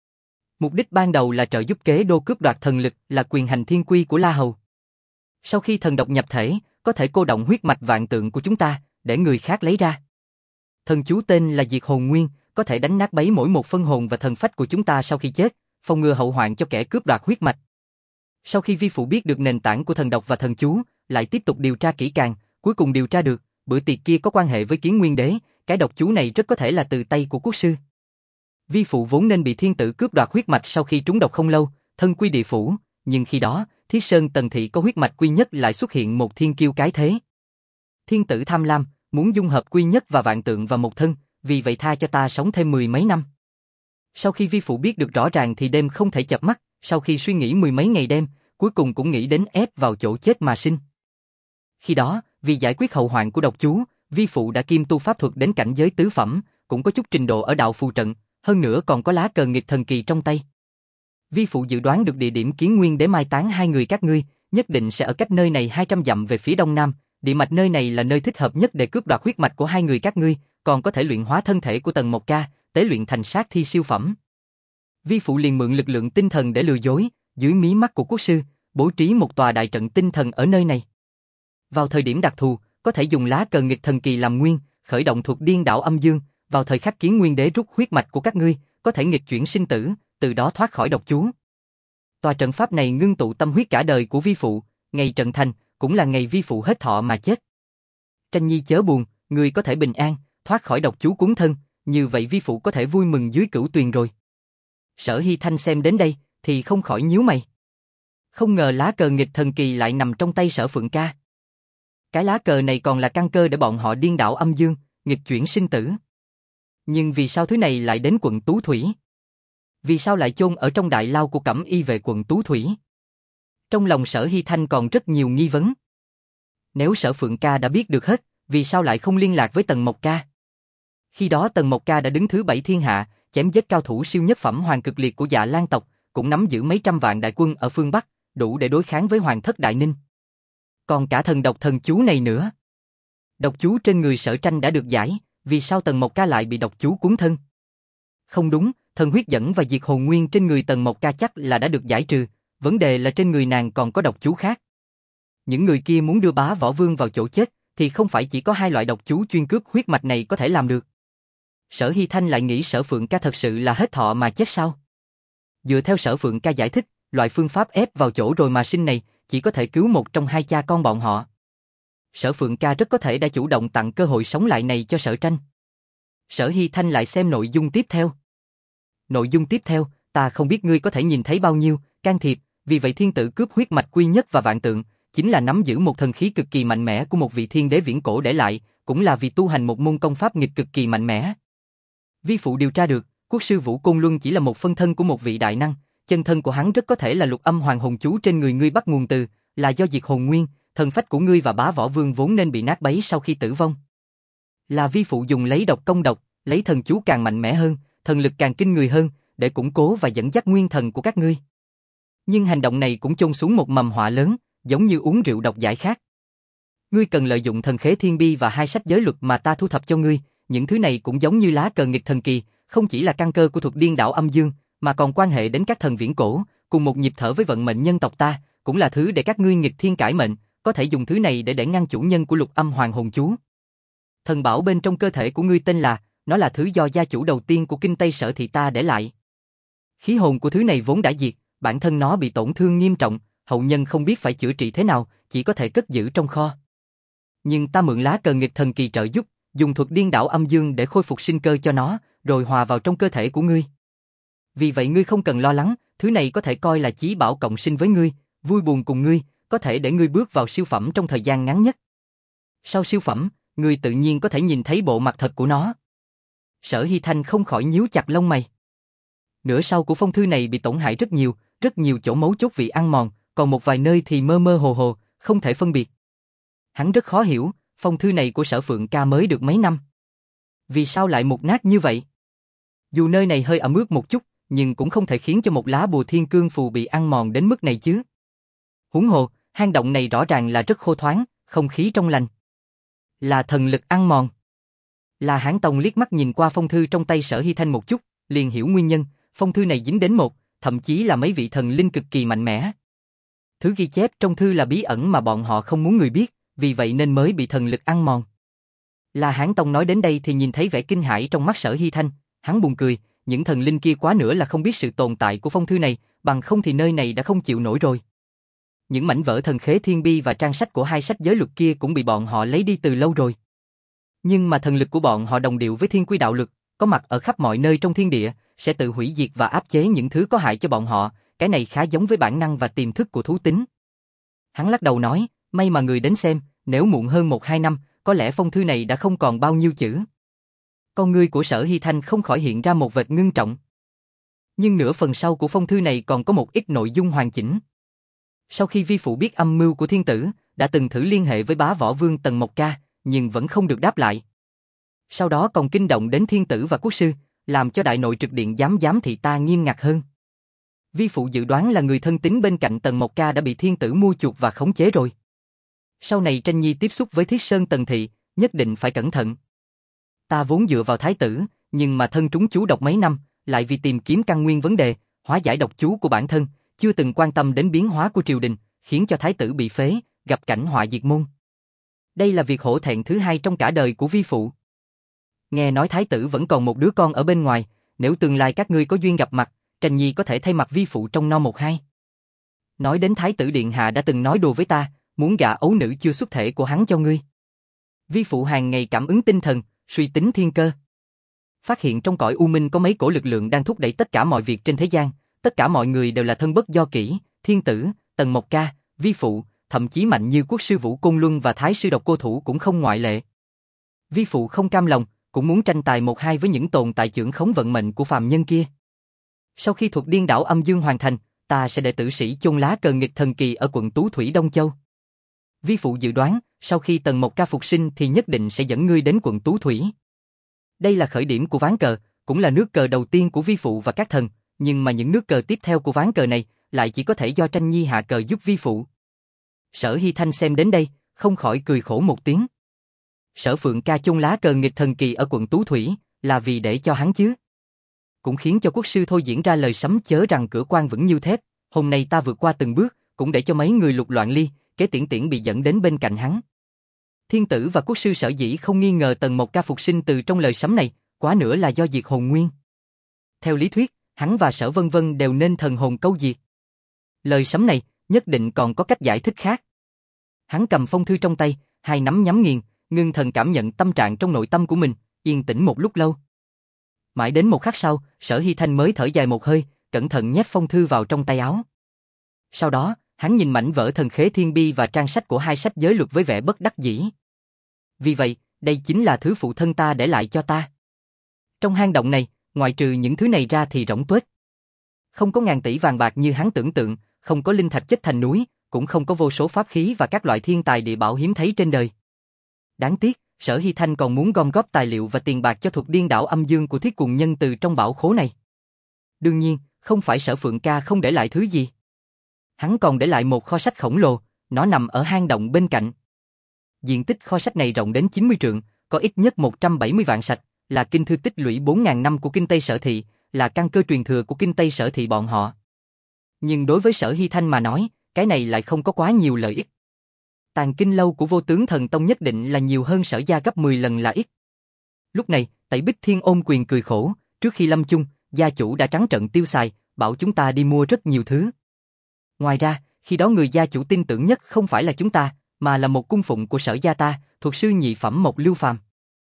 Mục đích ban đầu là trợ giúp Kế Đô cướp đoạt thần lực, là quyền hành thiên quy của La Hầu. Sau khi thần độc nhập thể, có thể cô động huyết mạch vạn tượng của chúng ta, để người khác lấy ra. Thần chú tên là Diệt Hồn Nguyên, có thể đánh nát bấy mỗi một phân hồn và thần phách của chúng ta sau khi chết, phòng ngừa hậu hoạn cho kẻ cướp đoạt huyết mạch. Sau khi Vi Phụ biết được nền tảng của thần độc và thần chú, lại tiếp tục điều tra kỹ càng, cuối cùng điều tra được, bữa tiệc kia có quan hệ với Kiến Nguyên Đế, cái độc chú này rất có thể là từ tay của quốc sư. Vi Phụ vốn nên bị thiên tử cướp đoạt huyết mạch sau khi trúng độc không lâu, thân quy địa phủ, nhưng khi đó, Thiết Sơn Tần Thị có huyết mạch quy nhất lại xuất hiện một thiên kiêu cái thế. Thiên tử tham lam, muốn dung hợp quy nhất và vạn tượng vào một thân, vì vậy tha cho ta sống thêm mười mấy năm. Sau khi Vi Phụ biết được rõ ràng thì đêm không thể chợp mắt, sau khi suy nghĩ mười mấy ngày đêm, cuối cùng cũng nghĩ đến ép vào chỗ chết mà sinh. Khi đó, vì giải quyết hậu hoạn của độc chú, Vi Phụ đã kiêm tu pháp thuật đến cảnh giới tứ phẩm, cũng có chút trình độ ở đạo phù trận, hơn nữa còn có lá cờ nghịch thần kỳ trong tay. Vi Phụ dự đoán được địa điểm Kiến Nguyên để mai táng hai người các ngươi, nhất định sẽ ở cách nơi này hai trăm dặm về phía đông nam, địa mạch nơi này là nơi thích hợp nhất để cướp đoạt huyết mạch của hai người các ngươi, còn có thể luyện hóa thân thể của Tần Mộc Ca, tế luyện thành sát thi siêu phẩm. Vi Phụ liền mượn lực lượng tinh thần để lừa dối, dưới mí mắt của quốc sư, bố trí một tòa đại trận tinh thần ở nơi này. Vào thời điểm đặc thù, có thể dùng lá cờ nghịch thần kỳ làm nguyên, khởi động thuật điên đảo âm dương, vào thời khắc Kiến Nguyên Đế rút huyết mạch của các ngươi, có thể nghịch chuyển sinh tử, từ đó thoát khỏi độc chú. Tòa trận pháp này ngưng tụ tâm huyết cả đời của Vi Phụ, ngày trận thành, cũng là ngày Vi Phụ hết thọ mà chết. Tranh nhi chớ buồn, người có thể bình an, thoát khỏi độc chú cuốn thân, như vậy Vi Phụ có thể vui mừng dưới cửu tuyền rồi. Sở Hy Thanh xem đến đây, thì không khỏi nhíu mày. Không ngờ lá cờ nghịch thần kỳ lại nằm trong tay Sở Phượng Ca. Cái lá cờ này còn là căn cơ để bọn họ điên đảo âm dương, nghịch chuyển sinh tử. Nhưng vì sao thứ này lại đến quận Tú Thủy? Vì sao lại chôn ở trong đại lao của Cẩm Y Vệ quận Tú Thủy? Trong lòng Sở Hy Thanh còn rất nhiều nghi vấn. Nếu Sở Phượng Ca đã biết được hết, vì sao lại không liên lạc với Tần Mộc Ca? Khi đó Tần Mộc Ca đã đứng thứ bảy thiên hạ, chém giết cao thủ siêu nhất phẩm hoàng cực liệt của Dạ Lan tộc, cũng nắm giữ mấy trăm vạn đại quân ở phương Bắc, đủ để đối kháng với Hoàng thất Đại Ninh. Còn cả thần độc thần chú này nữa. Độc chú trên người Sở Tranh đã được giải, vì sao Tần Mộc Ca lại bị độc chú cuốn thân? Không đúng, thần huyết dẫn và diệt hồn nguyên trên người Tần Mộc Ca chắc là đã được giải trừ, vấn đề là trên người nàng còn có độc chú khác. Những người kia muốn đưa Bá Võ Vương vào chỗ chết, thì không phải chỉ có hai loại độc chú chuyên cướp huyết mạch này có thể làm được. Sở Hy Thanh lại nghĩ Sở Phượng Ca thật sự là hết thọ mà chết sao? Dựa theo Sở Phượng Ca giải thích, loại phương pháp ép vào chỗ rồi mà sinh này chỉ có thể cứu một trong hai cha con bọn họ. Sở Phượng Ca rất có thể đã chủ động tặng cơ hội sống lại này cho Sở Tranh. Sở Hy Thanh lại xem nội dung tiếp theo. Nội dung tiếp theo, ta không biết ngươi có thể nhìn thấy bao nhiêu, can thiệp, vì vậy thiên tử cướp huyết mạch quy nhất và vạn tượng, chính là nắm giữ một thần khí cực kỳ mạnh mẽ của một vị thiên đế viễn cổ để lại, cũng là vì tu hành một môn công pháp nghịch cực kỳ mạnh mẽ. Vi Phụ điều tra được, quốc sư Vũ Côn Luân chỉ là một phân thân của một vị đại năng, chân thân của hắn rất có thể là lục âm hoàng hồn chú trên người ngươi bắt nguồn từ, là do diệt hồn nguyên, thần phách của ngươi và Bá Võ Vương vốn nên bị nát bấy sau khi tử vong. Là Vi Phụ dùng lấy độc công độc, lấy thần chú càng mạnh mẽ hơn, thần lực càng kinh người hơn, để củng cố và dẫn dắt nguyên thần của các ngươi. Nhưng hành động này cũng chôn xuống một mầm họa lớn, giống như uống rượu độc giải khát. Ngươi cần lợi dụng thần khế thiên bi và hai sách giới luật mà ta thu thập cho ngươi, những thứ này cũng giống như lá cờ nghịch thần kỳ, không chỉ là căn cơ của thuật điên đảo âm dương, mà còn quan hệ đến các thần viễn cổ, cùng một nhịp thở với vận mệnh nhân tộc ta, cũng là thứ để các ngươi nghịch thiên cải mệnh, có thể dùng thứ này để để ngăn chủ nhân của lục âm hoàng hồn chú. Thần bảo bên trong cơ thể của ngươi tên là, nó là thứ do gia chủ đầu tiên của kinh Tây Sở thị ta để lại. Khí hồn của thứ này vốn đã diệt, bản thân nó bị tổn thương nghiêm trọng, hậu nhân không biết phải chữa trị thế nào, chỉ có thể cất giữ trong kho. Nhưng ta mượn lá cờ nghịch thần kỳ trợ giúp, dùng thuật điên đảo âm dương để khôi phục sinh cơ cho nó, rồi hòa vào trong cơ thể của ngươi. Vì vậy ngươi không cần lo lắng, thứ này có thể coi là chí bảo cộng sinh với ngươi, vui buồn cùng ngươi, có thể để ngươi bước vào siêu phẩm trong thời gian ngắn nhất. Sau siêu phẩm, ngươi tự nhiên có thể nhìn thấy bộ mặt thật của nó. Sở Hy Thanh không khỏi nhíu chặt lông mày. Nửa sau của phong thư này bị tổn hại rất nhiều, rất nhiều chỗ mấu chốt bị ăn mòn, còn một vài nơi thì mơ mơ hồ hồ, không thể phân biệt. Hắn rất khó hiểu, phong thư này của Sở Phượng Ca mới được mấy năm. Vì sao lại mục nát như vậy? Dù nơi này hơi ẩm ướt một chút, nhưng cũng không thể khiến cho một lá bùa thiên cương phù bị ăn mòn đến mức này chứ. Huống hồ, hang động này rõ ràng là rất khô thoáng, không khí trong lành. Là thần lực ăn mòn. Là Hán Tông liếc mắt nhìn qua phong thư trong tay Sở Hy Thanh một chút, liền hiểu nguyên nhân, phong thư này dính đến một, thậm chí là mấy vị thần linh cực kỳ mạnh mẽ. Thứ ghi chép trong thư là bí ẩn mà bọn họ không muốn người biết, vì vậy nên mới bị thần lực ăn mòn. Là Hán Tông nói đến đây thì nhìn thấy vẻ kinh hãi trong mắt Sở Hy Thanh, hắn buồn cười, những thần linh kia quá nữa là không biết sự tồn tại của phong thư này, bằng không thì nơi này đã không chịu nổi rồi. Những mảnh vỡ thần khế thiên bi và trang sách của hai sách giới luật kia cũng bị bọn họ lấy đi từ lâu rồi. Nhưng mà thần lực của bọn họ đồng điệu với thiên quy đạo lực, có mặt ở khắp mọi nơi trong thiên địa, sẽ tự hủy diệt và áp chế những thứ có hại cho bọn họ, cái này khá giống với bản năng và tiềm thức của thú tính. Hắn lắc đầu nói, may mà người đến xem, nếu muộn hơn một hai năm, có lẽ phong thư này đã không còn bao nhiêu chữ. Con ngươi của Sở Hy Thanh không khỏi hiện ra một vệt ngưng trọng. Nhưng nửa phần sau của phong thư này còn có một ít nội dung hoàn chỉnh. Sau khi vi phụ biết âm mưu của thiên tử, đã từng thử liên hệ với bá võ vương Tần Mộc Ca, nhưng vẫn không được đáp lại. Sau đó còn kinh động đến thiên tử và quốc sư, làm cho đại nội trực điện giám giám thị ta nghiêm ngặt hơn. Vi phụ dự đoán là người thân tín bên cạnh Tần Mộc Ca đã bị thiên tử mua chuộc và khống chế rồi. Sau này Tranh Nhi tiếp xúc với Thiết Sơn Tần Thị, nhất định phải cẩn thận. Ta vốn dựa vào thái tử, nhưng mà thân trúng chú độc mấy năm, lại vì tìm kiếm căn nguyên vấn đề, hóa giải độc chú của bản thân, chưa từng quan tâm đến biến hóa của triều đình, khiến cho thái tử bị phế, gặp cảnh họa diệt môn. Đây là việc hổ thẹn thứ hai trong cả đời của vi phụ. Nghe nói thái tử vẫn còn một đứa con ở bên ngoài, nếu tương lai các ngươi có duyên gặp mặt, Tranh Nhi có thể thay mặt vi phụ trông nom một hai. Nói đến thái tử điện hạ đã từng nói đùa với ta, muốn gả ấu nữ chưa xuất thể của hắn cho ngươi. Vi phụ hàng ngày cảm ứng tinh thần, suy tính thiên cơ. Phát hiện trong cõi u minh có mấy cổ lực lượng đang thúc đẩy tất cả mọi việc trên thế gian, tất cả mọi người đều là thân bất do kỷ, thiên tử, Tần Mộc Ca, vi phụ, thậm chí mạnh như quốc sư Vũ Côn Luân và thái sư Độc Cô Thủ cũng không ngoại lệ. Vi phụ không cam lòng, cũng muốn tranh tài một hai với những tồn tại chưởng khống vận mệnh của phàm nhân kia. Sau khi thuật điên đảo âm dương hoàn thành, ta sẽ để tử sĩ chôn lá cờ nghịch thần kỳ ở quận Tú Thủy Đông Châu. Vi phụ dự đoán, sau khi Tần Mộc Ca phục sinh thì nhất định sẽ dẫn ngươi đến quận Tú Thủy. Đây là khởi điểm của ván cờ, cũng là nước cờ đầu tiên của vi phụ và các thần, nhưng mà những nước cờ tiếp theo của ván cờ này lại chỉ có thể do Tranh Nhi hạ cờ giúp vi phụ. Sở Hy Thanh xem đến đây, không khỏi cười khổ một tiếng. Sở Phượng Ca chôn lá cờ nghịch thần kỳ ở quận Tú Thủy, là vì để cho hắn chứ. Cũng khiến cho quốc sư Thôi diễn ra lời sấm chớ rằng cửa quan vững như thép, hôm nay ta vượt qua từng bước, cũng để cho mấy người lục loạn ly, kế tiễn tiễn bị dẫn đến bên cạnh hắn. Thiên tử và quốc sư sở dĩ không nghi ngờ Tần Mộc Ca phục sinh từ trong lời sấm này, quá nữa là do diệt hồn nguyên. Theo lý thuyết, hắn và Sở Vân Vân đều nên thần hồn câu diệt. Lời sấm này, nhất định còn có cách giải thích khác. Hắn cầm phong thư trong tay, hai nắm nhắm nghiền, ngưng thần cảm nhận tâm trạng trong nội tâm của mình, yên tĩnh một lúc lâu. Mãi đến một khắc sau, Sở Hy Thanh mới thở dài một hơi, cẩn thận nhét phong thư vào trong tay áo. Sau đó, hắn nhìn mảnh vỡ thần khế thiên bi và trang sách của hai sách giới luật với vẻ bất đắc dĩ. Vì vậy, đây chính là thứ phụ thân ta để lại cho ta. Trong hang động này, ngoại trừ những thứ này ra thì rỗng tuếch. Không có ngàn tỷ vàng bạc như hắn tưởng tượng, không có linh thạch chất thành núi, cũng không có vô số pháp khí và các loại thiên tài địa bảo hiếm thấy trên đời. Đáng tiếc, Sở Hy Thanh còn muốn gom góp tài liệu và tiền bạc cho thuật điên đảo âm dương của Thiết Cùng Nhân từ trong bảo khố này. Đương nhiên, không phải Sở Phượng Ca không để lại thứ gì. Hắn còn để lại một kho sách khổng lồ, nó nằm ở hang động bên cạnh. Diện tích kho sách này rộng đến chín mươi trượng, có ít nhất một trăm bảy mươi vạn sạch, là kinh thư tích lũy bốn nghìn năm của Kinh Tây Sở Thị, là căn cơ truyền thừa của Kinh Tây Sở Thị bọn họ. Nhưng đối với Sở Hy Thanh mà nói, cái này lại không có quá nhiều lợi ích. Tàn kinh lâu của Vô Tướng Thần Tông nhất định là nhiều hơn Sở gia gấp mười lần là ít. Lúc này, Tẩy Bích Thiên ôm quyền cười khổ, trước khi lâm chung, gia chủ đã trắng trợn tiêu xài, bảo chúng ta đi mua rất nhiều thứ. Ngoài ra, khi đó người gia chủ tin tưởng nhất không phải là chúng ta, mà là một cung phụng của Sở gia ta, thuộc sư nhị phẩm Mộc Lưu Phàm.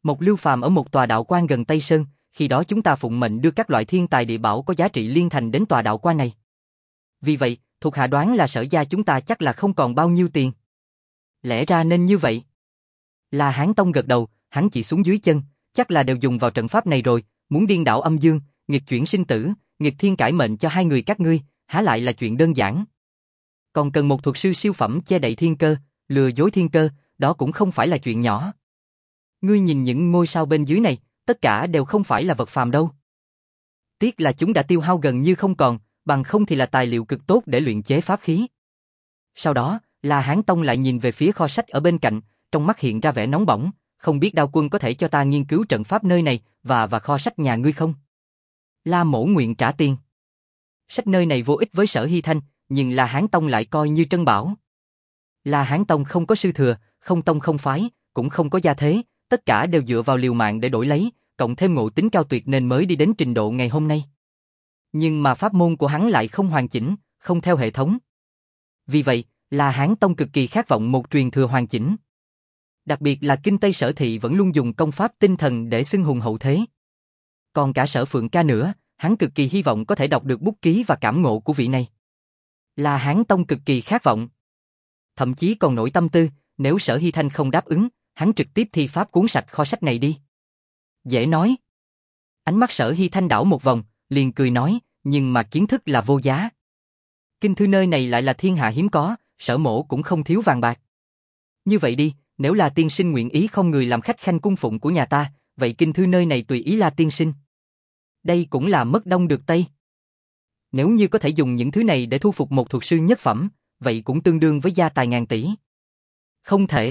Một Lưu Phàm ở một tòa đạo quan gần Tây Sơn, khi đó chúng ta phụng mệnh đưa các loại thiên tài địa bảo có giá trị liên thành đến tòa đạo quan này. Vì vậy, thuộc hạ đoán là Sở gia chúng ta chắc là không còn bao nhiêu tiền. Lẽ ra nên như vậy. La Hán Tông gật đầu, hắn chỉ xuống dưới chân, chắc là đều dùng vào trận pháp này rồi, muốn điên đảo âm dương, nghịch chuyển sinh tử, nghịch thiên cải mệnh cho hai người các ngươi, há lại là chuyện đơn giản. Còn cần một thuật sư siêu phẩm che đậy thiên cơ, lừa dối thiên cơ, đó cũng không phải là chuyện nhỏ. Ngươi nhìn những ngôi sao bên dưới này, tất cả đều không phải là vật phàm đâu. Tiếc là chúng đã tiêu hao gần như không còn, bằng không thì là tài liệu cực tốt để luyện chế pháp khí. Sau đó, La Hán Tông lại nhìn về phía kho sách ở bên cạnh, trong mắt hiện ra vẻ nóng bỏng, không biết Đao Quân có thể cho ta nghiên cứu trận pháp nơi này và và kho sách nhà ngươi không? La Mỗ nguyện trả tiền. Sách nơi này vô ích với Sở Hy Thanh, nhưng La Hán Tông lại coi như trân bảo. La Hán Tông không có sư thừa, không tông không phái, cũng không có gia thế, tất cả đều dựa vào liều mạng để đổi lấy, cộng thêm ngộ tính cao tuyệt nên mới đi đến trình độ ngày hôm nay. Nhưng mà pháp môn của hắn lại không hoàn chỉnh, không theo hệ thống. Vì vậy, La Hán Tông cực kỳ khát vọng một truyền thừa hoàn chỉnh. Đặc biệt là Kinh Tây Sở Thị vẫn luôn dùng công pháp tinh thần để xưng hùng hậu thế. Còn cả Sở Phượng Ca nữa, hắn cực kỳ hy vọng có thể đọc được bút ký và cảm ngộ của vị này. La Hán Tông cực kỳ khát vọng. Thậm chí còn nổi tâm tư, nếu Sở Hy Thanh không đáp ứng, hắn trực tiếp thi pháp cuốn sạch kho sách này đi. Dễ nói. Ánh mắt Sở Hy Thanh đảo một vòng, liền cười nói, nhưng mà kiến thức là vô giá. Kinh thư nơi này lại là thiên hạ hiếm có, Sở mỗ cũng không thiếu vàng bạc. Như vậy đi, nếu là tiên sinh nguyện ý không người làm khách khanh cung phụng của nhà ta, vậy kinh thư nơi này tùy ý là tiên sinh. Đây cũng là mất đông được tây. Nếu như có thể dùng những thứ này để thu phục một thuật sư nhất phẩm, vậy cũng tương đương với gia tài ngàn tỷ. Không thể.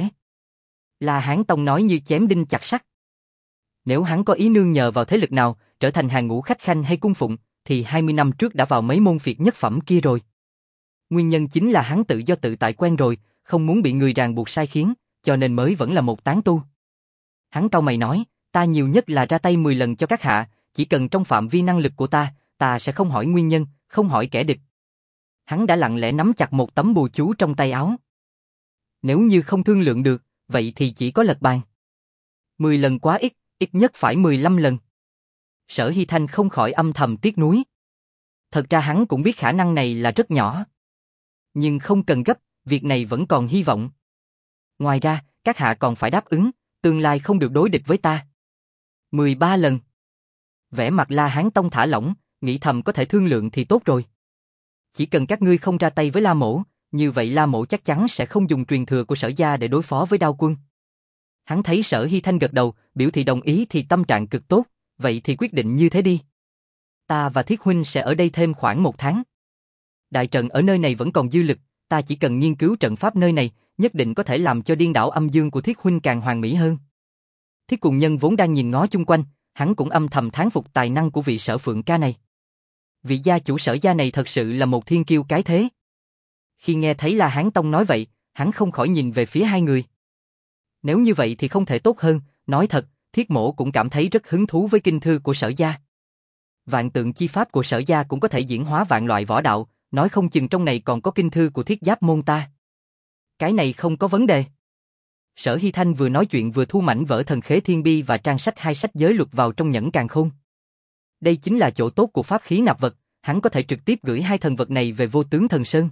La Hán Tông nói như chém đinh chặt sắt. Nếu hắn có ý nương nhờ vào thế lực nào, trở thành hàng ngũ khách khanh hay cung phụng, thì hai mươi năm trước đã vào mấy môn phiệt nhất phẩm kia rồi. Nguyên nhân chính là hắn tự do tự tại quen rồi, không muốn bị người ràng buộc sai khiến, cho nên mới vẫn là một tán tu. Hắn cau mày nói, ta nhiều nhất là ra tay mười lần cho các hạ, chỉ cần trong phạm vi năng lực của ta, ta sẽ không hỏi nguyên nhân, không hỏi kẻ địch. Hắn đã lặng lẽ nắm chặt một tấm bùa chú trong tay áo. Nếu như không thương lượng được, vậy thì chỉ có lật bàn. mười lần quá ít, ít nhất phải mười lăm lần. Sở Hy Thanh không khỏi âm thầm tiếc nuối. Thật ra hắn cũng biết khả năng này là rất nhỏ. Nhưng không cần gấp, việc này vẫn còn hy vọng. Ngoài ra, các hạ còn phải đáp ứng, tương lai không được đối địch với ta. mười ba lần. Vẻ mặt La Hán Tông thả lỏng, nghĩ thầm có thể thương lượng thì tốt rồi. Chỉ cần các ngươi không ra tay với La Mỗ, như vậy La Mỗ chắc chắn sẽ không dùng truyền thừa của Sở gia để đối phó với Đao Quân. Hắn thấy Sở Hy Thanh gật đầu, biểu thị đồng ý thì tâm trạng cực tốt, vậy thì quyết định như thế đi. Ta và Thiết huynh sẽ ở đây thêm khoảng một tháng. Đại trận ở nơi này vẫn còn dư lực, ta chỉ cần nghiên cứu trận pháp nơi này, nhất định có thể làm cho điên đảo âm dương của Thiết huynh càng hoàn mỹ hơn. Thiết Cùng Nhân vốn đang nhìn ngó chung quanh, hắn cũng âm thầm thán phục tài năng của vị Sở Phượng Ca này. Vị gia chủ Sở gia này thật sự là một thiên kiêu cái thế. Khi nghe thấy La Hán Tông nói vậy, hắn không khỏi nhìn về phía hai người. Nếu như vậy thì không thể tốt hơn, nói thật, Thiết mỗ cũng cảm thấy rất hứng thú với kinh thư của Sở gia. Vạn tượng chi pháp của Sở gia cũng có thể diễn hóa vạn loại võ đạo, nói không chừng trong này còn có kinh thư của Thiết Giáp môn ta. Cái này không có vấn đề. Sở Hy Thanh vừa nói chuyện vừa thu mảnh vỡ Thần Khế Thiên Bi và trang sách hai sách giới luật vào trong nhẫn càn khôn. Đây chính là chỗ tốt của pháp khí nạp vật, hắn có thể trực tiếp gửi hai thần vật này về Vô Tướng Thần Sơn.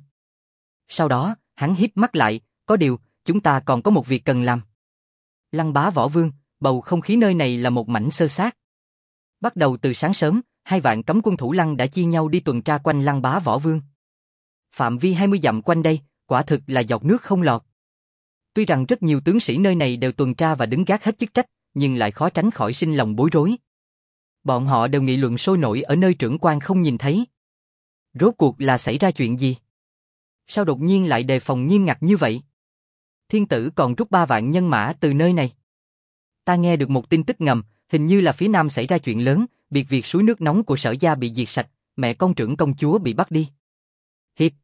Sau đó, hắn híp mắt lại, có điều, chúng ta còn có một việc cần làm. Lăng Bá Võ Vương, bầu không khí nơi này là một mảnh xơ xác. Bắt đầu từ sáng sớm, hai vạn cấm quân thủ lăng đã chia nhau đi tuần tra quanh Lăng Bá Võ Vương. Phạm vi hai mươi dặm quanh đây, quả thực là giọt nước không lọt. Tuy rằng rất nhiều tướng sĩ nơi này đều tuần tra và đứng gác hết chức trách, nhưng lại khó tránh khỏi sinh lòng bối rối. Bọn họ đều nghị luận sôi nổi ở nơi trưởng quan không nhìn thấy. Rốt cuộc là xảy ra chuyện gì? Sao đột nhiên lại đề phòng nghiêm ngặt như vậy? Thiên tử còn rút ba vạn nhân mã từ nơi này. Ta nghe được một tin tức ngầm, hình như là phía nam xảy ra chuyện lớn, biệt việc suối nước nóng của Sở gia bị diệt sạch, mẹ con trưởng công chúa bị bắt đi. Hiệp!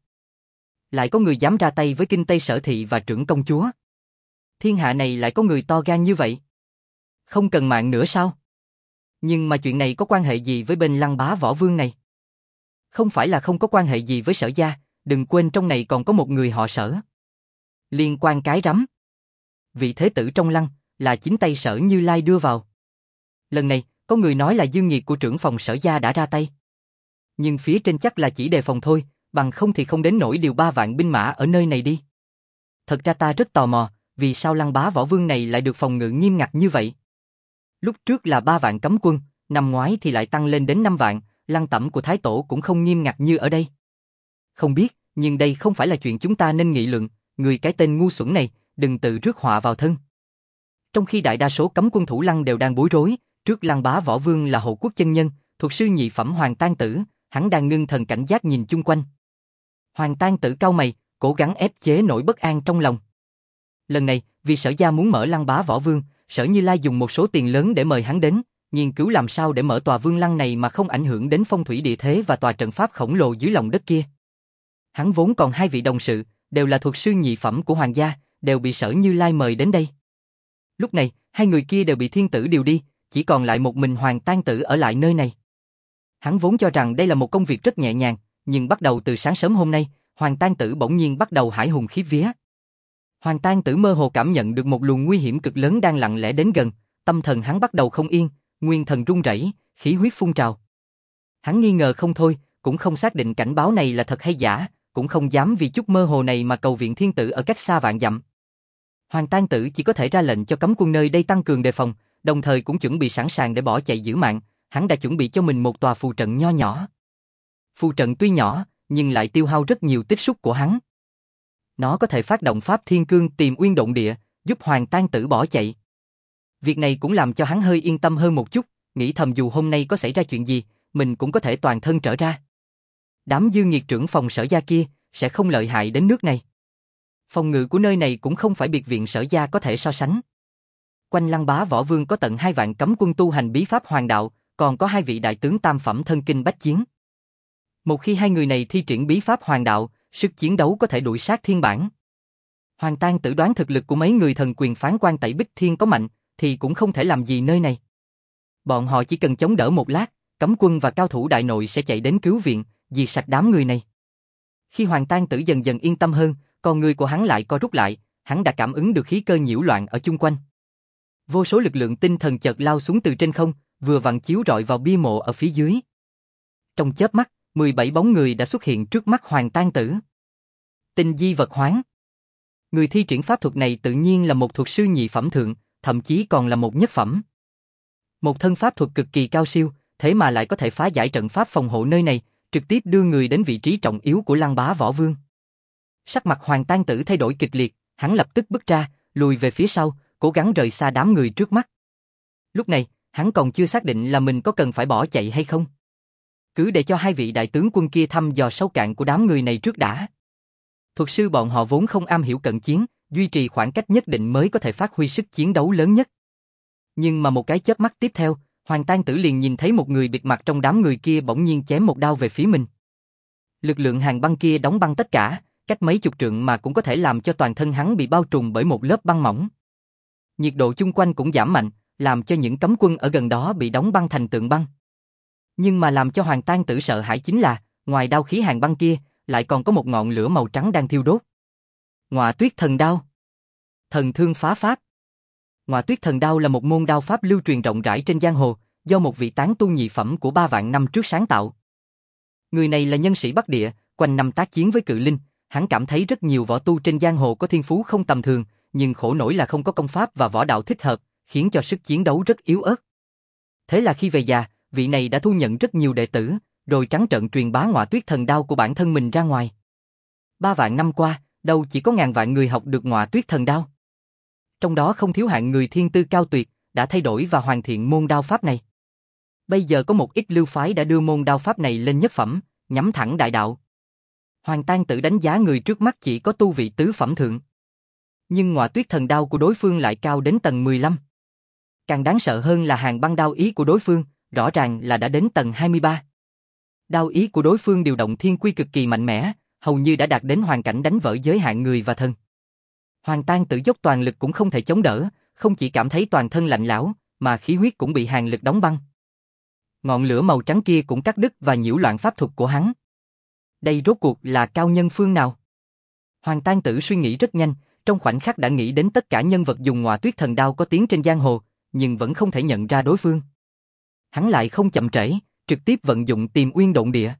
Lại có người dám ra tay với Kinh Tây Sở Thị và trưởng công chúa. Thiên hạ này lại có người to gan như vậy. Không cần mạng nữa sao? Nhưng mà chuyện này có quan hệ gì với bên Lăng Bá Võ Vương này? Không phải là không có quan hệ gì với Sở gia, đừng quên trong này còn có một người họ Sở. Liên quan cái rắm. Vị thế tử trong Lăng, là chính tay Sở Như Lai đưa vào. Lần này, có người nói là Dương Nghiệt của trưởng phòng Sở gia đã ra tay. Nhưng phía trên chắc là chỉ đề phòng thôi, bằng không thì không đến nỗi điều ba vạn binh mã ở nơi này đi. Thật ra ta rất tò mò, vì sao Lăng Bá Võ Vương này lại được phòng ngự nghiêm ngặt như vậy? Lúc trước là ba vạn cấm quân, năm ngoái thì lại tăng lên đến năm vạn, lăng tẩm của Thái Tổ cũng không nghiêm ngặt như ở đây. Không biết, nhưng đây không phải là chuyện chúng ta nên nghị luận, người cái tên ngu xuẩn này, đừng tự rước họa vào thân. Trong khi đại đa số cấm quân thủ lăng đều đang bối rối, trước Lăng Bá Võ Vương là hộ quốc chân nhân, thuộc sư nhị phẩm Hoàng Tang Tử, hắn đang ngưng thần cảnh giác nhìn chung quanh. Hoàng Tang Tử cau mày, cố gắng ép chế nỗi bất an trong lòng. Lần này, vì Sở gia muốn mở Lăng Bá Võ Vương, Sở Như Lai dùng một số tiền lớn để mời hắn đến, nghiên cứu làm sao để mở tòa vương lăng này mà không ảnh hưởng đến phong thủy địa thế và tòa trận pháp khổng lồ dưới lòng đất kia. Hắn vốn còn hai vị đồng sự, đều là thuộc sư nhị phẩm của hoàng gia, đều bị Sở Như Lai mời đến đây. Lúc này, hai người kia đều bị thiên tử điều đi, chỉ còn lại một mình Hoàng Tang Tử ở lại nơi này. Hắn vốn cho rằng đây là một công việc rất nhẹ nhàng, nhưng bắt đầu từ sáng sớm hôm nay, Hoàng Tang Tử bỗng nhiên bắt đầu hải hùng khiếp vía. Hoàng Tang Tử mơ hồ cảm nhận được một luồng nguy hiểm cực lớn đang lặng lẽ đến gần, tâm thần hắn bắt đầu không yên, nguyên thần run rẩy, khí huyết phun trào. Hắn nghi ngờ không thôi, cũng không xác định cảnh báo này là thật hay giả, cũng không dám vì chút mơ hồ này mà cầu viện thiên tử ở cách xa vạn dặm. Hoàng Tang Tử chỉ có thể ra lệnh cho cấm quân nơi đây tăng cường đề phòng, đồng thời cũng chuẩn bị sẵn sàng để bỏ chạy giữ mạng, hắn đã chuẩn bị cho mình một tòa phù trận nho nhỏ. Phù trận tuy nhỏ, nhưng lại tiêu hao rất nhiều tích xúc của hắn. Nó có thể phát động pháp thiên cương tìm uyên động địa, giúp Hoàng Tang Tử bỏ chạy. Việc này cũng làm cho hắn hơi yên tâm hơn một chút, nghĩ thầm dù hôm nay có xảy ra chuyện gì, mình cũng có thể toàn thân trở ra. Đám Dương Nghiệt trưởng phòng Sở gia kia sẽ không lợi hại đến nước này. Phòng ngự của nơi này cũng không phải biệt viện Sở gia có thể so sánh. Quanh Lăng Bá Võ Vương có tận hai vạn cấm quân tu hành bí pháp hoàng đạo, còn có hai vị đại tướng tam phẩm thân kinh bách chiến. Một khi hai người này thi triển bí pháp hoàng đạo, sức chiến đấu có thể đuổi sát thiên bản. Hoàng Tang Tử đoán thực lực của mấy người thần quyền phán quan Tẩy Bích Thiên có mạnh, thì cũng không thể làm gì nơi này. Bọn họ chỉ cần chống đỡ một lát, cấm quân và cao thủ đại nội sẽ chạy đến cứu viện, diệt sạch đám người này. Khi Hoàng Tang Tử dần dần yên tâm hơn, con người của hắn lại co rút lại, hắn đã cảm ứng được khí cơ nhiễu loạn ở chung quanh. Vô số lực lượng tinh thần chợt lao xuống từ trên không, vừa vặn chiếu rọi vào bia mộ ở phía dưới. Trong chớp mắt, mười bảy bóng người đã xuất hiện trước mắt Hoàng Tang Tử. Tinh di vật hoán. Người thi triển pháp thuật này tự nhiên là một thuật sư nhị phẩm thượng, thậm chí còn là một nhất phẩm. Một thân pháp thuật cực kỳ cao siêu, thế mà lại có thể phá giải trận pháp phòng hộ nơi này, trực tiếp đưa người đến vị trí trọng yếu của Lăng Bá Võ Vương. Sắc mặt Hoàng Tang Tử thay đổi kịch liệt, hắn lập tức bước ra, lùi về phía sau, cố gắng rời xa đám người trước mắt. Lúc này, hắn còn chưa xác định là mình có cần phải bỏ chạy hay không. Cứ để cho hai vị đại tướng quân kia thăm dò sâu cạn của đám người này trước đã. Thuật sư bọn họ vốn không am hiểu cận chiến, duy trì khoảng cách nhất định mới có thể phát huy sức chiến đấu lớn nhất. Nhưng mà một cái chớp mắt tiếp theo, Hoàng Tang Tử liền nhìn thấy một người bịt mặt trong đám người kia bỗng nhiên chém một đao về phía mình. Lực lượng hàng băng kia đóng băng tất cả, cách mấy chục trượng mà cũng có thể làm cho toàn thân hắn bị bao trùm bởi một lớp băng mỏng. Nhiệt độ chung quanh cũng giảm mạnh, làm cho những cấm quân ở gần đó bị đóng băng thành tượng băng. Nhưng mà làm cho Hoàng Tang Tử sợ hãi chính là, ngoài đao khí hàng băng kia, lại còn có một ngọn lửa màu trắng đang thiêu đốt. Ngọa Tuyết Thần Đao. Thần thương phá pháp. Ngọa Tuyết Thần Đao là một môn đao pháp lưu truyền rộng rãi trên giang hồ, do một vị tán tu nhị phẩm của ba vạn năm trước sáng tạo. Người này là nhân sĩ Bắc Địa, quanh năm tác chiến với cự linh, hắn cảm thấy rất nhiều võ tu trên giang hồ có thiên phú không tầm thường, nhưng khổ nổi là không có công pháp và võ đạo thích hợp, khiến cho sức chiến đấu rất yếu ớt. Thế là khi về già, vị này đã thu nhận rất nhiều đệ tử, rồi trắng trợn truyền bá Ngọa Tuyết Thần Đao của bản thân mình ra ngoài. Ba vạn năm qua, đâu chỉ có ngàn vạn người học được Ngọa Tuyết Thần Đao. Trong đó không thiếu hạng người thiên tư cao tuyệt, đã thay đổi và hoàn thiện môn đao pháp này. Bây giờ có một ít lưu phái đã đưa môn đao pháp này lên nhất phẩm, nhắm thẳng đại đạo. Hoàng Tang Tử đánh giá người trước mắt chỉ có tu vị tứ phẩm thượng. Nhưng Ngọa Tuyết Thần Đao của đối phương lại cao đến tầng mười lăm. Càng đáng sợ hơn là hàng băng đao ý của đối phương, rõ ràng là đã đến tầng hai mươi ba. Đao ý của đối phương điều động thiên quy cực kỳ mạnh mẽ, hầu như đã đạt đến hoàn cảnh đánh vỡ giới hạn người và thần. Hoàng Tang Tử dốc toàn lực cũng không thể chống đỡ, không chỉ cảm thấy toàn thân lạnh lẽo, mà khí huyết cũng bị hàn lực đóng băng. Ngọn lửa màu trắng kia cũng cắt đứt và nhiễu loạn pháp thuật của hắn. Đây rốt cuộc là cao nhân phương nào? Hoàng Tang Tử suy nghĩ rất nhanh, trong khoảnh khắc đã nghĩ đến tất cả nhân vật dùng ngọa tuyết thần đao có tiếng trên giang hồ, nhưng vẫn không thể nhận ra đối phương. Hắn lại không chậm trễ, trực tiếp vận dụng Tiềm Uyên Độn Địa.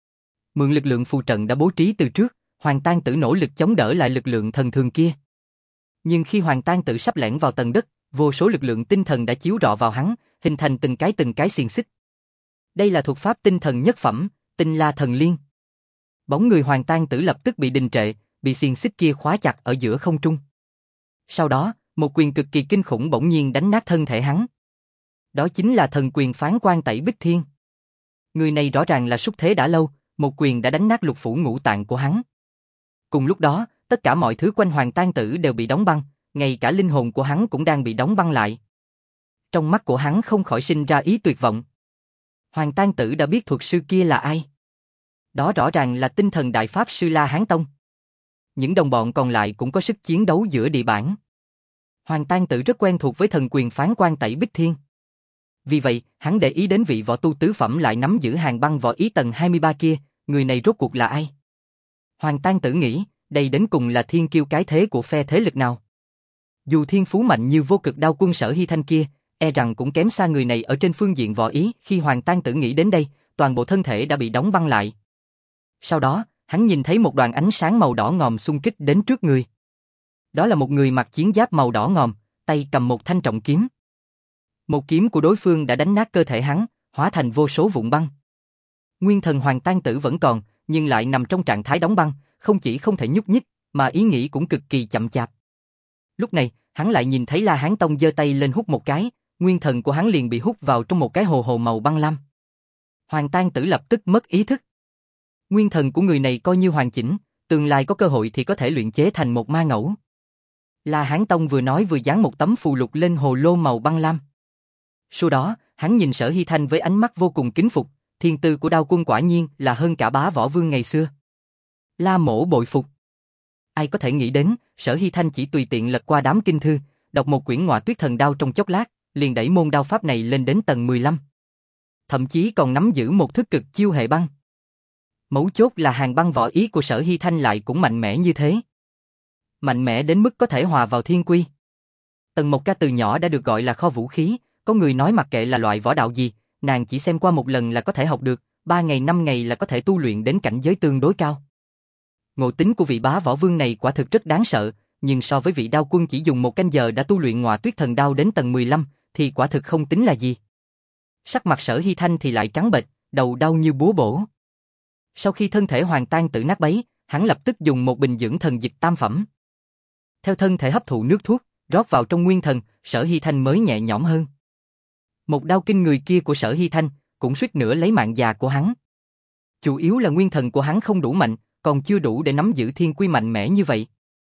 Mượn lực lượng phù trận đã bố trí từ trước, Hoàng Tang Tử nỗ lực chống đỡ lại lực lượng thần thường kia. Nhưng khi Hoàng Tang Tử sắp lẻn vào tầng đất, vô số lực lượng tinh thần đã chiếu rọi vào hắn, hình thành từng cái từng cái xiềng xích. Đây là thuật pháp tinh thần nhất phẩm, Tinh La Thần Liên. Bóng người Hoàng Tang Tử lập tức bị đình trệ, bị xiềng xích kia khóa chặt ở giữa không trung. Sau đó, một quyền cực kỳ kinh khủng bỗng nhiên đánh nát thân thể hắn. Đó chính là thần quyền Phán Quan Tẩy Bích Thiên. Người này rõ ràng là xuất thế đã lâu, một quyền đã đánh nát lục phủ ngũ tạng của hắn. Cùng lúc đó, tất cả mọi thứ quanh Hoàng Tang Tử đều bị đóng băng, ngay cả linh hồn của hắn cũng đang bị đóng băng lại. Trong mắt của hắn không khỏi sinh ra ý tuyệt vọng. Hoàng Tang Tử đã biết thuật sư kia là ai. Đó rõ ràng là tinh thần đại pháp sư La Hán Tông. Những đồng bọn còn lại cũng có sức chiến đấu giữa địa bản. Hoàng Tang Tử rất quen thuộc với thần quyền Phán Quan Tẩy Bích Thiên. Vì vậy, hắn để ý đến vị võ tu tứ phẩm lại nắm giữ hàng băng võ ý tầng hai mươi ba kia, người này rốt cuộc là ai? Hoàng Tang Tử nghĩ, đây đến cùng là thiên kiêu cái thế của phe thế lực nào? Dù thiên phú mạnh như vô cực đao quân Sở Hy Thanh kia, e rằng cũng kém xa người này ở trên phương diện võ ý. Khi Hoàng Tang Tử nghĩ đến đây, toàn bộ thân thể đã bị đóng băng lại. Sau đó, hắn nhìn thấy một đoàn ánh sáng màu đỏ ngòm xung kích đến trước người. Đó là một người mặc chiến giáp màu đỏ ngòm, tay cầm một thanh trọng kiếm. Một kiếm của đối phương đã đánh nát cơ thể hắn, hóa thành vô số vụn băng. Nguyên thần Hoàng Tang Tử vẫn còn, nhưng lại nằm trong trạng thái đóng băng, không chỉ không thể nhúc nhích, mà ý nghĩ cũng cực kỳ chậm chạp. Lúc này, hắn lại nhìn thấy La Hán Tông giơ tay lên hút một cái, nguyên thần của hắn liền bị hút vào trong một cái hồ hồ màu băng lam. Hoàng Tang Tử lập tức mất ý thức. Nguyên thần của người này coi như hoàn chỉnh, tương lai có cơ hội thì có thể luyện chế thành một ma ngẫu. La Hán Tông vừa nói vừa dán một tấm phù lục lên hồ lô màu băng lam. Sau đó, hắn nhìn Sở Hy Thanh với ánh mắt vô cùng kính phục, thiên tư của Đao Quân quả nhiên là hơn cả Bá Võ Vương ngày xưa. La Mỗ bội phục. Ai có thể nghĩ đến, Sở Hy Thanh chỉ tùy tiện lật qua đám kinh thư, đọc một quyển Ngọa Tuyết Thần Đao trong chốc lát, liền đẩy môn đao pháp này lên đến tầng mười lăm. Thậm chí còn nắm giữ một thức cực chiêu hệ băng. Mấu chốt là hàng băng võ ý của Sở Hy Thanh lại cũng mạnh mẽ như thế. Mạnh mẽ đến mức có thể hòa vào thiên quy. Tần Mộc Ca từ nhỏ đã được gọi là kho vũ khí, có người nói mặc kệ là loại võ đạo gì, nàng chỉ xem qua một lần là có thể học được, ba ngày năm ngày là có thể tu luyện đến cảnh giới tương đối cao. Ngộ tính của vị Bá Võ Vương này quả thực rất đáng sợ, nhưng so với vị Đao Quân chỉ dùng một canh giờ đã tu luyện Ngọa Tuyết Thần Đao đến tầng mười lăm, thì quả thực không tính là gì. Sắc mặt Sở Hy Thanh thì lại trắng bệch, đầu đau như búa bổ. Sau khi thân thể Hoàng Tang Tử nát bấy, hắn lập tức dùng một bình dưỡng thần dịch tam phẩm. Theo thân thể hấp thụ nước thuốc, rót vào trong nguyên thần, Sở Hy Thanh mới nhẹ nhõm hơn. Một đao kinh người kia của Sở Hy Thanh cũng suýt nữa lấy mạng già của hắn. Chủ yếu là nguyên thần của hắn không đủ mạnh, còn chưa đủ để nắm giữ thiên quy mạnh mẽ như vậy.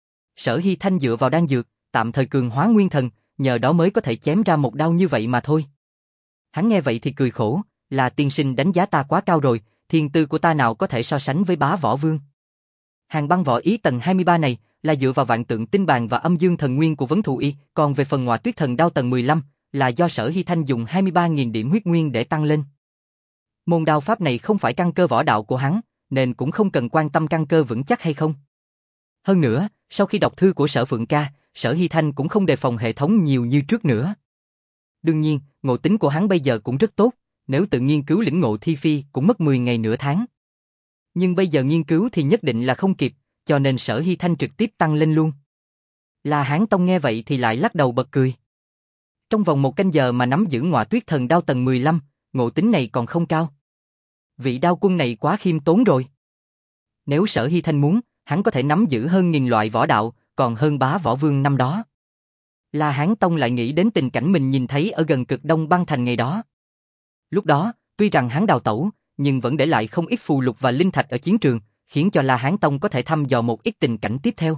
Sở Hy Thanh dựa vào đan dược, tạm thời cường hóa nguyên thần, nhờ đó mới có thể chém ra một đao như vậy mà thôi. Hắn nghe vậy thì cười khổ, là tiên sinh đánh giá ta quá cao rồi, thiên tư của ta nào có thể so sánh với Bá Võ Vương. Hàng băng võ ý tầng hai mươi ba này là dựa vào vạn tượng tinh bàn và âm dương thần nguyên của Vấn Thù Y, còn về phần Ngọa Tuyết Thần Đao tầng mười lăm là do Sở Hy Thanh dùng hai mươi ba nghìn điểm huyết nguyên để tăng lên. Môn đao pháp này không phải căn cơ võ đạo của hắn, nên cũng không cần quan tâm căn cơ vững chắc hay không. Hơn nữa, sau khi đọc thư của Sở Phượng Ca, Sở Hy Thanh cũng không đề phòng hệ thống nhiều như trước nữa. Đương nhiên, ngộ tính của hắn bây giờ cũng rất tốt, nếu tự nghiên cứu lĩnh ngộ thi phi cũng mất mười ngày nửa tháng. Nhưng bây giờ nghiên cứu thì nhất định là không kịp, cho nên Sở Hy Thanh trực tiếp tăng lên luôn. La Hán Tông nghe vậy thì lại lắc đầu bật cười. Trong vòng một canh giờ mà nắm giữ Ngọa Tuyết Thần Đao tầng mười lăm, ngộ tính này còn không cao. Vị Đao Quân này quá khiêm tốn rồi. Nếu Sở Hy Thanh muốn, hắn có thể nắm giữ hơn nghìn loại võ đạo, còn hơn Bá Võ Vương năm đó. La Hán Tông lại nghĩ đến tình cảnh mình nhìn thấy ở gần cực Đông Băng Thành ngày đó. Lúc đó, tuy rằng hắn đào tẩu, nhưng vẫn để lại không ít phù lục và linh thạch ở chiến trường, khiến cho La Hán Tông có thể thăm dò một ít tình cảnh tiếp theo.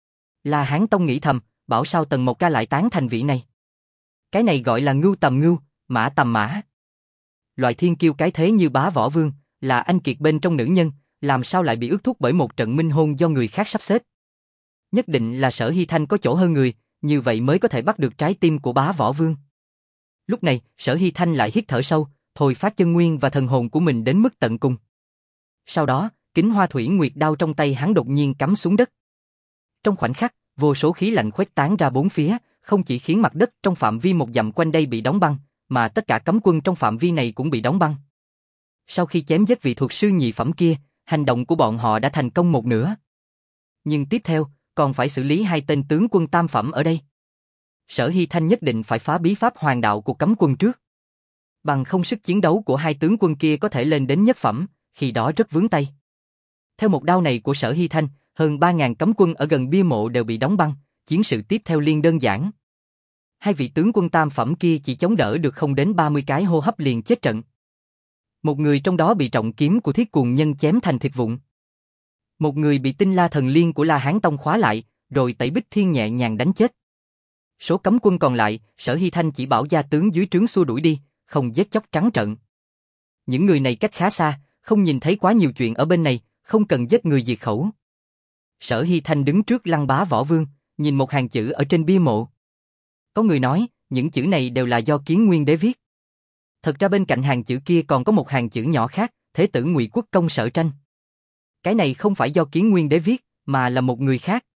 La Hán Tông nghĩ thầm, bảo sao Tần Mộc Ca lại tán thành vị này. Cái này gọi là ngưu tầm ngưu, mã tầm mã. Loại thiên kiêu cái thế như Bá Võ Vương, là anh kiệt bên trong nữ nhân, làm sao lại bị ước thúc bởi một trận minh hôn do người khác sắp xếp. Nhất định là Sở Hy Thanh có chỗ hơn người, như vậy mới có thể bắt được trái tim của Bá Võ Vương. Lúc này, Sở Hy Thanh lại hít thở sâu, thôi phát chân nguyên và thần hồn của mình đến mức tận cùng. Sau đó, Kính Hoa Thủy Nguyệt đao trong tay hắn đột nhiên cắm xuống đất. Trong khoảnh khắc, Vô số khí lạnh khuếch tán ra bốn phía, không chỉ khiến mặt đất trong phạm vi một dặm quanh đây bị đóng băng, mà tất cả cấm quân trong phạm vi này cũng bị đóng băng. Sau khi chém giết vị thuật sư nhị phẩm kia, hành động của bọn họ đã thành công một nửa. Nhưng tiếp theo, còn phải xử lý hai tên tướng quân tam phẩm ở đây. Sở Hy Thanh nhất định phải phá bí pháp hoàng đạo của cấm quân trước. Bằng không sức chiến đấu của hai tướng quân kia có thể lên đến nhất phẩm, khi đó rất vướng tay. Theo một đao này của Sở Hy Thanh, hơn ba nghìn cấm quân ở gần bia mộ đều bị đóng băng, chiến sự tiếp theo liên đơn giản. Hai vị tướng quân tam phẩm kia chỉ chống đỡ được không đến ba mươi cái hô hấp liền chết trận. Một người trong đó bị trọng kiếm của Thiết Cuồng Nhân chém thành thịt vụn. Một người bị Tinh La Thần Liên của La Hán Tông khóa lại, rồi Tẩy Bích Thiên nhẹ nhàng đánh chết. Số cấm quân còn lại, Sở Hy Thanh chỉ bảo gia tướng dưới trướng xua đuổi đi, không giết chóc trắng trợn. Những người này cách khá xa, không nhìn thấy quá nhiều chuyện ở bên này, không cần giết người diệt khẩu. Sở Hy Thanh đứng trước Lăng Bá Võ Vương, nhìn một hàng chữ ở trên bia mộ. Có người nói, những chữ này đều là do Kiến Nguyên Đế viết. Thật ra bên cạnh hàng chữ kia còn có một hàng chữ nhỏ khác, Thế tử Ngụy Quốc Công Sở Tranh. Cái này không phải do Kiến Nguyên Đế viết, mà là một người khác.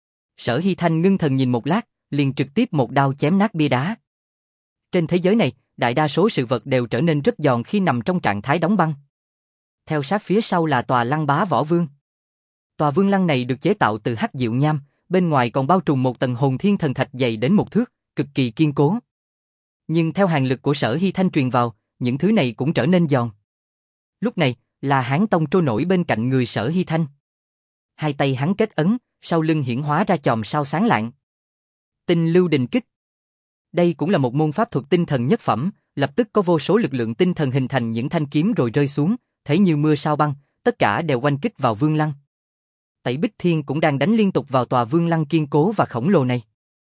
Sở Hy Thanh ngưng thần nhìn một lát, liền trực tiếp một đao chém nát bia đá. Trên thế giới này, đại đa số sự vật đều trở nên rất giòn khi nằm trong trạng thái đóng băng. Theo sát phía sau là tòa Lăng Bá Võ Vương. Tòa vương lăng này được chế tạo từ hắc diệu nham, bên ngoài còn bao trùm một tầng hồn thiên thần thạch dày đến một thước, cực kỳ kiên cố. Nhưng theo hàn lực của Sở Hy Thanh truyền vào, những thứ này cũng trở nên giòn. Lúc này, là Hán Tông trôi nổi bên cạnh người Sở Hy Thanh. Hai tay hắn kết ấn, sau lưng hiển hóa ra chòm sao sáng lạng. Tinh lưu đình kích. Đây cũng là một môn pháp thuật tinh thần nhất phẩm, lập tức có vô số lực lượng tinh thần hình thành những thanh kiếm rồi rơi xuống, thấy như mưa sao băng, tất cả đều oanh kích vào vương lăng. Tẩy Bích Thiên cũng đang đánh liên tục vào tòa vương lăng kiên cố và khổng lồ này.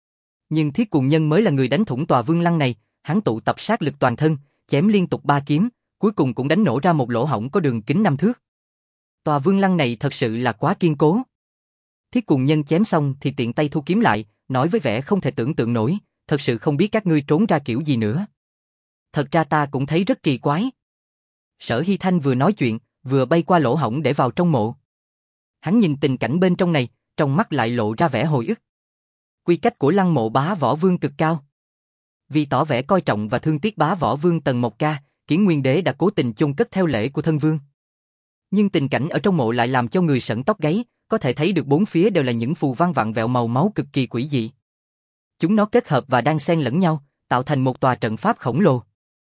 Nhưng Thiết Cuồng Nhân mới là người đánh thủng tòa vương lăng này, hắn tụ tập sát lực toàn thân, chém liên tục ba kiếm, cuối cùng cũng đánh nổ ra một lỗ hổng có đường kính năm thước. Tòa vương lăng này thật sự là quá kiên cố. Thiết Cuồng Nhân chém xong thì tiện tay thu kiếm lại, nói với vẻ không thể tưởng tượng nổi, thật sự không biết các ngươi trốn ra kiểu gì nữa. Thật ra ta cũng thấy rất kỳ quái. Sở Hy Thanh vừa nói chuyện, vừa bay qua lỗ hổng để vào trong mộ. Hắn nhìn tình cảnh bên trong này, trong mắt lại lộ ra vẻ hồi ức. Quy cách của Lăng Mộ Bá Võ Vương cực cao. Vì tỏ vẻ coi trọng và thương tiếc Bá Võ Vương Tần Mộc Ca, Kiến Nguyên Đế đã cố tình chôn cất theo lễ của thân vương. Nhưng tình cảnh ở trong mộ lại làm cho người sởn tóc gáy, có thể thấy được bốn phía đều là những phù văn vặn vẹo màu máu cực kỳ quỷ dị. Chúng nó kết hợp và đan xen lẫn nhau, tạo thành một tòa trận pháp khổng lồ.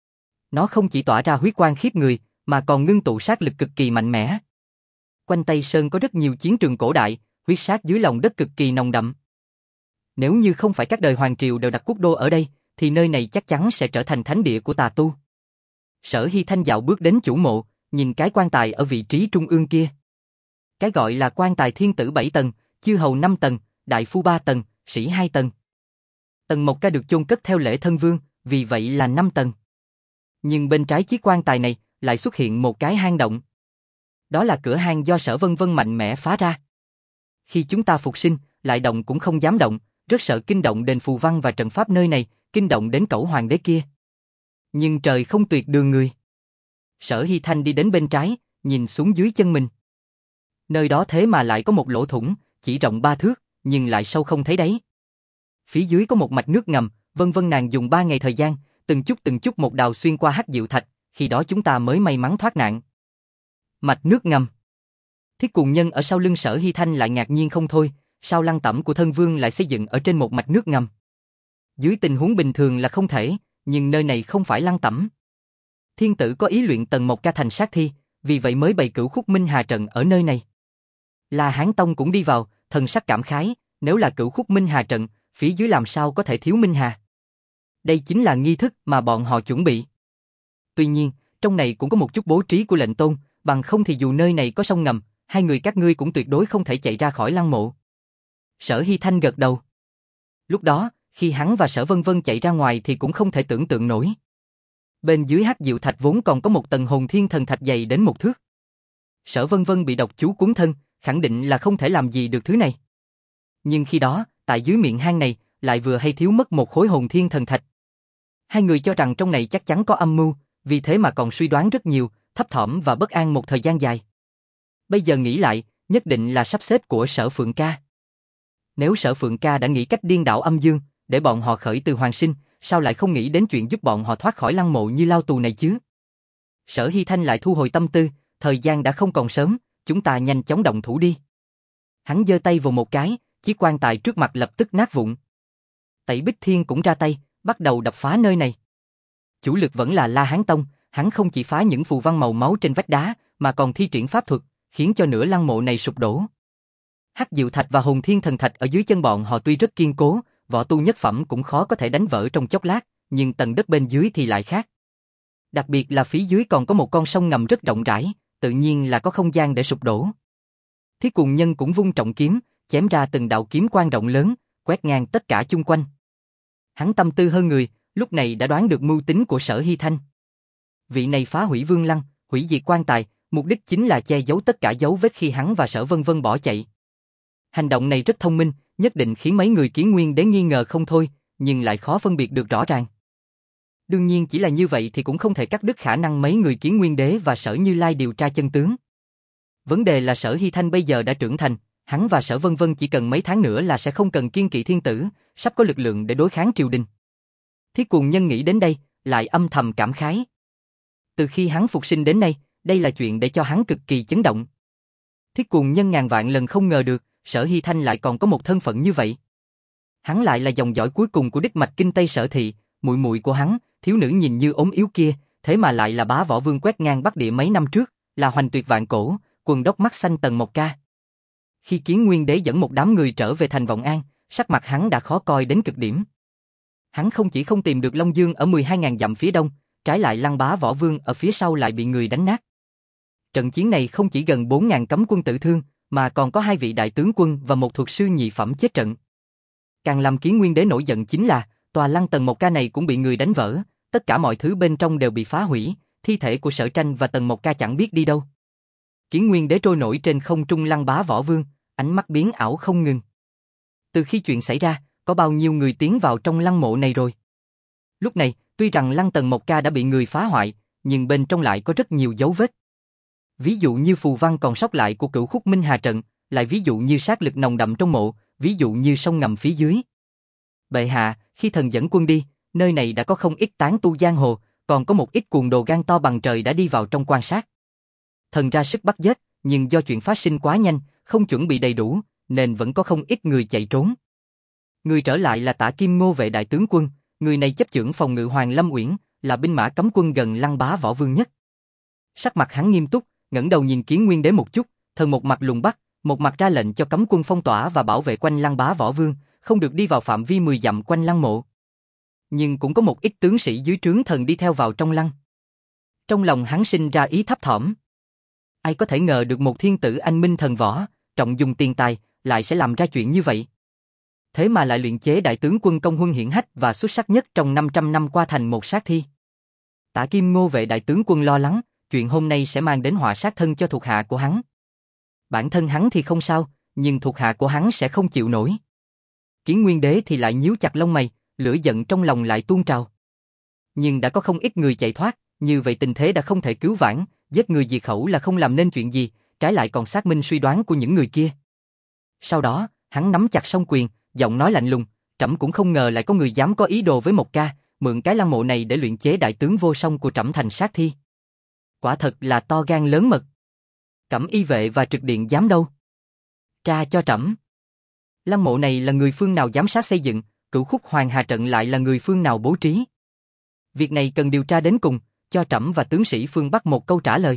Nó không chỉ tỏa ra huyết quang khiếp người, mà còn ngưng tụ sát lực cực kỳ mạnh mẽ. Quanh Tây Sơn có rất nhiều chiến trường cổ đại, huyết sát dưới lòng đất cực kỳ nồng đậm. Nếu như không phải các đời hoàng triều đều đặt quốc đô ở đây, thì nơi này chắc chắn sẽ trở thành thánh địa của tà tu. Sở Hy Thanh dạo bước đến chủ mộ, nhìn cái quan tài ở vị trí trung ương kia. Cái gọi là quan tài thiên tử bảy tầng, chư hầu năm tầng, đại phu ba tầng, sĩ hai tầng. Tầng Mộc Ca được chôn cất theo lễ thân vương, vì vậy là năm tầng. Nhưng bên trái chiếc quan tài này lại xuất hiện một cái hang động. Đó là cửa hang do Sở Vân Vân mạnh mẽ phá ra. Khi chúng ta phục sinh, lại động cũng không dám động, rất sợ kinh động đền phù văn và trận pháp nơi này, kinh động đến cẩu hoàng đế kia. Nhưng trời không tuyệt đường người. Sở Hy Thanh đi đến bên trái, nhìn xuống dưới chân mình. Nơi đó thế mà lại có một lỗ thủng, chỉ rộng ba thước, nhưng lại sâu không thấy đáy. Phía dưới có một mạch nước ngầm, Vân Vân nàng dùng ba ngày thời gian, từng chút từng chút một đào xuyên qua hắc diệu thạch, khi đó chúng ta mới may mắn thoát nạn. Mạch nước ngầm. Thiết Cuồng Nhân ở sau lưng Sở Hy Thanh lại ngạc nhiên không thôi, sao lăng tẩm của thân vương lại xây dựng ở trên một mạch nước ngầm. Dưới tình huống bình thường là không thể, nhưng nơi này không phải lăng tẩm. Thiên tử có ý luyện Tần Mộc Ca thành sát thi, vì vậy mới bày Cửu Khúc Minh Hà trận ở nơi này. La Hán Tông cũng đi vào, thần sắc cảm khái, nếu là Cửu Khúc Minh Hà trận, phía dưới làm sao có thể thiếu Minh Hà. Đây chính là nghi thức mà bọn họ chuẩn bị. Tuy nhiên, trong này cũng có một chút bố trí của lệnh tôn, bằng không thì dù nơi này có sông ngầm, hai người các ngươi cũng tuyệt đối không thể chạy ra khỏi lăng mộ. Sở Hy Thanh gật đầu. Lúc đó, khi hắn và Sở Vân Vân chạy ra ngoài thì cũng không thể tưởng tượng nổi. Bên dưới hắc diệu thạch vốn còn có một tầng hồn thiên thần thạch dày đến một thước. Sở Vân Vân bị độc chú cuốn thân, khẳng định là không thể làm gì được thứ này. Nhưng khi đó, tại dưới miệng hang này, lại vừa hay thiếu mất một khối hồn thiên thần thạch. Hai người cho rằng trong này chắc chắn có âm mưu, vì thế mà còn suy đoán rất nhiều, thấp thỏm và bất an một thời gian dài. Bây giờ nghĩ lại, nhất định là sắp xếp của Sở Phượng Ca. Nếu Sở Phượng Ca đã nghĩ cách điên đảo âm dương, để bọn họ khởi từ hoàn sinh, sao lại không nghĩ đến chuyện giúp bọn họ thoát khỏi lăng mộ như lao tù này chứ? Sở Hy Thanh lại thu hồi tâm tư, thời gian đã không còn sớm, chúng ta nhanh chóng động thủ đi. Hắn giơ tay vào một cái, chiếc quan tài trước mặt lập tức nát vụn. Tẩy Bích Thiên cũng ra tay, bắt đầu đập phá nơi này. Chủ lực vẫn là La Hán Tông, hắn không chỉ phá những phù văn màu máu trên vách đá, mà còn thi triển pháp thuật, khiến cho nửa lăng mộ này sụp đổ. Hắc Diệu Thạch và Hồn Thiên Thần Thạch ở dưới chân bọn họ tuy rất kiên cố, võ tu nhất phẩm cũng khó có thể đánh vỡ trong chốc lát, nhưng tầng đất bên dưới thì lại khác. Đặc biệt là phía dưới còn có một con sông ngầm rất rộng rãi, tự nhiên là có không gian để sụp đổ. Thiết Cuồng Nhân cũng vung trọng kiếm, chém ra từng đạo kiếm quang rộng lớn, quét ngang tất cả chung quanh. Hắn tâm tư hơn người, lúc này đã đoán được mưu tính của Sở Hy Thanh. Vị này phá hủy vương lăng, hủy diệt quan tài, mục đích chính là che giấu tất cả dấu vết khi hắn và Sở Vân Vân bỏ chạy. Hành động này rất thông minh, nhất định khiến mấy người Kiến Nguyên Đế nghi ngờ không thôi, nhưng lại khó phân biệt được rõ ràng. Đương nhiên chỉ là như vậy thì cũng không thể cắt đứt khả năng mấy người Kiến Nguyên Đế và Sở Như Lai điều tra chân tướng. Vấn đề là Sở Hy Thanh bây giờ đã trưởng thành, hắn và Sở Vân Vân chỉ cần mấy tháng nữa là sẽ không cần kiên kỵ thiên tử, sắp có lực lượng để đối kháng triều đình. Thiết Cuồng Nhân nghĩ đến đây, lại âm thầm cảm khái. Từ khi hắn phục sinh đến nay, đây là chuyện để cho hắn cực kỳ chấn động. Thiết Cuồng Nhân ngàn vạn lần không ngờ được, Sở Hy Thanh lại còn có một thân phận như vậy. Hắn lại là dòng dõi cuối cùng của đích mạch Kinh Tây Sở Thị, muội muội của hắn, thiếu nữ nhìn như ốm yếu kia, thế mà lại là bá võ vương quét ngang Bắc Địa mấy năm trước, là hoành tuyệt vạn cổ, quần đốc mắt xanh Tần Mộc Ca. Khi Kiến Nguyên Đế dẫn một đám người trở về thành Vọng An, sắc mặt hắn đã khó coi đến cực điểm. Hắn không chỉ không tìm được Long Dương ở mười hai nghìn dặm phía đông, trái lại Lăng Bá Võ Vương ở phía sau lại bị người đánh nát. Trận chiến này không chỉ gần bốn nghìn cấm quân tử thương, mà còn có hai vị đại tướng quân và một thuật sư nhị phẩm chết trận. Càng làm Kiến Nguyên Đế nổi giận chính là, tòa lăng Tần Mộc Ca này cũng bị người đánh vỡ, tất cả mọi thứ bên trong đều bị phá hủy, thi thể của Sở Tranh và Tần Mộc Ca chẳng biết đi đâu. Kiến Nguyên Đế trôi nổi trên không trung Lăng Bá Võ Vương, ánh mắt biến ảo không ngừng. Từ khi chuyện xảy ra, có bao nhiêu người tiến vào trong lăng mộ này rồi? Lúc này, tuy rằng lăng Tần Mộc Ca đã bị người phá hoại, nhưng bên trong lại có rất nhiều dấu vết. Ví dụ như phù văn còn sót lại của Cửu Khúc Minh Hà trận, lại ví dụ như sát lực nồng đậm trong mộ, ví dụ như sông ngầm phía dưới. Bệ hạ, khi thần dẫn quân đi, nơi này đã có không ít tán tu giang hồ, còn có một ít cuồng đồ gan to bằng trời đã đi vào trong quan sát. Thần ra sức bắt giết, nhưng do chuyện phát sinh quá nhanh, không chuẩn bị đầy đủ, nên vẫn có không ít người chạy trốn. Người trở lại là Tả Kim Ngô vệ đại tướng quân, người này chấp chưởng phòng ngự Hoàng Lâm Uyển, là binh mã cấm quân gần Lăng Bá Võ Vương nhất. Sắc mặt hắn nghiêm túc, ngẩng đầu nhìn Kiến Nguyên Đế một chút, thần một mặt lùng bắt, một mặt ra lệnh cho cấm quân phong tỏa và bảo vệ quanh Lăng Bá Võ Vương, không được đi vào phạm vi mười dặm quanh lăng mộ. Nhưng cũng có một ít tướng sĩ dưới trướng thần đi theo vào trong lăng. Trong lòng hắn sinh ra ý thấp thỏm. Ai có thể ngờ được một thiên tử anh minh thần võ, trọng dùng tiền tài, lại sẽ làm ra chuyện như vậy. Thế mà lại luyện chế đại tướng quân công huân hiển hách và xuất sắc nhất trong năm trăm năm qua thành một sát thi. Tả Kim Ngô vệ đại tướng quân lo lắng, chuyện hôm nay sẽ mang đến họa sát thân cho thuộc hạ của hắn. Bản thân hắn thì không sao, nhưng thuộc hạ của hắn sẽ không chịu nổi. Kiến Nguyên Đế thì lại nhíu chặt lông mày, lửa giận trong lòng lại tuôn trào. Nhưng đã có không ít người chạy thoát, như vậy tình thế đã không thể cứu vãn, giết người diệt khẩu là không làm nên chuyện gì, trái lại còn xác minh suy đoán của những người kia. Sau đó, hắn nắm chặt song quyền, giọng nói lạnh lùng, trẫm cũng không ngờ lại có người dám có ý đồ với Mộc Ca, mượn cái lăng mộ này để luyện chế đại tướng vô song của trẫm thành sát thi. Quả thật là to gan lớn mật. Cẩm Y vệ và trực điện dám đâu? Tra cho trẫm. Lăng mộ này là người phương nào giám sát xây dựng, Cửu Khúc Hoàng Hà trận lại là người phương nào bố trí? Việc này cần điều tra đến cùng, cho trẫm và tướng sĩ phương Bắc một câu trả lời.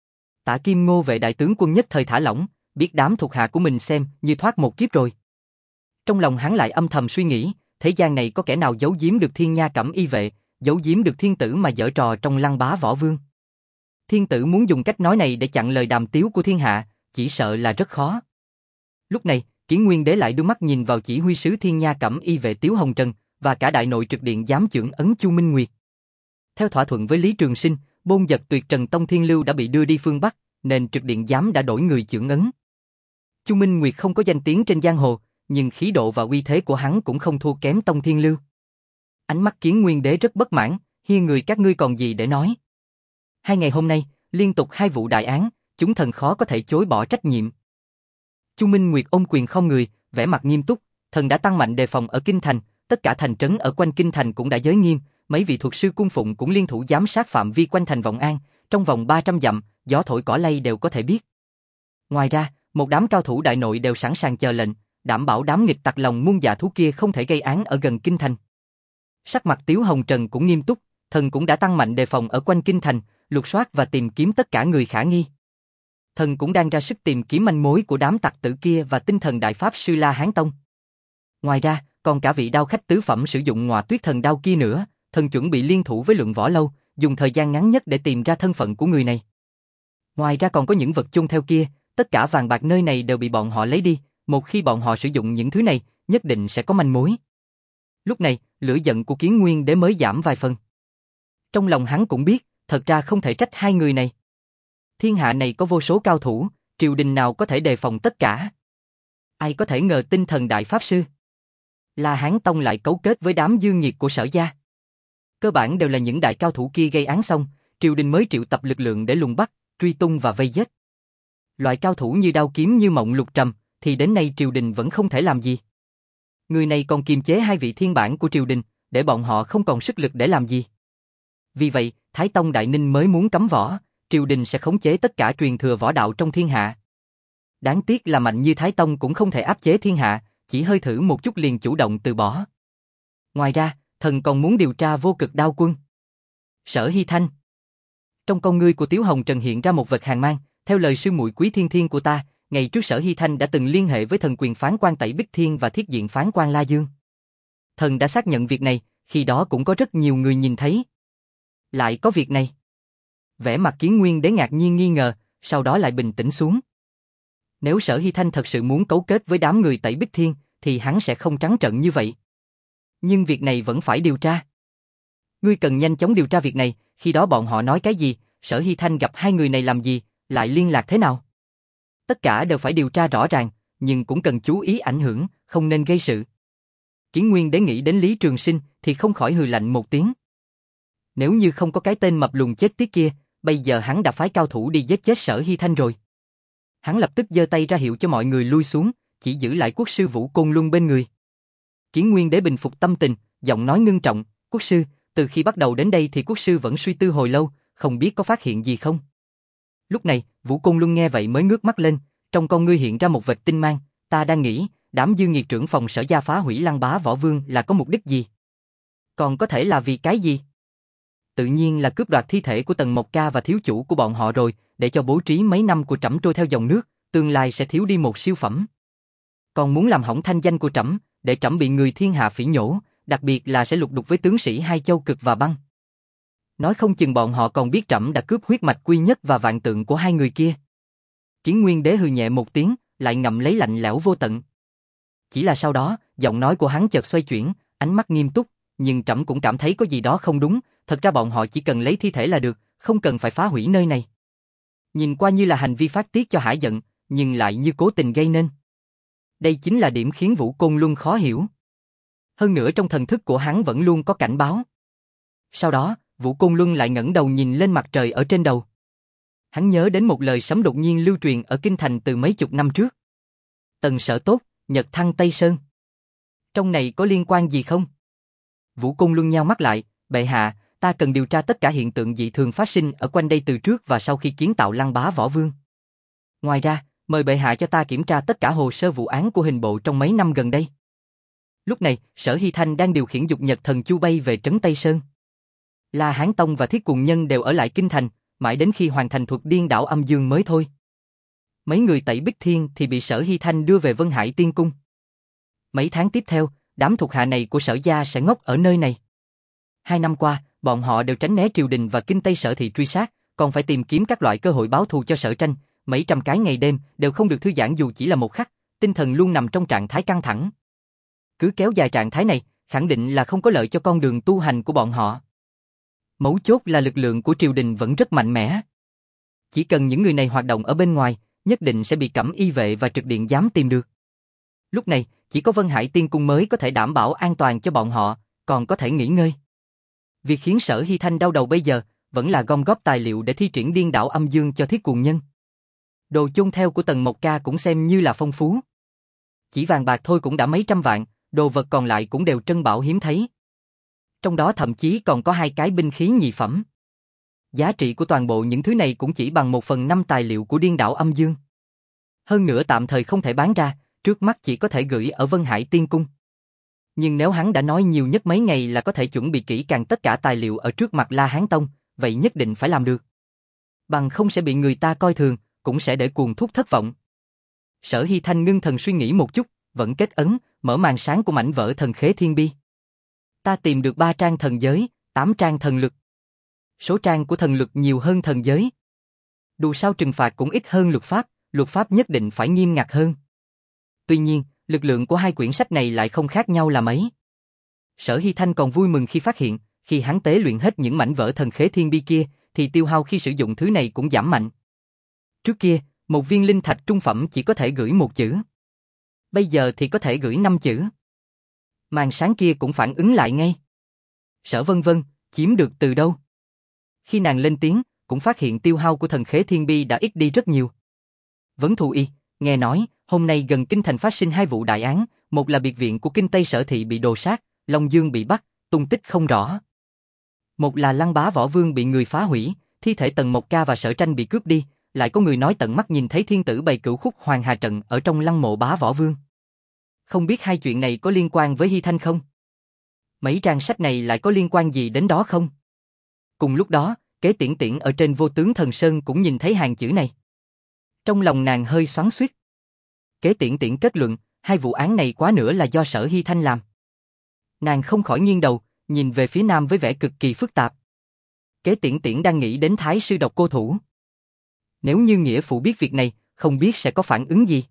Tả Kim Ngô vệ đại tướng quân nhất thời thả lỏng, biết đám thuộc hạ của mình xem như thoát một kiếp rồi. Trong lòng hắn lại âm thầm suy nghĩ, thế gian này có kẻ nào giấu giếm được Thiên Nha Cẩm Y vệ, giấu giếm được thiên tử mà giở trò trong Lăng Bá Võ Vương. Thiên tử muốn dùng cách nói này để chặn lời đàm tiếu của thiên hạ, chỉ sợ là rất khó. Lúc này, Kiến Nguyên Đế lại đưa mắt nhìn vào chỉ huy sứ Thiên Nha Cẩm Y vệ Tiếu Hồng Trần và cả đại nội trực điện giám chưởng ấn Chu Minh Nguyệt. Theo thỏa thuận với Lý Trường Sinh, Bôn Dật Tuyệt Trần Tông Thiên Lưu đã bị đưa đi phương Bắc, nên trực điện giám đã đổi người chưởng ấn. Chu Minh Nguyệt không có danh tiếng trên giang hồ, nhưng khí độ và uy thế của hắn cũng không thua kém Tông Thiên Lưu. Ánh mắt Kiến Nguyên Đế rất bất mãn, hiên người các ngươi còn gì để nói. Hai ngày hôm nay, liên tục hai vụ đại án, chúng thần khó có thể chối bỏ trách nhiệm. Chu Minh Nguyệt ôm quyền không người, vẻ vẻ mặt nghiêm túc, thần đã tăng mạnh đề phòng ở kinh thành, tất cả thành trấn ở quanh kinh thành cũng đã giới nghiêm, mấy vị thuật sư cung phụng cũng liên thủ giám sát phạm vi quanh thành Vọng An, trong vòng ba trăm dặm, gió thổi cỏ lay đều có thể biết. Ngoài ra, một đám cao thủ đại nội đều sẵn sàng chờ lệnh, đảm bảo đám nghịch tặc lòng muôn dạ thú kia không thể gây án ở gần kinh thành. Sắc mặt Tiếu Hồng Trần cũng nghiêm túc, thần cũng đã tăng mạnh đề phòng ở quanh kinh thành, lục soát và tìm kiếm tất cả người khả nghi. Thần cũng đang ra sức tìm kiếm manh mối của đám tặc tử kia và tinh thần đại pháp sư La Hán Tông. Ngoài ra, còn cả vị đao khách tứ phẩm sử dụng Ngọa Tuyết Thần đao kia nữa, thần chuẩn bị liên thủ với Luận Võ Lâu, dùng thời gian ngắn nhất để tìm ra thân phận của người này. Ngoài ra còn có những vật chôn theo kia, tất cả vàng bạc nơi này đều bị bọn họ lấy đi, một khi bọn họ sử dụng những thứ này, nhất định sẽ có manh mối. Lúc này, lửa giận của Kiến Nguyên Đế mới giảm vài phần. Trong lòng hắn cũng biết, thật ra không thể trách hai người này. Thiên hạ này có vô số cao thủ, triều đình nào có thể đề phòng tất cả. Ai có thể ngờ tinh thần đại pháp sư La Hán Tông lại cấu kết với đám dương nhiệt của Sở gia. Cơ bản đều là những đại cao thủ kia gây án xong, triều đình mới triệu tập lực lượng để lùng bắt, truy tung và vây giết. Loại cao thủ như đao kiếm như Mộng Lục Trầm, thì đến nay triều đình vẫn không thể làm gì. Người này còn kiềm chế hai vị thiên bản của triều đình, để bọn họ không còn sức lực để làm gì. Vì vậy, Thái Tông Đại Ninh mới muốn cấm võ, triều đình sẽ khống chế tất cả truyền thừa võ đạo trong thiên hạ. Đáng tiếc là mạnh như Thái Tông cũng không thể áp chế thiên hạ, chỉ hơi thử một chút liền chủ động từ bỏ. Ngoài ra, thần còn muốn điều tra Vô Cực Đao Quân. Sở Hy Thanh. Trong con ngươi của Tiếu Hồng Trần hiện ra một vệt hàn mang, theo lời sư muội Quý Thiên Thiên của ta, ngày trước Sở Hy Thanh đã từng liên hệ với thần quyền phán quan Tẩy Bích Thiên và thiết diện phán quan La Dương. Thần đã xác nhận việc này, khi đó cũng có rất nhiều người nhìn thấy. Lại có việc này. Vẻ mặt Kiến Nguyên Đế ngạc nhiên nghi ngờ, sau đó lại bình tĩnh xuống. Nếu Sở Hy Thanh thật sự muốn cấu kết với đám người Tẩy Bích Thiên, thì hắn sẽ không trắng trợn như vậy. Nhưng việc này vẫn phải điều tra. Ngươi cần nhanh chóng điều tra việc này, khi đó bọn họ nói cái gì, Sở Hy Thanh gặp hai người này làm gì, lại liên lạc thế nào. Tất cả đều phải điều tra rõ ràng, nhưng cũng cần chú ý ảnh hưởng, không nên gây sự. Kiến Nguyên Đế nghĩ đến Lý Trường Sinh thì không khỏi hừ lạnh một tiếng. Nếu như không có cái tên mập lùn chết tiết kia, bây giờ hắn đã phái cao thủ đi giết chết Sở Hy Thanh rồi. Hắn lập tức giơ tay ra hiệu cho mọi người lui xuống, chỉ giữ lại quốc sư Vũ Côn Luân bên người. Kiến Nguyên Đế bình phục tâm tình, giọng nói ngưng trọng, quốc sư, từ khi bắt đầu đến đây thì quốc sư vẫn suy tư hồi lâu, không biết có phát hiện gì không. Lúc này, Vũ Côn Luân nghe vậy mới ngước mắt lên, trong con ngươi hiện ra một vệt tinh mang, ta đang nghĩ, đám dương nghiệt trưởng phòng Sở gia phá hủy Lăng Bá Võ Vương là có mục đích gì? Còn có thể là vì cái gì? Tự nhiên là cướp đoạt thi thể của Tần Mộc Ca và thiếu chủ của bọn họ rồi, để cho bố trí mấy năm của trẫm trôi theo dòng nước, tương lai sẽ thiếu đi một siêu phẩm. Còn muốn làm hỏng thanh danh của trẫm, để trẫm bị người thiên hạ phỉ nhổ, đặc biệt là sẽ lục đục với tướng sĩ hai châu Cực và Băng. Nói không chừng bọn họ còn biết trẫm đã cướp huyết mạch Quy Nhất và Vạn Tượng của hai người kia. Kiến Nguyên Đế hừ nhẹ một tiếng, lại ngậm lấy lạnh lẽo vô tận. Chỉ là sau đó, giọng nói của hắn chợt xoay chuyển, ánh mắt nghiêm túc, nhưng trẫm cũng cảm thấy có gì đó không đúng, thật ra bọn họ chỉ cần lấy thi thể là được, không cần phải phá hủy nơi này. Nhìn qua như là hành vi phát tiết cho hả giận, nhưng lại như cố tình gây nên. Đây chính là điểm khiến Vũ Côn Luân khó hiểu. Hơn nữa trong thần thức của hắn vẫn luôn có cảnh báo. Sau đó, Vũ Côn Luân lại ngẩng đầu nhìn lên mặt trời ở trên đầu. Hắn nhớ đến một lời sấm đột nhiên lưu truyền ở kinh thành từ mấy chục năm trước. Tần Sở tốt, Nhật thăng Tây Sơn. Trong này có liên quan gì không? Vũ Côn Luân nheo mắt lại, bệ hạ, ta cần điều tra tất cả hiện tượng dị thường phát sinh ở quanh đây từ trước và sau khi kiến tạo Lăng Bá Võ Vương. Ngoài ra, mời bệ hạ cho ta kiểm tra tất cả hồ sơ vụ án của hình bộ trong mấy năm gần đây. Lúc này, Sở Hy Thanh đang điều khiển dục nhật thần chu bay về trấn Tây Sơn. La Hán Tông và Thiết Cuồng Nhân đều ở lại kinh thành, mãi đến khi hoàn thành thuật điên đảo âm dương mới thôi. Mấy người Tẩy Bích Thiên thì bị Sở Hy Thanh đưa về Vân Hải Tiên Cung. Mấy tháng tiếp theo, đám thuộc hạ này của Sở gia sẽ ngốc ở nơi này. Hai năm qua, bọn họ đều tránh né triều đình và kinh Tây Sở thị truy sát, còn phải tìm kiếm các loại cơ hội báo thù cho Sở Tranh, mấy trăm cái ngày đêm đều không được thư giãn dù chỉ là một khắc, tinh thần luôn nằm trong trạng thái căng thẳng. Cứ kéo dài trạng thái này, khẳng định là không có lợi cho con đường tu hành của bọn họ. Mấu chốt là lực lượng của triều đình vẫn rất mạnh mẽ. Chỉ cần những người này hoạt động ở bên ngoài, nhất định sẽ bị Cẩm Y vệ và Trực Điện giám tìm được. Lúc này, chỉ có Vân Hải Tiên Cung mới có thể đảm bảo an toàn cho bọn họ, còn có thể nghỉ ngơi. Việc khiến Sở Hy Thanh đau đầu bây giờ, vẫn là gom góp tài liệu để thi triển điên đảo âm dương cho Thiết Cuồng Nhân. Đồ chôn theo của Tần Mộc Ca cũng xem như là phong phú. Chỉ vàng bạc thôi cũng đã mấy trăm vạn, đồ vật còn lại cũng đều trân bảo hiếm thấy. Trong đó thậm chí còn có hai cái binh khí nhị phẩm. Giá trị của toàn bộ những thứ này cũng chỉ bằng một phần năm tài liệu của điên đảo âm dương. Hơn nữa tạm thời không thể bán ra, trước mắt chỉ có thể gửi ở Vân Hải Tiên Cung. Nhưng nếu hắn đã nói nhiều nhất mấy ngày là có thể chuẩn bị kỹ càng tất cả tài liệu ở trước mặt La Hán Tông, vậy nhất định phải làm được. Bằng không sẽ bị người ta coi thường, cũng sẽ để cuồng thúc thất vọng. Sở Hy Thanh ngưng thần suy nghĩ một chút, vẫn kết ấn, mở màn sáng của mảnh vỡ thần khế thiên bi. Ta tìm được ba trang thần giới, tám trang thần lực. Số trang của thần lực nhiều hơn thần giới. Dù sao trừng phạt cũng ít hơn luật pháp, luật pháp nhất định phải nghiêm ngặt hơn. Tuy nhiên, lực lượng của hai quyển sách này lại không khác nhau là mấy. Sở Hy Thanh còn vui mừng khi phát hiện, khi hắn tế luyện hết những mảnh vỡ thần khế thiên bi kia, thì tiêu hao khi sử dụng thứ này cũng giảm mạnh. Trước kia, một viên linh thạch trung phẩm chỉ có thể gửi một chữ. Bây giờ thì có thể gửi năm chữ. Màn sáng kia cũng phản ứng lại ngay. Sở Vân Vân, chiếm được từ đâu? Khi nàng lên tiếng, cũng phát hiện tiêu hao của thần khế thiên bi đã ít đi rất nhiều. Vấn Thù Y, nghe nói, hôm nay gần kinh thành phát sinh hai vụ đại án, một là biệt viện của Kinh Tây Sở Thị bị đồ sát, Long Dương bị bắt, tung tích không rõ. Một là Lăng Bá Võ Vương bị người phá hủy, thi thể Tần Mộc Ca và Sở Tranh bị cướp đi, lại có người nói tận mắt nhìn thấy thiên tử bày cửu khúc Hoàng Hà Trận ở trong lăng mộ Bá Võ Vương. Không biết hai chuyện này có liên quan với Hy Thanh không? Mấy trang sách này lại có liên quan gì đến đó không? Cùng lúc đó, Kế Tiễn Tiễn ở trên Vô Tướng Thần Sơn cũng nhìn thấy hàng chữ này. Trong lòng nàng hơi xoắn xuýt. Kế Tiễn Tiễn kết luận, hai vụ án này quá nữa là do Sở Hy Thanh làm. Nàng không khỏi nghiêng đầu, nhìn về phía nam với vẻ cực kỳ phức tạp. Kế Tiễn Tiễn đang nghĩ đến Thái sư Độc Cô Thủ. Nếu như nghĩa phụ biết việc này, không biết sẽ có phản ứng gì.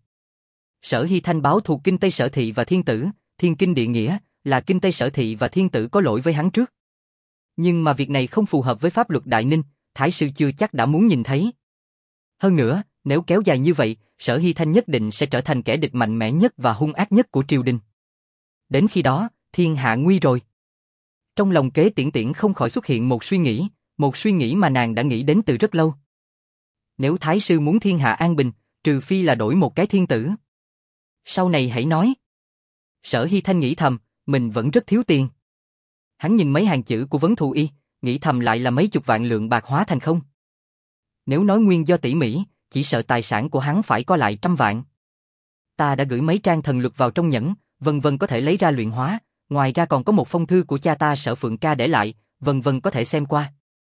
Sở Hy Thanh báo thù Kinh Tây Sở Thị và Thiên Tử, Thiên Kinh Địa Nghĩa, là Kinh Tây Sở Thị và Thiên Tử có lỗi với hắn trước. Nhưng mà việc này không phù hợp với pháp luật Đại Ninh, Thái sư chưa chắc đã muốn nhìn thấy. Hơn nữa, nếu kéo dài như vậy, Sở Hy Thanh nhất định sẽ trở thành kẻ địch mạnh mẽ nhất và hung ác nhất của triều đình. Đến khi đó, thiên hạ nguy rồi. Trong lòng Kế Tiễn Tiễn không khỏi xuất hiện một suy nghĩ, một suy nghĩ mà nàng đã nghĩ đến từ rất lâu. Nếu Thái sư muốn thiên hạ an bình, trừ phi là đổi một cái thiên tử. Sau này hãy nói. Sở Hy Thanh nghĩ thầm, mình vẫn rất thiếu tiền. Hắn nhìn mấy hàng chữ của Vấn Thù Y, nghĩ thầm lại là mấy chục vạn lượng bạc hóa thành không. Nếu nói nguyên do tỉ mỉ, chỉ sợ tài sản của hắn phải có lại trăm vạn. Ta đã gửi mấy trang thần lực vào trong nhẫn, Vân Vân có thể lấy ra luyện hóa, ngoài ra còn có một phong thư của cha ta Sở Phượng Ca để lại, Vân Vân có thể xem qua.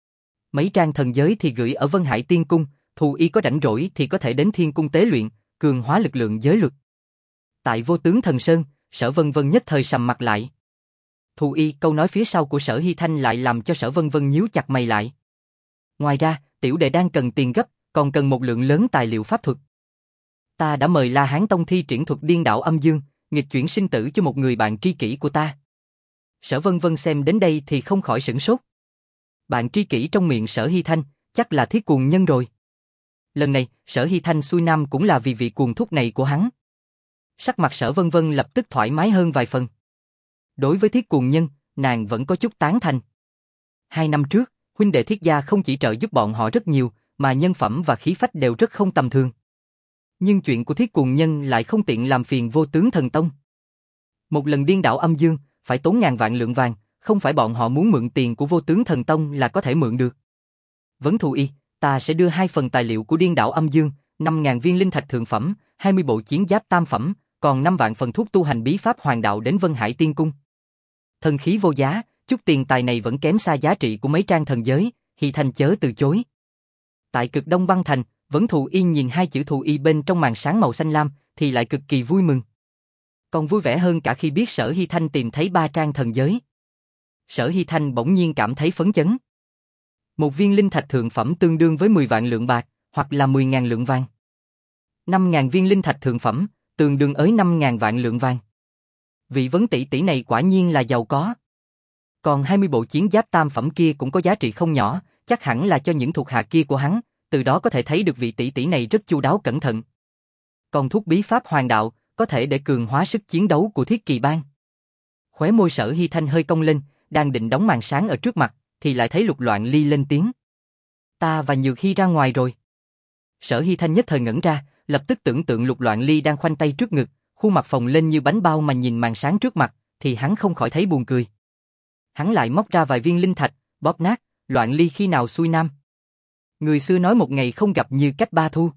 Mấy trang thần giới thì gửi ở Vân Hải Tiên Cung, Thù Y có rảnh rỗi thì có thể đến Thiên Cung tế luyện, cường hóa lực lượng giới luật. Tại Vô Tướng Thần Sơn, Sở Vân Vân nhất thời sầm mặt lại. Thù Y câu nói phía sau của Sở Hy Thanh lại làm cho Sở Vân Vân nhíu chặt mày lại. Ngoài ra, tiểu đệ đang cần tiền gấp, còn cần một lượng lớn tài liệu pháp thuật. Ta đã mời La Hán Tông thi triển thuật điên đảo âm dương, nghịch chuyển sinh tử cho một người bạn tri kỷ của ta. Sở Vân Vân xem đến đây thì không khỏi sửng sốt. Bạn tri kỷ trong miệng Sở Hy Thanh, chắc là Thiết Cuồng Nhân rồi. Lần này, Sở Hy Thanh xuôi nam cũng là vì vị cuồng thúc này của hắn. Sắc mặt Sở Vân Vân lập tức thoải mái hơn vài phần. Đối với Thiết Cuồng Nhân, nàng vẫn có chút tán thành. Hai năm trước, huynh đệ Thiết gia không chỉ trợ giúp bọn họ rất nhiều, mà nhân phẩm và khí phách đều rất không tầm thường. Nhưng chuyện của Thiết Cuồng Nhân lại không tiện làm phiền Vô Tướng Thần Tông. Một lần điên đảo âm dương, phải tốn ngàn vạn lượng vàng, không phải bọn họ muốn mượn tiền của Vô Tướng Thần Tông là có thể mượn được. Vấn Thù Y, ta sẽ đưa hai phần tài liệu của điên đảo âm dương, năm ngàn viên linh thạch thượng phẩm, hai mươi bộ chiến giáp tam phẩm, còn năm vạn phần thuốc tu hành bí pháp hoàng đạo đến Vân Hải Tiên Cung. Thần khí vô giá, chút tiền tài này vẫn kém xa giá trị của mấy trang thần giới, Hy Thanh chớ từ chối. Tại Cực Đông Băng Thành, Vấn Thù Y nhìn hai chữ Thù Y bên trong màn sáng màu xanh lam, thì lại cực kỳ vui mừng. Còn vui vẻ hơn cả khi biết Sở Hy Thanh tìm thấy ba trang thần giới. Sở Hy Thanh bỗng nhiên cảm thấy phấn chấn. Một viên linh thạch thượng phẩm tương đương với mười vạn lượng bạc, hoặc là mười ngàn lượng vàng. năm ngàn viên linh thạch thượng phẩm, tương đương với năm ngàn vạn lượng vàng. Vị Vấn tỷ tỷ này quả nhiên là giàu có. Còn hai mươi bộ chiến giáp tam phẩm kia cũng có giá trị không nhỏ, chắc hẳn là cho những thuộc hạ kia của hắn, từ đó có thể thấy được vị tỷ tỷ này rất chu đáo cẩn thận. Còn thuốc bí pháp hoàng đạo, có thể để cường hóa sức chiến đấu của Thiết Kỳ Bang. Khóe môi Sở Hy Thanh hơi cong lên, đang định đóng màn sáng ở trước mặt, thì lại thấy Lục Loạn Ly lên tiếng. Ta và Nhược Hy ra ngoài rồi. Sở Hy Thanh nhất thời ngẩn ra, lập tức tưởng tượng Lục Loạn Ly đang khoanh tay trước ngực, khuôn mặt phồng lên như bánh bao mà nhìn màn sáng trước mặt, thì hắn không khỏi thấy buồn cười. Hắn lại móc ra vài viên linh thạch, bóp nát, Loạn Ly khi nào xuôi nam. Người xưa nói một ngày không gặp như cách ba thu.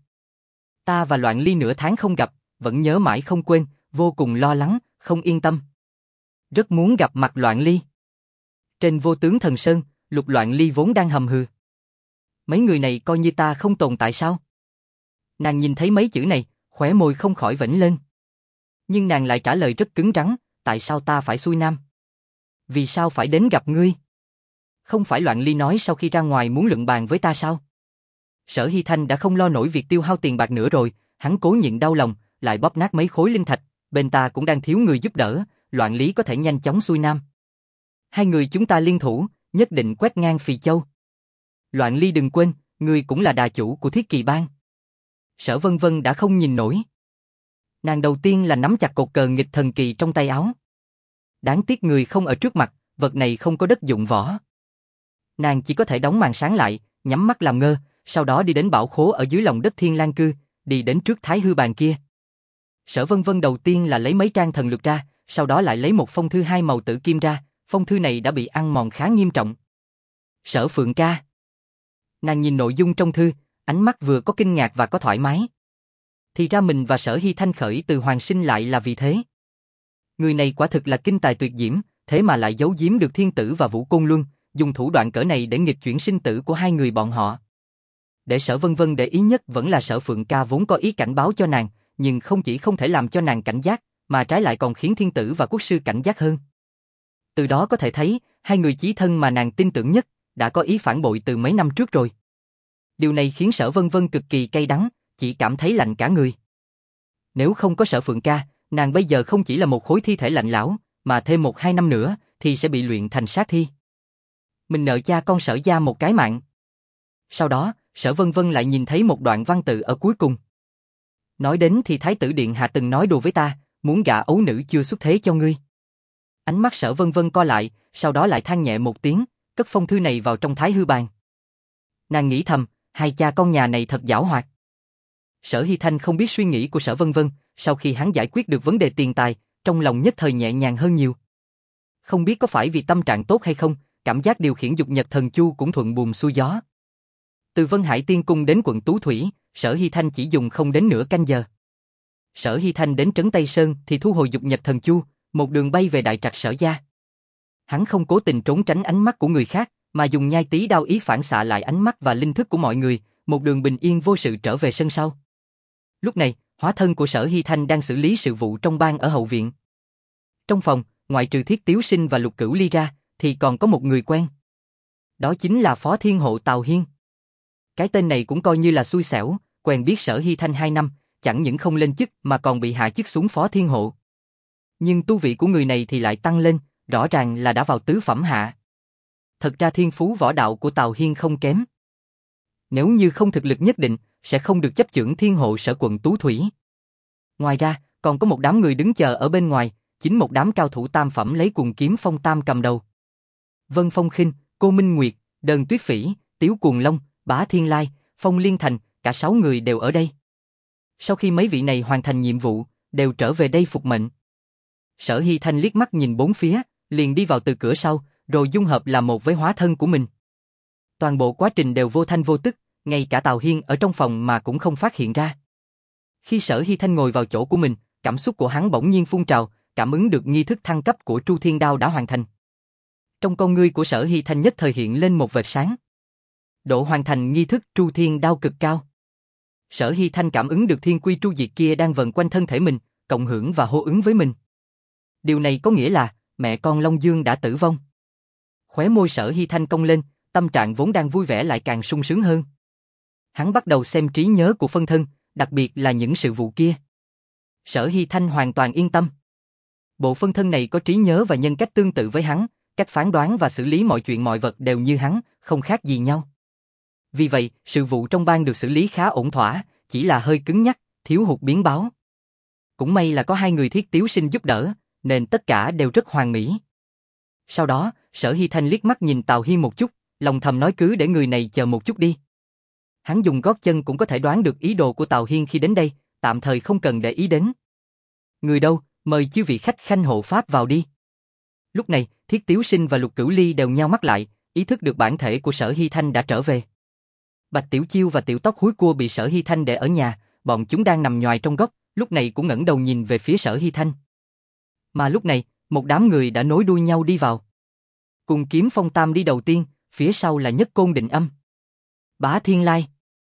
Ta và Loạn Ly nửa tháng không gặp, vẫn nhớ mãi không quên, vô cùng lo lắng, không yên tâm. Rất muốn gặp mặt Loạn Ly. Trên Vô Tướng Thần Sơn, Lục Loạn Ly vốn đang hầm hừ. Mấy người này coi như ta không tồn tại sao? Nàng nhìn thấy mấy chữ này, khóe môi không khỏi vểnh lên. Nhưng nàng lại trả lời rất cứng rắn, tại sao ta phải xuôi nam? Vì sao phải đến gặp ngươi? Không phải Loạn Ly nói sau khi ra ngoài muốn luận bàn với ta sao? Sở Hy Thanh đã không lo nổi việc tiêu hao tiền bạc nữa rồi, hắn cố nhịn đau lòng, lại bóp nát mấy khối linh thạch, bên ta cũng đang thiếu người giúp đỡ, Loạn Lý có thể nhanh chóng xuôi nam. Hai người chúng ta liên thủ, nhất định quét ngang Phì Châu. Loạn Ly đừng quên, ngươi cũng là đà chủ của Thiết Kỳ Bang. Sở Vân Vân đã không nhìn nổi. Nàng đầu tiên là nắm chặt cột cờ nghịch thần kỳ trong tay áo. Đáng tiếc người không ở trước mặt, vật này không có đất dụng võ. Nàng chỉ có thể đóng màn sáng lại, nhắm mắt làm ngơ, sau đó đi đến bảo khố ở dưới lòng đất Thiên Lang Cư, đi đến trước Thái Hư bàn kia. Sở Vân Vân đầu tiên là lấy mấy trang thần lực ra, sau đó lại lấy một phong thư hai màu tử kim ra, phong thư này đã bị ăn mòn khá nghiêm trọng. Sở Phượng ca. Nàng nhìn nội dung trong thư, ánh mắt vừa có kinh ngạc và có thoải mái. Thì ra mình và Sở Hy Thanh khởi từ Hoàng Sinh lại là vì thế. Người này quả thực là kinh tài tuyệt diễm, thế mà lại giấu giếm được Thiên Tử và Vũ Côn Luân, dùng thủ đoạn cỡ này để nghịch chuyển sinh tử của hai người bọn họ. Để Sở Vân Vân để ý nhất vẫn là Sở Phượng ca vốn có ý cảnh báo cho nàng, nhưng không chỉ không thể làm cho nàng cảnh giác, mà trái lại còn khiến Thiên Tử và Quốc sư cảnh giác hơn. Từ đó có thể thấy, hai người chí thân mà nàng tin tưởng nhất, đã có ý phản bội từ mấy năm trước rồi. Điều này khiến Sở Vân Vân cực kỳ cay đắng, chỉ cảm thấy lạnh cả người. Nếu không có Sở Phượng ca, nàng bây giờ không chỉ là một khối thi thể lạnh lẽo, mà thêm một hai năm nữa, thì sẽ bị luyện thành sát thi. Mình nợ cha con Sở gia một cái mạng. Sau đó, Sở Vân Vân lại nhìn thấy một đoạn văn tự ở cuối cùng. Nói đến thì Thái tử Điện Hạ từng nói đùa với ta, muốn gả ấu nữ chưa xuất thế cho ngươi. Ánh mắt Sở Vân Vân co lại, sau đó lại than nhẹ một tiếng, cất phong thư này vào trong Thái Hư bàn. Nàng nghĩ thầm, hai cha con nhà này thật giảo hoạt. Sở Hy Thanh không biết suy nghĩ của Sở Vân Vân, sau khi hắn giải quyết được vấn đề tiền tài, trong lòng nhất thời nhẹ nhàng hơn nhiều. Không biết có phải vì tâm trạng tốt hay không, cảm giác điều khiển dục nhật thần chu cũng thuận buồm xuôi gió. Từ Vân Hải Tiên Cung đến quận Tú Thủy, Sở Hy Thanh chỉ dùng không đến nửa canh giờ. Sở Hy Thanh đến trấn Tây Sơn thì thu hồi dục nhật thần chu, một đường bay về đại trạch Sở gia. Hắn không cố tình trốn tránh ánh mắt của người khác, mà dùng nhai tí đao ý phản xạ lại ánh mắt và linh thức của mọi người, một đường bình yên vô sự trở về sân sau. Lúc này, hóa thân của Sở Hy Thanh đang xử lý sự vụ trong bang ở hậu viện. Trong phòng, ngoại trừ Thiết Tiếu Sinh và Lục Cửu Ly ra, thì còn có một người quen. Đó chính là Phó Thiên Hộ Tào Hiên. Cái tên này cũng coi như là xui xẻo, quen biết Sở Hy Thanh hai năm, chẳng những không lên chức mà còn bị hạ chức xuống Phó Thiên Hộ. Nhưng tu vị của người này thì lại tăng lên, rõ ràng là đã vào tứ phẩm hạ. Thật ra thiên phú võ đạo của Tào Hiên không kém. Nếu như không thực lực nhất định, sẽ không được chấp chưởng Thiên Hộ Sở quận Tú Thủy. Ngoài ra, còn có một đám người đứng chờ ở bên ngoài, chính một đám cao thủ tam phẩm lấy Cuồng Kiếm Phong Tam cầm đầu. Vân Phong Khinh, Cô Minh Nguyệt, Đơn Tuyết Phỉ, Tiếu Cuồng Long, Bá Thiên Lai, Phong Liên Thành, cả sáu người đều ở đây. Sau khi mấy vị này hoàn thành nhiệm vụ, đều trở về đây phục mệnh. Sở Hy Thanh liếc mắt nhìn bốn phía, liền đi vào từ cửa sau, rồi dung hợp làm một với hóa thân của mình. Toàn bộ quá trình đều vô thanh vô tức, ngay cả Tào Hiên ở trong phòng mà cũng không phát hiện ra. Khi Sở Hy Thanh ngồi vào chỗ của mình, cảm xúc của hắn bỗng nhiên phun trào, cảm ứng được nghi thức thăng cấp của Tru Thiên Đao đã hoàn thành. Trong con ngươi của Sở Hy Thanh nhất thời hiện lên một vệt sáng. Độ hoàn thành nghi thức Tru Thiên Đao cực cao. Sở Hy Thanh cảm ứng được thiên quy tru diệt kia đang vần quanh thân thể mình, cộng hưởng và hô ứng với mình. Điều này có nghĩa là mẹ con Long Dương đã tử vong. Khóe môi Sở Hy Thanh cong lên, tâm trạng vốn đang vui vẻ lại càng sung sướng hơn. Hắn bắt đầu xem trí nhớ của phân thân, đặc biệt là những sự vụ kia. Sở Hy Thanh hoàn toàn yên tâm. Bộ phân thân này có trí nhớ và nhân cách tương tự với hắn, cách phán đoán và xử lý mọi chuyện mọi vật đều như hắn, không khác gì nhau. Vì vậy, sự vụ trong bang được xử lý khá ổn thỏa, chỉ là hơi cứng nhắc, thiếu hụt biến báo. Cũng may là có hai người Thiết Tiếu Sinh giúp đỡ, nên tất cả đều rất hoàn mỹ. Sau đó, Sở Hy Thanh liếc mắt nhìn Tào Hiên một chút, lòng thầm nói cứ để người này chờ một chút đi. Hắn dùng gót chân cũng có thể đoán được ý đồ của Tào Hiên khi đến đây, tạm thời không cần để ý đến. Người đâu, mời chư vị khách khanh hộ pháp vào đi. Lúc này, Thiết Tiếu Sinh và Lục Cửu Ly đều nheo mắt lại, ý thức được bản thể của Sở Hy Thanh đã trở về. Bạch Tiểu Chiêu và Tiểu Tóc Húi Cua bị Sở Hy Thanh để ở nhà, bọn chúng đang nằm nhoài trong góc, lúc này cũng ngẩng đầu nhìn về phía Sở Hy Thanh. Mà lúc này, một đám người đã nối đuôi nhau đi vào. Cùng Kiếm Phong Tam đi đầu tiên, phía sau là Nhất Côn Định Âm. Bá Thiên Lai.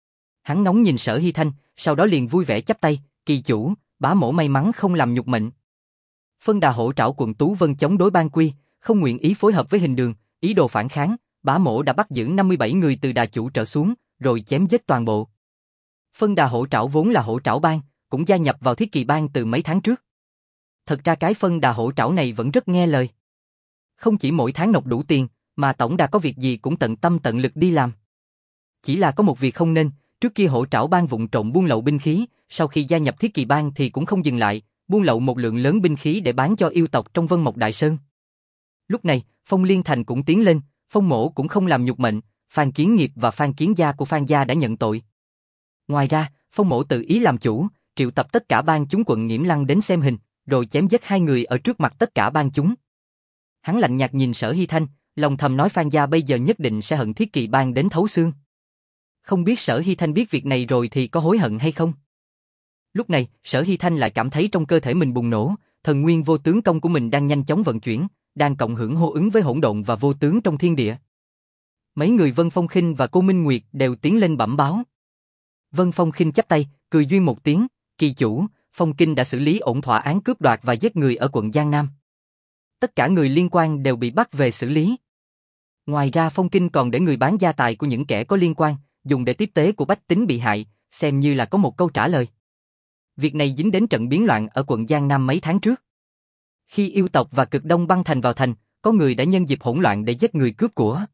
Hắn ngóng nhìn Sở Hy Thanh, sau đó liền vui vẻ chắp tay, kỳ chủ, bá mỗ may mắn không làm nhục mệnh. Phân Đà Hổ Trảo quận Tú Vân chống đối Ban Quy, không nguyện ý phối hợp với Hình Đường, ý đồ phản kháng, bá mỗ đã bắt giữ năm mươi bảy người từ đà chủ trở xuống, rồi chém giết toàn bộ. Phân Đà Hổ Trảo vốn là Hổ Trảo Bang, cũng gia nhập vào Thiết Kỳ Bang từ mấy tháng trước. Thật ra cái Phân Đà Hổ Trảo này vẫn rất nghe lời. Không chỉ mỗi tháng nộp đủ tiền, mà tổng đà có việc gì cũng tận tâm tận lực đi làm. Chỉ là có một việc không nên, trước kia Hổ Trảo Bang vụng trộm buôn lậu binh khí, sau khi gia nhập Thiết Kỳ Bang thì cũng không dừng lại, buôn lậu một lượng lớn binh khí để bán cho yêu tộc trong Vân Mộc Đại Sơn. Lúc này, Phong Liên Thành cũng tiến lên, Phong Mỗ cũng không làm nhục mệnh, Phan Kiến Nghiệp và Phan Kiến Gia của Phan Gia đã nhận tội. Ngoài ra, Phong Mỗ tự ý làm chủ, triệu tập tất cả bang chúng quận Nghiễm Lăng đến xem hình, rồi chém giết hai người ở trước mặt tất cả bang chúng. Hắn lạnh nhạt nhìn Sở Hy Thanh, lòng thầm nói Phan Gia bây giờ nhất định sẽ hận Thiết Kỳ Bang đến thấu xương. Không biết Sở Hy Thanh biết việc này rồi thì có hối hận hay không? Lúc này, Sở Hy Thanh lại cảm thấy trong cơ thể mình bùng nổ, thần nguyên vô tướng công của mình đang nhanh chóng vận chuyển, đang cộng hưởng hô ứng với hỗn độn và vô tướng trong thiên địa. Mấy người Vân Phong Khinh và Cô Minh Nguyệt đều tiến lên bẩm báo. Vân Phong Khinh chắp tay, cười duyên một tiếng, kỳ chủ, Phong Kinh đã xử lý ổn thỏa án cướp đoạt và giết người ở quận Giang Nam. Tất cả người liên quan đều bị bắt về xử lý. Ngoài ra Phong Kinh còn để người bán gia tài của những kẻ có liên quan, dùng để tiếp tế của bách tính bị hại, xem như là có một câu trả lời. Việc này dính đến trận biến loạn ở quận Giang Nam mấy tháng trước. Khi yêu tộc và cực đông băng thành vào thành, có người đã nhân dịp hỗn loạn để giết người cướp của.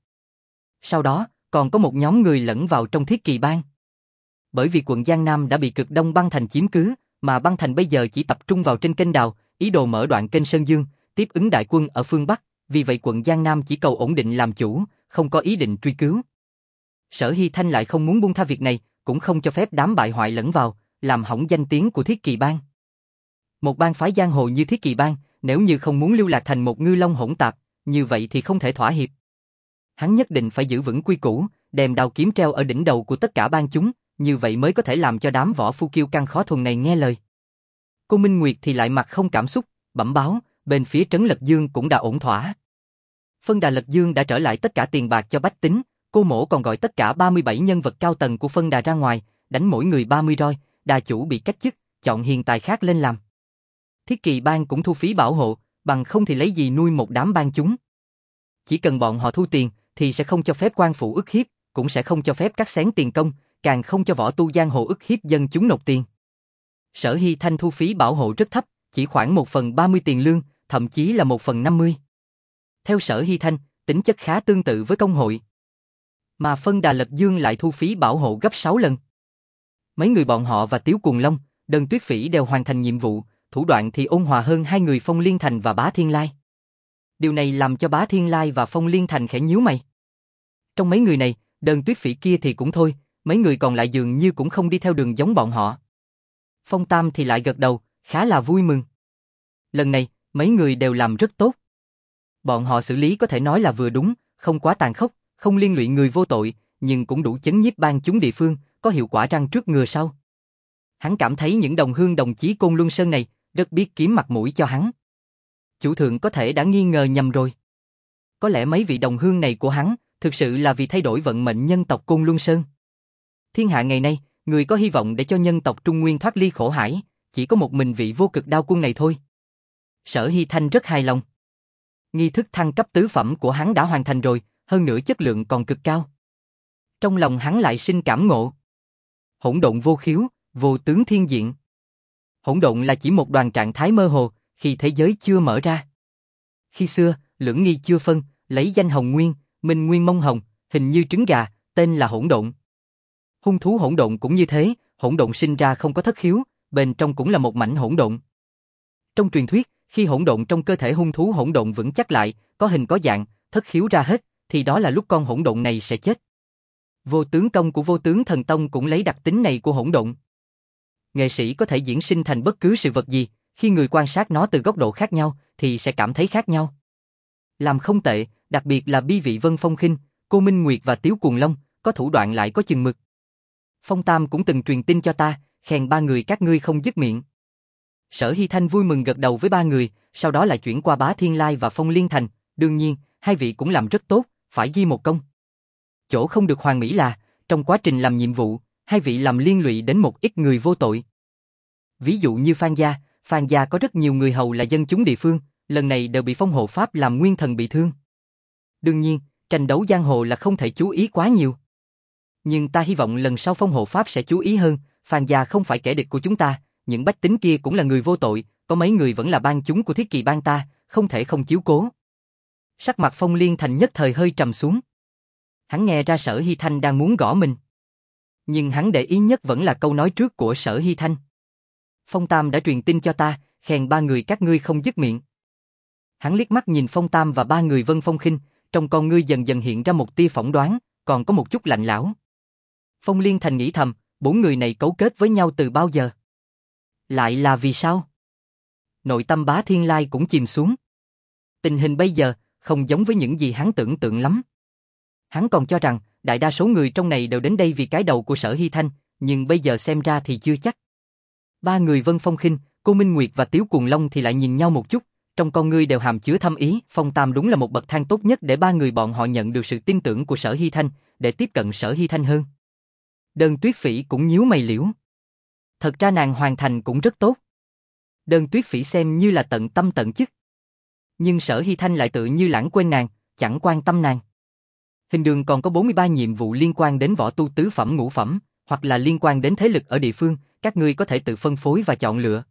Sau đó, còn có một nhóm người lẫn vào trong Thiết Kỳ Bang. Bởi vì quận Giang Nam đã bị cực đông băng thành chiếm cứ, mà băng thành bây giờ chỉ tập trung vào trên kênh đào, ý đồ mở đoạn kênh Sơn Dương, tiếp ứng đại quân ở phương Bắc, vì vậy quận Giang Nam chỉ cầu ổn định làm chủ, không có ý định truy cứu. Sở Hy Thanh lại không muốn buông tha việc này, cũng không cho phép đám bại hoại lẫn vào, làm hỏng danh tiếng của Thiết Kỳ Bang. Một bang phái giang hồ như Thiết Kỳ Bang, nếu như không muốn lưu lạc thành một ngư long hỗn tạp, như vậy thì không thể thỏa hiệp. Hắn nhất định phải giữ vững quy củ, đem đao kiếm treo ở đỉnh đầu của tất cả bang chúng, như vậy mới có thể làm cho đám võ phu kiêu căng khó thuần này nghe lời. Cô Minh Nguyệt thì lại mặt không cảm xúc, bẩm báo, bên phía Trấn Lật Dương cũng đã ổn thỏa. Phân Đà Lật Dương đã trở lại tất cả tiền bạc cho bách tính, cô mổ còn gọi tất cả ba mươi bảy nhân vật cao tầng của Phân Đà ra ngoài, đánh mỗi người ba mươi roi, đà chủ bị cách chức, chọn hiền tài khác lên làm. Thiết Kỳ Bang cũng thu phí bảo hộ, bằng không thì lấy gì nuôi một đám bang chúng. Chỉ cần bọn họ thu tiền, thì sẽ không cho phép quan phủ ức hiếp, cũng sẽ không cho phép cắt xén tiền công, càng không cho võ tu giang hồ ức hiếp dân chúng nộp tiền. Sở Hy Thanh thu phí bảo hộ rất thấp, chỉ khoảng một phần ba mươi tiền lương, thậm chí là một phần năm mươi. Theo Sở Hy Thanh, tính chất khá tương tự với công hội. Mà Phân Đà Lật Dương lại thu phí bảo hộ gấp sáu lần. Mấy người bọn họ và Tiếu Cuồng Long, Đơn Tuyết Phỉ đều hoàn thành nhiệm vụ, thủ đoạn thì ôn hòa hơn hai người Phong Liên Thành và Bá Thiên Lai. Điều này làm cho Bá Thiên Lai và Phong Liên Thành khẽ nhíu mày. Trong mấy người này, Đơn Tuyết Phỉ kia thì cũng thôi, mấy người còn lại dường như cũng không đi theo đường giống bọn họ. Phong Tam thì lại gật đầu, khá là vui mừng. Lần này, mấy người đều làm rất tốt. Bọn họ xử lý có thể nói là vừa đúng, không quá tàn khốc, không liên lụy người vô tội, nhưng cũng đủ chấn nhiếp bang chúng địa phương, có hiệu quả răng trước ngừa sau. Hắn cảm thấy những đồng hương đồng chí Côn Luân Sơn này rất biết kiếm mặt mũi cho hắn. Chủ thượng có thể đã nghi ngờ nhầm rồi. Có lẽ mấy vị đồng hương này của hắn thực sự là vì thay đổi vận mệnh nhân tộc Côn Luân Sơn. Thiên hạ ngày nay, người có hy vọng để cho nhân tộc Trung Nguyên thoát ly khổ hải, chỉ có một mình vị vô cực đao quân này thôi. Sở Hy Thanh rất hài lòng. Nghi thức thăng cấp tứ phẩm của hắn đã hoàn thành rồi, hơn nữa chất lượng còn cực cao. Trong lòng hắn lại sinh cảm ngộ. Hỗn độn vô khiếu, vô tướng thiên diện. Hỗn độn là chỉ một đoàn trạng thái mơ hồ, khi thế giới chưa mở ra. Khi xưa, lưỡng nghi chưa phân, lấy danh Hồng Nguyên, Minh Nguyên Mông Hồng, hình như trứng gà, tên là hỗn độn. Hung thú hỗn độn cũng như thế, hỗn độn sinh ra không có thất khiếu, bên trong cũng là một mảnh hỗn độn. Trong truyền thuyết, khi hỗn độn trong cơ thể hung thú hỗn độn vững chắc lại, có hình có dạng, thất khiếu ra hết, thì đó là lúc con hỗn độn này sẽ chết. Vô tướng công của Vô Tướng Thần Tông cũng lấy đặc tính này của hỗn độn. Nghệ sĩ có thể diễn sinh thành bất cứ sự vật gì, Khi người quan sát nó từ góc độ khác nhau, thì sẽ cảm thấy khác nhau. Làm không tệ, đặc biệt là bi vị Vân Phong Khinh, Cô Minh Nguyệt và Tiếu Cuồng Long, có thủ đoạn lại có chừng mực. Phong Tam cũng từng truyền tin cho ta, khen ba người các ngươi không dứt miệng. Sở Hy Thanh vui mừng gật đầu với ba người, sau đó lại chuyển qua Bá Thiên Lai và Phong Liên Thành, đương nhiên, hai vị cũng làm rất tốt, phải ghi một công. Chỗ không được hoàn mỹ là, trong quá trình làm nhiệm vụ, hai vị làm liên lụy đến một ít người vô tội. Ví dụ như Phan Gia, Phan Gia có rất nhiều người hầu là dân chúng địa phương, lần này đều bị Phong Hộ Pháp làm nguyên thần bị thương. Đương nhiên, tranh đấu giang hồ là không thể chú ý quá nhiều. Nhưng ta hy vọng lần sau Phong Hộ Pháp sẽ chú ý hơn, Phan Gia không phải kẻ địch của chúng ta, những bách tính kia cũng là người vô tội, có mấy người vẫn là bang chúng của Thiết Kỳ bang ta, không thể không chiếu cố. Sắc mặt Phong Liên Thành nhất thời hơi trầm xuống. Hắn nghe ra Sở Hy Thanh đang muốn gõ mình. Nhưng hắn để ý nhất vẫn là câu nói trước của Sở Hy Thanh. Phong Tam đã truyền tin cho ta, khen ba người các ngươi không dứt miệng. Hắn liếc mắt nhìn Phong Tam và ba người Vân Phong Khinh, trong con ngươi dần dần hiện ra một tia phỏng đoán, còn có một chút lạnh lẽo. Phong Liên Thành nghĩ thầm, bốn người này cấu kết với nhau từ bao giờ? Lại là vì sao? Nội tâm Bá Thiên Lai cũng chìm xuống. Tình hình bây giờ không giống với những gì hắn tưởng tượng lắm. Hắn còn cho rằng đại đa số người trong này đều đến đây vì cái đầu của Sở Hy Thanh, nhưng bây giờ xem ra thì chưa chắc. Ba người Vân Phong Khinh, Cô Minh Nguyệt và Tiếu Cuồng Long thì lại nhìn nhau một chút, trong con ngươi đều hàm chứa thâm ý. Phong Tam đúng là một bậc thang tốt nhất để ba người bọn họ nhận được sự tin tưởng của Sở Hy Thanh, để tiếp cận Sở Hy Thanh hơn. Đơn Tuyết Phỉ cũng nhíu mày liễu. Thật ra nàng hoàn thành cũng rất tốt. Đơn Tuyết Phỉ xem như là tận tâm tận chức. Nhưng Sở Hy Thanh lại tự như lãng quên nàng, chẳng quan tâm nàng. Hình đường còn có bốn mươi ba nhiệm vụ liên quan đến võ tu tứ phẩm ngũ phẩm, hoặc là liên quan đến thế lực ở địa phương, các ngươi có thể tự phân phối và chọn lựa.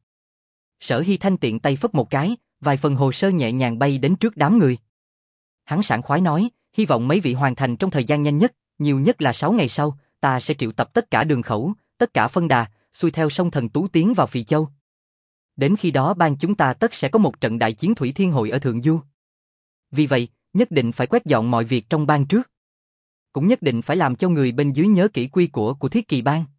Sở Hy Thanh tiện tay phất một cái, vài phần hồ sơ nhẹ nhàng bay đến trước đám người. Hắn sảng khoái nói, hy vọng mấy vị hoàn thành trong thời gian nhanh nhất, nhiều nhất là sáu ngày sau, ta sẽ triệu tập tất cả đường khẩu, tất cả phân đà, xuôi theo sông Thần Tú tiến vào Phì Châu. Đến khi đó bang chúng ta tất sẽ có một trận đại chiến thủy thiên hội ở Thượng Du. Vì vậy, nhất định phải quét dọn mọi việc trong bang trước. Cũng nhất định phải làm cho người bên dưới nhớ kỹ quy của của Thiết Kỳ bang.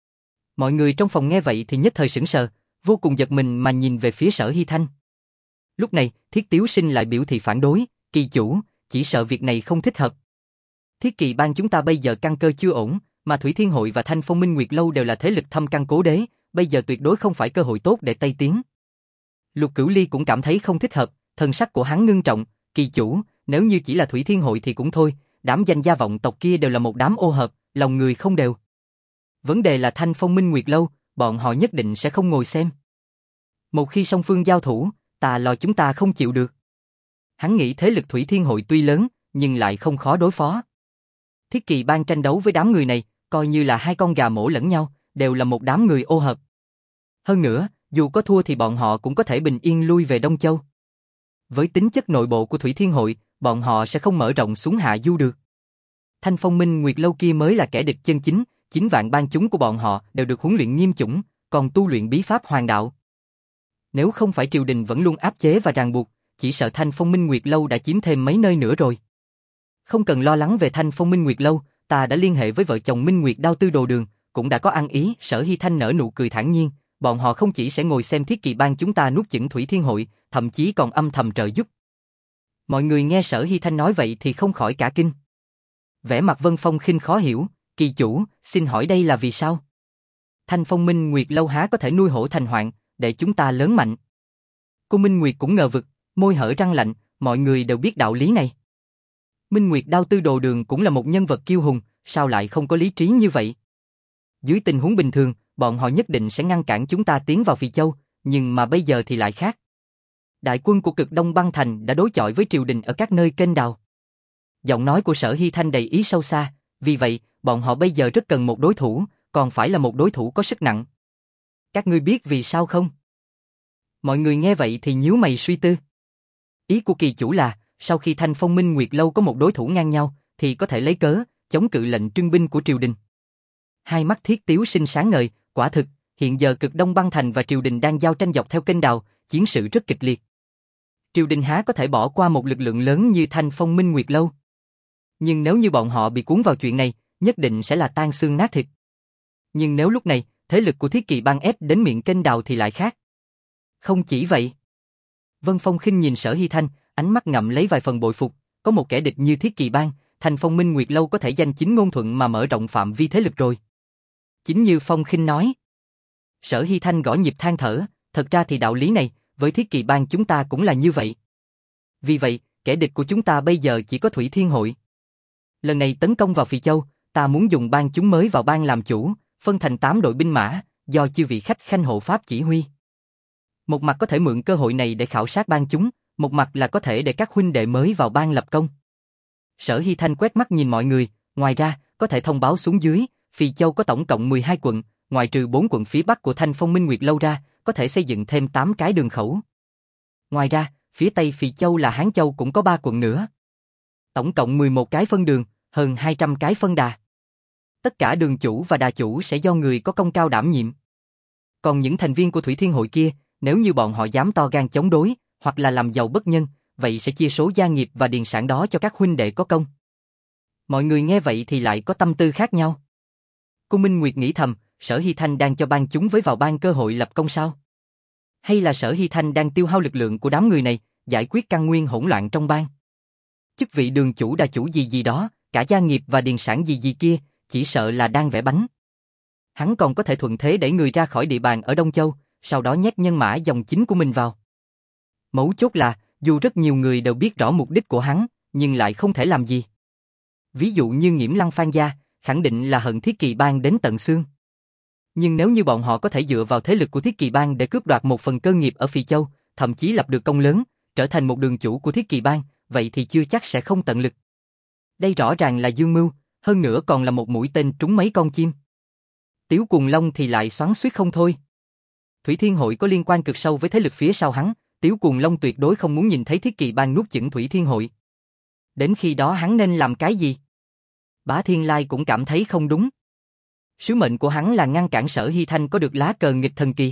Mọi người trong phòng nghe vậy thì nhất thời sững sờ, vô cùng giật mình mà nhìn về phía Sở Hy Thanh. Lúc này, Thiết Tiếu Sinh lại biểu thị phản đối, kỳ chủ, chỉ sợ việc này không thích hợp. Thiết Kỳ bang chúng ta bây giờ căn cơ chưa ổn, mà Thủy Thiên Hội và Thanh Phong Minh Nguyệt Lâu đều là thế lực thâm căn cố đế, bây giờ tuyệt đối không phải cơ hội tốt để Tây tiến. Lục Cửu Ly cũng cảm thấy không thích hợp, thần sắc của hắn ngưng trọng, kỳ chủ, nếu như chỉ là Thủy Thiên Hội thì cũng thôi, đám danh gia vọng tộc kia đều là một đám ô hợp, lòng người không đều. Vấn đề là Thanh Phong Minh Nguyệt Lâu, bọn họ nhất định sẽ không ngồi xem. Một khi song phương giao thủ, ta lo chúng ta không chịu được. Hắn nghĩ thế lực Thủy Thiên Hội tuy lớn, nhưng lại không khó đối phó. Thiết Kỳ bang tranh đấu với đám người này, coi như là hai con gà mổ lẫn nhau, đều là một đám người ô hợp. Hơn nữa, dù có thua thì bọn họ cũng có thể bình yên lui về Đông Châu. Với tính chất nội bộ của Thủy Thiên Hội, bọn họ sẽ không mở rộng xuống Hạ Du được. Thanh Phong Minh Nguyệt Lâu kia mới là kẻ địch chân chính, chín vạn bang chúng của bọn họ đều được huấn luyện nghiêm chủng, còn tu luyện bí pháp hoàng đạo. Nếu không phải triều đình vẫn luôn áp chế và ràng buộc, chỉ sợ Thanh Phong Minh Nguyệt Lâu đã chiếm thêm mấy nơi nữa rồi. Không cần lo lắng về Thanh Phong Minh Nguyệt Lâu, ta đã liên hệ với vợ chồng Minh Nguyệt Đao Tư Đồ Đường, cũng đã có ăn ý. Sở Hy Thanh nở nụ cười thản nhiên, bọn họ không chỉ sẽ ngồi xem Thiết Kỳ bang chúng ta nuốt chửng Thủy Thiên Hội, thậm chí còn âm thầm trợ giúp. Mọi người nghe Sở Hy Thanh nói vậy thì không khỏi cả kinh. Vẻ mặt Vân Phong Khinh khó hiểu, kỳ chủ, xin hỏi đây là vì sao? Thanh Phong Minh Nguyệt Lâu há có thể nuôi hổ thành hoạn, để chúng ta lớn mạnh? Cô Minh Nguyệt cũng ngờ vực, môi hở răng lạnh, mọi người đều biết đạo lý này. Minh Nguyệt Đao Tư Đồ Đường cũng là một nhân vật kiêu hùng, sao lại không có lý trí như vậy? Dưới tình huống bình thường, bọn họ nhất định sẽ ngăn cản chúng ta tiến vào Phì Châu, nhưng mà bây giờ thì lại khác. Đại quân của Cực Đông Băng Thành đã đối chọi với triều đình ở các nơi kênh đào. Giọng nói của Sở Hy Thanh đầy ý sâu xa, vì vậy, bọn họ bây giờ rất cần một đối thủ, còn phải là một đối thủ có sức nặng. Các ngươi biết vì sao không? Mọi người nghe vậy thì nhíu mày suy tư. Ý của kỳ chủ là, sau khi Thanh Phong Minh Nguyệt Lâu có một đối thủ ngang nhau, thì có thể lấy cớ, chống cự lệnh trưng binh của triều đình. Hai mắt Thiết Tiếu Sinh sáng ngời, quả thực, hiện giờ Cực Đông Băng Thành và triều đình đang giao tranh dọc theo kênh đào, chiến sự rất kịch liệt. Triều đình há có thể bỏ qua một lực lượng lớn như Thanh Phong Minh Nguyệt Lâu. Nhưng nếu như bọn họ bị cuốn vào chuyện này, nhất định sẽ là tan xương nát thịt. Nhưng nếu lúc này, thế lực của Thiết Kỳ bang ép đến miệng kênh đào thì lại khác. Không chỉ vậy. Vân Phong khinh nhìn Sở Hy Thanh, ánh mắt ngậm lấy vài phần bội phục, có một kẻ địch như Thiết Kỳ Bang, Thành Phong Minh Nguyệt Lâu có thể danh chính ngôn thuận mà mở rộng phạm vi thế lực rồi. Chính như Phong khinh nói. Sở Hy Thanh gõ nhịp than thở, thật ra thì đạo lý này, với Thiết Kỳ Bang chúng ta cũng là như vậy. Vì vậy, kẻ địch của chúng ta bây giờ chỉ có Thủy Thiên Hội. Lần này tấn công vào Phì Châu, ta muốn dùng bang chúng mới vào bang làm chủ, phân thành tám đội binh mã, do chư vị khách khanh hộ pháp chỉ huy. Một mặt có thể mượn cơ hội này để khảo sát bang chúng, một mặt là có thể để các huynh đệ mới vào bang lập công. Sở Hy Thanh quét mắt nhìn mọi người, ngoài ra, có thể thông báo xuống dưới, Phì Châu có tổng cộng mười hai quận, ngoài trừ bốn quận phía bắc của Thanh Phong Minh Nguyệt Lâu ra, có thể xây dựng thêm tám cái đường khẩu. Ngoài ra, phía tây Phì Châu là Hán Châu cũng có ba quận nữa. Tổng cộng mười một cái phân đường, hơn hai trăm cái phân đà. Tất cả đường chủ và đà chủ sẽ do người có công cao đảm nhiệm. Còn những thành viên của Thủy Thiên Hội kia, nếu như bọn họ dám to gan chống đối, hoặc là làm giàu bất nhân, vậy sẽ chia số gia nghiệp và điền sản đó cho các huynh đệ có công. Mọi người nghe vậy thì lại có tâm tư khác nhau. Cô Minh Nguyệt nghĩ thầm, Sở Hy Thanh đang cho bang chúng với vào bang cơ hội lập công sao? Hay là Sở Hy Thanh đang tiêu hao lực lượng của đám người này, giải quyết căn nguyên hỗn loạn trong bang? Chức vị đường chủ đà chủ gì gì đó, cả gia nghiệp và điền sản gì gì kia, chỉ sợ là đang vẽ bánh. Hắn còn có thể thuận thế đẩy người ra khỏi địa bàn ở Đông Châu, sau đó nhét nhân mã dòng chính của mình vào. Mấu chốt là, dù rất nhiều người đều biết rõ mục đích của hắn, nhưng lại không thể làm gì. Ví dụ như Nghiễm Lăng Phan gia, khẳng định là hận Thiết Kỳ Bang đến tận xương. Nhưng nếu như bọn họ có thể dựa vào thế lực của Thiết Kỳ Bang để cướp đoạt một phần cơ nghiệp ở Phì Châu, thậm chí lập được công lớn, trở thành một đường chủ của Thiết Kỳ Bang, vậy thì chưa chắc sẽ không tận lực. Đây rõ ràng là dương mưu, hơn nữa còn là một mũi tên trúng mấy con chim. Tiếu Cuồng Long thì lại xoắn xuýt không thôi. Thủy Thiên Hội có liên quan cực sâu với thế lực phía sau hắn, Tiếu Cuồng Long tuyệt đối không muốn nhìn thấy Thiết Kỳ Bang nuốt chửng Thủy Thiên Hội. Đến khi đó hắn nên làm cái gì? Bá Thiên Lai cũng cảm thấy không đúng. Sứ mệnh của hắn là ngăn cản Sở Hy Thanh có được lá cờ nghịch thần kỳ.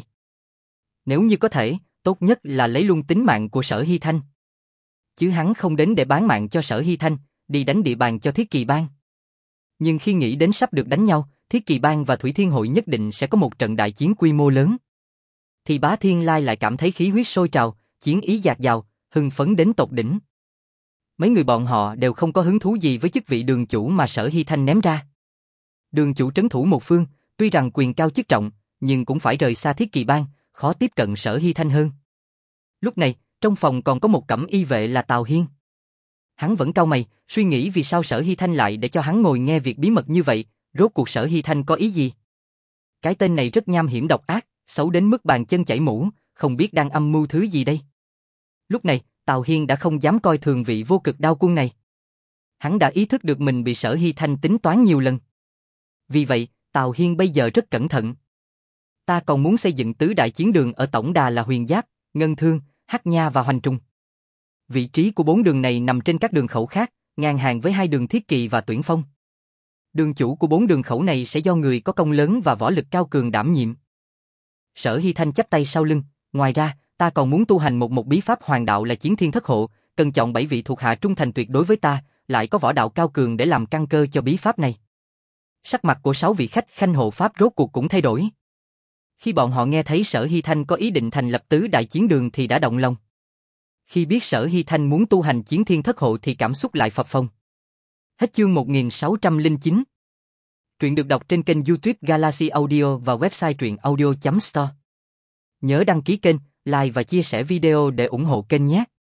Nếu như có thể, tốt nhất là lấy luôn tính mạng của Sở Hy Thanh. Chứ hắn không đến để bán mạng cho Sở Hy Thanh, đi đánh địa bàn cho Thiết Kỳ Bang. Nhưng khi nghĩ đến sắp được đánh nhau, Thiết Kỳ Bang và Thủy Thiên Hội nhất định sẽ có một trận đại chiến quy mô lớn. Thì Bá Thiên Lai lại cảm thấy khí huyết sôi trào, chiến ý dạt dào, hưng phấn đến tột đỉnh. Mấy người bọn họ đều không có hứng thú gì với chức vị đường chủ mà Sở Hy Thanh ném ra. Đường chủ trấn thủ một phương, tuy rằng quyền cao chức trọng, nhưng cũng phải rời xa Thiết Kỳ Bang, khó tiếp cận Sở Hy Thanh hơn. Lúc này, trong phòng còn có một cẩm y vệ là Tào Hiên. Hắn vẫn cau mày, suy nghĩ vì sao Sở Hy Thanh lại để cho hắn ngồi nghe việc bí mật như vậy, rốt cuộc Sở Hy Thanh có ý gì? Cái tên này rất nham hiểm độc ác, xấu đến mức bàn chân chảy mũ, không biết đang âm mưu thứ gì đây. Lúc này, Tào Hiên đã không dám coi thường vị vô cực đao quân này. Hắn đã ý thức được mình bị Sở Hy Thanh tính toán nhiều lần. Vì vậy, Tào Hiên bây giờ rất cẩn thận. Ta còn muốn xây dựng tứ đại chiến đường ở tổng đà là Huyền Giáp, Ngân Thương, Hắc Nha và Hoành Trung. Vị trí của bốn đường này nằm trên các đường khẩu khác, ngang hàng với hai đường Thiết Kỳ và Tuyển Phong. Đường chủ của bốn đường khẩu này sẽ do người có công lớn và võ lực cao cường đảm nhiệm. Sở Hy Thanh chắp tay sau lưng, ngoài ra, ta còn muốn tu hành một một bí pháp hoàng đạo là Chiến Thiên Thất Hộ, cần chọn bảy vị thuộc hạ trung thành tuyệt đối với ta, lại có võ đạo cao cường để làm căn cơ cho bí pháp này. Sắc mặt của sáu vị khách khanh hộ pháp rốt cuộc cũng thay đổi. Khi bọn họ nghe thấy Sở Hy Thanh có ý định thành lập tứ đại chiến đường thì đã động lòng. Khi biết Sở Hy Thanh muốn tu hành Chiến Thiên Thất Hộ thì cảm xúc lại phập phồng. Hết chương một nghìn sáu trăm lẻ chín. Truyện được đọc trên kênh YouTube Galaxy Audio và website truyện audio chấm store. Nhớ đăng ký kênh, like và chia sẻ video để ủng hộ kênh nhé.